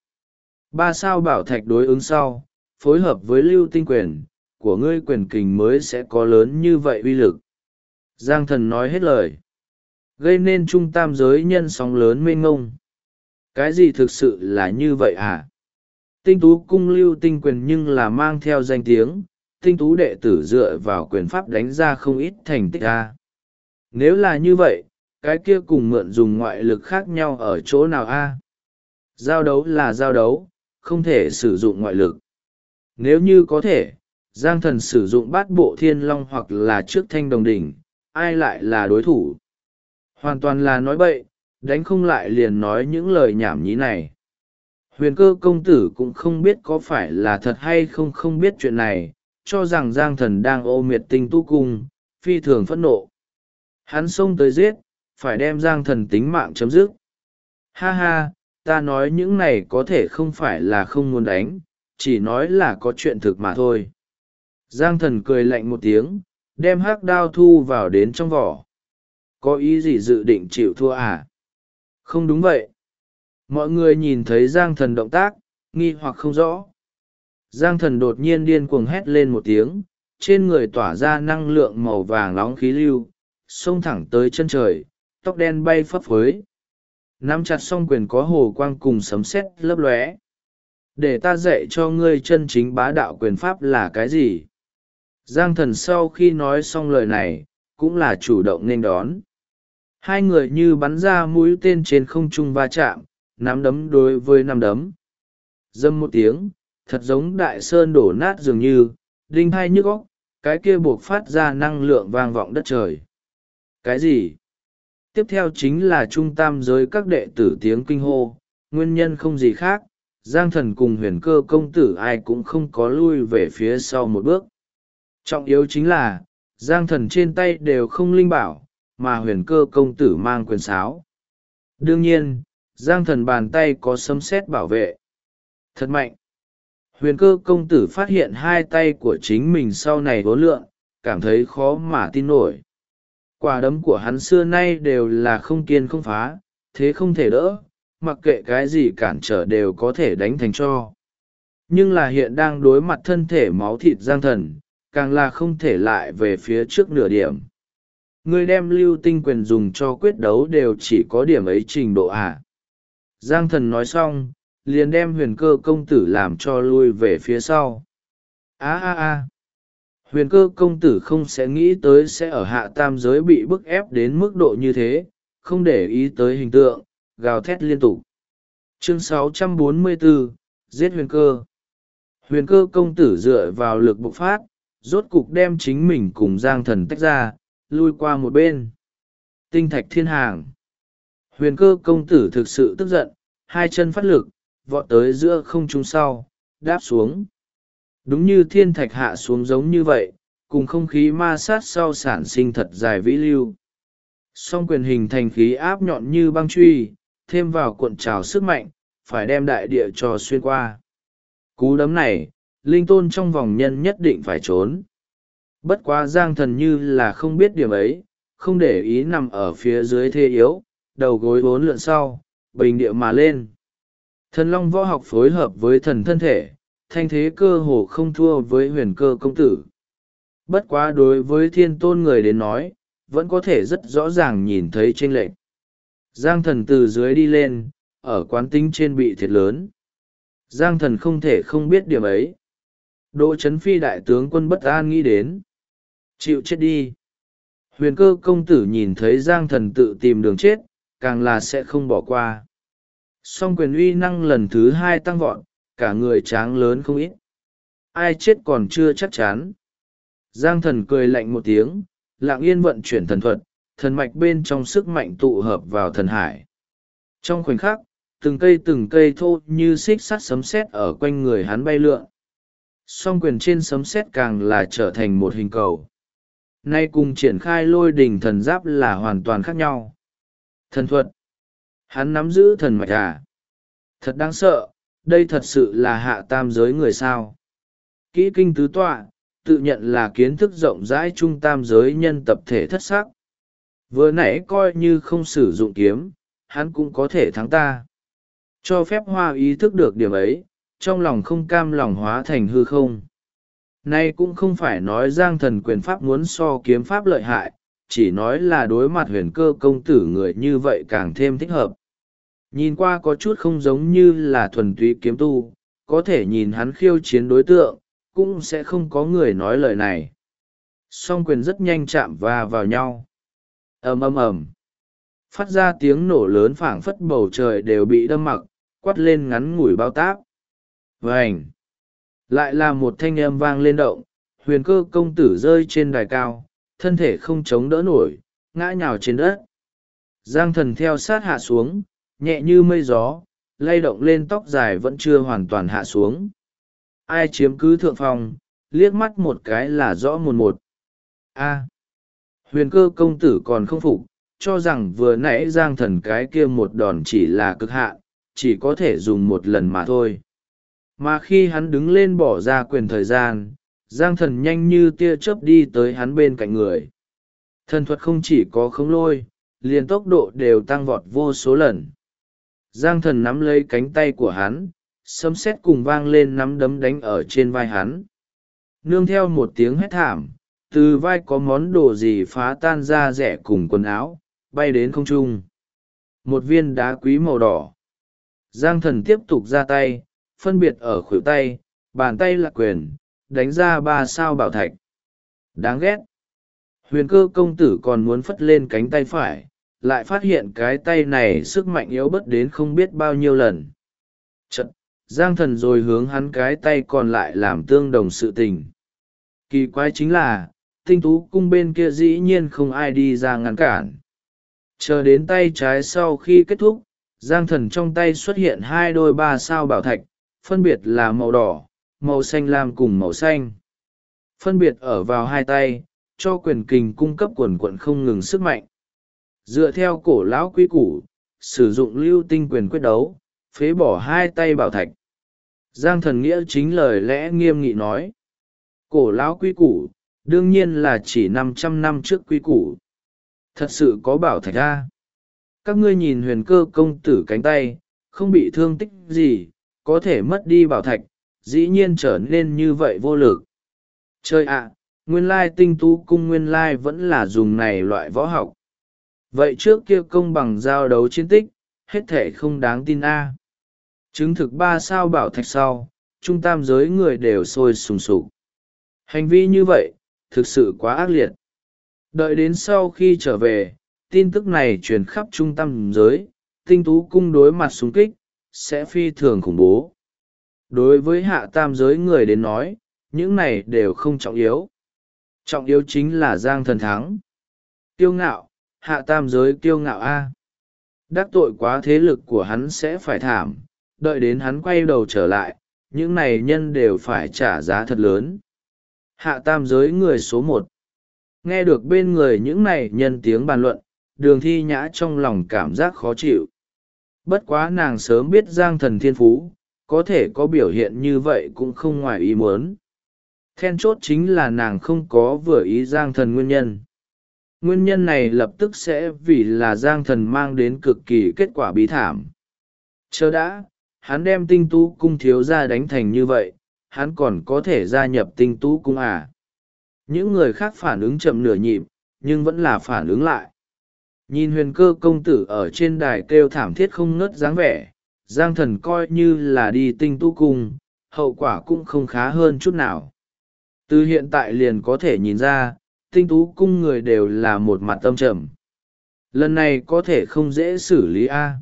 3 sao bảo thạch đối ứng sau, phối hợp với lưu tinh quyền, của ngươi quyền kình mới sẽ có lớn như vậy uy lực. Giang Thần nói hết lời, gây nên trung tam giới nhân sóng lớn mênh ngông. Cái gì thực sự là như vậy hả? Tinh tú cung lưu tinh quyền nhưng là mang theo danh tiếng, tinh tú đệ tử dựa vào quyền pháp đánh ra không ít thành tích a. Nếu là như vậy, cái kia cùng mượn dùng ngoại lực khác nhau ở chỗ nào a? Giao đấu là giao đấu, không thể sử dụng ngoại lực. Nếu như có thể, Giang Thần sử dụng bát bộ thiên long hoặc là trước thanh đồng đỉnh, ai lại là đối thủ? Hoàn toàn là nói bậy, đánh không lại liền nói những lời nhảm nhí này. Huyền Cơ công tử cũng không biết có phải là thật hay không không biết chuyện này, cho rằng Giang Thần đang ô miệt tinh tu cung, phi thường phẫn nộ. Hắn xông tới giết, phải đem Giang Thần tính mạng chấm dứt. Ha ha, ta nói những này có thể không phải là không muốn đánh, chỉ nói là có chuyện thực mà thôi. Giang thần cười lạnh một tiếng, đem hắc đao thu vào đến trong vỏ. Có ý gì dự định chịu thua à? Không đúng vậy. Mọi người nhìn thấy Giang thần động tác, nghi hoặc không rõ. Giang thần đột nhiên điên cuồng hét lên một tiếng, trên người tỏa ra năng lượng màu vàng nóng khí lưu, xông thẳng tới chân trời, tóc đen bay phấp phới. Nắm chặt song quyền có hồ quang cùng sấm sét lấp lóe. Để ta dạy cho ngươi chân chính bá đạo quyền pháp là cái gì? Giang thần sau khi nói xong lời này, cũng là chủ động nên đón. Hai người như bắn ra mũi tên trên không trung va chạm, nắm đấm đối với nắm đấm. Dâm một tiếng, thật giống đại sơn đổ nát dường như, đinh hai nhức óc, cái kia buộc phát ra năng lượng vang vọng đất trời. Cái gì? Tiếp theo chính là trung tam giới các đệ tử tiếng kinh hô, nguyên nhân không gì khác, Giang thần cùng huyền cơ công tử ai cũng không có lui về phía sau một bước. Trọng yếu chính là, Giang thần trên tay đều không linh bảo, mà huyền cơ công tử mang quyền sáo. Đương nhiên, Giang thần bàn tay có sấm sét bảo vệ. Thật mạnh. Huyền cơ công tử phát hiện hai tay của chính mình sau này vốn lượn, cảm thấy khó mà tin nổi. Quả đấm của hắn xưa nay đều là không kiên không phá, thế không thể đỡ, mặc kệ cái gì cản trở đều có thể đánh thành cho. Nhưng là hiện đang đối mặt thân thể máu thịt Giang thần, càng là không thể lại về phía trước nửa điểm. Người đem lưu tinh quyền dùng cho quyết đấu đều chỉ có điểm ấy trình độ à. Giang thần nói xong, liền đem huyền cơ công tử làm cho lui về phía sau. Huyền cơ công tử không sẽ nghĩ tới sẽ ở hạ tam giới bị bức ép đến mức độ như thế, không để ý tới hình tượng, gào thét liên tục. Chương 644, giết huyền cơ. Huyền cơ công tử dựa vào lực bộc phát, rốt cục đem chính mình cùng Giang thần tách ra, lui qua một bên. Tinh thạch thiên hàng. Huyền cơ công tử thực sự tức giận, hai chân phát lực, vọt tới giữa không trung sau, đáp xuống. Đúng như thiên thạch hạ xuống giống như vậy, cùng không khí ma sát sau sản sinh thật dài vĩ lưu. Song quyền hình thành khí áp nhọn như băng truy, thêm vào cuộn trào sức mạnh, phải đem đại địa cho xuyên qua. Cú đấm này, linh tôn trong vòng nhân nhất định phải trốn. Bất quá Giang thần như là không biết điểm ấy, không để ý nằm ở phía dưới thế yếu, đầu gối bốn lượn sau, bình địa mà lên. Thần long võ học phối hợp với thần thân thể, thanh thế cơ hồ không thua với huyền cơ công tử. Bất quá đối với thiên tôn người đến nói, vẫn có thể rất rõ ràng nhìn thấy chênh lệch. Giang thần từ dưới đi lên, ở quán tính trên bị thiệt lớn. Giang thần không thể không biết điểm ấy. Đỗ Chấn Phi đại tướng quân bất an nghĩ đến. Chịu chết đi. Huyền cơ công tử nhìn thấy Giang thần tự tìm đường chết, càng là sẽ không bỏ qua. Song quyền uy năng lần thứ hai tăng vọt, cả người tráng lớn không ít. Ai chết còn chưa chắc chắn. Giang thần cười lạnh một tiếng, lặng yên vận chuyển thần thuật, thần mạch bên trong sức mạnh tụ hợp vào thần hải. Trong khoảnh khắc, từng cây thô như xích sắt sấm sét ở quanh người hắn bay lượn. Song quyền trên sấm sét càng là trở thành một hình cầu. Nay cùng triển khai lôi đình thần giáp là hoàn toàn khác nhau. Thần thuật. Hắn nắm giữ thần mạch à? Thật đáng sợ, đây thật sự là hạ tam giới người sao. Kỹ kinh tứ tọa, tự nhận là kiến thức rộng rãi trung tam giới nhân tập thể thất sắc. Vừa nãy coi như không sử dụng kiếm, hắn cũng có thể thắng ta. Cho phép Hoa ý thức được điểm ấy, trong lòng không cam lòng hóa thành hư không. Nay cũng không phải nói Giang thần quyền pháp muốn so kiếm pháp lợi hại, chỉ nói là đối mặt huyền cơ công tử người như vậy càng thêm thích hợp. Nhìn qua có chút không giống như là thuần túy kiếm tu, có thể nhìn hắn khiêu chiến đối tượng, cũng sẽ không có người nói lời này. Song quyền rất nhanh chạm vào nhau. Ầm ầm ầm. Phát ra tiếng nổ lớn phảng phất bầu trời đều bị đâm mặc, quát lên ngắn ngủi bao táp. Vành. Lại là một thanh âm vang lên động, huyền cơ công tử rơi trên đài cao, thân thể không chống đỡ nổi, ngã nhào trên đất. Giang thần theo sát hạ xuống, nhẹ như mây gió, lay động lên tóc dài vẫn chưa hoàn toàn hạ xuống. Ai chiếm cứ thượng phòng, liếc mắt một cái là rõ mồn một. Huyền cơ công tử còn không phục, cho rằng vừa nãy Giang thần cái kia một đòn chỉ là cực hạn, chỉ có thể dùng một lần mà thôi. Mà khi hắn đứng lên bỏ ra quyền thời gian, Giang thần nhanh như tia chớp đi tới hắn bên cạnh người. Thần thuật không chỉ có khống lôi, liền tốc độ đều tăng vọt vô số lần. Giang thần nắm lấy cánh tay của hắn, sấm sét cùng vang lên nắm đấm đánh ở trên vai hắn. Nương theo một tiếng hét thảm, từ vai có món đồ gì phá tan ra rẻ cùng quần áo, bay đến không trung. Một viên đá quý màu đỏ. Giang thần tiếp tục ra tay, phân biệt ở khuỷu tay, bàn tay là quyền, đánh ra 3 sao bảo thạch. Đáng ghét. Huyền Cơ công tử còn muốn phất lên cánh tay phải, lại phát hiện cái tay này sức mạnh yếu bớt đến không biết bao nhiêu lần. Chật, Giang thần rồi hướng hắn cái tay còn lại làm tương đồng sự tình. Kỳ quái chính là, tinh tú cung bên kia dĩ nhiên không ai đi ra ngăn cản. Chờ đến tay trái sau khi kết thúc, Giang thần trong tay xuất hiện 2 đôi 3 sao bảo thạch, phân biệt là màu đỏ, màu xanh lam cùng màu xanh. Phân biệt ở vào 2 tay, cho quyền kình cung cấp quần quận không ngừng sức mạnh. Dựa theo cổ lão quy củ, sử dụng lưu tinh quyền quyết đấu, phế bỏ 2 tay bảo thạch. Giang thần nghĩa chính lời lẽ nghiêm nghị nói. Cổ lão quy củ, đương nhiên là chỉ 500 năm trước quy củ. Thật sự có bảo thạch ra. Các ngươi nhìn Huyền Cơ công tử cánh tay, không bị thương tích gì, có thể mất đi bảo thạch, dĩ nhiên trở nên như vậy vô lực. Trời ạ, nguyên lai tinh tú cung nguyên lai vẫn là dùng này loại võ học. Vậy trước kia công bằng giao đấu chiến tích, hết thể không đáng tin a. Chứng thực 3 sao bảo thạch sau, trung tam giới người đều sôi sùng sục. Hành vi như vậy, thực sự quá ác liệt. Đợi đến sau khi trở về, tin tức này truyền khắp trung tam giới, tinh tú cung đối mặt xung kích, sẽ phi thường khủng bố. Đối với hạ tam giới người đến nói, những này đều không trọng yếu. Trọng yếu chính là Giang thần thắng. Kiêu ngạo, hạ tam giới kiêu ngạo a. Đắc tội quá thế lực của hắn sẽ phải thảm, đợi đến hắn quay đầu trở lại, những này nhân đều phải trả giá thật lớn. Hạ tam giới người số 1. Nghe được bên người những này nhân tiếng bàn luận, Đường Thi Nhã trong lòng cảm giác khó chịu. Bất quá nàng sớm biết Giang thần thiên phú, có thể có biểu hiện như vậy cũng không ngoài ý muốn. Then chốt chính là nàng không có vừa ý Giang thần nguyên nhân. Nguyên nhân này lập tức sẽ vì là Giang thần mang đến cực kỳ kết quả bí thảm. Chờ đã, hắn đem tinh tú cung thiếu ra đánh thành như vậy, hắn còn có thể gia nhập tinh tú cung à? Những người khác phản ứng chậm nửa nhịp, nhưng vẫn là phản ứng lại. Nhìn Huyền Cơ công tử ở trên đài kêu thảm thiết không ngớt dáng vẻ, Giang thần coi như là đi tinh tú cung, hậu quả cũng không khá hơn chút nào. Từ hiện tại liền có thể nhìn ra, tinh tú cung người đều là một mặt tâm trầm. Lần này có thể không dễ xử lý a.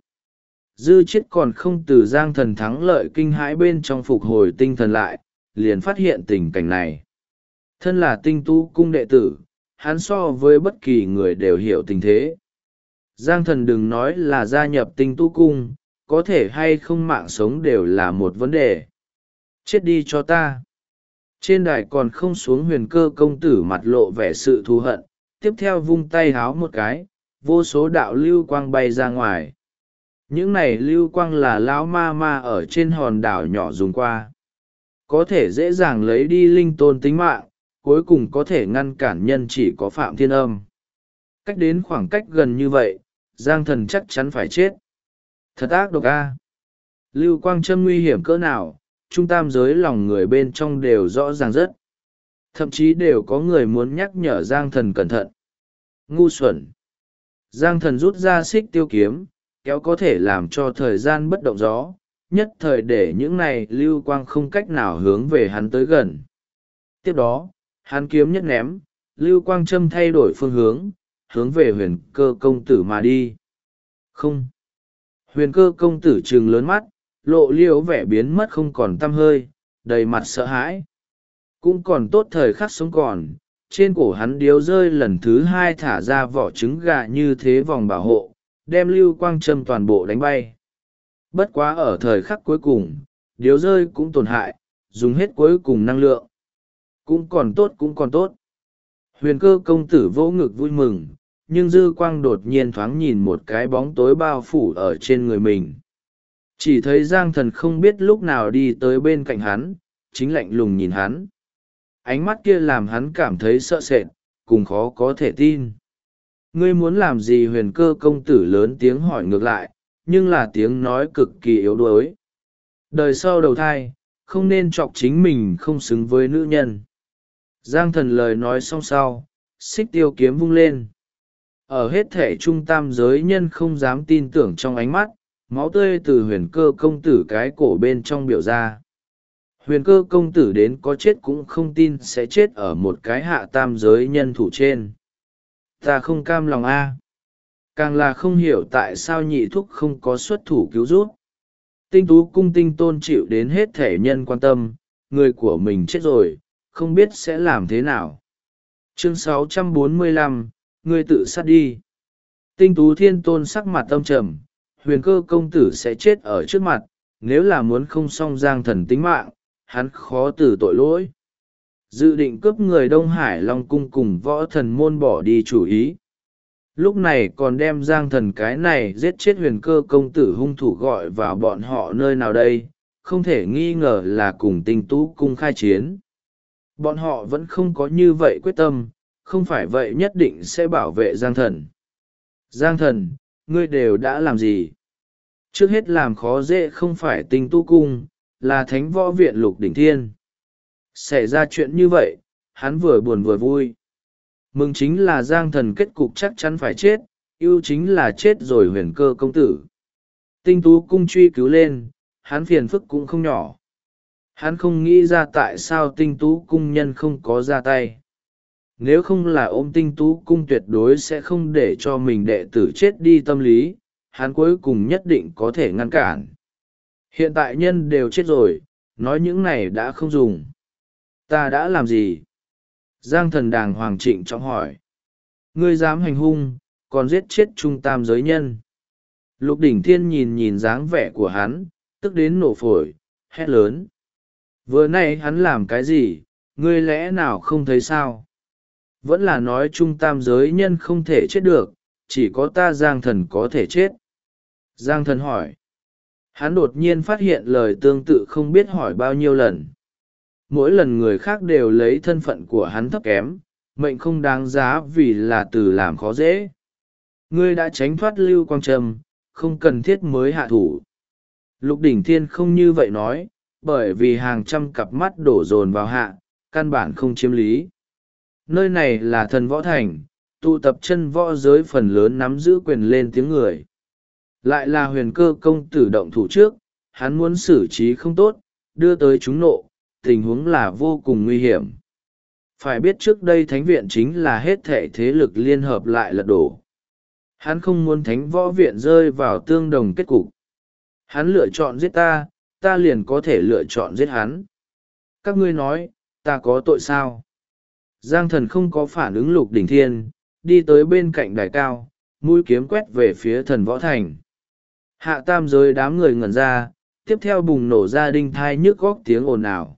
Dư chết còn không từ Giang thần thắng lợi kinh hãi bên trong phục hồi tinh thần lại, liền phát hiện tình cảnh này. Thân là tinh tú cung đệ tử, hắn so với bất kỳ người đều hiểu tình thế. Giang thần đừng nói là gia nhập tinh tú cung, có thể hay không mạng sống đều là một vấn đề. Chết đi cho ta. Trên đài còn không xuống Huyền Cơ công tử mặt lộ vẻ sự thù hận, tiếp theo vung tay háo một cái, vô số đạo lưu quang bay ra ngoài. Những này lưu quang là lão ma ma ở trên hòn đảo nhỏ dùng qua. Có thể dễ dàng lấy đi linh tôn tính mạng, cuối cùng có thể ngăn cản nhân chỉ có Phạm Thiên Âm. Cách đến khoảng cách gần như vậy, Giang thần chắc chắn phải chết. Thật ác độc a. Lưu quang châm nguy hiểm cỡ nào, trung tam giới lòng người bên trong đều rõ ràng rất. Thậm chí đều có người muốn nhắc nhở Giang thần cẩn thận. Ngu xuẩn. Giang thần rút ra xích tiêu kiếm, kéo có thể làm cho thời gian bất động gió, nhất thời để những này lưu quang không cách nào hướng về hắn tới gần. Tiếp đó, hắn kiếm nhất ném, lưu quang châm thay đổi phương hướng, hướng về Huyền Cơ công tử mà đi. Không. Huyền Cơ công tử trừng lớn mắt, lộ liễu vẻ biến mất không còn tăm hơi, đầy mặt sợ hãi. Cũng còn tốt thời khắc sống còn, trên cổ hắn điếu rơi lần thứ 2 thả ra vỏ trứng gà như thế vòng bảo hộ, đem lưu quang châm toàn bộ đánh bay. Bất quá ở thời khắc cuối cùng, điếu rơi cũng tổn hại, dùng hết cuối cùng năng lượng. Cũng còn tốt cũng còn tốt. Huyền Cơ công tử vỗ ngực vui mừng, nhưng dư quang đột nhiên thoáng nhìn một cái bóng tối bao phủ ở trên người mình. Chỉ thấy Giang thần không biết lúc nào đi tới bên cạnh hắn, chính lạnh lùng nhìn hắn. Ánh mắt kia làm hắn cảm thấy sợ sệt, cùng khó có thể tin. Ngươi muốn làm gì? Huyền Cơ công tử lớn tiếng hỏi ngược lại, nhưng là tiếng nói cực kỳ yếu đuối. Đời sau đầu thai, không nên chọc chính mình không xứng với nữ nhân. Giang Thần lời nói xong sau, xích tiêu kiếm vung lên. Ở hết thể trung tam giới nhân không dám tin tưởng trong ánh mắt, máu tươi từ Huyền Cơ công tử cái cổ bên trong biểu ra. Huyền Cơ công tử đến có chết cũng không tin sẽ chết ở một cái hạ tam giới nhân thủ trên. Ta không cam lòng a. Càng là không hiểu tại sao nhị thúc không có xuất thủ cứu giúp. Tinh Tú cung Tinh Tôn chịu đến hết thể nhân quan tâm, người của mình chết rồi, không biết sẽ làm thế nào. Chương 645, ngươi tự sát đi. Tinh Tú Thiên Tôn sắc mặt âm trầm, Huyền Cơ công tử sẽ chết ở trước mặt, nếu là muốn không xong Giang Thần tính mạng, hắn khó từ tội lỗi. Dự định cướp người Đông Hải Long cung cùng Võ Thần môn bỏ đi chủ ý. Lúc này còn đem Giang Thần cái này giết chết Huyền Cơ công tử hung thủ gọi vào bọn họ nơi nào đây, không thể nghi ngờ là cùng Tinh Tú cung khai chiến. Bọn họ vẫn không có như vậy quyết tâm, không phải vậy nhất định sẽ bảo vệ Giang Thần. Giang Thần, ngươi đều đã làm gì? Trước hết làm khó dễ không phải Tinh Tú cung, là Thánh Võ viện Lục Đỉnh Thiên. Xảy ra chuyện như vậy, hắn vừa buồn vừa vui. Mừng chính là Giang Thần kết cục chắc chắn phải chết, ưu chính là chết rồi Huyền Cơ công tử. Tinh Tú cung truy cứu lên, hắn phiền phức cũng không nhỏ. Hắn không nghĩ ra tại sao Tinh Tú cung nhân không có ra tay. Nếu không là ôm Tinh Tú cung tuyệt đối sẽ không để cho mình đệ tử chết đi tâm lý, hắn cuối cùng nhất định có thể ngăn cản. Hiện tại nhân đều chết rồi, nói những này đã không dùng. Ta đã làm gì? Giang Thần đàng hoàng trịnh trọng hỏi. Ngươi dám hành hung, còn giết chết trung tam giới nhân. Lục Đỉnh Thiên nhìn nhìn dáng vẻ của hắn, tức đến nổ phổi, hét lớn. Vừa nay hắn làm cái gì, ngươi lẽ nào không thấy sao? Vẫn là nói trung tam giới nhân không thể chết được, chỉ có ta Giang Thần có thể chết. Giang Thần hỏi. Hắn đột nhiên phát hiện lời tương tự không biết hỏi bao nhiêu lần. Mỗi lần người khác đều lấy thân phận của hắn thấp kém, mệnh không đáng giá vì là từ làm khó dễ. Ngươi đã tránh thoát Lưu Quang Trầm, không cần thiết mới hạ thủ. Lục Đỉnh Thiên không như vậy nói, bởi vì hàng trăm cặp mắt đổ dồn vào hạ, căn bản không chiếm lý. Nơi này là Thần Võ Thành, tụ tập chân võ giới phần lớn nắm giữ quyền lên tiếng người. Lại là Huyền Cơ công tử động thủ trước, hắn muốn xử trí không tốt, đưa tới chúng nộ, tình huống là vô cùng nguy hiểm. Phải biết trước đây Thánh viện chính là hết thể thế lực liên hợp lại lật đổ. Hắn không muốn Thánh Võ viện rơi vào tương đồng kết cục. Hắn lựa chọn giết ta, ta liền có thể lựa chọn giết hắn. Các ngươi nói, ta có tội sao? Giang Thần không có phản ứng Lục Đỉnh Thiên, đi tới bên cạnh đài cao, mũi kiếm quét về phía Thần Võ Thành. Hạ tam giới đám người ngẩn ra, tiếp theo bùng nổ ra đinh thai nhức góc tiếng ồn ào.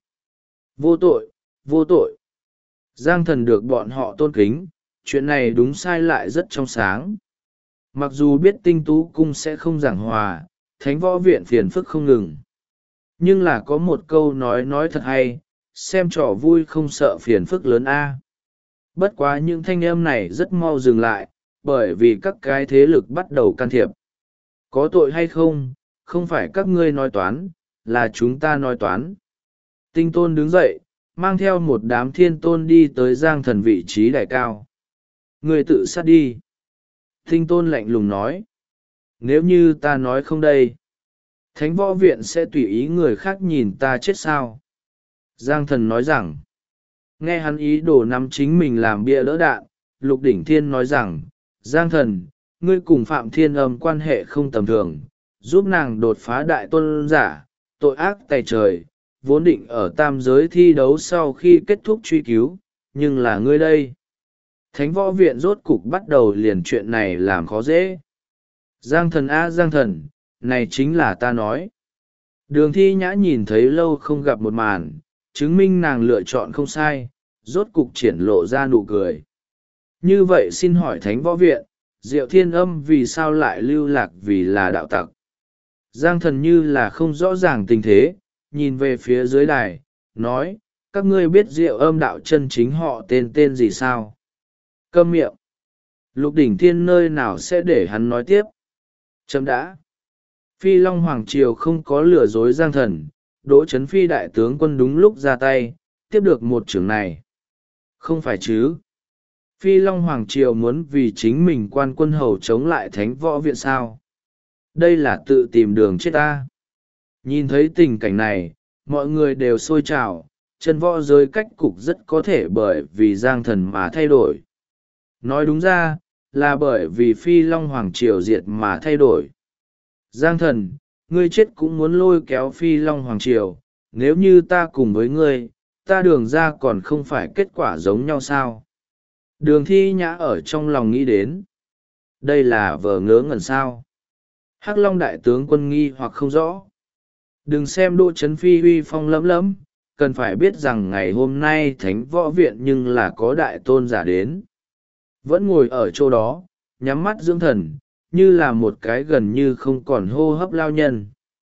Vô tội, vô tội. Giang Thần được bọn họ tôn kính, chuyện này đúng sai lại rất trong sáng. Mặc dù biết Tinh Tú cung sẽ không giảng hòa, Thánh Võ viện phiền phức không ngừng. Nhưng là có một câu nói thật hay, xem trò vui không sợ phiền phức lớn a. Bất quá những thanh âm này rất mau dừng lại, bởi vì các cái thế lực bắt đầu can thiệp. Có tội hay không, không phải các ngươi nói toán, là chúng ta nói toán. Tinh Tôn đứng dậy, mang theo một đám thiên tôn đi tới Giang Thần vị trí đài cao. Ngươi tự sát đi. Tinh Tôn lạnh lùng nói. Nếu như ta nói không đây, Thánh Võ viện sẽ tùy ý người khác nhìn ta chết sao? Giang Thần nói rằng, nghe hắn ý đồ nắm chính mình làm bia đỡ đạn, Lục Đỉnh Thiên nói rằng, Giang Thần, ngươi cùng Phạm Thiên Âm quan hệ không tầm thường, giúp nàng đột phá đại tôn giả, tội ác tày trời, vốn định ở tam giới thi đấu sau khi kết thúc truy cứu, nhưng là ngươi đây. Thánh Võ viện rốt cục bắt đầu liền chuyện này làm khó dễ. Giang Thần a Giang Thần, này chính là ta nói. Đường Thi Nhã nhìn thấy lâu không gặp một màn, chứng minh nàng lựa chọn không sai, rốt cục triển lộ ra nụ cười. Như vậy xin hỏi Thánh Võ viện, Diệu Thiên Âm vì sao lại lưu lạc vì là đạo tặc? Giang Thần như là không rõ ràng tình thế, nhìn về phía dưới đài, nói, các ngươi biết Diệu Âm đạo chân chính họ tên gì sao? Câm miệng. Lục Đỉnh Thiên nơi nào sẽ để hắn nói tiếp. Chấm đã. Phi Long Hoàng Triều không có lừa dối Giang Thần, Đỗ Chấn Phi đại tướng quân đúng lúc ra tay, tiếp được một chưởng này. Không phải chứ. Phi Long Hoàng Triều muốn vì chính mình quan quân hầu chống lại Thánh Võ Viện sao? Đây là tự tìm đường chết ta. Nhìn thấy tình cảnh này, mọi người đều sôi trào, chân võ giới cách cục rất có thể bởi vì Giang Thần mà thay đổi. Nói đúng ra, là bởi vì Phi Long Hoàng Triều diệt mà thay đổi. Giang Thần, ngươi chết cũng muốn lôi kéo Phi Long Hoàng Triều, nếu như ta cùng với ngươi, ta Đường ra còn không phải kết quả giống nhau sao? Đường Thi Nhã ở trong lòng nghĩ đến. Đây là vờ ngớ ngẩn sao? Hắc Long đại tướng quân nghi hoặc không rõ. Đừng xem Đỗ Chấn Phi uy phong lẫm lẫm, cần phải biết rằng ngày hôm nay Thánh Võ Viện nhưng là có đại tôn giả đến. Vẫn ngồi ở chỗ đó, nhắm mắt dưỡng thần, như là một cái gần như không còn hô hấp lao nhân.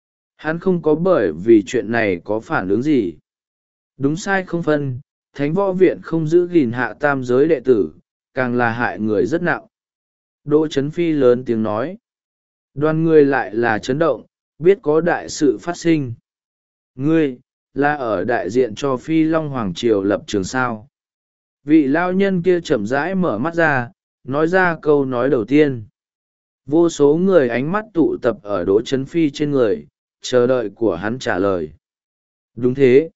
Hắn không có bởi vì chuyện này có phản ứng gì. Đúng sai không phân, Thánh Võ Viện không giữ gìn hạ tam giới đệ tử, càng là hại người rất nặng. Đỗ Chấn Phi lớn tiếng nói. Đoàn người lại là chấn động, biết có đại sự phát sinh. Ngươi, là ở đại diện cho Phi Long Hoàng Triều lập trường sao? Vị lao nhân kia chậm rãi mở mắt ra, nói ra câu nói đầu tiên. Vô số người ánh mắt tụ tập ở Đỗ Chấn Phi trên người, chờ đợi của hắn trả lời. Đúng thế.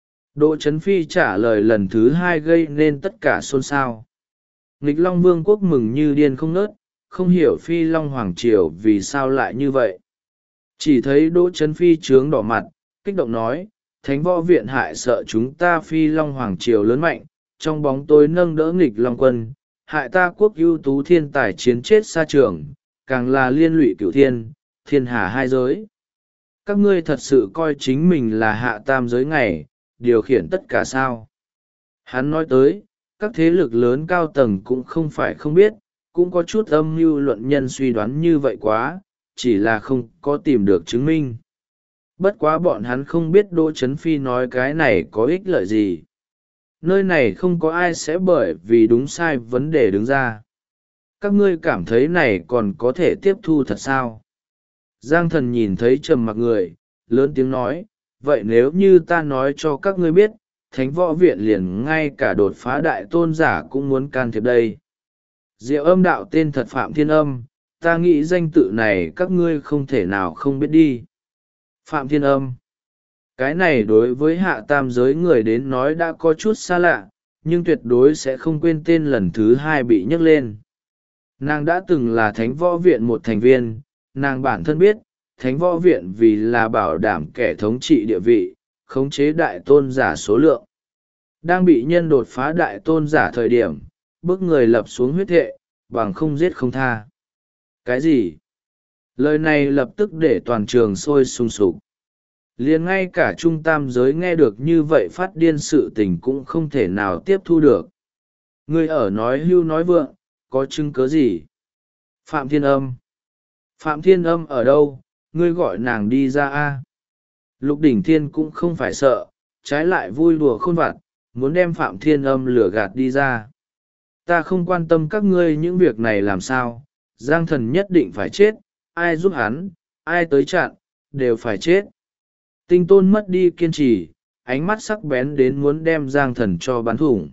Đỗ Chấn Phi trả lời lần thứ hai gây nên tất cả xôn xao. Nghịch Long Vương quốc mừng như điên không ngớt, không hiểu Phi Long Hoàng Triều vì sao lại như vậy. Chỉ thấy Đỗ Chấn Phi trướng đỏ mặt, kích động nói, Thánh Võ Viện hại sợ chúng ta Phi Long Hoàng Triều lớn mạnh, trong bóng tối nâng đỡ nghịch Long quân, hại ta quốc ưu tú thiên tài chiến chết xa trường, càng là liên lụy cửu thiên, thiên hà hai giới. Các ngươi thật sự coi chính mình là hạ tam giới ngày, điều khiển tất cả sao? Hắn nói tới, các thế lực lớn cao tầng cũng không phải không biết, cũng có chút âm mưu luận nhân suy đoán như vậy quá, chỉ là không có tìm được chứng minh. Bất quá bọn hắn không biết Đỗ Chấn Phi nói cái này có ích lợi gì. Nơi này không có ai sẽ bởi vì đúng sai vấn đề đứng ra. Các ngươi cảm thấy này còn có thể tiếp thu thật sao? Giang Thần nhìn thấy trầm mặc người, lớn tiếng nói, vậy nếu như ta nói cho các ngươi biết, Thánh Võ Viện liền ngay cả đột phá đại tôn giả cũng muốn can thiệp đây. Diệu Âm đạo tên thật Phạm Thiên Âm, ta nghĩ danh tự này các ngươi không thể nào không biết đi. Phạm Thiên Âm. Cái này đối với hạ tam giới người đến nói đã có chút xa lạ, nhưng tuyệt đối sẽ không quên tên lần thứ hai bị nhắc lên. Nàng đã từng là Thánh Võ Viện một thành viên, nàng bản thân biết, Thánh Võ Viện vì là bảo đảm kẻ thống trị địa vị, khống chế đại tôn giả số lượng. Đang bị nhân đột phá đại tôn giả thời điểm, bước người lập xuống huyết thệ, bằng không giết không tha. Cái gì? Lời này lập tức để toàn trường sôi sùng sục. Liền ngay cả trung tam giới nghe được như vậy phát điên sự tình cũng không thể nào tiếp thu được. Ngươi ở nói hưu nói vượng, có chứng cớ gì? Phạm Thiên Âm. Phạm Thiên Âm ở đâu? Ngươi gọi nàng đi ra a. Lục Đỉnh Thiên cũng không phải sợ, trái lại vui đùa khôn vặt, muốn đem Phạm Thiên Âm lừa gạt đi ra. Ta không quan tâm các ngươi những việc này làm sao, Giang Thần nhất định phải chết, ai giúp hắn, ai tới chặn, đều phải chết. Tinh Tôn mất đi kiên trì, ánh mắt sắc bén đến muốn đem Giang Thần cho bắn thủng.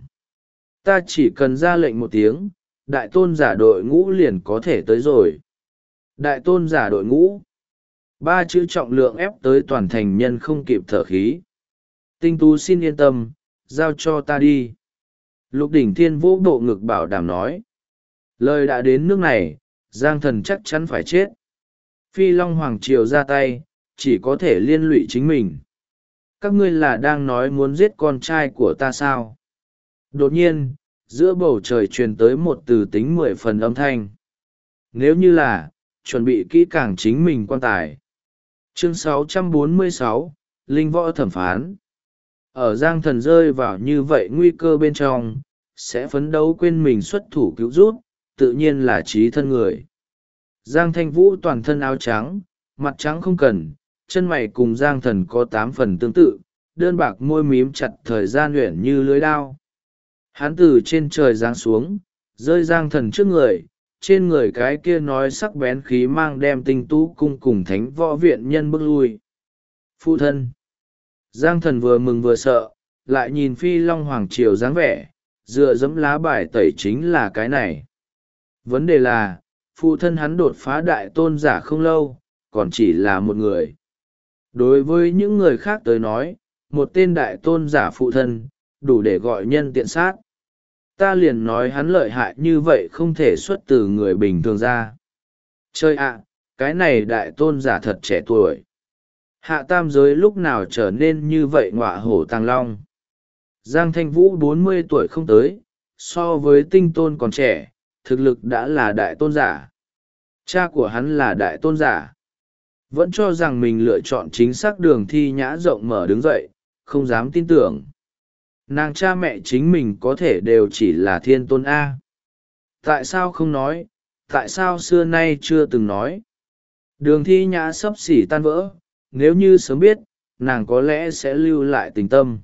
Ta chỉ cần ra lệnh một tiếng, đại tôn giả đội ngũ liền có thể tới rồi. Đại tôn giả đội ngũ. Ba chữ trọng lượng ép tới toàn thành nhân không kịp thở khí. Tinh Tú xin yên tâm, giao cho ta đi. Lục Đỉnh Thiên vỗ bộ ngực bảo đảm nói. Lời đã đến nước này, Giang Thần chắc chắn phải chết. Phi Long Hoàng Triều ra tay, chỉ có thể liên lụy chính mình. Các ngươi là đang nói muốn giết con trai của ta sao? Đột nhiên, giữa bầu trời truyền tới một từ tính 10 phần âm thanh. Nếu như là, chuẩn bị kỹ càng chính mình quan tài. Chương 646, Linh Võ thẩm phán. Ở Giang Thần rơi vào như vậy nguy cơ bên trong, sẽ phấn đấu quên mình xuất thủ cứu giúp, tự nhiên là trí thân người. Giang Thanh Vũ toàn thân áo trắng, mặt trắng không cần, chân mày cùng Giang Thần có 8 phần tương tự, đơn bạc môi mím chặt thời gian luyện như lưới đao. Hắn từ trên trời giáng xuống, rơi Giang Thần trước người, trên người cái kia nói sắc bén khí mang đem Tinh Tú cung cùng Thánh Võ Viện Nhân bước lui. Phụ thân! Giang Thần vừa mừng vừa sợ, lại nhìn Phi Long Hoàng Triều dáng vẻ, dựa dẫm lá bài tẩy chính là cái này. Vấn đề là, phụ thân hắn đột phá đại tôn giả không lâu, còn chỉ là một người. Đối với những người khác tới nói, một tên đại tôn giả phụ thân, đủ để gọi nhân tiện sát. Ta liền nói hắn lợi hại như vậy không thể xuất từ người bình thường ra. Chơi ạ, cái này đại tôn giả thật trẻ tuổi. Hạ tam giới lúc nào trở nên như vậy ngọa hổ tàng long. Giang Thanh Vũ 40 tuổi không tới, so với tinh tôn còn trẻ, thực lực đã là đại tôn giả. Cha của hắn là đại tôn giả. Vẫn cho rằng mình lựa chọn chính xác đường thi nhã rộng mở đứng dậy, không dám tin tưởng. Nàng cha mẹ chính mình có thể đều chỉ là thiên tôn A. Tại sao không nói, tại sao xưa nay chưa từng nói. Đường thi nhã sắp xỉ tan vỡ, nếu như sớm biết, nàng có lẽ sẽ lưu lại tình tâm.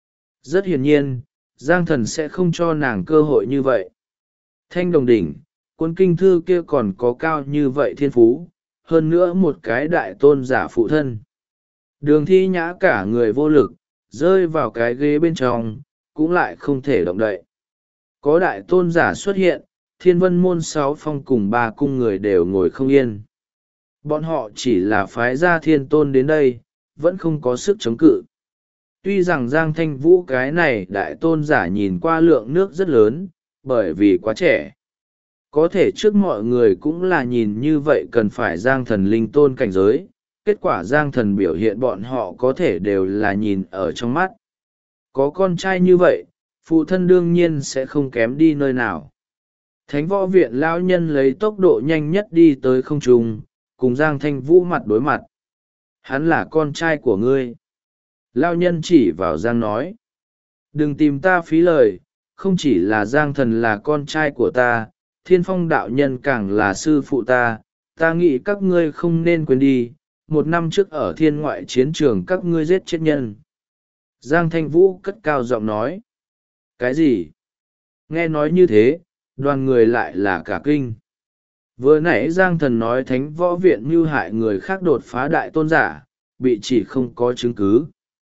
Rất hiển nhiên, Giang Thần sẽ không cho nàng cơ hội như vậy. Thanh Đồng Đỉnh, cuốn kinh thư kia còn có cao như vậy thiên phú, hơn nữa một cái đại tôn giả phụ thân. Đường thi nhã cả người vô lực, rơi vào cái ghế bên trong, cũng lại không thể động đậy. Có đại tôn giả xuất hiện, Thiên Vân môn 6 phong cùng 3 cung người đều ngồi không yên. Bọn họ chỉ là phái gia thiên tôn đến đây, vẫn không có sức chống cự. Tuy rằng Giang Thanh Vũ cái này đại tôn giả nhìn qua lượng nước rất lớn, bởi vì quá trẻ. Có thể trước mọi người cũng là nhìn như vậy cần phải Giang Thần linh tôn cảnh giới, kết quả Giang Thần biểu hiện bọn họ có thể đều là nhìn ở trong mắt. Có con trai như vậy, phụ thân đương nhiên sẽ không kém đi nơi nào. Thánh Võ Viện lão nhân lấy tốc độ nhanh nhất đi tới không trung, cùng Giang Thanh Vũ mặt đối mặt. Hắn là con trai của ngươi. Lão nhân chỉ vào Giang nói. Đừng tìm ta phí lời, không chỉ là Giang Thần là con trai của ta, Thiên Phong đạo nhân càng là sư phụ ta, ta nghĩ các ngươi không nên quên đi, 1 năm trước ở thiên ngoại chiến trường các ngươi giết chết nhân. Giang Thanh Vũ cất cao giọng nói. Cái gì? Nghe nói như thế, đoàn người lại là cả kinh. Vừa nãy Giang Thần nói Thánh Võ Viện mưu hại người khác đột phá đại tôn giả, bị chỉ không có chứng cứ.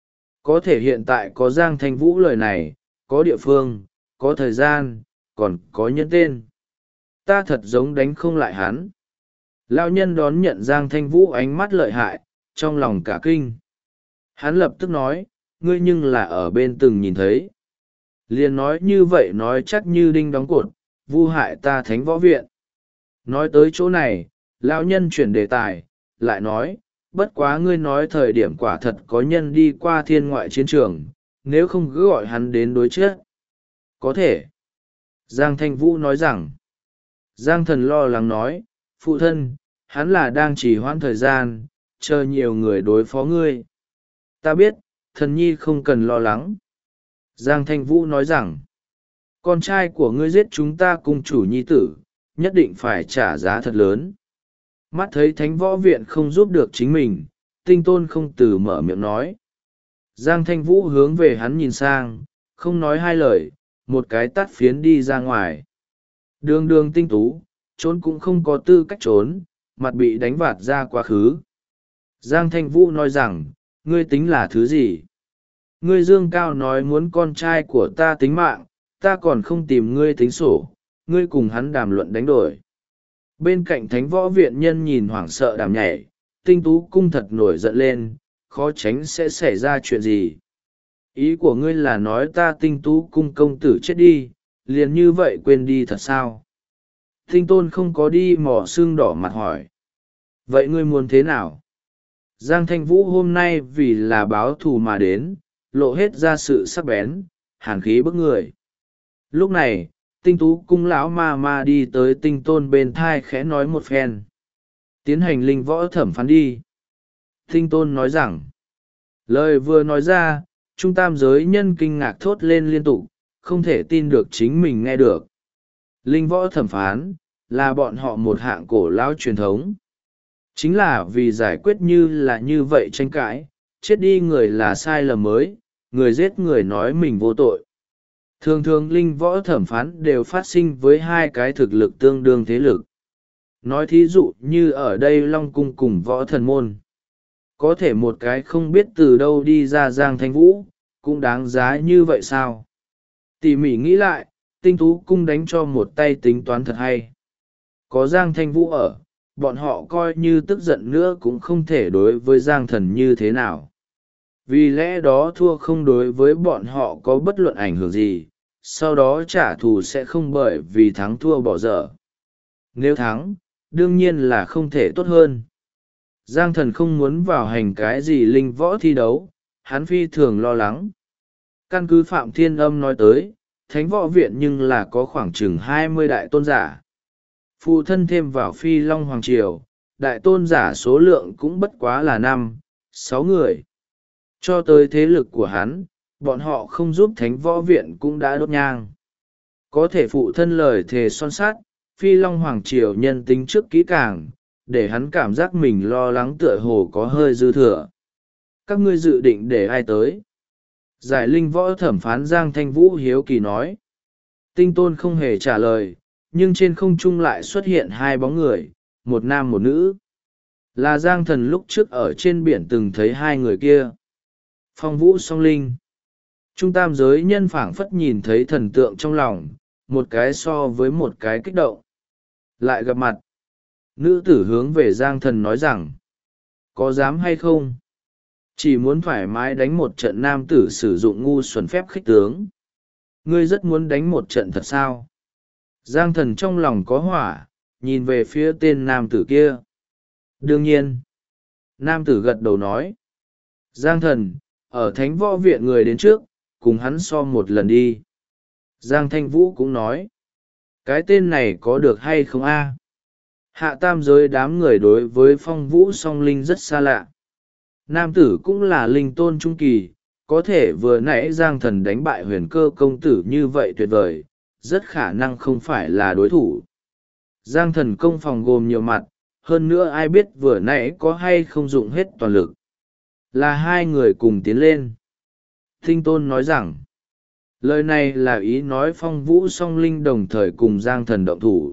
Có thể hiện tại có Giang Thanh Vũ lời này, có địa phương, có thời gian, còn có nhân tên. Ta thật giống đánh không lại hắn. Lão nhân đón nhận Giang Thanh Vũ ánh mắt lợi hại, trong lòng cả kinh. Hắn lập tức nói, ngươi nhưng là ở bên từng nhìn thấy. Liền nói như vậy nói chắc như đinh đóng cột, vu hại ta Thánh Võ Viện. Nói tới chỗ này, lão nhân chuyển đề tài, lại nói, bất quá ngươi nói thời điểm quả thật có nhân đi qua thiên ngoại chiến trường, nếu không cứ gọi hắn đến đối chết. Có thể. Giang Thanh Vũ nói rằng, Giang Thần lo lắng nói, phụ thân, hắn là đang trì hoãn thời gian, chờ nhiều người đối phó ngươi. Ta biết, thần nhi không cần lo lắng. Giang Thanh Vũ nói rằng, con trai của ngươi giết chúng ta cùng chủ nhi tử, nhất định phải trả giá thật lớn. Mắt thấy Thánh Võ Viện không giúp được chính mình, Tinh Tôn không từ mở miệng nói. Giang Thanh Vũ hướng về hắn nhìn sang, không nói hai lời, một cái tát phiến đi ra ngoài. Đường đường tinh tú, trốn cũng không có tư cách trốn, mặt bị đánh vạt ra quá khứ. Giang Thanh Vũ nói rằng, ngươi tính là thứ gì? Ngươi dương cao nói muốn con trai của ta tính mạng, ta còn không tìm ngươi tính sổ, ngươi cùng hắn đàm luận đánh đổi. Bên cạnh Thánh Võ Viện nhân nhìn hoảng sợ đàm nhảy, Tinh Tú cung thật nổi giận lên, khó tránh sẽ xảy ra chuyện gì. Ý của ngươi là nói ta Tinh Tú cung công tử chết đi, liền như vậy quên đi thật sao? Tinh Tôn không có đi mò xương đỏ mặt hỏi. Vậy ngươi muốn thế nào? Giang Thanh Vũ hôm nay vì là báo thù mà đến, lộ hết ra sự sắc bén, hàn khí bức người. Lúc này, Tinh Tú cung lão ma ma đi tới Tinh Tôn bên thai khẽ nói một phen. Tiến hành linh võ thẩm phán đi. Tinh Tôn nói rằng, lời vừa nói ra, trung tam giới nhân kinh ngạc thốt lên liên tục, không thể tin được chính mình nghe được. Linh võ thẩm phán, là bọn họ một hạng cổ lão truyền thống. Chính là vì giải quyết như vậy tranh cãi, chết đi người là sai lầm mới, người giết người nói mình vô tội. Thường thường linh võ thẩm phán đều phát sinh với hai cái thực lực tương đương thế lực. Nói thí dụ như ở đây Long Cung cùng võ thần môn. Có thể một cái không biết từ đâu đi ra Giang Thanh Vũ, cũng đáng giá như vậy sao? Tỉ mỉ nghĩ lại, Tinh Tú Cung đánh cho một tay tính toán thật hay. Có Giang Thanh Vũ ở, bọn họ coi như tức giận nữa cũng không thể đối với Giang Thần như thế nào. Vì lẽ đó thua không đối với bọn họ có bất luận ảnh hưởng gì, sau đó trả thù sẽ không bởi vì thắng thua bỏ dở. Nếu thắng, đương nhiên là không thể tốt hơn. Giang Thần không muốn vào hành cái gì linh võ thi đấu, hắn phi thường lo lắng. Căn cứ Phạm Thiên Âm nói tới, Thánh Võ Viện nhưng là có khoảng chừng 20 đại tôn giả. Phụ thân thêm vào Phi Long Hoàng Triều, đại tôn giả số lượng cũng bất quá là 5-6 người. Cho tới thế lực của hắn, bọn họ không giúp Thánh Võ Viện cũng đã đốt nhang. Có thể phụ thân lời thề son sát, Phi Long Hoàng Triều nhân tính trước kỹ càng, để hắn cảm giác mình lo lắng tựa hồ có hơi dư thừa. Các ngươi dự định để ai tới? Giải linh võ thẩm phán Giang Thanh Vũ hiếu kỳ nói. Tinh Tôn không hề trả lời, nhưng trên không trung lại xuất hiện hai bóng người, một nam một nữ. Là Giang Thần lúc trước ở trên biển từng thấy hai người kia. Phong Vũ song linh. Trung tam giới nhân phảng phất nhìn thấy thần tượng trong lòng, một cái so với một cái kích động. Lại gặp mặt. Nữ tử hướng về Giang Thần nói rằng, có dám hay không? Chỉ muốn thoải mái đánh một trận nam tử sử dụng ngu xuẩn phép khích tướng. Ngươi rất muốn đánh một trận thật sao? Giang Thần trong lòng có hỏa, nhìn về phía tên nam tử kia. Đương nhiên. Nam tử gật đầu nói. Giang Thần, ở Thánh Võ Viện người đến trước, cùng hắn so một lần đi. Giang Thanh Vũ cũng nói. Cái tên này có được hay không a? Hạ tam giới đám người đối với Phong Vũ song linh rất xa lạ. Nam tử cũng là linh tôn trung kỳ, có thể vừa nãy Giang Thần đánh bại huyền cơ công tử như vậy tuyệt vời, rất khả năng không phải là đối thủ. Giang Thần công phòng gồm nhiều mặt, hơn nữa ai biết vừa nãy có hay không dụng hết toàn lực. Là hai người cùng tiến lên. Tinh Tôn nói rằng, lời này là ý nói Phong Vũ song linh đồng thời cùng Giang Thần động thủ.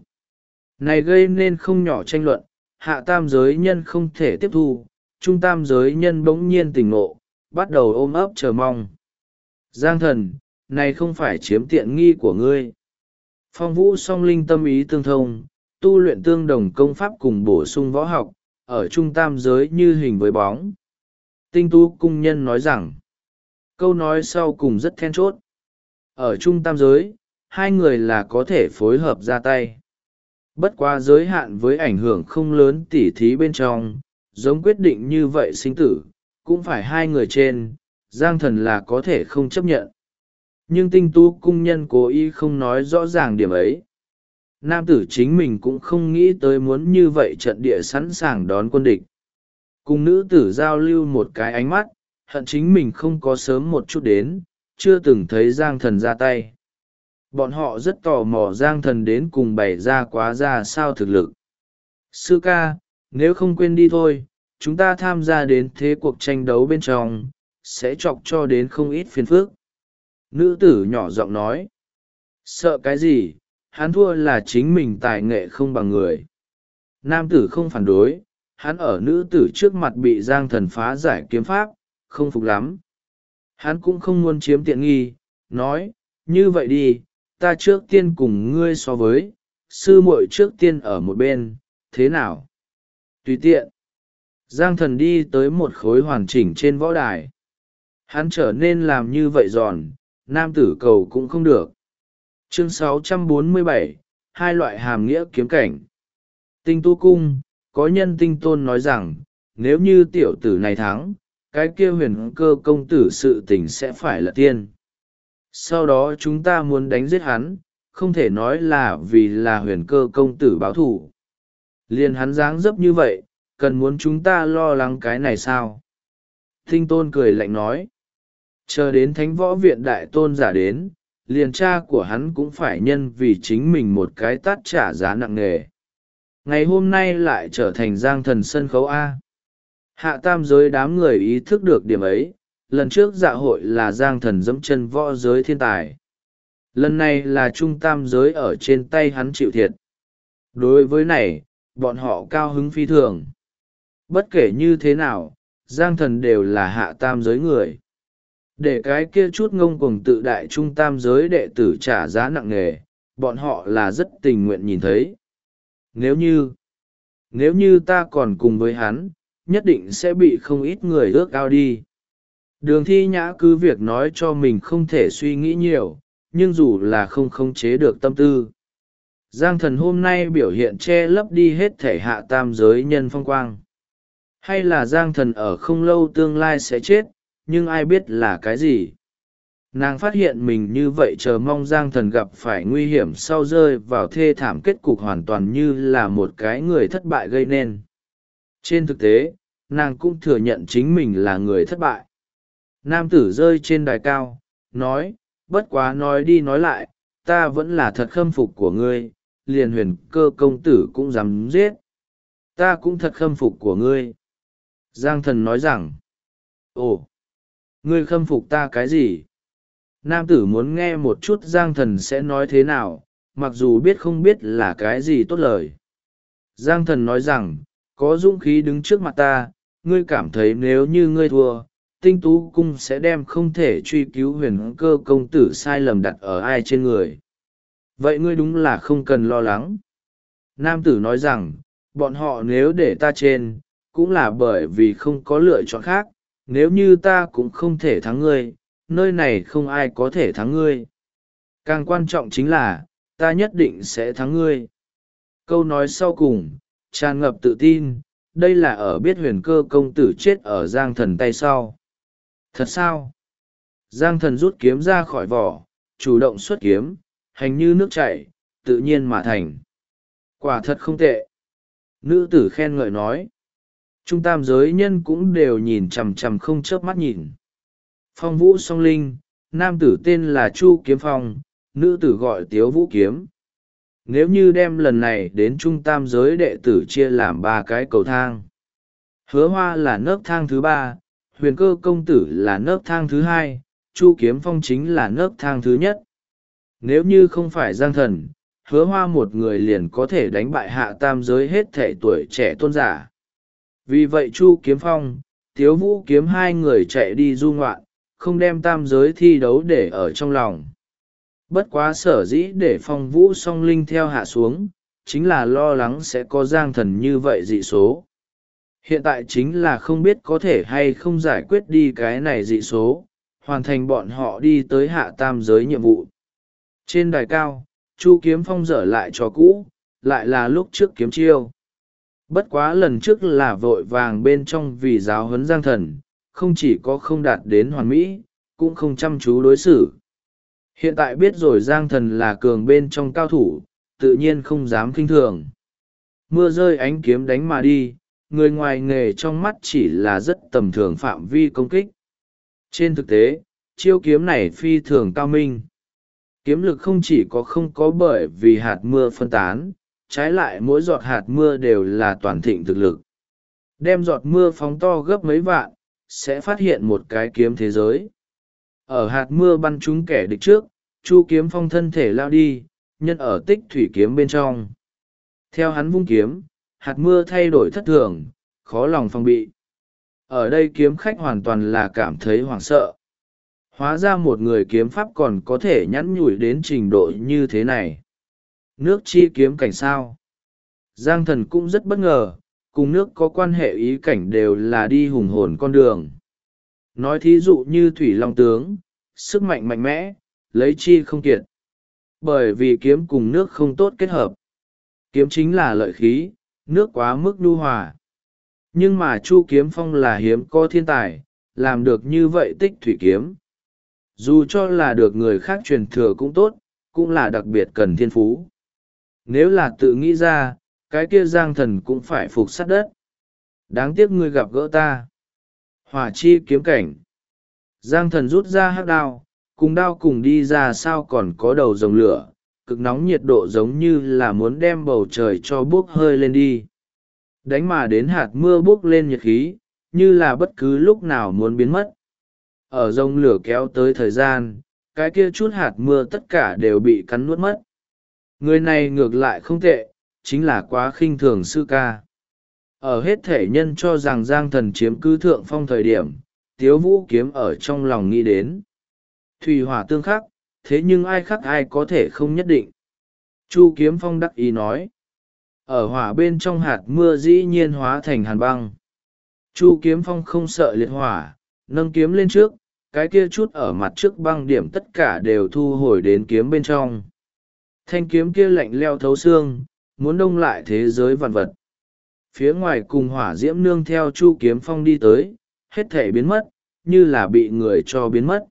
Này gây nên không nhỏ tranh luận, hạ tam giới nhân không thể tiếp thu, trung tam giới nhân bỗng nhiên tỉnh ngộ, bắt đầu ôm ấp chờ mong. Giang Thần, này không phải chiếm tiện nghi của ngươi. Phong Vũ song linh tâm ý tương thông, tu luyện tương đồng công pháp cùng bổ sung võ học, ở trung tam giới như hình với bóng. Tinh Tú Cung Nhân nói rằng, câu nói sau cùng rất then chốt. Ở trung tam giới, hai người là có thể phối hợp ra tay. Bất quá giới hạn với ảnh hưởng không lớn tỉ thí bên trong, giống quyết định như vậy sinh tử, cũng phải hai người trên, Giang Thần là có thể không chấp nhận. Nhưng Tinh Tú Cung Nhân cố ý không nói rõ ràng điểm ấy. Nam tử chính mình cũng không nghĩ tới muốn như vậy trận địa sẵn sàng đón quân địch. Cùng nữ tử giao lưu một cái ánh mắt, hận chính mình không có sớm một chút đến, chưa từng thấy Giang Thần ra tay. Bọn họ rất tò mò Giang Thần đến cùng bày ra quá ra sao thực lực. Sư ca, nếu không quên đi thôi, chúng ta tham gia đến thế cuộc tranh đấu bên trong, sẽ chọc cho đến không ít phiền phức. Nữ tử nhỏ giọng nói. Sợ cái gì, hắn thua là chính mình tài nghệ không bằng người. Nam tử không phản đối, hắn ở nữ tử trước mặt bị Giang Thần phá giải kiếm pháp, không phục lắm. Hắn cũng không muốn chiếm tiện nghi, nói, như vậy đi, ta trước tiên cùng ngươi so với, sư muội trước tiên ở một bên, thế nào? Tùy tiện. Giang Thần đi tới một khối hoàn chỉnh trên võ đài. Hắn trở nên làm như vậy giòn, nam tử cầu cũng không được. Chương 647, hai loại hàm nghĩa kiếm cảnh. Tinh Tu Cung, có nhân Tinh Tôn nói rằng, nếu như tiểu tử này thắng, cái kia huyền cơ công tử sự tình sẽ phải là tiên. Sau đó chúng ta muốn đánh giết hắn, không thể nói là vì là huyền cơ công tử báo thù. Liền hắn dáng dấp như vậy, cần muốn chúng ta lo lắng cái này sao? Tinh Tôn cười lạnh nói. Chờ đến Thánh Võ Viện đại tôn giả đến, liền cha của hắn cũng phải nhân vì chính mình một cái tát trả giá nặng nề. Ngày hôm nay lại trở thành Giang Thần sân khấu A. Hạ tam giới đám người ý thức được điểm ấy, lần trước dạ hội là Giang Thần dẫm chân võ giới thiên tài. Lần này là trung tam giới ở trên tay hắn chịu thiệt. Đối với này, bọn họ cao hứng phi thường. Bất kể như thế nào, Giang Thần đều là hạ tam giới người. Để cái kia chút ngông cuồng tự đại trung tam giới đệ tử trả giá nặng nề, bọn họ là rất tình nguyện nhìn thấy. Nếu như ta còn cùng với hắn, nhất định sẽ bị không ít người ước ao đi. Đường Thi Nhã cứ việc nói cho mình không thể suy nghĩ nhiều, nhưng dù là không khống chế được tâm tư. Giang Thần hôm nay biểu hiện che lấp đi hết thể hạ tam giới nhân phong quang. Hay là Giang Thần ở không lâu tương lai sẽ chết, nhưng ai biết là cái gì. Nàng phát hiện mình như vậy chờ mong Giang Thần gặp phải nguy hiểm sau rơi vào thê thảm kết cục hoàn toàn như là một cái người thất bại gây nên. Trên thực tế, nàng cũng thừa nhận chính mình là người thất bại. Nam tử rơi trên đài cao, nói, bất quá nói đi nói lại, ta vẫn là thật khâm phục của ngươi, liền Huyền Cơ công tử cũng dám giết. Ta cũng thật khâm phục của ngươi. Giang Thần nói rằng, ồ, ngươi khâm phục ta cái gì? Nam tử muốn nghe một chút Giang Thần sẽ nói thế nào, mặc dù biết không biết là cái gì tốt lời. Giang Thần nói rằng, có dũng khí đứng trước mặt ta, ngươi cảm thấy nếu như ngươi thua, Tinh Tú Cung sẽ đem không thể truy cứu Huyền Cơ công tử sai lầm đặt ở ai trên người. Vậy ngươi đúng là không cần lo lắng. Nam tử nói rằng, bọn họ nếu để ta trên, cũng là bởi vì không có lựa chọn khác, nếu như ta cũng không thể thắng ngươi, nơi này không ai có thể thắng ngươi. Càng quan trọng chính là, ta nhất định sẽ thắng ngươi. Câu nói sau cùng, tràn ngập tự tin, đây là ở biết Huyền Cơ công tử chết ở Giang Thần tay sau. Thật sao? Giang Thần rút kiếm ra khỏi vỏ, chủ động xuất kiếm, hành như nước chảy, tự nhiên mà thành. Quả thật không tệ. Nữ tử khen ngợi nói. Trung tam giới nhân cũng đều nhìn chằm chằm không chớp mắt nhìn. Phong Vũ Song Linh, nam tử tên là Chu Kiếm Phong, nữ tử gọi Tiếu Vũ Kiếm. Nếu như đem lần này đến trung tam giới đệ tử chia làm 3 cái cầu thang. Hứa Hoa là nấc thang thứ 3, Huyền Cơ công tử là nấc thang thứ 2, Chu Kiếm Phong chính là nấc thang thứ nhất. Nếu như không phải Giang Thần, Hứa Hoa một người liền có thể đánh bại hạ tam giới hết thể tuổi trẻ tôn giả. Vì vậy Chu Kiếm Phong, Tiếu Vũ Kiếm hai người chạy đi du ngoạn, không đem tam giới thi đấu để ở trong lòng. Bất quá sở dĩ để Phong Vũ Song Linh theo hạ xuống, chính là lo lắng sẽ có Giang Thần như vậy dị số. Hiện tại chính là không biết có thể hay không giải quyết đi cái này dị số, hoàn thành bọn họ đi tới hạ tam giới nhiệm vụ. Trên đài cao, Chu Kiếm Phong dở lại trò cũ, lại là lúc trước kiếm chiêu. Bất quá lần trước là vội vàng bên trong vì giáo huấn Giang Thần, không chỉ có không đạt đến hoàn mỹ, cũng không chăm chú đối xử. Hiện tại biết rồi Giang Thần là cường bên trong cao thủ, tự nhiên không dám khinh thường. Mưa rơi ánh kiếm đánh mà đi, người ngoài nghề trong mắt chỉ là rất tầm thường phạm vi công kích. Trên thực tế, chiêu kiếm này phi thường cao minh. Kiếm lực không chỉ có không có bởi vì hạt mưa phân tán, trái lại mỗi giọt hạt mưa đều là toàn thịnh thực lực. Đem giọt mưa phóng to gấp mấy vạn, sẽ phát hiện một cái kiếm thế giới. Ở hạt mưa bắn trúng kẻ địch trước, Chu Kiếm Phong thân thể lao đi, nhân ở tích thủy kiếm bên trong. Theo hắn vung kiếm, hạt mưa thay đổi thất thường, khó lòng phòng bị. Ở đây kiếm khách hoàn toàn là cảm thấy hoảng sợ. Hóa ra một người kiếm pháp còn có thể nhắn nhủi đến trình độ như thế này. Nước chi kiếm cảnh sao? Giang Thần cũng rất bất ngờ, cùng nước có quan hệ ý cảnh đều là đi hùng hồn con đường. Nói thí dụ như Thủy Long Tướng, sức mạnh mạnh mẽ, lấy chi không kiệt. Bởi vì kiếm cùng nước không tốt kết hợp. Kiếm chính là lợi khí, nước quá mức nhu hòa. Nhưng mà Chu Kiếm Phong là hiếm có thiên tài, làm được như vậy tích thủy kiếm. Dù cho là được người khác truyền thừa cũng tốt, cũng là đặc biệt cần thiên phú. Nếu là tự nghĩ ra, cái kia Giang Thần cũng phải phục sát đất. Đáng tiếc ngươi gặp gỡ ta. Hỏa chi kiếm cảnh. Giang Thần rút ra hắc đao, cùng đao cùng đi ra sao còn có đầu rồng lửa, cực nóng nhiệt độ giống như là muốn đem bầu trời cho bốc hơi lên đi. Đánh mà đến hạt mưa bốc lên nhiệt khí, như là bất cứ lúc nào muốn biến mất. Ở dòng lửa kéo tới thời gian, cái kia chút hạt mưa tất cả đều bị cắn nuốt mất. Người này ngược lại không tệ, chính là quá khinh thường sư ca. Ở hết thể nhân cho rằng Giang Thần chiếm cứ thượng phong thời điểm, Tiếu Vũ Kiếm ở trong lòng nghĩ đến. Thủy hỏa tương khắc, thế nhưng ai khắc ai có thể không nhất định. Chu Kiếm Phong đắc ý nói. Ở hỏa bên trong hạt mưa dĩ nhiên hóa thành hàn băng. Chu Kiếm Phong không sợ liệt hỏa, nâng kiếm lên trước, cái kia chút ở mặt trước băng điểm tất cả đều thu hồi đến kiếm bên trong. Thanh kiếm kia lạnh leo thấu xương, muốn đông lại thế giới vạn vật. Phía ngoài cùng hỏa diễm nương theo Chu Kiếm Phong đi tới, hết thể biến mất, như là bị người cho biến mất.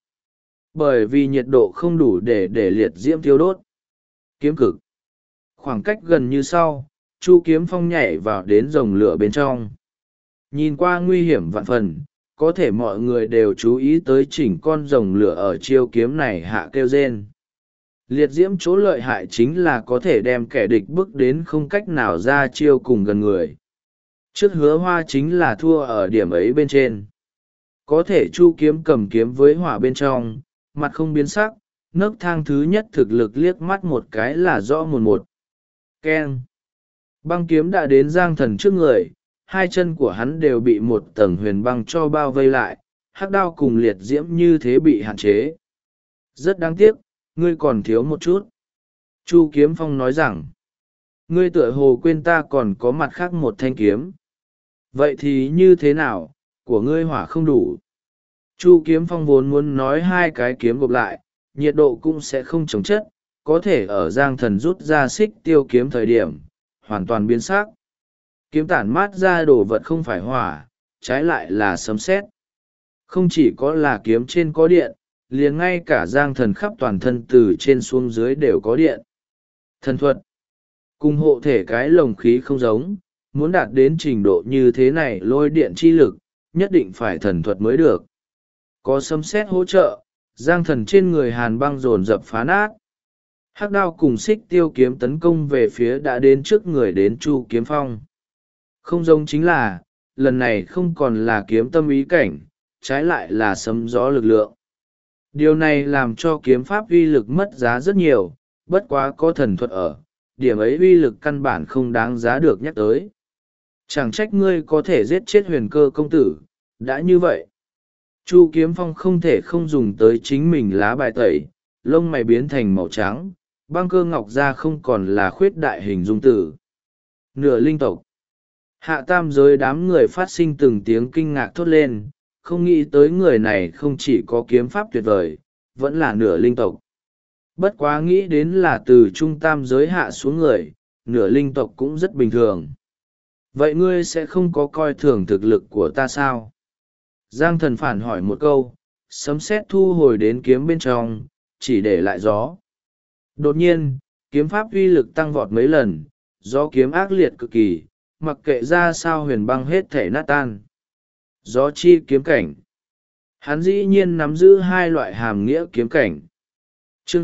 Bởi vì nhiệt độ không đủ để liệt diễm thiêu đốt. Kiếm cực. Khoảng cách gần như sau, Chu Kiếm Phong nhảy vào đến dòng lửa bên trong. Nhìn qua nguy hiểm vạn phần, có thể mọi người đều chú ý tới chỉnh con rồng lửa ở chiêu kiếm này hạ kêu rên. Liệt diễm chỗ lợi hại chính là có thể đem kẻ địch bước đến không cách nào ra chiêu cùng gần người. Trước Hứa Hoa chính là thua ở điểm ấy bên trên. Có thể Chu Kiếm cầm kiếm với hỏa bên trong, mặt không biến sắc, nấc thang thứ nhất thực lực liếc mắt một cái là rõ mồn một. Keng! Băng kiếm đã đến Giang Thần trước người, hai chân của hắn đều bị một tầng huyền băng cho bao vây lại, hắc đao cùng liệt diễm như thế bị hạn chế. Rất đáng tiếc, ngươi còn thiếu một chút. Chu Kiếm Phong nói rằng, ngươi tựa hồ quên ta còn có mặt khác một thanh kiếm. Vậy thì như thế nào, của ngươi hỏa không đủ. Chu Kiếm Phong vốn muốn nói hai cái kiếm gộp lại, nhiệt độ cũng sẽ không chống chất, có thể ở Giang Thần rút ra xích tiêu kiếm thời điểm, hoàn toàn biến sắc. Kiếm tản mát ra đồ vật không phải hỏa, trái lại là sấm sét. Không chỉ có là kiếm trên có điện, liền ngay cả Giang Thần khắp toàn thân từ trên xuống dưới đều có điện. Thần thuật. Cùng hộ thể cái lồng khí không giống, muốn đạt đến trình độ như thế này lôi điện chi lực, nhất định phải thần thuật mới được. Có sấm sét hỗ trợ, Giang Thần trên người hàn băng dồn dập phá nát. Hắc đao cùng xích tiêu kiếm tấn công về phía đã đến trước người đến Chu Kiếm Phong. Không giống chính là, lần này không còn là kiếm tâm ý cảnh, trái lại là sấm gió lực lượng. Điều này làm cho kiếm pháp uy lực mất giá rất nhiều, bất quá có thần thuật ở, điểm ấy uy lực căn bản không đáng giá được nhắc tới. Chẳng trách ngươi có thể giết chết Huyền Cơ công tử, đã như vậy. Chu Kiếm Phong không thể không dùng tới chính mình lá bài tẩy, lông mày biến thành màu trắng, băng cơ ngọc ra không còn là khuyết đại hình dung tử. Nửa linh tộc. Hạ tam giới đám người phát sinh từng tiếng kinh ngạc thốt lên, không nghĩ tới người này không chỉ có kiếm pháp tuyệt vời, vẫn là nửa linh tộc. Bất quá nghĩ đến là từ trung tam giới hạ xuống người, nửa linh tộc cũng rất bình thường. Vậy ngươi sẽ không có coi thường thực lực của ta sao? Giang Thần phản hỏi một câu, sấm sét thu hồi đến kiếm bên trong, chỉ để lại gió. Đột nhiên, kiếm pháp uy lực tăng vọt mấy lần, gió kiếm ác liệt cực kỳ, mặc kệ ra sao huyền băng hết thể nát tan. Gió chi kiếm cảnh. Hắn dĩ nhiên nắm giữ hai loại hàm nghĩa kiếm cảnh. Chương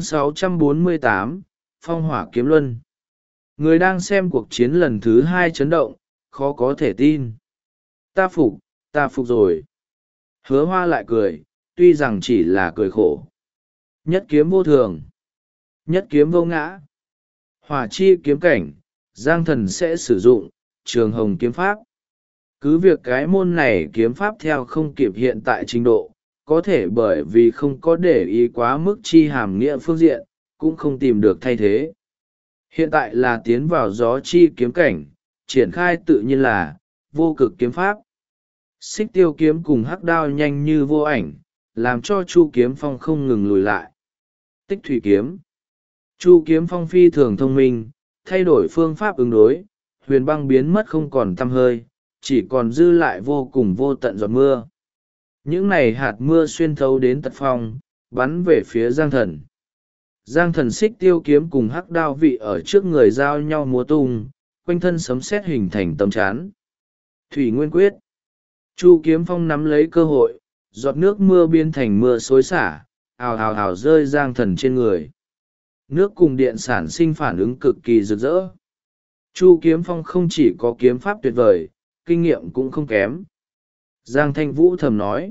648, Phong hỏa kiếm luân. Người đang xem cuộc chiến lần thứ hai chấn động, khó có thể tin. Ta phục rồi. Hứa Hoa lại cười, tuy rằng chỉ là cười khổ. Nhất kiếm vô thường. Nhất kiếm vô ngã. Hỏa chi kiếm cảnh, Giang Thần sẽ sử dụng, Trường Hồng kiếm pháp. Cứ việc cái môn này kiếm pháp theo không kịp hiện tại trình độ, có thể bởi vì không có để ý quá mức chi hàm nghĩa phương diện, cũng không tìm được thay thế. Hiện tại là tiến vào gió chi kiếm cảnh, triển khai tự nhiên là vô cực kiếm pháp. Xích tiêu kiếm cùng hắc đao nhanh như vô ảnh, làm cho Chu Kiếm Phong không ngừng lùi lại. Tích thủy kiếm. Chu Kiếm Phong phi thường thông minh, thay đổi phương pháp ứng đối, huyền băng biến mất không còn tăm hơi, chỉ còn dư lại vô cùng vô tận giọt mưa. Những này hạt mưa xuyên thấu đến tận phong, bắn về phía Giang Thần. Giang Thần xích tiêu kiếm cùng hắc đao vị ở trước người giao nhau múa tung, quanh thân sấm sét hình thành tấm chán. Thủy Nguyên Quyết. Chu Kiếm Phong nắm lấy cơ hội, giọt nước mưa biến thành mưa xối xả, ào ào ào rơi Giang Thần trên người. Nước cùng điện sản sinh phản ứng cực kỳ rực rỡ. Chu Kiếm Phong không chỉ có kiếm pháp tuyệt vời, kinh nghiệm cũng không kém. Giang Thanh Vũ thầm nói.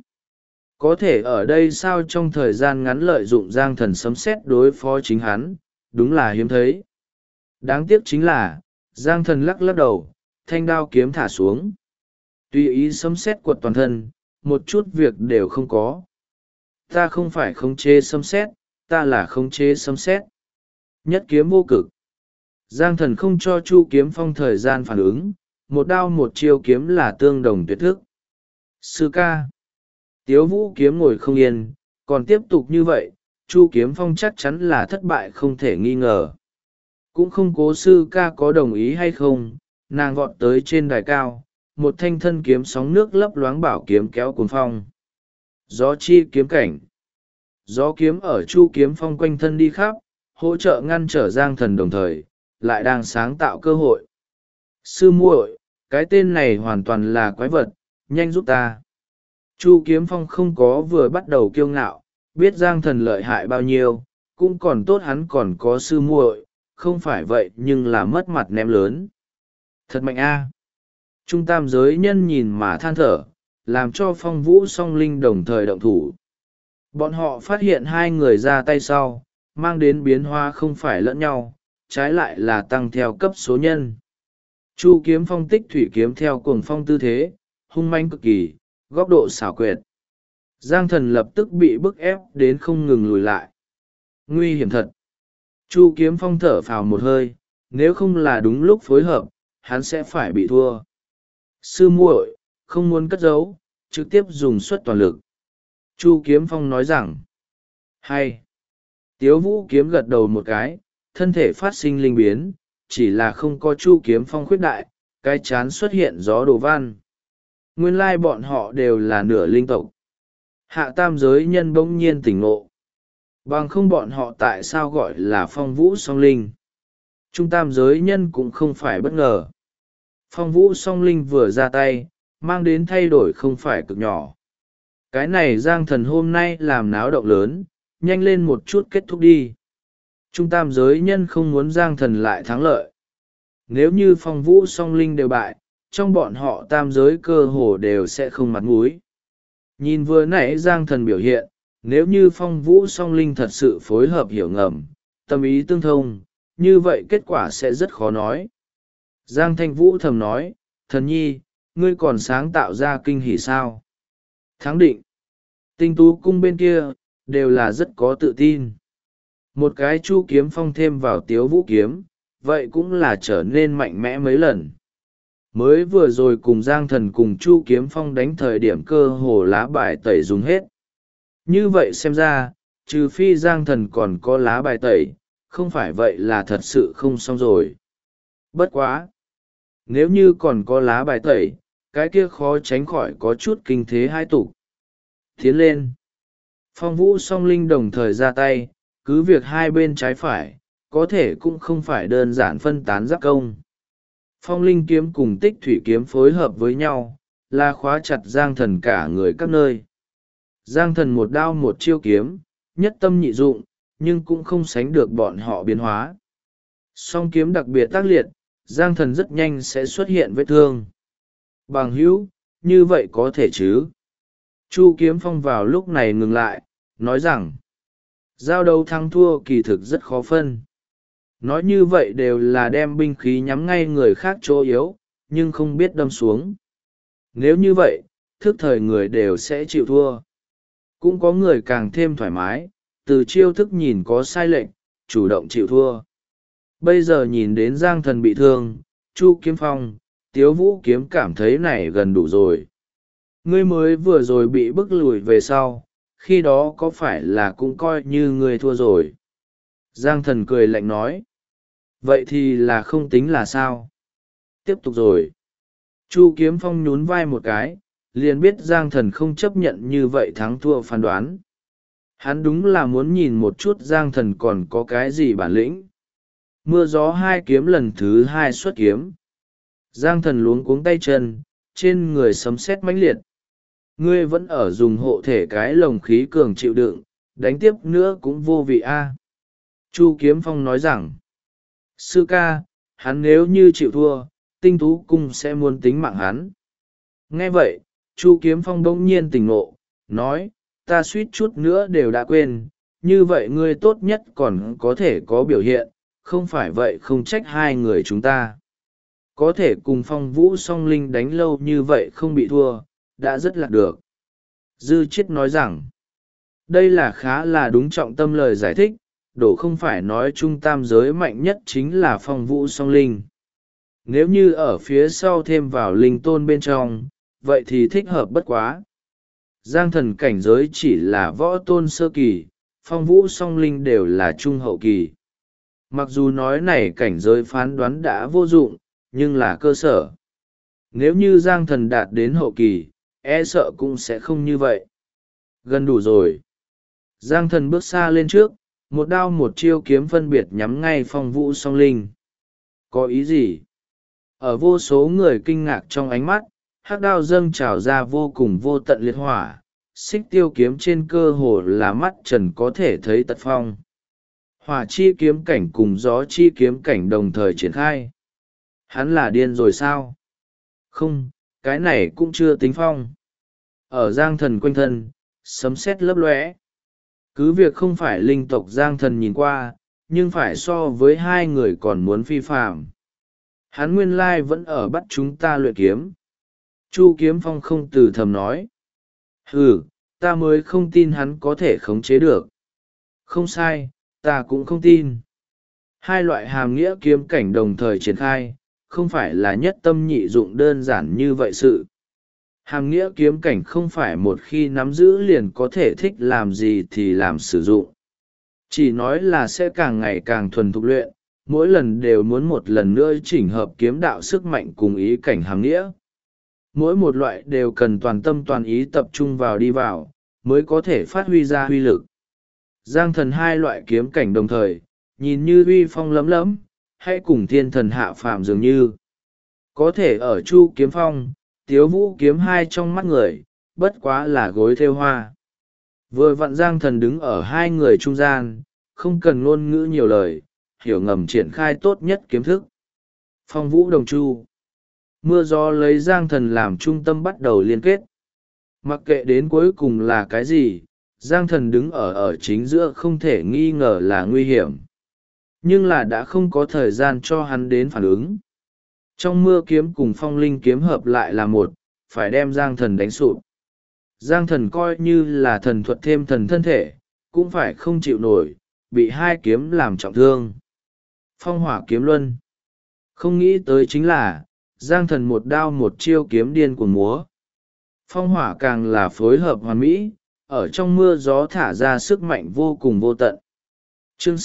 Có thể ở đây sao trong thời gian ngắn lợi dụng Giang Thần sấm sét đối phó chính hắn, đúng là hiếm thấy. Đáng tiếc chính là, Giang Thần lắc lắc đầu, thanh đao kiếm thả xuống. Tùy ý sấm sét quật toàn thân, một chút việc đều không có. Ta không phải khống chế sấm sét, ta là khống chế sấm sét. Nhất kiếm vô cực. Giang Thần không cho Chu Kiếm Phong thời gian phản ứng, một đao một chiêu kiếm là tương đồng tuyệt thức. Sư ca. Tiếu Vũ Kiếm ngồi không yên, còn tiếp tục như vậy, Chu Kiếm Phong chắc chắn là thất bại không thể nghi ngờ. Cũng không cố sư ca có đồng ý hay không, nàng vọt tới trên đài cao, một thanh thân kiếm sóng nước lấp loáng bảo kiếm kéo cuồng phong. Gió chi kiếm cảnh. Gió kiếm ở Chu Kiếm Phong quanh thân đi khắp, hỗ trợ ngăn trở Giang Thần đồng thời, lại đang sáng tạo cơ hội. Sư muội, cái tên này hoàn toàn là quái vật, nhanh giúp ta. Chu Kiếm Phong không có vừa bắt đầu kiêu ngạo, biết Giang Thần lợi hại bao nhiêu, cũng còn tốt hắn còn có sư muội, không phải vậy nhưng là mất mặt ném lớn. Thật mạnh a! Trung tam giới nhân nhìn mà than thở, làm cho Phong Vũ song linh đồng thời động thủ. Bọn họ phát hiện hai người ra tay sau, mang đến biến hóa không phải lẫn nhau, trái lại là tăng theo cấp số nhân. Chu Kiếm Phong tích thủy kiếm theo cuồng phong tư thế, hung manh cực kỳ, góc độ xảo quyệt. Giang Thần lập tức bị bức ép đến không ngừng lùi lại. Nguy hiểm thật. Chu Kiếm Phong thở phào một hơi, nếu không là đúng lúc phối hợp, hắn sẽ phải bị thua. Sư muội, không muốn cất giấu, trực tiếp dùng suất toàn lực. Chu Kiếm Phong nói rằng, hay. Tiếu Vũ Kiếm gật đầu một cái, thân thể phát sinh linh biến, chỉ là không có Chu Kiếm Phong khuyết đại, cái chán xuất hiện gió đồ văn. Nguyên lai bọn họ đều là nửa linh tộc. Hạ tam giới nhân bỗng nhiên tỉnh ngộ. Bằng không bọn họ tại sao gọi là Phong Vũ song linh. Trung tam giới nhân cũng không phải bất ngờ. Phong Vũ song linh vừa ra tay, mang đến thay đổi không phải cực nhỏ. Cái này Giang Thần hôm nay làm náo động lớn, nhanh lên một chút kết thúc đi. Trung tam giới nhân không muốn Giang Thần lại thắng lợi. Nếu như Phong Vũ song linh đều bại, trong bọn họ tam giới cơ hồ đều sẽ không mặt mũi. Nhìn vừa nãy Giang Thần biểu hiện, nếu như Phong Vũ song linh thật sự phối hợp hiểu ngầm, tâm ý tương thông, như vậy kết quả sẽ rất khó nói. Giang Thanh Vũ thầm nói, thần nhi, ngươi còn sáng tạo ra kinh hỉ sao? Thắng định. Tinh tú cung bên kia, đều là rất có tự tin. Một cái Chu Kiếm Phong thêm vào Tiếu Vũ Kiếm, vậy cũng là trở nên mạnh mẽ mấy lần. Mới vừa rồi cùng Giang Thần cùng Chu Kiếm Phong đánh thời điểm cơ hồ lá bài tẩy dùng hết. Như vậy xem ra, trừ phi Giang Thần còn có lá bài tẩy, không phải vậy là thật sự không xong rồi. Bất quá! Nếu như còn có lá bài tẩy, cái kia khó tránh khỏi có chút kinh thế hai tục. Tiến lên! Phong Vũ song linh đồng thời ra tay, cứ việc hai bên trái phải, có thể cũng không phải đơn giản phân tán giáp công. Phong linh kiếm cùng tích thủy kiếm phối hợp với nhau, là khóa chặt Giang Thần cả người các nơi. Giang Thần một đao một chiêu kiếm, nhất tâm nhị dụng, nhưng cũng không sánh được bọn họ biến hóa. Song kiếm đặc biệt tác liệt, Giang Thần rất nhanh sẽ xuất hiện vết thương. Bằng hữu, như vậy có thể chứ? Chu Kiếm Phong vào lúc này ngừng lại, nói rằng, giao đấu thắng thua kỳ thực rất khó phân. Nói như vậy đều là đem binh khí nhắm ngay người khác chỗ yếu, nhưng không biết đâm xuống. Nếu như vậy, thức thời người đều sẽ chịu thua. Cũng có người càng thêm thoải mái, từ chiêu thức nhìn có sai lệch, chủ động chịu thua. Bây giờ nhìn đến Giang Thần bị thương, Chu Kiếm Phong, Tiếu Vũ Kiếm cảm thấy này gần đủ rồi. Ngươi mới vừa rồi bị bức lùi về sau, khi đó có phải là cũng coi như ngươi thua rồi. Giang Thần cười lạnh nói. Vậy thì là không tính là sao? Tiếp tục rồi. Chu Kiếm Phong nhún vai một cái, liền biết Giang Thần không chấp nhận như vậy thắng thua phán đoán. Hắn đúng là muốn nhìn một chút Giang Thần còn có cái gì bản lĩnh. Mưa gió hai kiếm lần thứ hai xuất kiếm. Giang Thần luống cuống tay chân, trên người sấm sét mãnh liệt. Ngươi vẫn ở dùng hộ thể cái lồng khí cường chịu đựng, đánh tiếp nữa cũng vô vị a. Chu Kiếm Phong nói rằng, sư ca, hắn nếu như chịu thua, tinh tú cung sẽ muốn tính mạng hắn. Nghe vậy, Chu Kiếm Phong bỗng nhiên tỉnh ngộ, nói, ta suýt chút nữa đều đã quên, như vậy ngươi tốt nhất còn có thể có biểu hiện, không phải vậy không trách hai người chúng ta. Có thể cùng Phong Vũ Song Linh đánh lâu như vậy không bị thua, đã rất là được. Dư Chiết nói rằng, đây là khá là đúng trọng tâm lời giải thích, đổ không phải nói trung tam giới mạnh nhất chính là Phong Vũ Song Linh. Nếu như ở phía sau thêm vào linh tôn bên trong, vậy thì thích hợp bất quá. Giang thần cảnh giới chỉ là võ tôn sơ kỳ, Phong Vũ Song Linh đều là trung hậu kỳ. Mặc dù nói này cảnh giới phán đoán đã vô dụng, nhưng là cơ sở. Nếu như Giang thần đạt đến hậu kỳ, e sợ cũng sẽ không như vậy. Gần đủ rồi. Giang thần bước xa lên trước, một đao một chiêu kiếm phân biệt nhắm ngay Phong Vũ Song Linh. Có ý gì? Ở vô số người kinh ngạc trong ánh mắt, hắc đao dâng trào ra vô cùng vô tận liệt hỏa, xích tiêu kiếm trên cơ hồ là mắt trần có thể thấy tật phong. Hỏa chi kiếm cảnh cùng gió chi kiếm cảnh đồng thời triển khai. Hắn là điên rồi sao? Không, cái này cũng chưa tính phong. Ở Giang thần quanh thân, sấm sét lấp lóe. Cứ việc không phải linh tộc Giang thần nhìn qua, nhưng phải so với hai người còn muốn phi phạm. Hắn nguyên lai vẫn ở bắt chúng ta luyện kiếm. Chu Kiếm Phong không từ thầm nói. Ừ, ta mới không tin hắn có thể khống chế được. Không sai, ta cũng không tin. Hai loại hàm nghĩa kiếm cảnh đồng thời triển khai, không phải là nhất tâm nhị dụng đơn giản như vậy sự. Hàm nghĩa kiếm cảnh không phải một khi nắm giữ liền có thể thích làm gì thì làm sử dụng. Chỉ nói là sẽ càng ngày càng thuần thục luyện, mỗi lần đều muốn một lần nữa chỉnh hợp kiếm đạo sức mạnh cùng ý cảnh hàm nghĩa. Mỗi một loại đều cần toàn tâm toàn ý tập trung vào đi vào, mới có thể phát huy ra huy lực. Giang thần hai loại kiếm cảnh đồng thời, nhìn như uy phong lấm lấm, hay cùng thiên thần hạ phàm dường như. Có thể ở Chu Kiếm Phong, Tiếu Vũ kiếm hai trong mắt người, bất quá là gối thêu hoa. Vừa vặn Giang thần đứng ở hai người trung gian, không cần ngôn ngữ nhiều lời, hiểu ngầm triển khai tốt nhất kiếm thức. Phong Vũ Đồng Chu. Mưa gió lấy Giang thần làm trung tâm bắt đầu liên kết. Mặc kệ đến cuối cùng là cái gì, Giang thần đứng ở chính giữa không thể nghi ngờ là nguy hiểm. Nhưng là đã không có thời gian cho hắn đến phản ứng. Trong mưa kiếm cùng phong linh kiếm hợp lại là một, phải đem Giang thần đánh sụp. Giang thần coi như là thần thuật thêm thần thân thể, cũng phải không chịu nổi, bị hai kiếm làm trọng thương. Phong hỏa kiếm luân. Không nghĩ tới chính là, Giang thần một đao một chiêu kiếm điên của múa. Phong hỏa càng là phối hợp hoàn mỹ, ở trong mưa gió thả ra sức mạnh vô cùng vô tận. Chương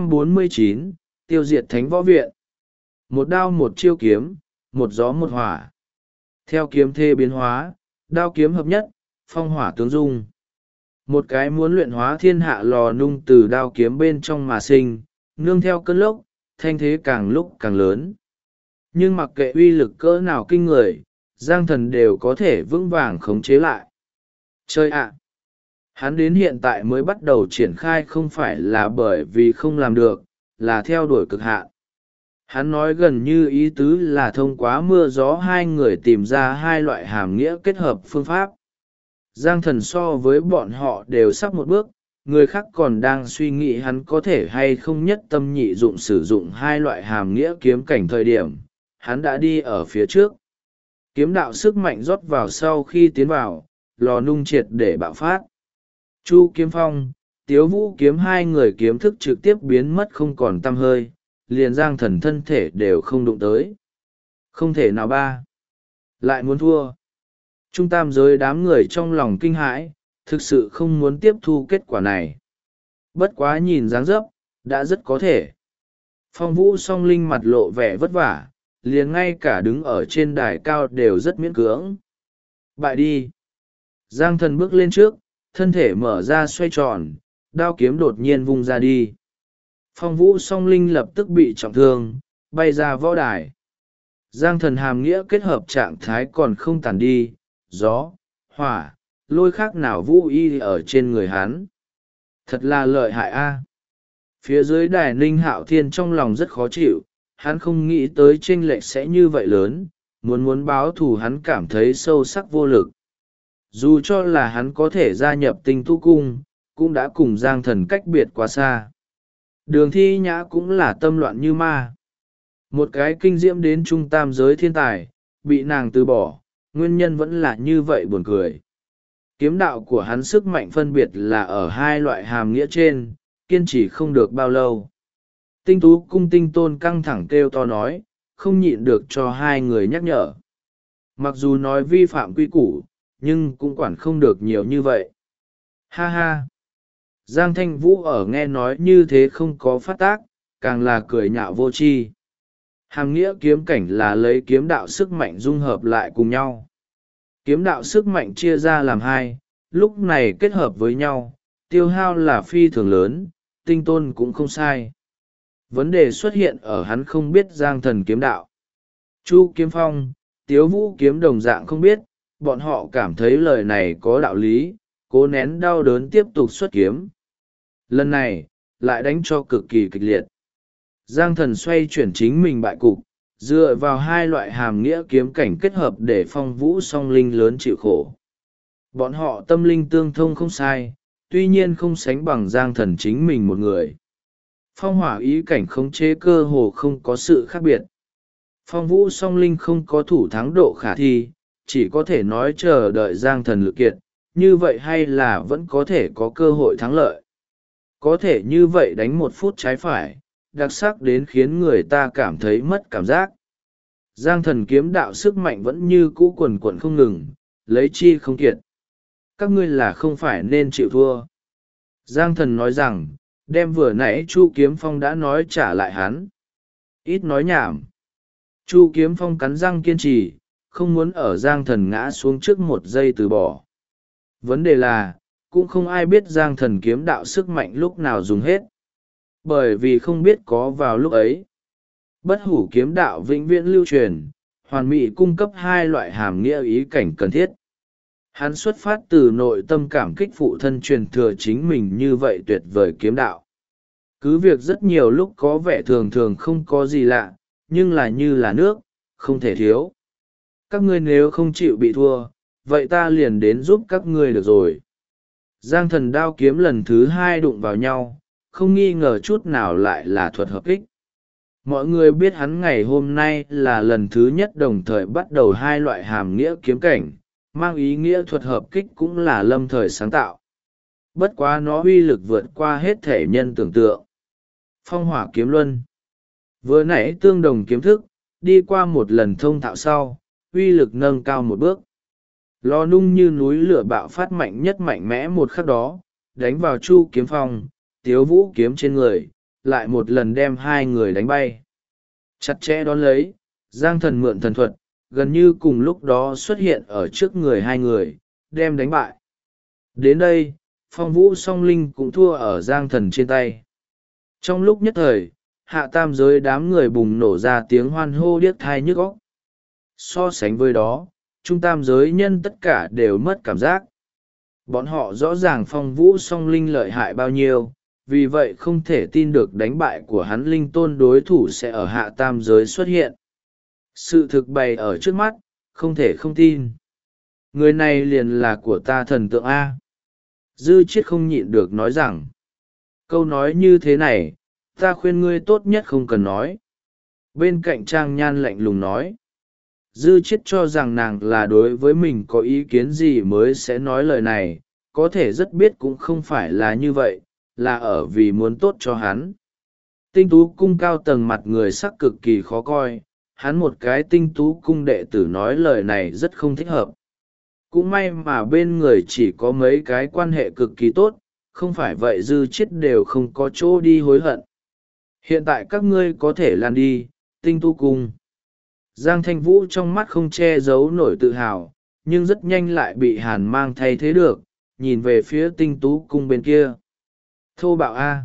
649, tiêu diệt Thánh Võ Viện. Một đao một chiêu kiếm, một gió một hỏa. Theo kiếm thê biến hóa, đao kiếm hợp nhất, phong hỏa tướng dung. Một cái muốn luyện hóa thiên hạ lò nung từ đao kiếm bên trong mà sinh, nương theo cơn lốc, thanh thế càng lúc càng lớn. Nhưng mặc kệ uy lực cỡ nào kinh người, Giang thần đều có thể vững vàng khống chế lại. Chơi ạ! Hắn đến hiện tại mới bắt đầu triển khai không phải là bởi vì không làm được, là theo đuổi cực hạn. Hắn nói gần như ý tứ là thông qua mưa gió hai người tìm ra hai loại hàm nghĩa kết hợp phương pháp. Giang thần so với bọn họ đều sắp một bước, người khác còn đang suy nghĩ hắn có thể hay không nhất tâm nhị dụng sử dụng hai loại hàm nghĩa kiếm cảnh thời điểm, hắn đã đi ở phía trước. Kiếm đạo sức mạnh rót vào sau khi tiến vào, lò nung triệt để bạo phát. Chu Kiếm Phong, Tiếu Vũ kiếm hai người kiếm thức trực tiếp biến mất không còn tăm hơi, liền Giang thần thân thể đều không đụng tới. Không thể nào ba. Lại muốn thua. Trung tam giới đám người trong lòng kinh hãi, thực sự không muốn tiếp thu kết quả này. Bất quá nhìn dáng dấp, đã rất có thể. Phong Vũ Song Linh mặt lộ vẻ vất vả, liền ngay cả đứng ở trên đài cao đều rất miễn cưỡng. Bại đi. Giang thần bước lên trước, thân thể mở ra xoay tròn, đao kiếm đột nhiên vung ra đi. Phong Vũ Song Linh lập tức bị trọng thương, bay ra võ đài. Giang thần hàm nghĩa kết hợp trạng thái còn không tàn đi, gió, hỏa, lôi khác nào vũ y ở trên người hắn. Thật là lợi hại a. Phía dưới đài Ninh Hạo Thiên trong lòng rất khó chịu, hắn không nghĩ tới chênh lệch sẽ như vậy lớn, muốn báo thù hắn cảm thấy sâu sắc vô lực. Dù cho là hắn có thể gia nhập Tinh Tú Cung, cũng đã cùng Giang Thần cách biệt quá xa. Đường Thi Nhã cũng là tâm loạn như ma. Một cái kinh diễm đến trung tam giới thiên tài, bị nàng từ bỏ, nguyên nhân vẫn là như vậy buồn cười. Kiếm đạo của hắn sức mạnh phân biệt là ở hai loại hàm nghĩa trên, kiên trì không được bao lâu. Tinh Tú Cung Tinh Tôn căng thẳng kêu to nói, không nhịn được cho hai người nhắc nhở. Mặc dù nói vi phạm quy củ, nhưng cũng quản không được nhiều như vậy. Ha ha! Giang Thanh Vũ ở nghe nói như thế không có phát tác, càng là cười nhạo vô tri. Hàm nghĩa kiếm cảnh là lấy kiếm đạo sức mạnh dung hợp lại cùng nhau. Kiếm đạo sức mạnh chia ra làm hai, lúc này kết hợp với nhau, tiêu hao là phi thường lớn, Tinh Tôn cũng không sai. Vấn đề xuất hiện ở hắn không biết Giang Thần kiếm đạo. Chu Kiếm Phong, Tiếu Vũ Kiếm đồng dạng không biết, bọn họ cảm thấy lời này có đạo lý, cố nén đau đớn tiếp tục xuất kiếm. Lần này, lại đánh cho cực kỳ kịch liệt. Giang Thần xoay chuyển chính mình bại cục, dựa vào hai loại hàm nghĩa kiếm cảnh kết hợp để Phong Vũ song linh lớn chịu khổ. Bọn họ tâm linh tương thông không sai, tuy nhiên không sánh bằng Giang Thần chính mình một người. Phong hỏa ý cảnh khống chế cơ hồ không có sự khác biệt. Phong Vũ song linh không có thủ thắng độ khả thi, chỉ có thể nói chờ đợi Giang Thần lực kiệt, như vậy hay là vẫn có thể có cơ hội thắng lợi. Có thể như vậy đánh một phút trái phải, đặc sắc đến khiến người ta cảm thấy mất cảm giác. Giang Thần kiếm đạo sức mạnh vẫn như cũ quần quần không ngừng, lấy chi không kiệt. Các ngươi là không phải nên chịu thua. Giang Thần nói rằng, đem vừa nãy Chu Kiếm Phong đã nói trả lại hắn. Ít nói nhảm. Chu Kiếm Phong cắn răng kiên trì, không muốn ở Giang Thần ngã xuống trước một giây từ bỏ. Vấn đề là, cũng không ai biết Giang Thần kiếm đạo sức mạnh lúc nào dùng hết. Bởi vì không biết có vào lúc ấy. Bất hủ kiếm đạo vĩnh viễn lưu truyền, hoàn mỹ cung cấp hai loại hàm nghĩa ý cảnh cần thiết. Hắn xuất phát từ nội tâm cảm kích phụ thân truyền thừa chính mình như vậy tuyệt vời kiếm đạo. Cứ việc rất nhiều lúc có vẻ thường thường không có gì lạ, nhưng là như là nước, không thể thiếu. Các ngươi nếu không chịu bị thua, vậy ta liền đến giúp các ngươi được rồi. Giang Thần đao kiếm lần thứ hai đụng vào nhau, không nghi ngờ chút nào lại là thuật hợp kích. Mọi người biết hắn ngày hôm nay là lần thứ nhất đồng thời bắt đầu hai loại hàm nghĩa kiếm cảnh, mang ý nghĩa thuật hợp kích cũng là lâm thời sáng tạo. Bất quá nó uy lực vượt qua hết thể nhân tưởng tượng. Phong hỏa kiếm luân. Vừa nãy tương đồng kiếm thức, đi qua một lần thông thạo sau, uy lực nâng cao một bước. Lò nung như núi lửa bạo phát mạnh nhất mạnh mẽ một khắc đó, đánh vào Chu Kiếm Phong, Tiếu Vũ kiếm trên người, lại một lần đem hai người đánh bay. Chặt chẽ đón lấy, Giang Thần mượn thần thuật, gần như cùng lúc đó xuất hiện ở trước người hai người, đem đánh bại. Đến đây, Phong Vũ song linh cũng thua ở Giang Thần trên tay. Trong lúc nhất thời, hạ tam giới đám người bùng nổ ra tiếng hoan hô điếc thai nhức óc. So sánh với đó, trung tam giới nhân tất cả đều mất cảm giác. Bọn họ rõ ràng Phong Vũ song linh lợi hại bao nhiêu, vì vậy không thể tin được đánh bại của hắn linh tôn đối thủ sẽ ở hạ tam giới xuất hiện. Sự thực bày ở trước mắt, không thể không tin. Người này liền là của ta thần tượng A. Dư Chiết không nhịn được nói rằng, câu nói như thế này, ta khuyên ngươi tốt nhất không cần nói. Bên cạnh Trang Nhan lạnh lùng nói, Dư Chiết cho rằng nàng là đối với mình có ý kiến gì mới sẽ nói lời này, có thể rất biết cũng không phải là như vậy, là ở vì muốn tốt cho hắn. Tinh Tú Cung cao tầng mặt người sắc cực kỳ khó coi, hắn một cái Tinh Tú Cung đệ tử nói lời này rất không thích hợp. Cũng may mà bên người chỉ có mấy cái quan hệ cực kỳ tốt, không phải vậy Dư Chiết đều không có chỗ đi hối hận. Hiện tại các ngươi có thể lan đi, Tinh Tú Cung. Giang Thanh Vũ trong mắt không che giấu nổi tự hào, nhưng rất nhanh lại bị Hàn Mang thay thế được, nhìn về phía Tinh Tú Cung bên kia. Thô bạo A.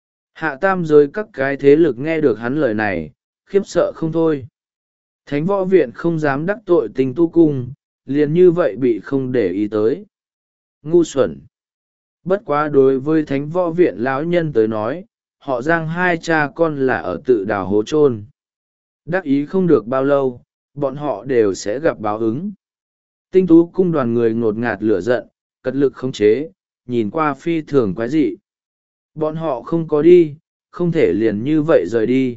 Hạ tam giới các cái thế lực nghe được hắn lời này, khiếp sợ không thôi. Thánh võ viện không dám đắc tội Tinh Tú Cung, liền như vậy bị không để ý tới. Ngu xuẩn. Bất quá đối với thánh võ viện lão nhân tới nói, họ Giang hai cha con là ở tự đào hố chôn. Đắc ý không được bao lâu, bọn họ đều sẽ gặp báo ứng. Tinh tú cung đoàn người ngột ngạt lửa giận, cật lực khống chế, nhìn qua phi thường quái dị. Bọn họ không có đi, không thể liền như vậy rời đi.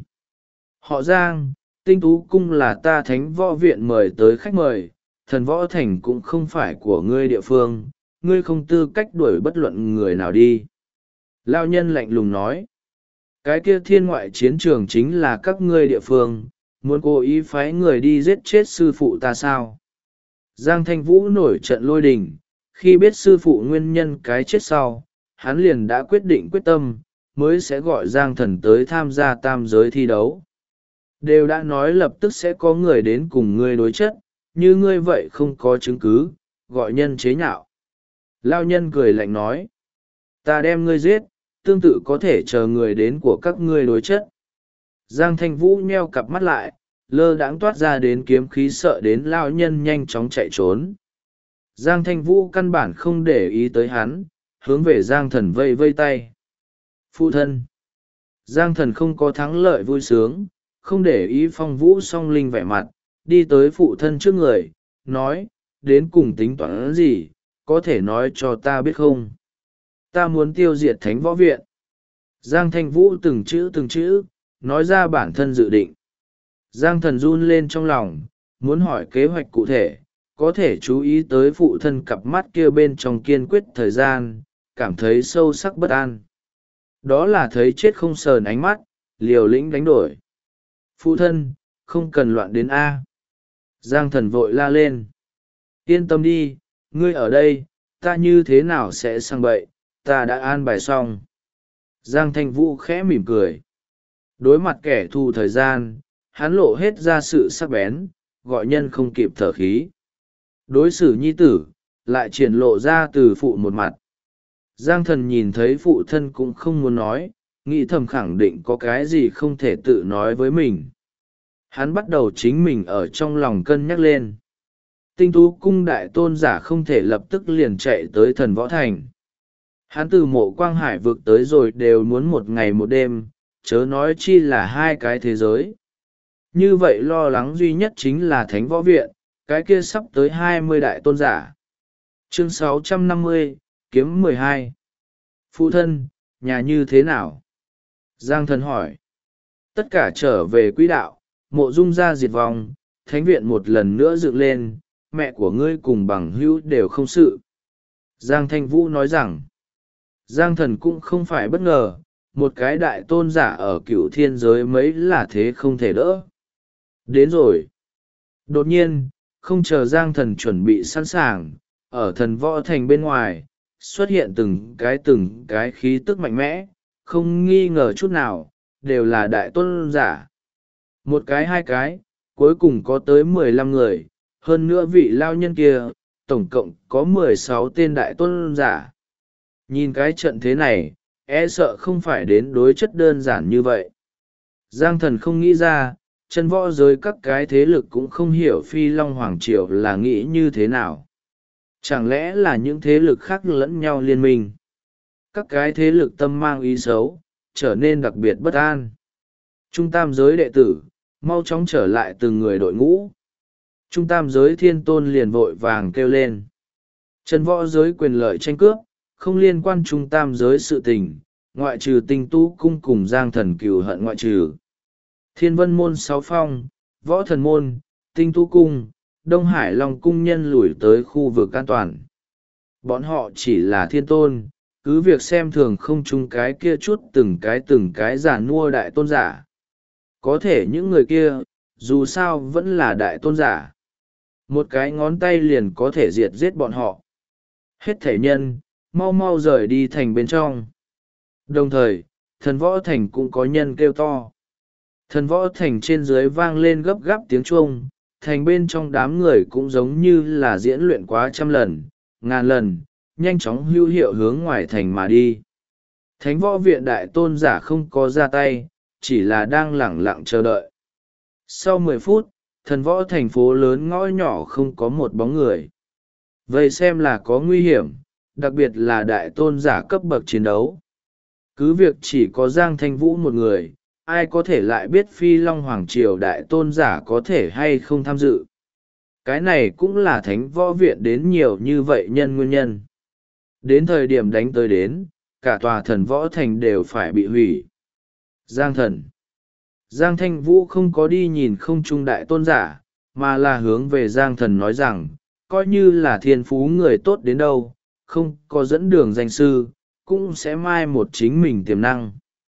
Họ Giang, Tinh tú cung là ta Thánh Võ Viện mời tới khách mời, Thần Võ Thành cũng không phải của ngươi địa phương, ngươi không tư cách đuổi bất luận người nào đi. Lao nhân lạnh lùng nói, cái kia thiên ngoại chiến trường chính là các ngươi địa phương, muốn cố ý phái người đi giết chết sư phụ ta sao? Giang Thanh Vũ nổi trận lôi đình, khi biết sư phụ nguyên nhân cái chết sau, hắn liền đã quyết định quyết tâm, mới sẽ gọi Giang Thần tới tham gia tam giới thi đấu. Đều đã nói lập tức sẽ có người đến cùng ngươi đối chất, như ngươi vậy không có chứng cứ, gọi nhân chế nhạo. Lao nhân cười lạnh nói, ta đem ngươi giết, tương tự có thể chờ người đến của các ngươi đối chất. Giang Thanh Vũ nheo cặp mắt lại, lơ đãng toát ra đến kiếm khí sợ đến lao nhân nhanh chóng chạy trốn. Giang Thanh Vũ căn bản không để ý tới hắn, hướng về Giang Thần vây vây tay. Phụ thân! Giang Thần không có thắng lợi vui sướng, không để ý Phong Vũ song linh vẻ mặt, đi tới phụ thân trước người, nói, đến cùng tính toán gì, có thể nói cho ta biết không? Ta muốn tiêu diệt Thánh Võ Viện. Giang Thanh Vũ từng chữ, nói ra bản thân dự định. Giang Thần run lên trong lòng, muốn hỏi kế hoạch cụ thể, có thể chú ý tới phụ thân cặp mắt kia bên trong kiên quyết thời gian, cảm thấy sâu sắc bất an. Đó là thấy chết không sờn ánh mắt, liều lĩnh đánh đổi. Phụ thân, không cần loạn đến A. Giang Thần vội la lên. Yên tâm đi, ngươi ở đây, ta như thế nào sẽ sang bậy, ta đã an bài xong. Giang Thanh Vũ khẽ mỉm cười. Đối mặt kẻ thù thời gian, hắn lộ hết ra sự sắc bén, gọi nhân không kịp thở khí. Đối xử nhi tử, lại triển lộ ra từ phụ một mặt. Giang Thần nhìn thấy phụ thân cũng không muốn nói, nghĩ thầm khẳng định có cái gì không thể tự nói với mình. Hắn bắt đầu chính mình ở trong lòng cân nhắc lên. Tinh tú cung đại tôn giả không thể lập tức liền chạy tới Thần Võ Thành. Hắn từ Mộ Quang Hải vực tới rồi đều muốn một ngày một đêm, chớ nói chi là hai cái thế giới. Như vậy lo lắng duy nhất chính là Thánh Võ Viện, cái kia sắp tới 20 đại tôn giả. Chương 650, kiếm 12. Phụ thân, nhà như thế nào? Giang Thần hỏi. Tất cả trở về quỹ đạo, Mộ Dung gia diệt vong, Thánh Viện một lần nữa dựng lên, mẹ của ngươi cùng bằng hữu đều không sự. Giang Thanh Vũ nói rằng, Giang Thần cũng không phải bất ngờ, một cái đại tôn giả ở cửu thiên giới mấy là thế không thể đỡ. Đến rồi. Đột nhiên, không chờ Giang Thần chuẩn bị sẵn sàng, ở Thần Võ Thành bên ngoài, xuất hiện từng cái khí tức mạnh mẽ, không nghi ngờ chút nào, đều là đại tôn giả. Một cái hai cái, cuối cùng có tới 15 người, hơn nữa vị lao nhân kia, tổng cộng có 16 tên đại tôn giả. Nhìn cái trận thế này, e sợ không phải đến đối chất đơn giản như vậy. Giang Thần không nghĩ ra, chân võ giới các cái thế lực cũng không hiểu Phi Long Hoàng Triều là nghĩ như thế nào. Chẳng lẽ là những thế lực khác lẫn nhau liên minh? Các cái thế lực tâm mang ý xấu, trở nên đặc biệt bất an. Trung tam giới đệ tử, mau chóng trở lại từng người đội ngũ. Trung tam giới thiên tôn liền vội vàng kêu lên. Chân võ giới quyền lợi tranh cướp, không liên quan trung tam giới sự tình, ngoại trừ Tinh tú cung cùng Giang Thần cừu hận ngoại trừ. Thiên Vân môn 6 phong, Võ Thần môn, Tinh tú cung, Đông Hải Long cung nhân lùi tới khu vực an toàn. Bọn họ chỉ là thiên tôn, cứ việc xem thường không chung cái kia chút từng cái giả nua đại tôn giả. Có thể những người kia, dù sao vẫn là đại tôn giả. Một cái ngón tay liền có thể diệt giết bọn họ. Hết thể nhân, mau mau rời đi thành bên trong. Đồng thời, Thần Võ Thành cũng có nhân kêu to. Thần Võ Thành trên dưới vang lên gấp gáp tiếng chuông, thành bên trong đám người cũng giống như là diễn luyện quá trăm lần, ngàn lần, nhanh chóng hữu hiệu hướng ngoài thành mà đi. Thánh Võ Viện đại tôn giả không có ra tay, chỉ là đang lẳng lặng chờ đợi. Sau 10 phút, Thần Võ thành phố lớn ngõ nhỏ không có một bóng người. Vậy xem là có nguy hiểm, đặc biệt là đại tôn giả cấp bậc chiến đấu. Cứ việc chỉ có Giang Thanh Vũ một người, ai có thể lại biết Phi Long Hoàng Triều đại tôn giả có thể hay không tham dự. Cái này cũng là thánh võ viện đến nhiều như vậy nguyên nhân. Đến thời điểm đánh tới đến, cả tòa thần võ thành đều phải bị hủy. Giang thần. Giang Thanh Vũ không có đi nhìn không trung đại tôn giả, mà là hướng về Giang thần nói rằng, coi như là thiên phú người tốt đến đâu, không có dẫn đường danh sư, cũng sẽ mai một chính mình tiềm năng.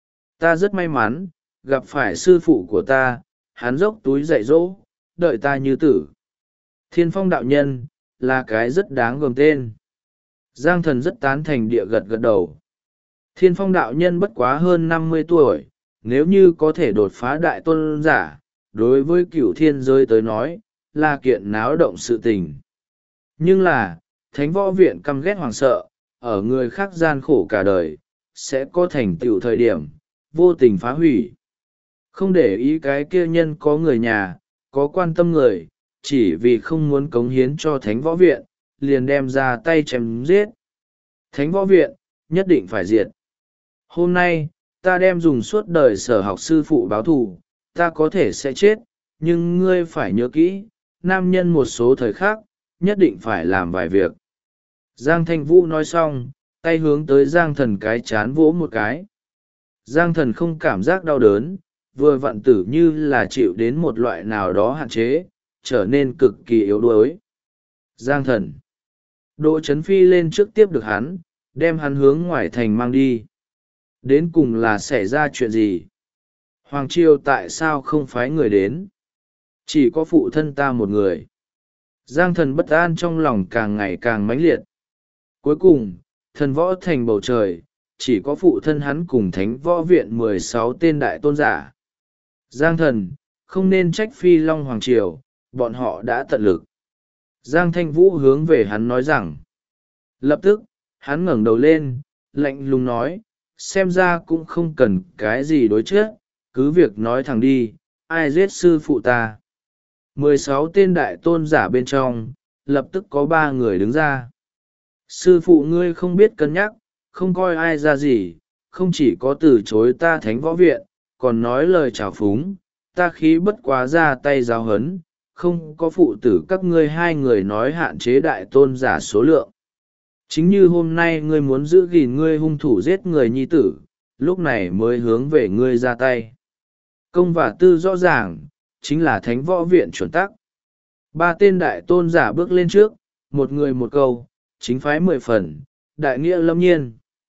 Ta rất may mắn, gặp phải sư phụ của ta, hắn dốc túi dạy dỗ, đợi ta như tử. Thiên Phong đạo nhân, là cái rất đáng gờm tên. Giang thần rất tán thành địa gật gật đầu. Thiên Phong đạo nhân bất quá hơn 50 tuổi, nếu như có thể đột phá đại tôn giả, đối với cửu thiên giới tới nói, là kiện náo động sự tình. Nhưng là, thánh võ viện căm ghét hoàng sợ, ở người khác gian khổ cả đời, sẽ có thành tựu thời điểm, vô tình phá hủy. Không để ý cái kia nhân có người nhà, có quan tâm người, chỉ vì không muốn cống hiến cho thánh võ viện, liền đem ra tay chém giết. Thánh võ viện, nhất định phải diệt. Hôm nay, ta đem dùng suốt đời sở học sư phụ báo thù, ta có thể sẽ chết, nhưng ngươi phải nhớ kỹ, nam nhân một số thời khắc, nhất định phải làm vài việc. Giang Thanh Vũ nói xong, tay hướng tới Giang thần cái chán vỗ một cái. Giang thần không cảm giác đau đớn, vừa vặn tử như là chịu đến một loại nào đó hạn chế, trở nên cực kỳ yếu đuối. Giang thần. Đỗ Chấn Phi lên trước tiếp được hắn, đem hắn hướng ngoài thành mang đi. Đến cùng là xảy ra chuyện gì? Hoàng Triều tại sao không phái người đến? Chỉ có phụ thân ta một người. Giang thần bất an trong lòng càng ngày càng mãnh liệt. Cuối cùng, thần võ thành bầu trời, chỉ có phụ thân hắn cùng thánh võ viện 16 tên đại tôn giả. Giang thần, không nên trách Phi Long Hoàng Triều, bọn họ đã tận lực. Giang Thanh Vũ hướng về hắn nói rằng. Lập tức, hắn ngẩng đầu lên, lạnh lùng nói, xem ra cũng không cần cái gì đối chết, cứ việc nói thẳng đi, ai giết sư phụ ta. 16 tên đại tôn giả bên trong, lập tức có 3 người đứng ra. Sư phụ ngươi không biết cân nhắc, không coi ai ra gì, không chỉ có từ chối ta thánh võ viện, còn nói lời trào phúng, ta khí bất quá ra tay giáo hấn, không có phụ tử các ngươi 2 người nói hạn chế đại tôn giả số lượng. Chính như hôm nay ngươi muốn giữ gìn ngươi hung thủ giết người nhi tử, lúc này mới hướng về ngươi ra tay. Công và tư rõ ràng, chính là thánh võ viện chuẩn tắc. 3 tên đại tôn giả bước lên trước, một người một câu, chính phái 10 phần, đại nghĩa lâm nhiên.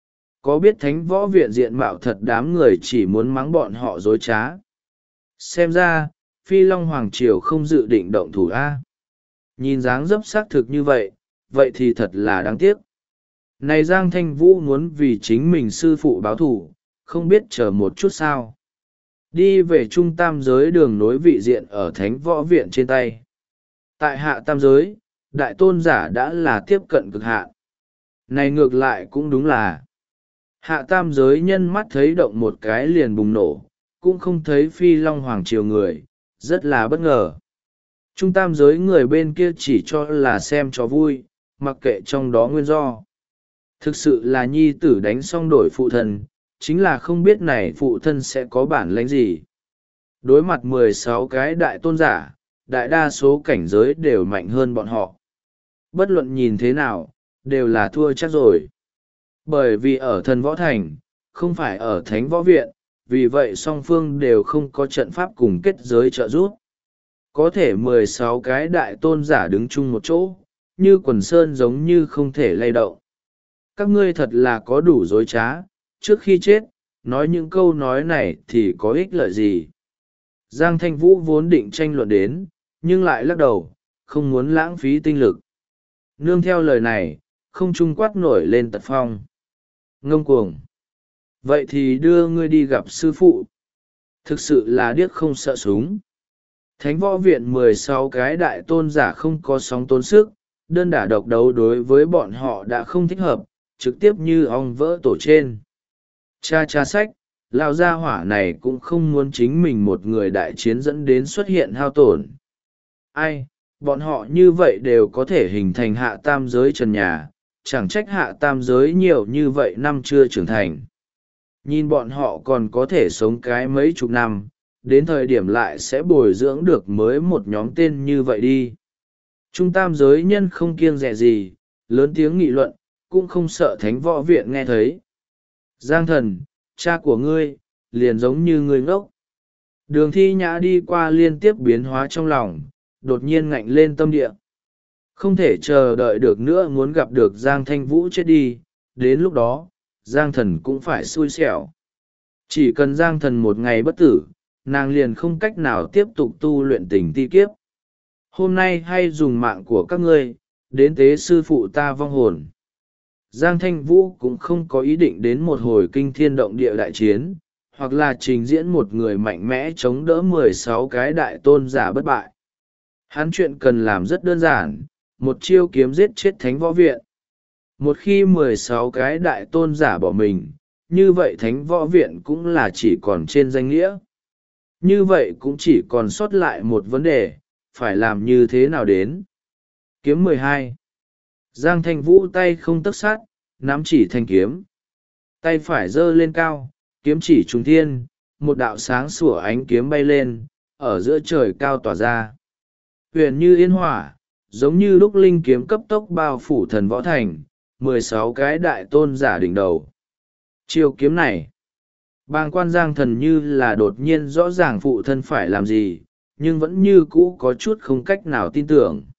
Có biết thánh võ viện diện mạo thật đám người chỉ muốn mắng bọn họ dối trá. Xem ra, Phi Long Hoàng Triều không dự định động thủ A. Nhìn dáng dấp xác thực như vậy, vậy thì thật là đáng tiếc. Này Giang Thanh Vũ muốn vì chính mình sư phụ báo thù, không biết chờ một chút sao. Đi về trung tam giới đường nối vị diện ở thánh võ viện trên tay. Tại hạ tam giới, đại tôn giả đã là tiếp cận cực hạn. Này ngược lại cũng đúng là. Hạ tam giới nhân mắt thấy động một cái liền bùng nổ, cũng không thấy Phi Long Hoàng Triều người, rất là bất ngờ. Trung tam giới người bên kia chỉ cho là xem cho vui, mặc kệ trong đó nguyên do. Thực sự là nhi tử đánh xong đổi phụ thân, chính là không biết này phụ thân sẽ có bản lĩnh gì. Đối mặt 16 cái đại tôn giả, đại đa số cảnh giới đều mạnh hơn bọn họ. Bất luận nhìn thế nào, đều là thua chắc rồi. Bởi vì ở thần võ thành, không phải ở thánh võ viện, vì vậy song phương đều không có trận pháp cùng kết giới trợ giúp. Có thể 16 cái đại tôn giả đứng chung một chỗ, như quần sơn giống như không thể lay động. Các ngươi thật là có đủ dối trá, trước khi chết, nói những câu nói này thì có ích lợi gì. Giang Thanh Vũ vốn định tranh luận đến, nhưng lại lắc đầu, không muốn lãng phí tinh lực. Nương theo lời này, không trung quát nổi lên tật phong. Ngông cuồng. Vậy thì đưa ngươi đi gặp sư phụ. Thực sự là điếc không sợ súng. Thánh võ viện 16 cái đại tôn giả không có sóng tốn sức, đơn đả độc đấu đối với bọn họ đã không thích hợp, trực tiếp như ong vỡ tổ trên. Cha sách, lao gia hỏa này cũng không muốn chính mình một người đại chiến dẫn đến xuất hiện hao tổn. Ai, bọn họ như vậy đều có thể hình thành hạ tam giới trần nhà, chẳng trách hạ tam giới nhiều như vậy năm chưa trưởng thành. Nhìn bọn họ còn có thể sống cái mấy chục năm, đến thời điểm lại sẽ bồi dưỡng được mới một nhóm tên như vậy đi. Trung tam giới nhân không kiêng dè gì, lớn tiếng nghị luận, cũng không sợ thánh võ viện nghe thấy. Giang thần, cha của ngươi, liền giống như ngươi ngốc. Đường Thi Nhã đi qua liên tiếp biến hóa trong lòng, đột nhiên ngạnh lên tâm địa. Không thể chờ đợi được nữa, muốn gặp được Giang Thanh Vũ chết đi, đến lúc đó, Giang thần cũng phải xui xẻo. Chỉ cần Giang thần một ngày bất tử, nàng liền không cách nào tiếp tục tu luyện tình ti kiếp. Hôm nay hay dùng mạng của các ngươi, đến tế sư phụ ta vong hồn. Giang Thanh Vũ cũng không có ý định đến một hồi kinh thiên động địa đại chiến, hoặc là trình diễn một người mạnh mẽ chống đỡ 16 cái đại tôn giả bất bại. Hắn chuyện cần làm rất đơn giản, một chiêu kiếm giết chết thánh võ viện. Một khi 16 cái đại tôn giả bỏ mình, như vậy thánh võ viện cũng là chỉ còn trên danh nghĩa. Như vậy cũng chỉ còn sót lại một vấn đề, phải làm như thế nào đến. Kiếm 12. Giang Thanh Vũ tay không tấc sát, nắm chỉ thanh kiếm. Tay phải giơ lên cao, kiếm chỉ trùng thiên, một đạo sáng sủa ánh kiếm bay lên, ở giữa trời cao tỏa ra. Huyền như yên hỏa, giống như lúc linh kiếm cấp tốc bao phủ thần võ thành, 16 cái đại tôn giả đỉnh đầu. Chiêu kiếm này, bàng quan Giang thần như là đột nhiên rõ ràng phụ thân phải làm gì, nhưng vẫn như cũ có chút không cách nào tin tưởng.